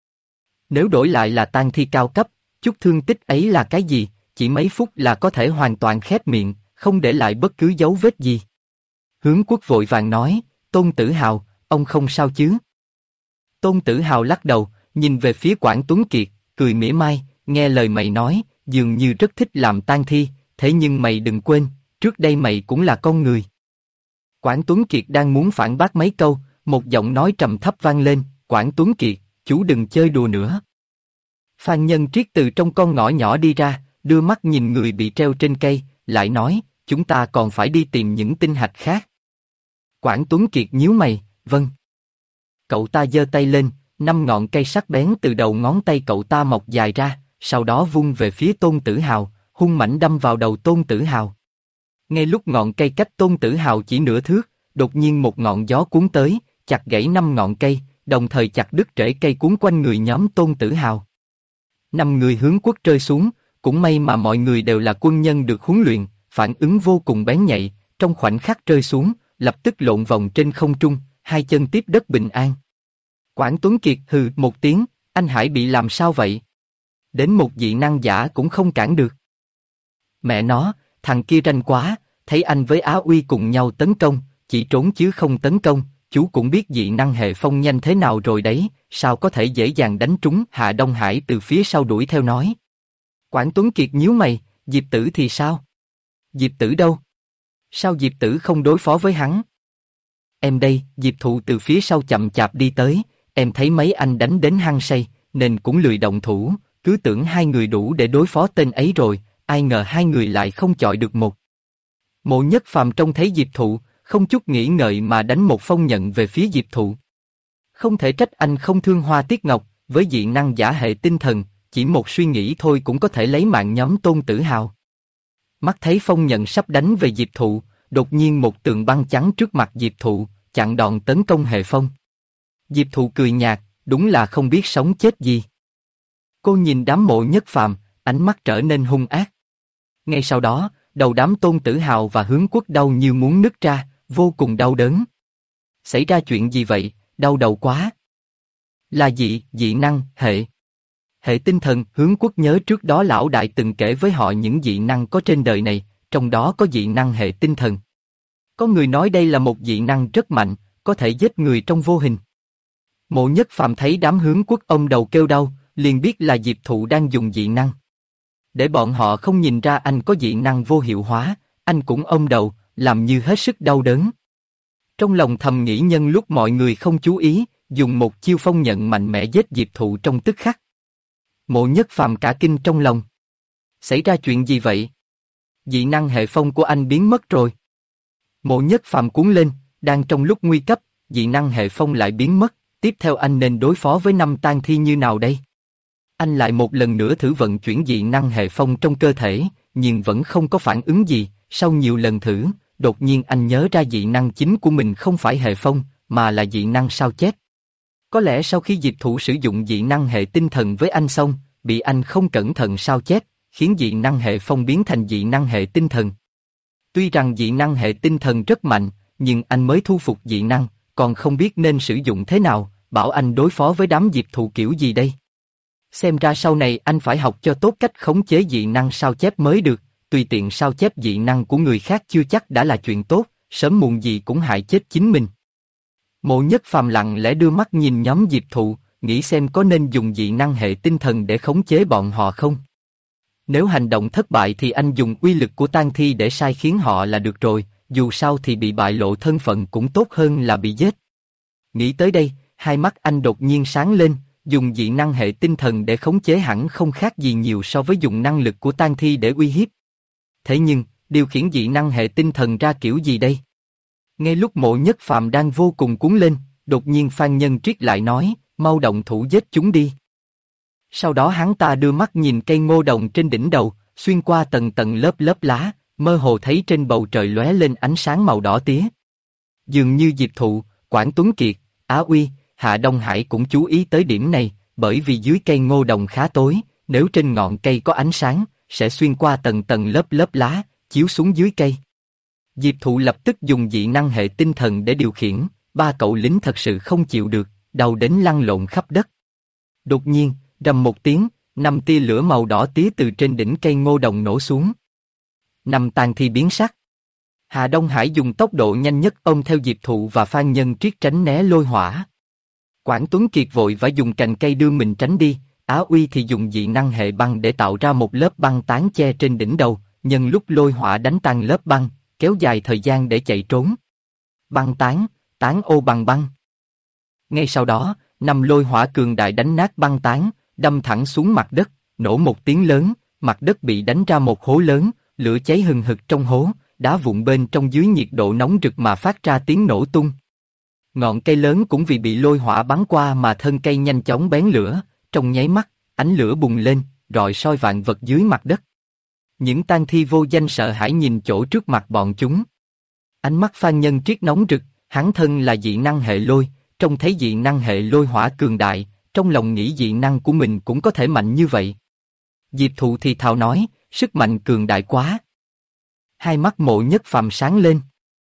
Nếu đổi lại là tang thi cao cấp, chút thương tích ấy là cái gì, chỉ mấy phút là có thể hoàn toàn khép miệng, không để lại bất cứ dấu vết gì. Hướng Quốc vội vàng nói, Tôn Tử Hào, ông không sao chứ? Tôn Tử Hào lắc đầu, nhìn về phía Quảng Tuấn Kiệt, cười mỉa mai, nghe lời mày nói, dường như rất thích làm tang thi, thế nhưng mày đừng quên, trước đây mày cũng là con người. Quảng Tuấn Kiệt đang muốn phản bác mấy câu, một giọng nói trầm thấp vang lên, Quảng Tuấn Kiệt, chú đừng chơi đùa nữa. Phan Nhân Triết từ trong con ngõ nhỏ đi ra, đưa mắt nhìn người bị treo trên cây, lại nói, chúng ta còn phải đi tìm những tinh hạch khác. Quảng Tuấn Kiệt nhíu mày, vâng. Cậu ta giơ tay lên, 5 ngọn cây sắc bén từ đầu ngón tay cậu ta mọc dài ra, sau đó vung về phía Tôn Tử Hào, hung mãnh đâm vào đầu Tôn Tử Hào. Ngay lúc ngọn cây cách Tôn Tử Hào chỉ nửa thước, đột nhiên một ngọn gió cuốn tới, chặt gãy 5 ngọn cây, đồng thời chặt đứt rễ cây cuốn quanh người nhóm Tôn Tử Hào. 5 người Hướng Quốc rơi xuống, cũng may mà mọi người đều là quân nhân được huấn luyện, phản ứng vô cùng bén nhạy, trong khoảnh khắc rơi xuống, lập tức lộn vòng trên không trung, 2 chân tiếp đất bình an. Quảng Tuấn Kiệt hừ một tiếng, anh Hải bị làm sao vậy? Đến một dị năng giả cũng không cản được. Mẹ nó, thằng kia ranh quá, thấy anh với Á Uy cùng nhau tấn công, chỉ trốn chứ không tấn công, chú cũng biết dị năng hệ phong nhanh thế nào rồi đấy, sao có thể dễ dàng đánh trúng? Hạ Đông Hải từ phía sau đuổi theo nói. Quảng Tuấn Kiệt nhíu mày, Diệp Tử thì sao? Diệp Tử đâu? Sao Diệp Tử không đối phó với hắn? Em đây, Diệp Thụ từ phía sau chậm chạp đi tới, em thấy mấy anh đánh đến hăng say, nên cũng lười động thủ, cứ tưởng 2 người đủ để đối phó tên ấy rồi, ai ngờ 2 người lại không chọi được một. Mộ Nhất Phàm trông thấy Diệp Thụ, không chút nghĩ ngợi mà đánh một phong nhận về phía Diệp Thụ. Không thể trách anh không thương Hoa Tiết Ngọc, với dị năng giả hệ tinh thần, chỉ một suy nghĩ thôi cũng có thể lấy mạng nhóm Tôn Tử Hào. Mắt thấy phong nhận sắp đánh về Diệp Thụ, đột nhiên một tường băng chắn trước mặt Diệp Thụ, chặn đòn tấn công hệ phong. Diệp Thụ cười nhạt, đúng là không biết sống chết gì. Cô nhìn đám Mộ Nhất Phàm, ánh mắt trở nên hung ác. Ngay sau đó, đầu đám Tôn Tử Hào và Hướng Quốc đau như muốn nứt ra, vô cùng đau đớn. Xảy ra chuyện gì vậy, đau đầu quá. Là dị năng, hệ tinh thần. Hướng Quốc nhớ trước đó lão đại từng kể với họ những dị năng có trên đời này, trong đó có dị năng hệ tinh thần. Có người nói đây là một dị năng rất mạnh, có thể giết người trong vô hình. Mộ Nhất Phàm thấy đám Hướng Quốc ông đầu kêu đau, liền biết là Diệp Thụ đang dùng dị năng. Để bọn họ không nhìn ra anh có dị năng vô hiệu hóa, anh cũng ôm đầu, làm như hết sức đau đớn. Trong lòng thầm nghĩ nhân lúc mọi người không chú ý, dùng một chiêu phong nhận mạnh mẽ giết Diệp Thụ trong tức khắc. Mộ Nhất Phàm cả kinh trong lòng. Xảy ra chuyện gì vậy? Dị năng hệ phong của anh biến mất rồi. Mộ Nhất Phàm cuống lên, đang trong lúc nguy cấp, dị năng hệ phong lại biến mất, tiếp theo anh nên đối phó với 5 tang thi như nào đây? Anh lại một lần nữa thử vận chuyển dị năng hệ phong trong cơ thể, nhưng vẫn không có phản ứng gì. Sau nhiều lần thử, đột nhiên anh nhớ ra dị năng chính của mình không phải hệ phong, mà là dị năng sao chép. Có lẽ sau khi Diệp Thụ sử dụng dị năng hệ tinh thần với anh xong, bị anh không cẩn thận sao chép, khiến dị năng hệ phong biến thành dị năng hệ tinh thần. Tuy rằng dị năng hệ tinh thần rất mạnh, nhưng anh mới thu phục dị năng, còn không biết nên sử dụng thế nào, bảo anh đối phó với đám Diệp Thụ kiểu gì đây? Xem ra sau này anh phải học cho tốt cách khống chế dị năng sao chép mới được, tùy tiện sao chép dị năng của người khác chưa chắc đã là chuyện tốt, sớm muộn gì cũng hại chết chính mình. Mộ Nhất Phàm lặng lẽ đưa mắt nhìn nhóm Diệp Thụ, nghĩ xem có nên dùng dị năng hệ tinh thần để khống chế bọn họ không. Nếu hành động thất bại thì anh dùng uy lực của tang thi để sai khiến họ là được rồi, dù sao thì bị bại lộ thân phận cũng tốt hơn là bị giết. Nghĩ tới đây, hai mắt anh đột nhiên sáng lên, dùng dị năng hệ tinh thần để khống chế hẳn không khác gì nhiều so với dùng năng lực của tang thi để uy hiếp. Thế nhưng, điều khiển dị năng hệ tinh thần ra kiểu gì đây? Ngay lúc Mộ Nhất Phàm đang vô cùng cuống lên, đột nhiên Phan Nhân Triết lại nói, mau động thủ giết chúng đi. Sau đó hắn ta đưa mắt nhìn cây ngô đồng trên đỉnh đầu, xuyên qua tầng tầng lớp lớp lá, mơ hồ thấy trên bầu trời lóe lên ánh sáng màu đỏ tía. Dường như Diệp Thụ, Quảng Tuấn Kiệt, Á Uy, Hạ Đông Hải cũng chú ý tới điểm này, bởi vì dưới cây ngô đồng khá tối, nếu trên ngọn cây có ánh sáng, sẽ xuyên qua tầng tầng lớp lớp lá, chiếu xuống dưới cây. Diệp Thụ lập tức dùng dị năng hệ tinh thần để điều khiển, ba cậu lính thật sự không chịu được, đau đến lăn lộn khắp đất. Đột nhiên, rầm một tiếng, 5 tia lửa màu đỏ tía từ trên đỉnh cây ngô đồng nổ xuống. 5 tang thi biến sắc. Hà Đông Hải dùng tốc độ nhanh nhất ôm theo Diệp Thụ và Phan Nhân Triết tránh né lôi hỏa. Quảng Tuấn Kiệt vội vã dùng cành cây đưa mình tránh đi, Á Uy thì dùng dị năng hệ băng để tạo ra một lớp băng tán che trên đỉnh đầu, nhân lúc lôi hỏa đánh tan lớp băng, kéo dài thời gian để chạy trốn. Băng tán, tán ô bằng băng. Ngay sau đó, 5 lôi hỏa cường đại đánh nát băng tán, đâm thẳng xuống mặt đất, nổ một tiếng lớn, mặt đất bị đánh ra một hố lớn, lửa cháy hừng hực trong hố, đá vụn bên trong dưới nhiệt độ nóng rực mà phát ra tiếng nổ tung. Ngọn cây lớn cũng vì bị lôi hỏa bắn qua mà thân cây nhanh chóng bén lửa, trong nháy mắt, ánh lửa bùng lên, rọi soi vạn vật dưới mặt đất. Những tang thi vô danh sợ hãi nhìn chỗ trước mặt bọn chúng. Ánh mắt Phan Nhân Triết nóng rực, hắn thân là dị năng hệ lôi, trông thấy dị năng hệ lôi hỏa cường đại, trong lòng nghĩ dị năng của mình cũng có thể mạnh như vậy. Diệp Thụ thì thào nói, sức mạnh cường đại quá. Hai mắt Mộ Nhất Phàm sáng lên.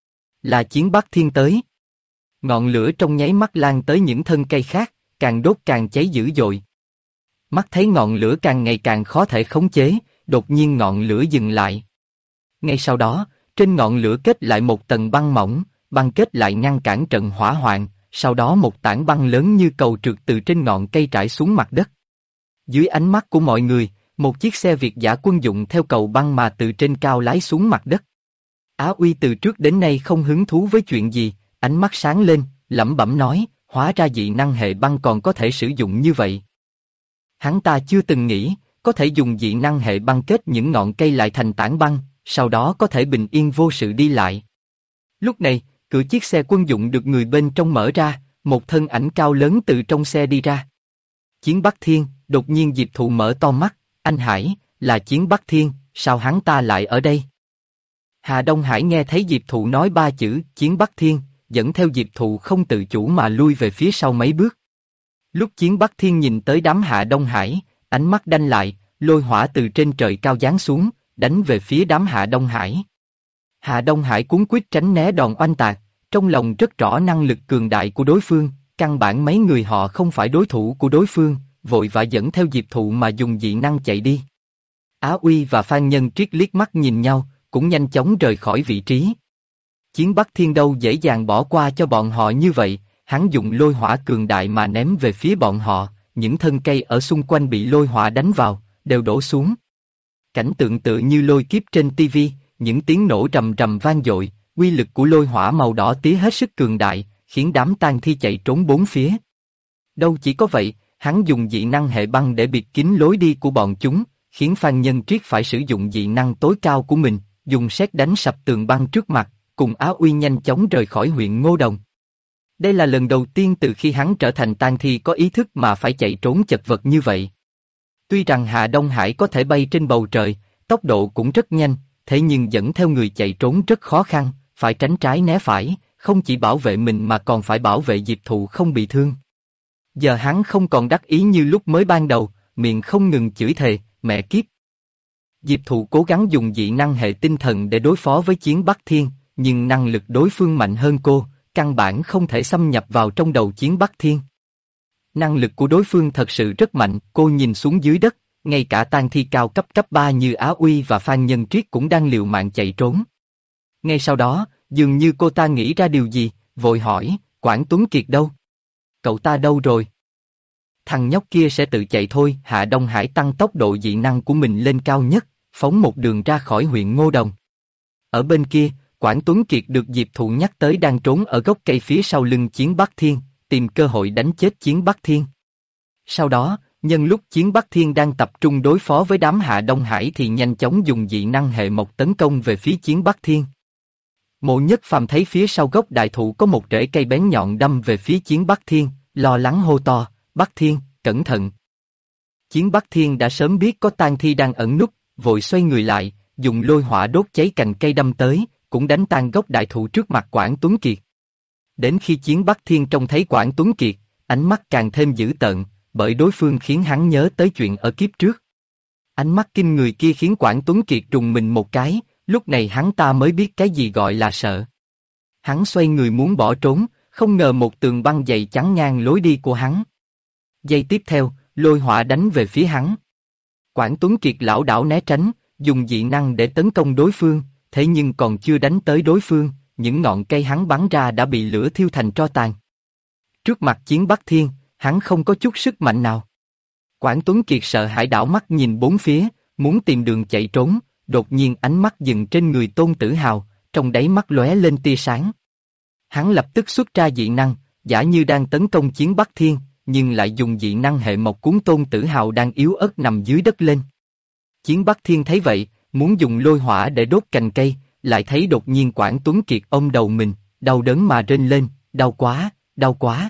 Là Chiến Bắc Thiên tới. Ngọn lửa trong nháy mắt lan tới những thân cây khác, càng đốt càng cháy dữ dội. Mắt thấy ngọn lửa càng ngày càng khó thể khống chế, đột nhiên ngọn lửa dừng lại. Ngay sau đó, trên ngọn lửa kết lại một tầng băng mỏng, băng kết lại ngăn cản trận hỏa hoạn, sau đó một tảng băng lớn như cầu trượt từ trên ngọn cây trải xuống mặt đất. Dưới ánh mắt của mọi người, một chiếc xe Việt dã quân dụng theo cầu băng mà từ trên cao lái xuống mặt đất. Á Uy từ trước đến nay không hứng thú với chuyện gì, ánh mắt sáng lên, lẩm bẩm nói, hóa ra dị năng hệ băng còn có thể sử dụng như vậy. Hắn ta chưa từng nghĩ, có thể dùng dị năng hệ băng kết những ngọn cây lại thành tảng băng, sau đó có thể bình yên vô sự đi lại. Lúc này, cửa chiếc xe quân dụng được người bên trong mở ra, một thân ảnh cao lớn từ trong xe đi ra. Chiến Bắc Thiên, đột nhiên Diệp Thụ mở to mắt, anh Hải, là Chiến Bắc Thiên, sao hắn ta lại ở đây? Hà Đông Hải nghe thấy Diệp Thụ nói 3 chữ Chiến Bắc Thiên, dẫn theo Diệp Thụ không tự chủ mà lui về phía sau mấy bước. Lúc Chiến Bắc Thiên nhìn tới đám Hạ Đông Hải, ánh mắt đanh lại, lôi hỏa từ trên trời cao giáng xuống, đánh về phía đám Hạ Đông Hải. Hạ Đông Hải cuống quýt tránh né đòn oanh tạc, trong lòng rất rõ năng lực cường đại của đối phương, căn bản mấy người họ không phải đối thủ của đối phương, vội vã dẫn theo Diệp Thụ mà dùng dị năng chạy đi. Á Uy và Phan Nhân Triết liếc mắt nhìn nhau, cũng nhanh chóng rời khỏi vị trí. Chiến Bắc Thiên đâu dễ dàng bỏ qua cho bọn họ như vậy, hắn dùng lôi hỏa cường đại mà ném về phía bọn họ, những thân cây ở xung quanh bị lôi hỏa đánh vào, đều đổ xuống. Cảnh tượng tựa như lôi kiếp trên TV, những tiếng nổ rầm rầm vang dội, uy lực của lôi hỏa màu đỏ tía hết sức cường đại, khiến đám tang thi chạy trốn bốn phía. Đâu chỉ có vậy, hắn dùng dị năng hệ băng để bịt kín lối đi của bọn chúng, khiến Phan Nhân Triết phải sử dụng dị năng tối cao của mình, dùng sét đánh sập tường băng trước mặt, cùng Á Uy nhanh chóng rời khỏi huyện Ngô Đồng. Đây là lần đầu tiên từ khi hắn trở thành tang thi có ý thức mà phải chạy trốn chật vật như vậy. Tuy rằng Hạ Đông Hải có thể bay trên bầu trời, tốc độ cũng rất nhanh, thế nhưng dẫn theo người chạy trốn rất khó khăn, phải tránh trái né phải, không chỉ bảo vệ mình mà còn phải bảo vệ Diệp Thụ không bị thương. Giờ hắn không còn đắc ý như lúc mới ban đầu, miệng không ngừng chửi thề, mẹ kiếp. Diệp Thụ cố gắng dùng dị năng hệ tinh thần để đối phó với Chiến Bắc Thiên, nhưng năng lực đối phương mạnh hơn cô, căn bản không thể xâm nhập vào trong đầu Chiến Bắc Thiên. Năng lực của đối phương thật sự rất mạnh, cô nhìn xuống dưới đất, ngay cả tang thi cao cấp 3 như Á Uy và Phan Nhân Triết cũng đang liều mạng chạy trốn. Ngay sau đó, dường như cô ta nghĩ ra điều gì, vội hỏi, Quảng Tuấn Kiệt đâu? Cậu ta đâu rồi? Thằng nhóc kia sẽ tự chạy thôi. Hạ Đông Hải tăng tốc độ dị năng của mình lên cao nhất, phóng một đường ra khỏi huyện Ngô Đồng. Ở bên kia, Quảng Tuấn Kiệt được Diệp Thụ nhắc tới đang trốn ở gốc cây phía sau lưng Chiến Bắc Thiên, tìm cơ hội đánh chết Chiến Bắc Thiên. Sau đó, nhân lúc Chiến Bắc Thiên đang tập trung đối phó với đám Hạ Đông Hải thì nhanh chóng dùng dị năng hệ mộc tấn công về phía Chiến Bắc Thiên. Mộ Nhất Phàm thấy phía sau gốc đại thụ có một rễ cây bén nhọn đâm về phía Chiến Bắc Thiên, lo lắng hô to, Bắc Thiên, cẩn thận. Chiến Bắc Thiên đã sớm biết có tang thi đang ẩn núp, vội xoay người lại, dùng lôi hỏa đốt cháy cành cây đâm tới, cũng đánh tan gốc đại thụ trước mặt Quảng Tuấn Kiệt. Đến khi Chiến Bắc Thiên trông thấy Quảng Tuấn Kiệt, ánh mắt càng thêm dữ tợn, bởi đối phương khiến hắn nhớ tới chuyện ở kiếp trước. Ánh mắt kinh người kia khiến Quảng Tuấn Kiệt rùng mình một cái, lúc này hắn ta mới biết cái gì gọi là sợ. Hắn xoay người muốn bỏ trốn, không ngờ một tường băng dày chắn ngang lối đi của hắn. Giây tiếp theo, lôi hỏa đánh về phía hắn. Quảng Tuấn Kiệt lảo đảo né tránh, dùng dị năng để tấn công đối phương, thế nhưng còn chưa đánh tới đối phương, những ngọn cây hắn bắn ra đã bị lửa thiêu thành tro tàn. Trước mặt Chiến Bắc Thiên, hắn không có chút sức mạnh nào. Quảng Tuấn Kiệt sợ hãi đảo mắt nhìn bốn phía, muốn tìm đường chạy trốn, đột nhiên ánh mắt dừng trên người Tôn Tử Hào, trong đáy mắt lóe lên tia sáng. Hắn lập tức xuất ra dị năng, giả như đang tấn công Chiến Bắc Thiên, nhưng lại dùng dị năng hệ mộc cuốn Tôn Tử Hào đang yếu ớt nằm dưới đất lên. Chiến Bắc Thiên thấy vậy, muốn dùng lôi hỏa để đốt cành cây, lại thấy đột nhiên Quảng Tuấn Kiệt ôm đầu mình, đau đớn mà rên lên, đau quá, đau quá.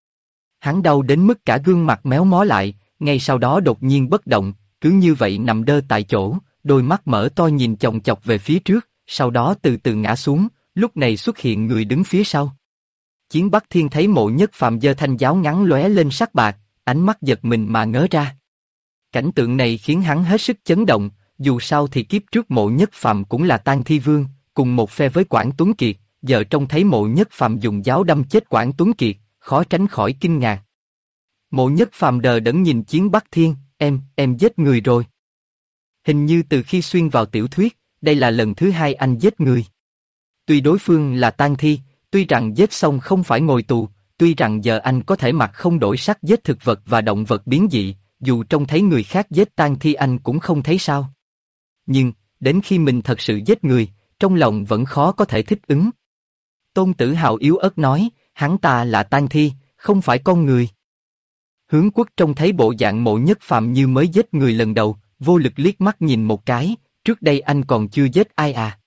Hắn đau đến mức cả gương mặt méo mó lại, ngay sau đó đột nhiên bất động, cứ như vậy nằm đơ tại chỗ, đôi mắt mở to nhìn chòng chọc về phía trước, sau đó từ từ ngã xuống, lúc này xuất hiện người đứng phía sau. Chiến Bắc Thiên thấy Mộ Nhất Phàm giơ thanh giáo ngắn lóe lên sắc bạc, ánh mắt giật mình mà ngớ ra. Cảnh tượng này khiến hắn hết sức chấn động, dù sao thì kiếp trước Mộ Nhất Phàm cũng là tang thi vương, cùng một phe với Quảng Tuấn Kiệt, giờ trông thấy Mộ Nhất Phàm dùng giáo đâm chết Quảng Tuấn Kiệt, khó tránh khỏi kinh ngạc. Mộ Nhất Phàm đờ đẫn nhìn Chiến Bắc Thiên, em giết người rồi. Hình như từ khi xuyên vào tiểu thuyết, đây là lần thứ hai anh giết người. Tuy đối phương là tang thi, tuy rằng giết xong không phải ngồi tù, tuy rằng giờ anh có thể mặt không đổi sắc giết thực vật và động vật biến dị, dù trông thấy người khác giết tang thi anh cũng không thấy sao. Nhưng, đến khi mình thật sự giết người, trong lòng vẫn khó có thể thích ứng. Tôn Tử Hào yếu ớt nói, hắn ta là tang thi, không phải con người. Hướng Quốc trông thấy bộ dạng Mộ Nhất Phàm như mới giết người lần đầu, vô lực liếc mắt nhìn một cái, trước đây anh còn chưa giết ai à.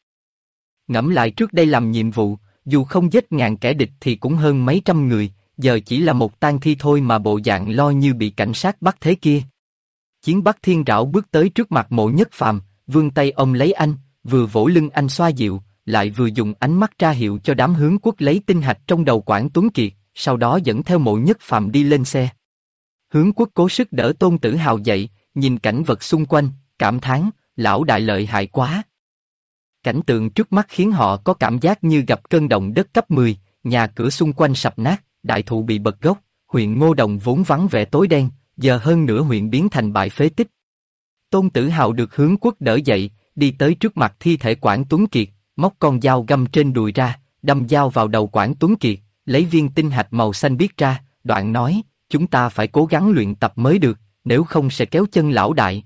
Ngẫm lại trước đây làm nhiệm vụ, dù không giết ngàn kẻ địch thì cũng hơn mấy trăm người, giờ chỉ là một tang thi thôi mà bộ dạng lo như bị cảnh sát bắt thế kia. Chiến Bắc Thiên rảo bước tới trước mặt Mộ Nhất Phàm, vươn tay ôm lấy anh, vừa vỗ lưng anh xoa dịu, lại vừa dùng ánh mắt ra hiệu cho đám Hướng Quốc lấy tinh hạch trong đầu Quảng Tuấn Kiệt, sau đó dẫn theo Mộ Nhất Phàm đi lên xe. Hướng Quốc cố sức đỡ Tôn Tử Hào dậy, nhìn cảnh vật xung quanh, cảm thán, lão đại lợi hại quá. Cảnh tượng trước mắt khiến họ có cảm giác như gặp cơn động đất cấp 10, nhà cửa xung quanh sập nát, đại thụ bị bật gốc, huyện Ngô Đồng vốn vắng vẻ tối đen, giờ hơn nửa huyện biến thành bãi phế tích. Tôn Tử Hào được Hướng Quốc đỡ dậy, đi tới trước mặt thi thể Quảng Tuấn Kiệt, móc con dao găm trên đùi ra, đâm dao vào đầu Quảng Tuấn Kiệt, lấy viên tinh hạch màu xanh biếc ra, đoạn nói, chúng ta phải cố gắng luyện tập mới được, nếu không sẽ kéo chân lão đại.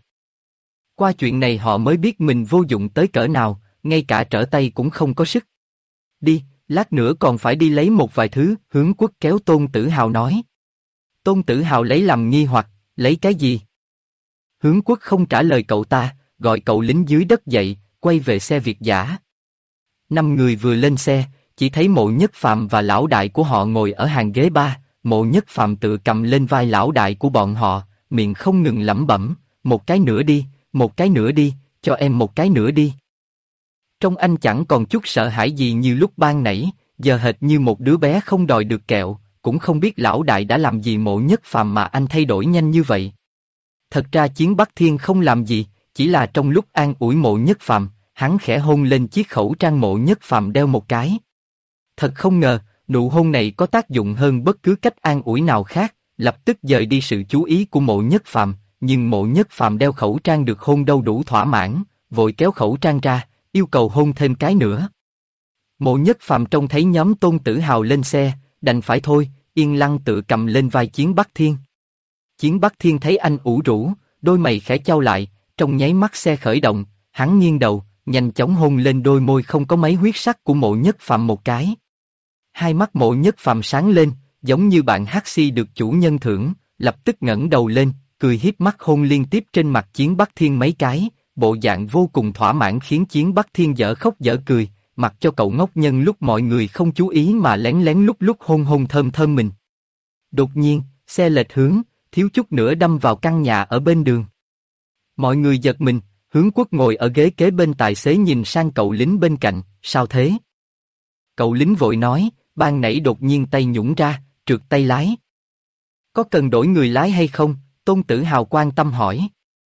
Qua chuyện này họ mới biết mình vô dụng tới cỡ nào, ngay cả trở tay cũng không có sức. Đi, lát nữa còn phải đi lấy một vài thứ, Hướng Quốc kéo Tôn Tử Hào nói. Tôn Tử Hào lấy làm nghi hoặc, lấy cái gì? Hướng Quốc không trả lời cậu ta, gọi cậu lính dưới đất dậy, quay về xe Việt dã. 5 người vừa lên xe, chỉ thấy Mộ Nhất Phàm và lão đại của họ ngồi ở hàng ghế ba. Mộ Nhất Phàm tự cầm lên vai lão đại của bọn họ, miệng không ngừng lẩm bẩm, một cái nữa đi, một cái nữa đi, cho em một cái nữa đi. Trông anh chẳng còn chút sợ hãi gì như lúc ban nãy, giờ hệt như một đứa bé không đòi được kẹo, cũng không biết lão đại đã làm gì Mộ Nhất Phàm mà anh thay đổi nhanh như vậy. Thật ra Chiến Bắc Thiên không làm gì, chỉ là trong lúc an ủi Mộ Nhất Phàm, hắn khẽ hôn lên chiếc khẩu trang Mộ Nhất Phàm đeo một cái. Thật không ngờ, nụ hôn này có tác dụng hơn bất cứ cách an ủi nào khác, lập tức dời đi sự chú ý của Mộ Nhất Phàm, nhưng Mộ Nhất Phàm đeo khẩu trang được hôn đâu đủ thỏa mãn, vội kéo khẩu trang ra, yêu cầu hôn thêm cái nữa. Mộ Nhất Phàm trông thấy nhóm Tôn Tử Hào lên xe, đành phải thôi, yên lặng tự cầm lên vai Chiến Bắc Thiên. Chiến Bắc Thiên thấy anh ủ rũ, đôi mày khẽ chau lại, trong nháy mắt xe khởi động, hắn nghiêng đầu, nhanh chóng hôn lên đôi môi không có mấy huyết sắc của Mộ Nhất Phàm một cái. Hai mắt Mộ Nhất Phàm sáng lên, giống như bạn hắc xi được chủ nhân thưởng, lập tức ngẩng đầu lên, cười hiếp mắt hôn liên tiếp trên mặt Chiến Bắc Thiên mấy cái, bộ dạng vô cùng thỏa mãn khiến Chiến Bắc Thiên dở khóc dở cười, mặc cho cậu ngốc nhân lúc mọi người không chú ý mà lén lén lúc lúc hôn hôn thơm thơm mình. Đột nhiên, xe lệch hướng, thiếu chút nữa đâm vào căn nhà ở bên đường. Mọi người giật mình, Hướng Quốc ngồi ở ghế kế bên tài xế nhìn sang cậu lính bên cạnh, sao thế? Cậu lính vội nói, ban nãy đột nhiên tay nhũn ra, trượt tay lái. Có cần đổi người lái hay không? Tôn Tử Hào quan tâm hỏi.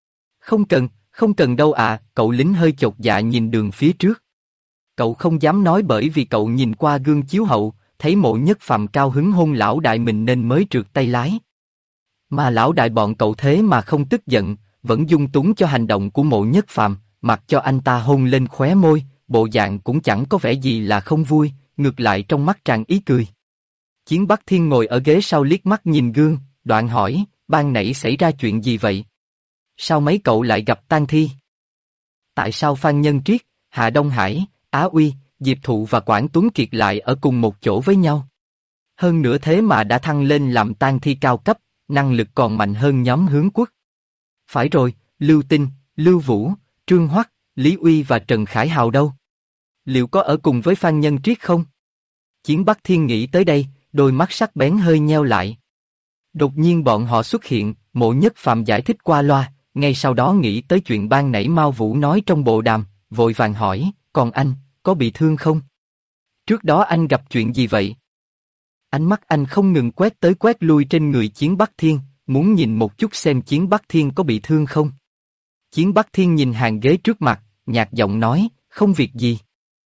Không cần đâu à, cậu lính hơi chột dạ nhìn đường phía trước. Cậu không dám nói bởi vì cậu nhìn qua gương chiếu hậu, thấy Mộ Nhất Phàm cao hứng hôn lão đại mình nên mới trượt tay lái. Mà lão đại bọn cậu thế mà không tức giận, vẫn dung túng cho hành động của Mộ Nhất Phàm, mặc cho anh ta hôn lên khóe môi, bộ dạng cũng chẳng có vẻ gì là không vui, ngược lại trong mắt tràn ý cười. Chiến Bắc Thiên ngồi ở ghế sau liếc mắt nhìn gương, đoạn hỏi, ban nãy xảy ra chuyện gì vậy? Sao mấy cậu lại gặp tang thi? Tại sao Phan Nhân Triết, Hạ Đông Hải, Á Uy, Diệp Thụ và Quảng Tuấn Kiệt lại ở cùng một chỗ với nhau? Hơn nữa thế mà đã thăng lên làm tang thi cao cấp, năng lực còn mạnh hơn nhóm Hướng Quốc. Phải rồi, Lưu Tinh, Lưu Vũ, Trương Hoắc, Lý Uy và Trần Khải Hào đâu? Liệu có ở cùng với Phan Nhân Triết không? Chiến Bắc Thiên nghĩ tới đây, đôi mắt sắc bén hơi nheo lại. Đột nhiên bọn họ xuất hiện, Mộ Nhất Phàm giải thích qua loa, ngay sau đó nghĩ tới chuyện ban nãy Mao Vũ nói trong bộ đàm, vội vàng hỏi, còn anh, có bị thương không? Trước đó anh gặp chuyện gì vậy? Ánh mắt anh không ngừng quét tới quét lui trên người Chiến Bắc Thiên, muốn nhìn một chút xem Chiến Bắc Thiên có bị thương không. Chiến Bắc Thiên nhìn hàng ghế trước mặt, nhạt giọng nói, không việc gì.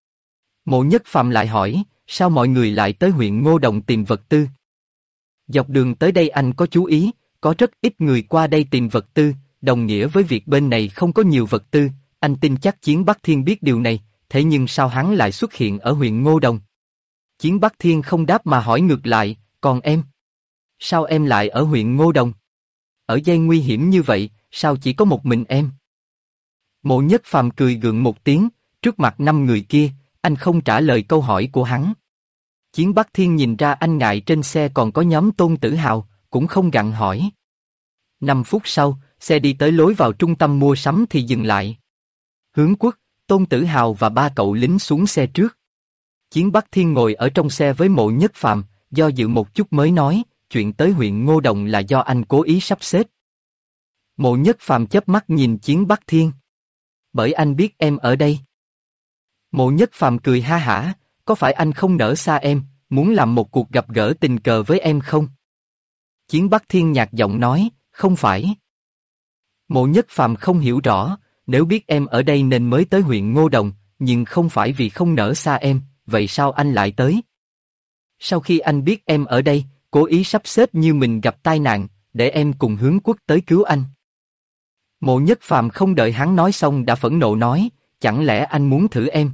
Mộ Nhất Phàm lại hỏi, sao mọi người lại tới huyện Ngô Đồng tìm vật tư? Dọc đường tới đây anh có chú ý, có rất ít người qua đây tìm vật tư, đồng nghĩa với việc bên này không có nhiều vật tư, anh tin chắc Chiến Bắc Thiên biết điều này, thế nhưng sao hắn lại xuất hiện ở huyện Ngô Đồng? Chiến Bắc Thiên không đáp mà hỏi ngược lại, còn em? Sao em lại ở huyện Ngô Đồng? Ở dây nguy hiểm như vậy, sao chỉ có một mình em? Mộ Nhất Phàm cười gượng một tiếng, trước mặt 5 người kia, anh không trả lời câu hỏi của hắn. Chiến Bắc Thiên nhìn ra anh ngại trên xe còn có nhóm Tôn Tử Hào, cũng không gặng hỏi. 5 phút sau, xe đi tới lối vào trung tâm mua sắm thì dừng lại. Hướng Quốc, Tôn Tử Hào và 3 cậu lính xuống xe trước. Chiến Bắc Thiên ngồi ở trong xe với Mộ Nhất Phàm, do dự một chút mới nói, chuyện tới huyện Ngô Đồng là do anh cố ý sắp xếp. Mộ Nhất Phàm chớp mắt nhìn Chiến Bắc Thiên. Bởi anh biết em ở đây. Mộ Nhất Phàm cười ha hả, có phải anh không nỡ xa em, muốn làm một cuộc gặp gỡ tình cờ với em không? Chiến Bắc Thiên nhạt giọng nói, không phải. Mộ Nhất Phàm không hiểu rõ, nếu biết em ở đây nên mới tới huyện Ngô Đồng, nhưng không phải vì không nỡ xa em, vậy sao anh lại tới? Sau khi anh biết em ở đây, cố ý sắp xếp như mình gặp tai nạn, để em cùng Hướng Quốc tới cứu anh. Mộ Nhất Phàm không đợi hắn nói xong đã phẫn nộ nói, chẳng lẽ anh muốn thử em?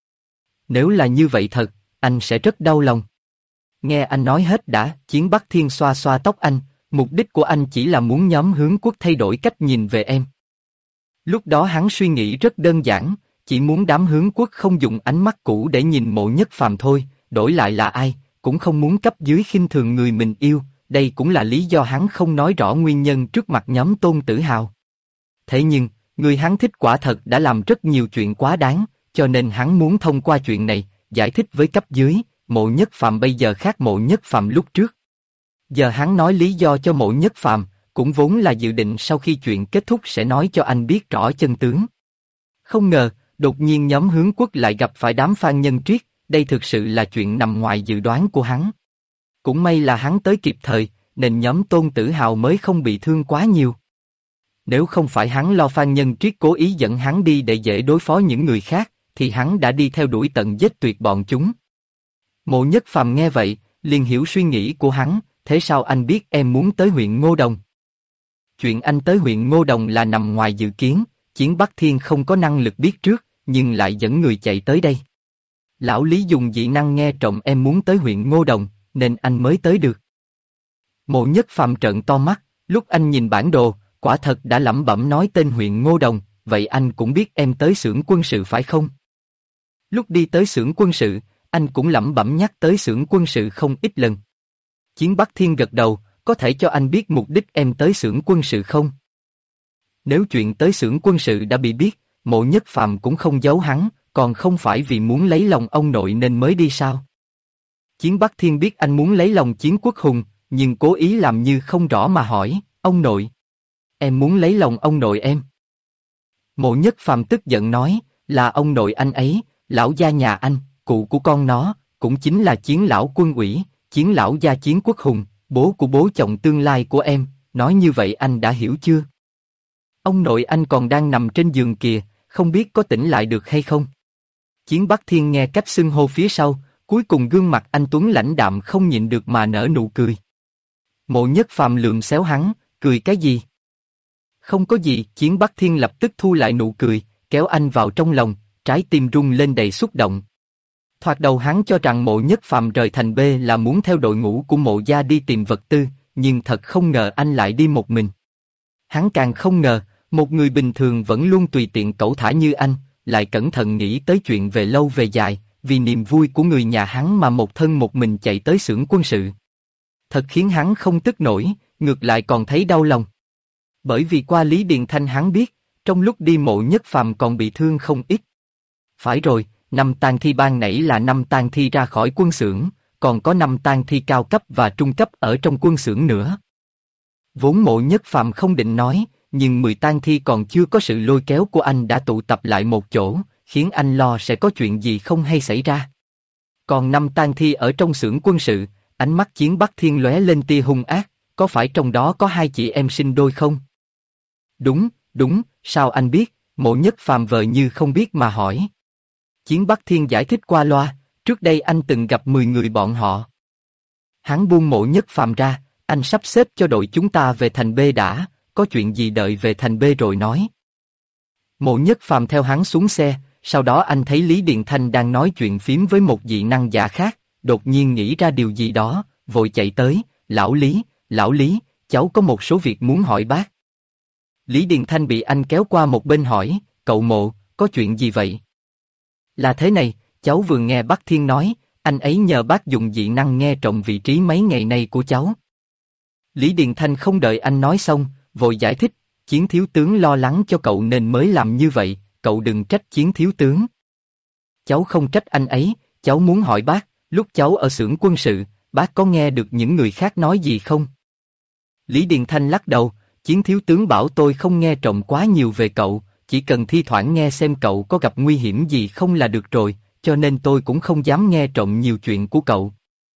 Nếu là như vậy thật, anh sẽ rất đau lòng. Nghe anh nói hết đã, Chiến Bắc Thiên xoa xoa tóc anh, mục đích của anh chỉ là muốn nhóm Hướng Quốc thay đổi cách nhìn về em. Lúc đó hắn suy nghĩ rất đơn giản, chỉ muốn đám Hướng Quốc không dùng ánh mắt cũ để nhìn Mộ Nhất Phàm thôi, đổi lại là ai, cũng không muốn cấp dưới khinh thường người mình yêu, đây cũng là lý do hắn không nói rõ nguyên nhân trước mặt nhóm Tôn Tử Hào. Thế nhưng, người hắn thích quả thật đã làm rất nhiều chuyện quá đáng, cho nên hắn muốn thông qua chuyện này, giải thích với cấp dưới, Mộ Nhất Phàm bây giờ khác Mộ Nhất Phàm lúc trước. Giờ hắn nói lý do cho Mộ Nhất Phàm, cũng vốn là dự định sau khi chuyện kết thúc sẽ nói cho anh biết rõ chân tướng. Không ngờ, đột nhiên nhóm Hướng Quốc lại gặp phải đám Phan Nhân Triết, đây thực sự là chuyện nằm ngoài dự đoán của hắn. Cũng may là hắn tới kịp thời, nên nhóm Tôn Tử Hào mới không bị thương quá nhiều. Nếu không phải hắn lo Phan Nhân Triết cố ý dẫn hắn đi để dễ đối phó những người khác, thì hắn đã đi theo đuổi tận giết tuyệt bọn chúng. Mộ Nhất Phàm nghe vậy, liền hiểu suy nghĩ của hắn, thế sao anh biết em muốn tới huyện Ngô Đồng? Chuyện anh tới huyện Ngô Đồng là nằm ngoài dự kiến, Chiến Bắc Thiên không có năng lực biết trước, nhưng lại dẫn người chạy tới đây. Lão Lý dùng dị năng nghe trộm em muốn tới huyện Ngô Đồng, nên anh mới tới được. Mộ Nhất Phàm trợn to mắt, lúc anh nhìn bản đồ, quả thật đã lẩm bẩm nói tên huyện Ngô Đồng, vậy anh cũng biết em tới xưởng quân sự phải không? Lúc đi tới xưởng quân sự, anh cũng lẩm bẩm nhắc tới xưởng quân sự không ít lần. Chiến Bắc Thiên gật đầu, có thể cho anh biết mục đích em tới xưởng quân sự không? Nếu chuyện tới xưởng quân sự đã bị biết, Mộ Nhất Phàm cũng không giấu hắn, còn không phải vì muốn lấy lòng ông nội nên mới đi sao? Chiến Bắc Thiên biết anh muốn lấy lòng Chiến Quốc Hùng, nhưng cố ý làm như không rõ mà hỏi, ông nội. Em muốn lấy lòng ông nội em. Mộ Nhất Phàm tức giận nói, là ông nội anh ấy, lão gia nhà anh, cụ của con nó, cũng chính là Chiến lão quân ủy, Chiến lão gia Chiến Quốc Hùng, bố của bố chồng tương lai của em, nói như vậy anh đã hiểu chưa? Ông nội anh còn đang nằm trên giường kìa, không biết có tỉnh lại được hay không? Chiến Bắc Thiên nghe cách xưng hô phía sau, cuối cùng gương mặt anh tuấn lãnh đạm không nhịn được mà nở nụ cười. Mộ Nhất Phàm lườm xéo hắn, cười cái gì? Không có gì, Chiến Bắc Thiên lập tức thu lại nụ cười, kéo anh vào trong lòng, trái tim rung lên đầy xúc động. Thoạt đầu hắn cho rằng Mộ Nhất Phàm rời thành B là muốn theo đội ngũ của Mộ gia đi tìm vật tư, nhưng thật không ngờ anh lại đi một mình. Hắn càng không ngờ, một người bình thường vẫn luôn tùy tiện cẩu thả như anh, lại cẩn thận nghĩ tới chuyện về lâu về dài, vì niềm vui của người nhà hắn mà một thân một mình chạy tới xưởng quân sự. Thật khiến hắn không tức nổi, ngược lại còn thấy đau lòng. Bởi vì qua Lý Điền Thanh hắn biết, trong lúc đi Mộ Nhất Phàm còn bị thương không ít. Phải rồi, 5 tang thi ban nãy là 5 tang thi ra khỏi quân xưởng, còn có 5 tang thi cao cấp và trung cấp ở trong quân xưởng nữa. Vốn Mộ Nhất Phàm không định nói, nhưng 10 tang thi còn chưa có sự lôi kéo của anh đã tụ tập lại một chỗ, khiến anh lo sẽ có chuyện gì không hay xảy ra. Còn 5 tang thi ở trong xưởng quân sự, ánh mắt Chiến Bắc Thiên lóe lên tia hung ác, có phải trong đó có 2 chị em sinh đôi không? Đúng, sao anh biết? Mộ Nhất Phàm vờ như không biết mà hỏi. Chiến Bắc Thiên giải thích qua loa, trước đây anh từng gặp 10 người bọn họ. Hắn buông Mộ Nhất Phàm ra, anh sắp xếp cho đội chúng ta về thành B đã, có chuyện gì đợi về thành B rồi nói. Mộ Nhất Phàm theo hắn xuống xe, sau đó anh thấy Lý Điền Thanh đang nói chuyện phím với một dị năng giả khác, đột nhiên nghĩ ra điều gì đó, vội chạy tới, lão Lý, cháu có một số việc muốn hỏi bác. Lý Điền Thanh bị anh kéo qua một bên hỏi, cậu Mộ, có chuyện gì vậy? Là thế này, cháu vừa nghe Bắc Thiên nói, anh ấy nhờ bác dùng dị năng nghe trộm vị trí mấy ngày nay của cháu. Lý Điền Thanh không đợi anh nói xong, vội giải thích, Chiến thiếu tướng lo lắng cho cậu nên mới làm như vậy, cậu đừng trách Chiến thiếu tướng. Cháu không trách anh ấy, cháu muốn hỏi bác, lúc cháu ở xưởng quân sự, bác có nghe được những người khác nói gì không? Lý Điền Thanh lắc đầu, Chiến thiếu tướng bảo tôi không nghe trộm quá nhiều về cậu, chỉ cần thi thoảng nghe xem cậu có gặp nguy hiểm gì không là được rồi, cho nên tôi cũng không dám nghe trộm nhiều chuyện của cậu.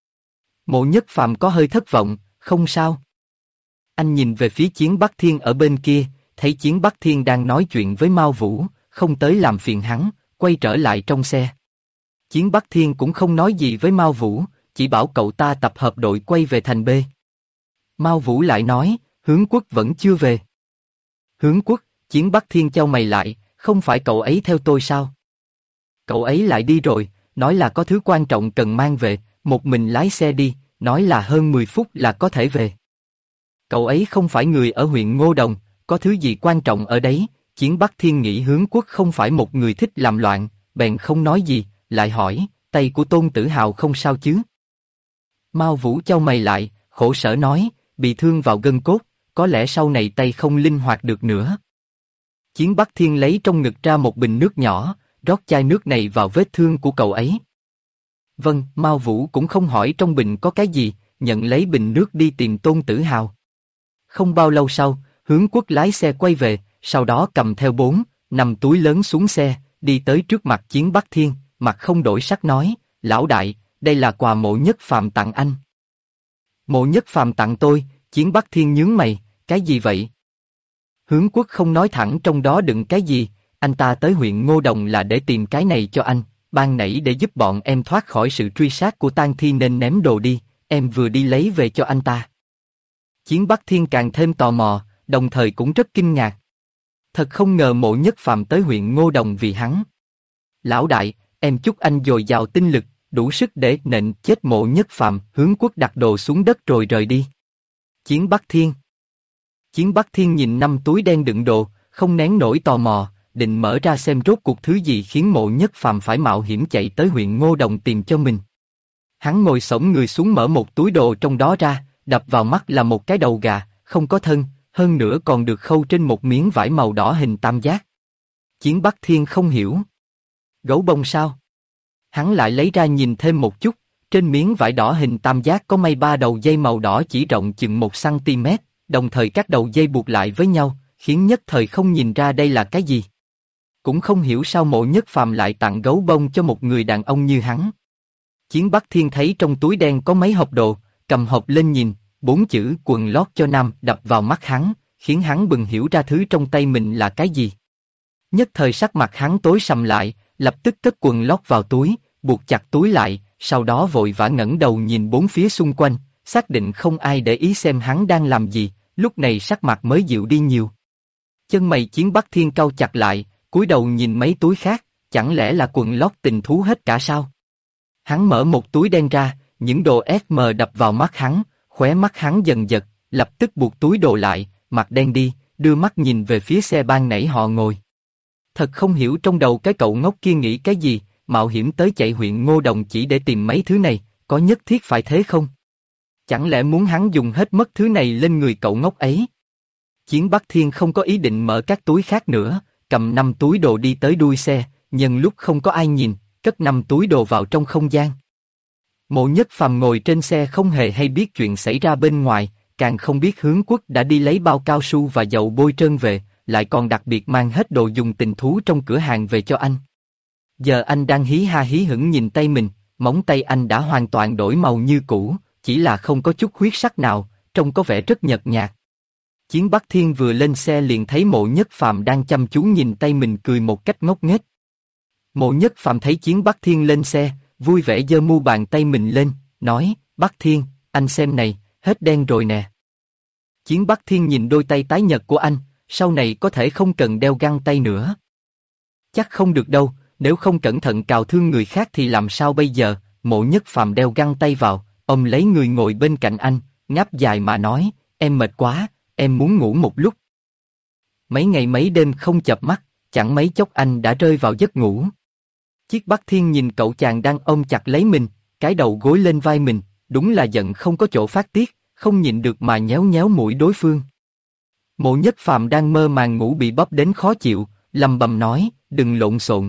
Mộ Nhất Phàm có hơi thất vọng, không sao. Anh nhìn về phía Chiến Bắc Thiên ở bên kia, thấy Chiến Bắc Thiên đang nói chuyện với Mao Vũ, không tới làm phiền hắn, quay trở lại trong xe. Chiến Bắc Thiên cũng không nói gì với Mao Vũ, chỉ bảo cậu ta tập hợp đội quay về thành B. Mao Vũ lại nói, Hướng Quốc vẫn chưa về. Hướng Quốc, Chiến Bắc Thiên chau mày lại, không phải cậu ấy theo tôi sao? Cậu ấy lại đi rồi, nói là có thứ quan trọng cần mang về, một mình lái xe đi, nói là hơn 10 phút là có thể về. Cậu ấy không phải người ở huyện Ngô Đồng, có thứ gì quan trọng ở đấy? Chiến Bắc Thiên nghĩ Hướng Quốc không phải một người thích làm loạn, bèn không nói gì, lại hỏi, tay của Tôn Tử Hào không sao chứ? Mao Vũ chau mày lại, khổ sở nói, bị thương vào gân cốt, có lẽ sau này tay không linh hoạt được nữa. Chiến Bắc Thiên lấy trong ngực ra một bình nước nhỏ, rót chai nước này vào vết thương của cậu ấy. Vâng, Mao Vũ cũng không hỏi trong bình có cái gì, nhận lấy bình nước đi tìm Tôn Tử Hào. Không bao lâu sau, Hướng Quốc lái xe quay về, sau đó cầm theo 4, 5 túi lớn xuống xe, đi tới trước mặt Chiến Bắc Thiên, mặt không đổi sắc nói, lão đại, đây là quà Mộ Nhất Phàm tặng anh. Mộ Nhất Phàm tặng tôi, Chiến Bắc Thiên nhướng mày, cái gì vậy? Hướng Quốc không nói thẳng trong đó đựng cái gì, anh ta tới huyện Ngô Đồng là để tìm cái này cho anh, ban nãy để giúp bọn em thoát khỏi sự truy sát của tang thi nên ném đồ đi, em vừa đi lấy về cho anh ta. Chiến Bắc Thiên càng thêm tò mò, đồng thời cũng rất kinh ngạc. Thật không ngờ Mộ Nhất Phàm tới huyện Ngô Đồng vì hắn. Lão đại, em chúc anh dồi dào tinh lực, đủ sức để nện chết Mộ Nhất Phàm. Hướng Quốc đặt đồ xuống đất rồi rời đi. Chiến Bắc Thiên. Chiến Bắc Thiên nhìn 5 túi đen đựng đồ, không nén nổi tò mò, định mở ra xem rốt cuộc thứ gì khiến Mộ Nhất Phàm phải mạo hiểm chạy tới huyện Ngô Đồng tìm cho mình. Hắn ngồi xổm người xuống mở một túi đồ trong đó ra, đập vào mắt là một cái đầu gà, không có thân, hơn nữa còn được khâu trên một miếng vải màu đỏ hình tam giác. Chiến Bắc Thiên không hiểu. Gấu bông sao? Hắn lại lấy ra nhìn thêm một chút, trên miếng vải đỏ hình tam giác có may 3 đầu dây màu đỏ chỉ rộng chừng 1 cm, đồng thời các đầu dây buộc lại với nhau, khiến nhất thời không nhìn ra đây là cái gì. Cũng không hiểu sao Mộ Nhất Phàm lại tặng gấu bông cho một người đàn ông như hắn. Chiến Bắc Thiên thấy trong túi đen có mấy hộp đồ, cầm hộp lên nhìn, 4 chữ quần lót cho nam đập vào mắt hắn, khiến hắn bừng hiểu ra thứ trong tay mình là cái gì. Nhất thời sắc mặt hắn tối sầm lại, lập tức cất quần lót vào túi, buộc chặt túi lại, sau đó vội vã ngẩng đầu nhìn bốn phía xung quanh, xác định không ai để ý xem hắn đang làm gì, lúc này sắc mặt mới dịu đi nhiều. Chân mày Chiến Bắc Thiên cau chặt lại, cúi đầu nhìn mấy túi khác, chẳng lẽ là quần lót tình thú hết cả sao? Hắn mở một túi đen ra, những đồ SM đập vào mắt hắn, khóe mắt hắn dần giật, lập tức buộc túi đồ lại, mặt đen đi, đưa mắt nhìn về phía xe ban nãy họ ngồi. Thật không hiểu trong đầu cái cậu ngốc kia nghĩ cái gì, mạo hiểm tới chạy huyện Ngô Đồng chỉ để tìm mấy thứ này, có nhất thiết phải thế không? Chẳng lẽ muốn hắn dùng hết mất thứ này lên người cậu ngốc ấy? Chiến Bắc Thiên không có ý định mở các túi khác nữa, cầm 5 túi đồ đi tới đuôi xe, nhân lúc không có ai nhìn, cất 5 túi đồ vào trong không gian. Mộ Nhất Phàm ngồi trên xe không hề hay biết chuyện xảy ra bên ngoài, càng không biết Hướng Quốc đã đi lấy bao cao su và dầu bôi trơn về, lại còn đặc biệt mang hết đồ dùng tình thú trong cửa hàng về cho anh. Giờ anh đang hí ha hí hửng nhìn tay mình, móng tay anh đã hoàn toàn đổi màu như cũ, chỉ là không có chút huyết sắc nào, trông có vẻ rất nhợt nhạt. Chiến Bắc Thiên vừa lên xe liền thấy Mộ Nhất Phàm đang chăm chú nhìn tay mình cười một cách ngốc nghếch. Mộ Nhất Phàm thấy Chiến Bắc Thiên lên xe, vui vẻ giơ mu bàn tay mình lên, nói, Bắc Thiên, anh xem này, hết đen rồi nè. Chiến Bắc Thiên nhìn đôi tay tái nhợt của anh, sau này có thể không cần đeo găng tay nữa. Chắc không được đâu, nếu không cẩn thận cào thương người khác thì làm sao bây giờ? Mộ Nhất Phàm đeo găng tay vào, ôm lấy người ngồi bên cạnh anh, ngáp dài mà nói, em mệt quá, em muốn ngủ một lúc. Mấy ngày mấy đêm không chợp mắt, chẳng mấy chốc anh đã rơi vào giấc ngủ. Chiếc Bắc Thiên nhìn cậu chàng đang ôm chặt lấy mình, cái đầu gối lên vai mình, đúng là giận không có chỗ phát tiết, không nhịn được mà nhéo nhéo mũi đối phương. Mộ Nhất Phàm đang mơ màng ngủ bị bóp đến khó chịu, lầm bầm nói, đừng lộn xộn.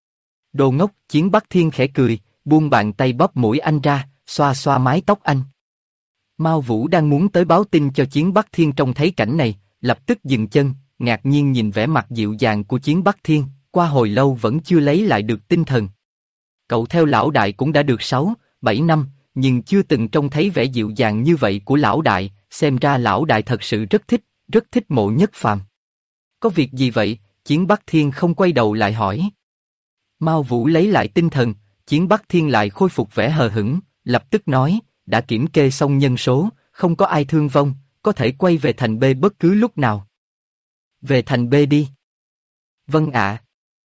Đồ ngốc, Chiến Bắc Thiên khẽ cười, buông bàn tay bóp mũi anh ra, xoa xoa mái tóc anh. Mao Vũ đang muốn tới báo tin cho Chiến Bắc Thiên trông thấy cảnh này, lập tức dừng chân, ngạc nhiên nhìn vẻ mặt dịu dàng của Chiến Bắc Thiên, qua hồi lâu vẫn chưa lấy lại được tinh thần. Cậu theo lão đại cũng đã được 6, 7 năm, nhưng chưa từng trông thấy vẻ dịu dàng như vậy của lão đại, xem ra lão đại thật sự rất thích Mộ Nhất Phàm. Có việc gì vậy? Chiến Bắc Thiên không quay đầu lại hỏi. Mao Vũ lấy lại tinh thần, Chiến Bắc Thiên lại khôi phục vẻ hờ hững, lập tức nói, đã kiểm kê xong nhân số, không có ai thương vong, có thể quay về thành B bất cứ lúc nào. Về thành B đi. Vâng ạ.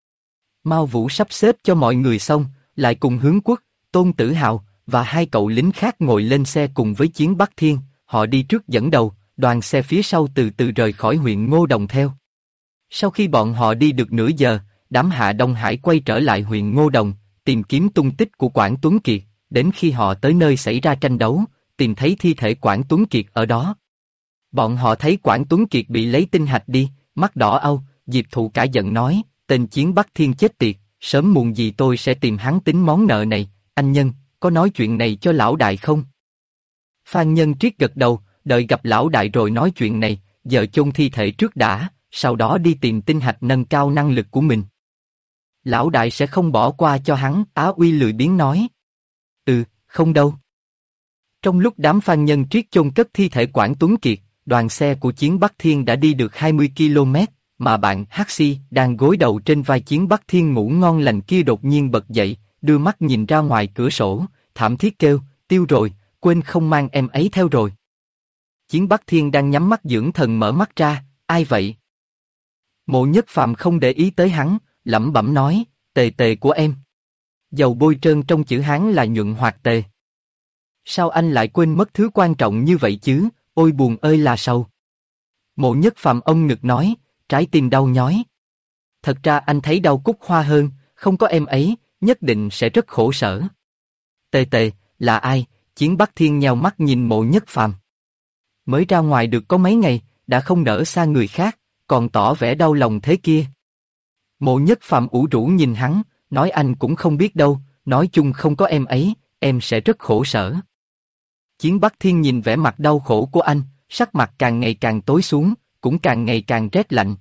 Mao Vũ sắp xếp cho mọi người xong, lại cùng Hướng Quốc, Tôn Tử Hào và 2 cậu lính khác ngồi lên xe cùng với Chiến Bắc Thiên, họ đi trước dẫn đầu, đoàn xe phía sau từ từ rời khỏi huyện Ngô Đồng theo. Sau khi bọn họ đi được nửa giờ, đám Hạ Đông Hải quay trở lại huyện Ngô Đồng, tìm kiếm tung tích của Quảng Tuấn Kiệt, đến khi họ tới nơi xảy ra tranh đấu, tìm thấy thi thể Quảng Tuấn Kiệt ở đó. Bọn họ thấy Quảng Tuấn Kiệt bị lấy tinh hạch đi, mắt đỏ au, Diệp Thụ cả giận nói, tên Chiến Bắc Thiên chết tiệt, sớm muộn gì tôi sẽ tìm hắn tính món nợ này, anh Nhân, có nói chuyện này cho lão đại không? Phan Nhân Triết gật đầu, đợi gặp lão đại rồi nói chuyện này, giờ chôn thi thể trước đã, sau đó đi tìm tinh hạch nâng cao năng lực của mình. Lão đại sẽ không bỏ qua cho hắn, Á Uy lười biếng nói. Không đâu. Trong lúc đám Phan Nhân Triết chôn cất thi thể Quản Tuấn Kiệt, đoàn xe của Chiến Bắc Thiên đã đi được 20 km, mà bạn Hắc Si đang gối đầu trên vai Chiến Bắc Thiên ngủ ngon lành kia đột nhiên bật dậy, đưa mắt nhìn ra ngoài cửa sổ, thảm thiết kêu, tiêu rồi, quên không mang em ấy theo rồi. Chiến Bắc Thiên đang nhắm mắt dưỡng thần mở mắt ra, ai vậy? Mộ Nhất Phàm không để ý tới hắn, lẩm bẩm nói, tề tề của em. Dầu bôi trơn trong chữ Hán là nhuận hoạt tề. Sao anh lại quên mất thứ quan trọng như vậy chứ, ôi buồn ơi là sầu. Mộ Nhất Phàm ôm ngực nói, trái tim đau nhói. Thật ra anh thấy đau cúc hoa hơn, không có em ấy, nhất định sẽ rất khổ sở. Tề tề, là ai? Chiến Bắc Thiên nheo mắt nhìn Mộ Nhất Phàm. Mới ra ngoài được có mấy ngày, đã không nỡ xa người khác, còn tỏ vẻ đau lòng thế kia. Mộ Nhất Phàm ủ rũ nhìn hắn, nói anh cũng không biết đâu, nói chung không có em ấy, em sẽ rất khổ sở. Chiến Bắc Thiên nhìn vẻ mặt đau khổ của anh, sắc mặt càng ngày càng tối xuống, cũng càng ngày càng rét lạnh.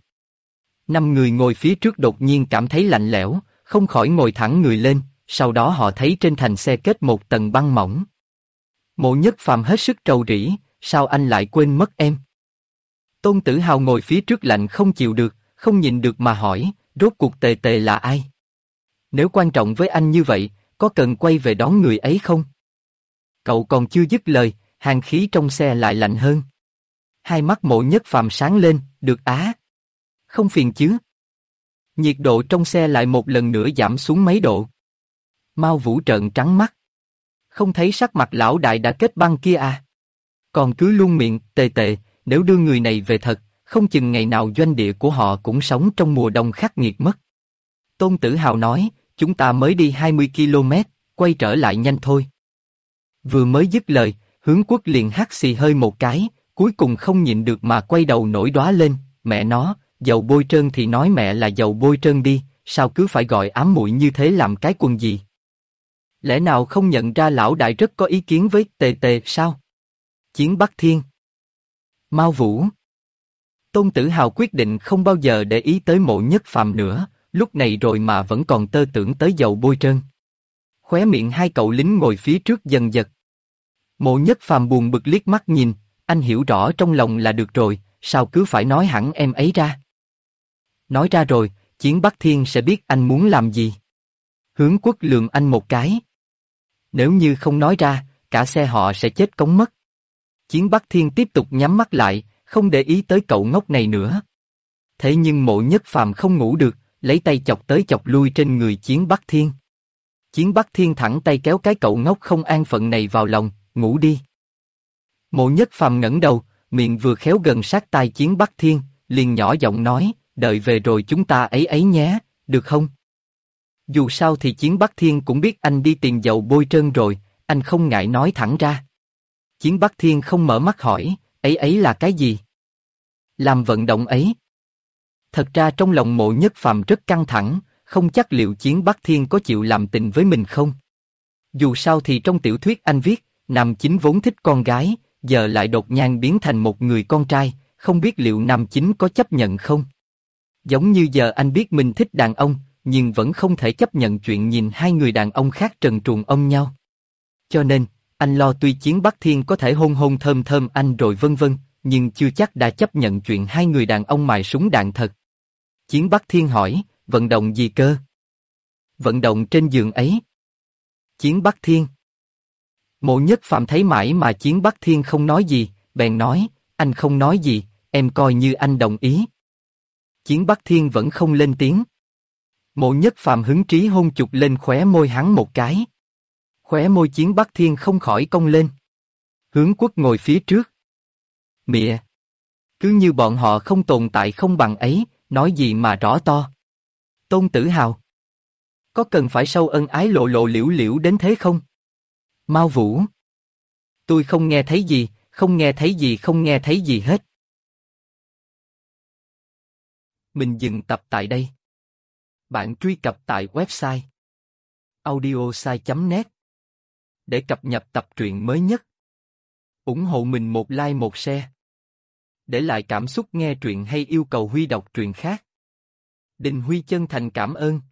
5 người ngồi phía trước đột nhiên cảm thấy lạnh lẽo, không khỏi ngồi thẳng người lên, sau đó họ thấy trên thành xe kết một tầng băng mỏng. Mộ Nhất Phàm hết sức rầu rĩ, sao anh lại quên mất em? Tôn Tử Hào ngồi phía trước lạnh không chịu được, không nhịn được mà hỏi, rốt cuộc tề tề là ai? Nếu quan trọng với anh như vậy, có cần quay về đón người ấy không? Cậu còn chưa dứt lời, hàn khí trong xe lại lạnh hơn. Hai mắt Mộ Nhất Phàm sáng lên, được á. Không phiền chứ? Nhiệt độ trong xe lại một lần nữa giảm xuống mấy độ. Mao Vũ trợn trắng mắt. Không thấy sắc mặt lão đại đã kết băng kia à? Còn cứ luôn miệng, tề tề, nếu đưa người này về thật, không chừng ngày nào doanh địa của họ cũng sống trong mùa đông khắc nghiệt mất. Tôn Tử Hào nói, chúng ta mới đi 20 km, quay trở lại nhanh thôi. Vừa mới dứt lời, Hướng Quốc liền hắt xì hơi một cái, cuối cùng không nhịn được mà quay đầu nổi đóa lên, mẹ nó, dầu bôi trơn thì nói mẹ là dầu bôi trơn đi, sao cứ phải gọi ám muội như thế làm cái quần gì? Lẽ nào không nhận ra lão đại rất có ý kiến với tề tề sao? Chiến Bắc Thiên, Mao Vũ. Tôn Tử Hào quyết định không bao giờ để ý tới Mộ Nhất Phàm nữa, lúc này rồi mà vẫn còn tơ tưởng tới dầu bôi trơn. Khóe miệng hai cậu lính ngồi phía trước dần giật. Mộ Nhất Phàm buồn bực liếc mắt nhìn, anh hiểu rõ trong lòng là được rồi, sao cứ phải nói hẳn em ấy ra? Nói ra rồi, Chiến Bắc Thiên sẽ biết anh muốn làm gì. Hướng Quốc lườm anh một cái. Nếu như không nói ra, cả xe họ sẽ chết cống mất. Chiến Bắc Thiên tiếp tục nhắm mắt lại, không để ý tới cậu ngốc này nữa. Thế nhưng Mộ Nhất Phàm không ngủ được, lấy tay chọc tới chọc lui trên người Chiến Bắc Thiên. Chiến Bắc Thiên thẳng tay kéo cái cậu ngốc không an phận này vào lòng, ngủ đi. Mộ Nhất Phàm ngẩng đầu, miệng vừa khéo gần sát tai Chiến Bắc Thiên, liền nhỏ giọng nói, đợi về rồi chúng ta ấy ấy nhé, được không? Dù sao thì Chiến Bắc Thiên cũng biết anh đi tìm dầu bôi trơn rồi, anh không ngại nói thẳng ra. Chiến Bắc Thiên không mở mắt hỏi, ấy ấy là cái gì? Làm vận động ấy. Thật ra trong lòng Mộ Nhất Phàm rất căng thẳng, không chắc liệu Chiến Bắc Thiên có chịu làm tình với mình không. Dù sao thì trong tiểu thuyết anh viết, nam chính vốn thích con gái, giờ lại đột nhiên biến thành một người con trai, không biết liệu nam chính có chấp nhận không. Giống như giờ anh biết mình thích đàn ông, nhưng vẫn không thể chấp nhận chuyện nhìn hai người đàn ông khác trần truồng ôm nhau. Cho nên, anh lo tuy Chiến Bắc Thiên có thể hôn hôn thơm thơm anh rồi vân vân, nhưng chưa chắc đã chấp nhận chuyện hai người đàn ông mài súng đạn thật. Chiến Bắc Thiên hỏi, vận động gì cơ? Vận động trên giường ấy. Chiến Bắc Thiên. Mộ Nhất Phàm thấy mãi mà Chiến Bắc Thiên không nói gì, bèn nói, anh không nói gì, em coi như anh đồng ý. Chiến Bắc Thiên vẫn không lên tiếng. Mộ Nhất Phàm hứng trí hôn chụp lên khóe môi hắn một cái. Khóe môi Chiến Bắc Thiên không khỏi cong lên. Hướng Quốc ngồi phía trước. Mịa. Cứ như bọn họ không tồn tại không bằng ấy, nói gì mà rõ to. Tôn Tử Hào. Có cần phải sâu ân ái lộ lộ liễu liễu đến thế không? Mao Vũ. Tôi không nghe thấy gì, không nghe thấy gì, không nghe thấy gì hết. Mình dừng tập tại đây. Bạn truy cập tại website audiosai.net để cập nhật tập truyện mới nhất. Ủng hộ mình một like một share. Để lại cảm xúc nghe truyện hay yêu cầu Huy đọc truyện khác. Đình Huy chân thành cảm ơn.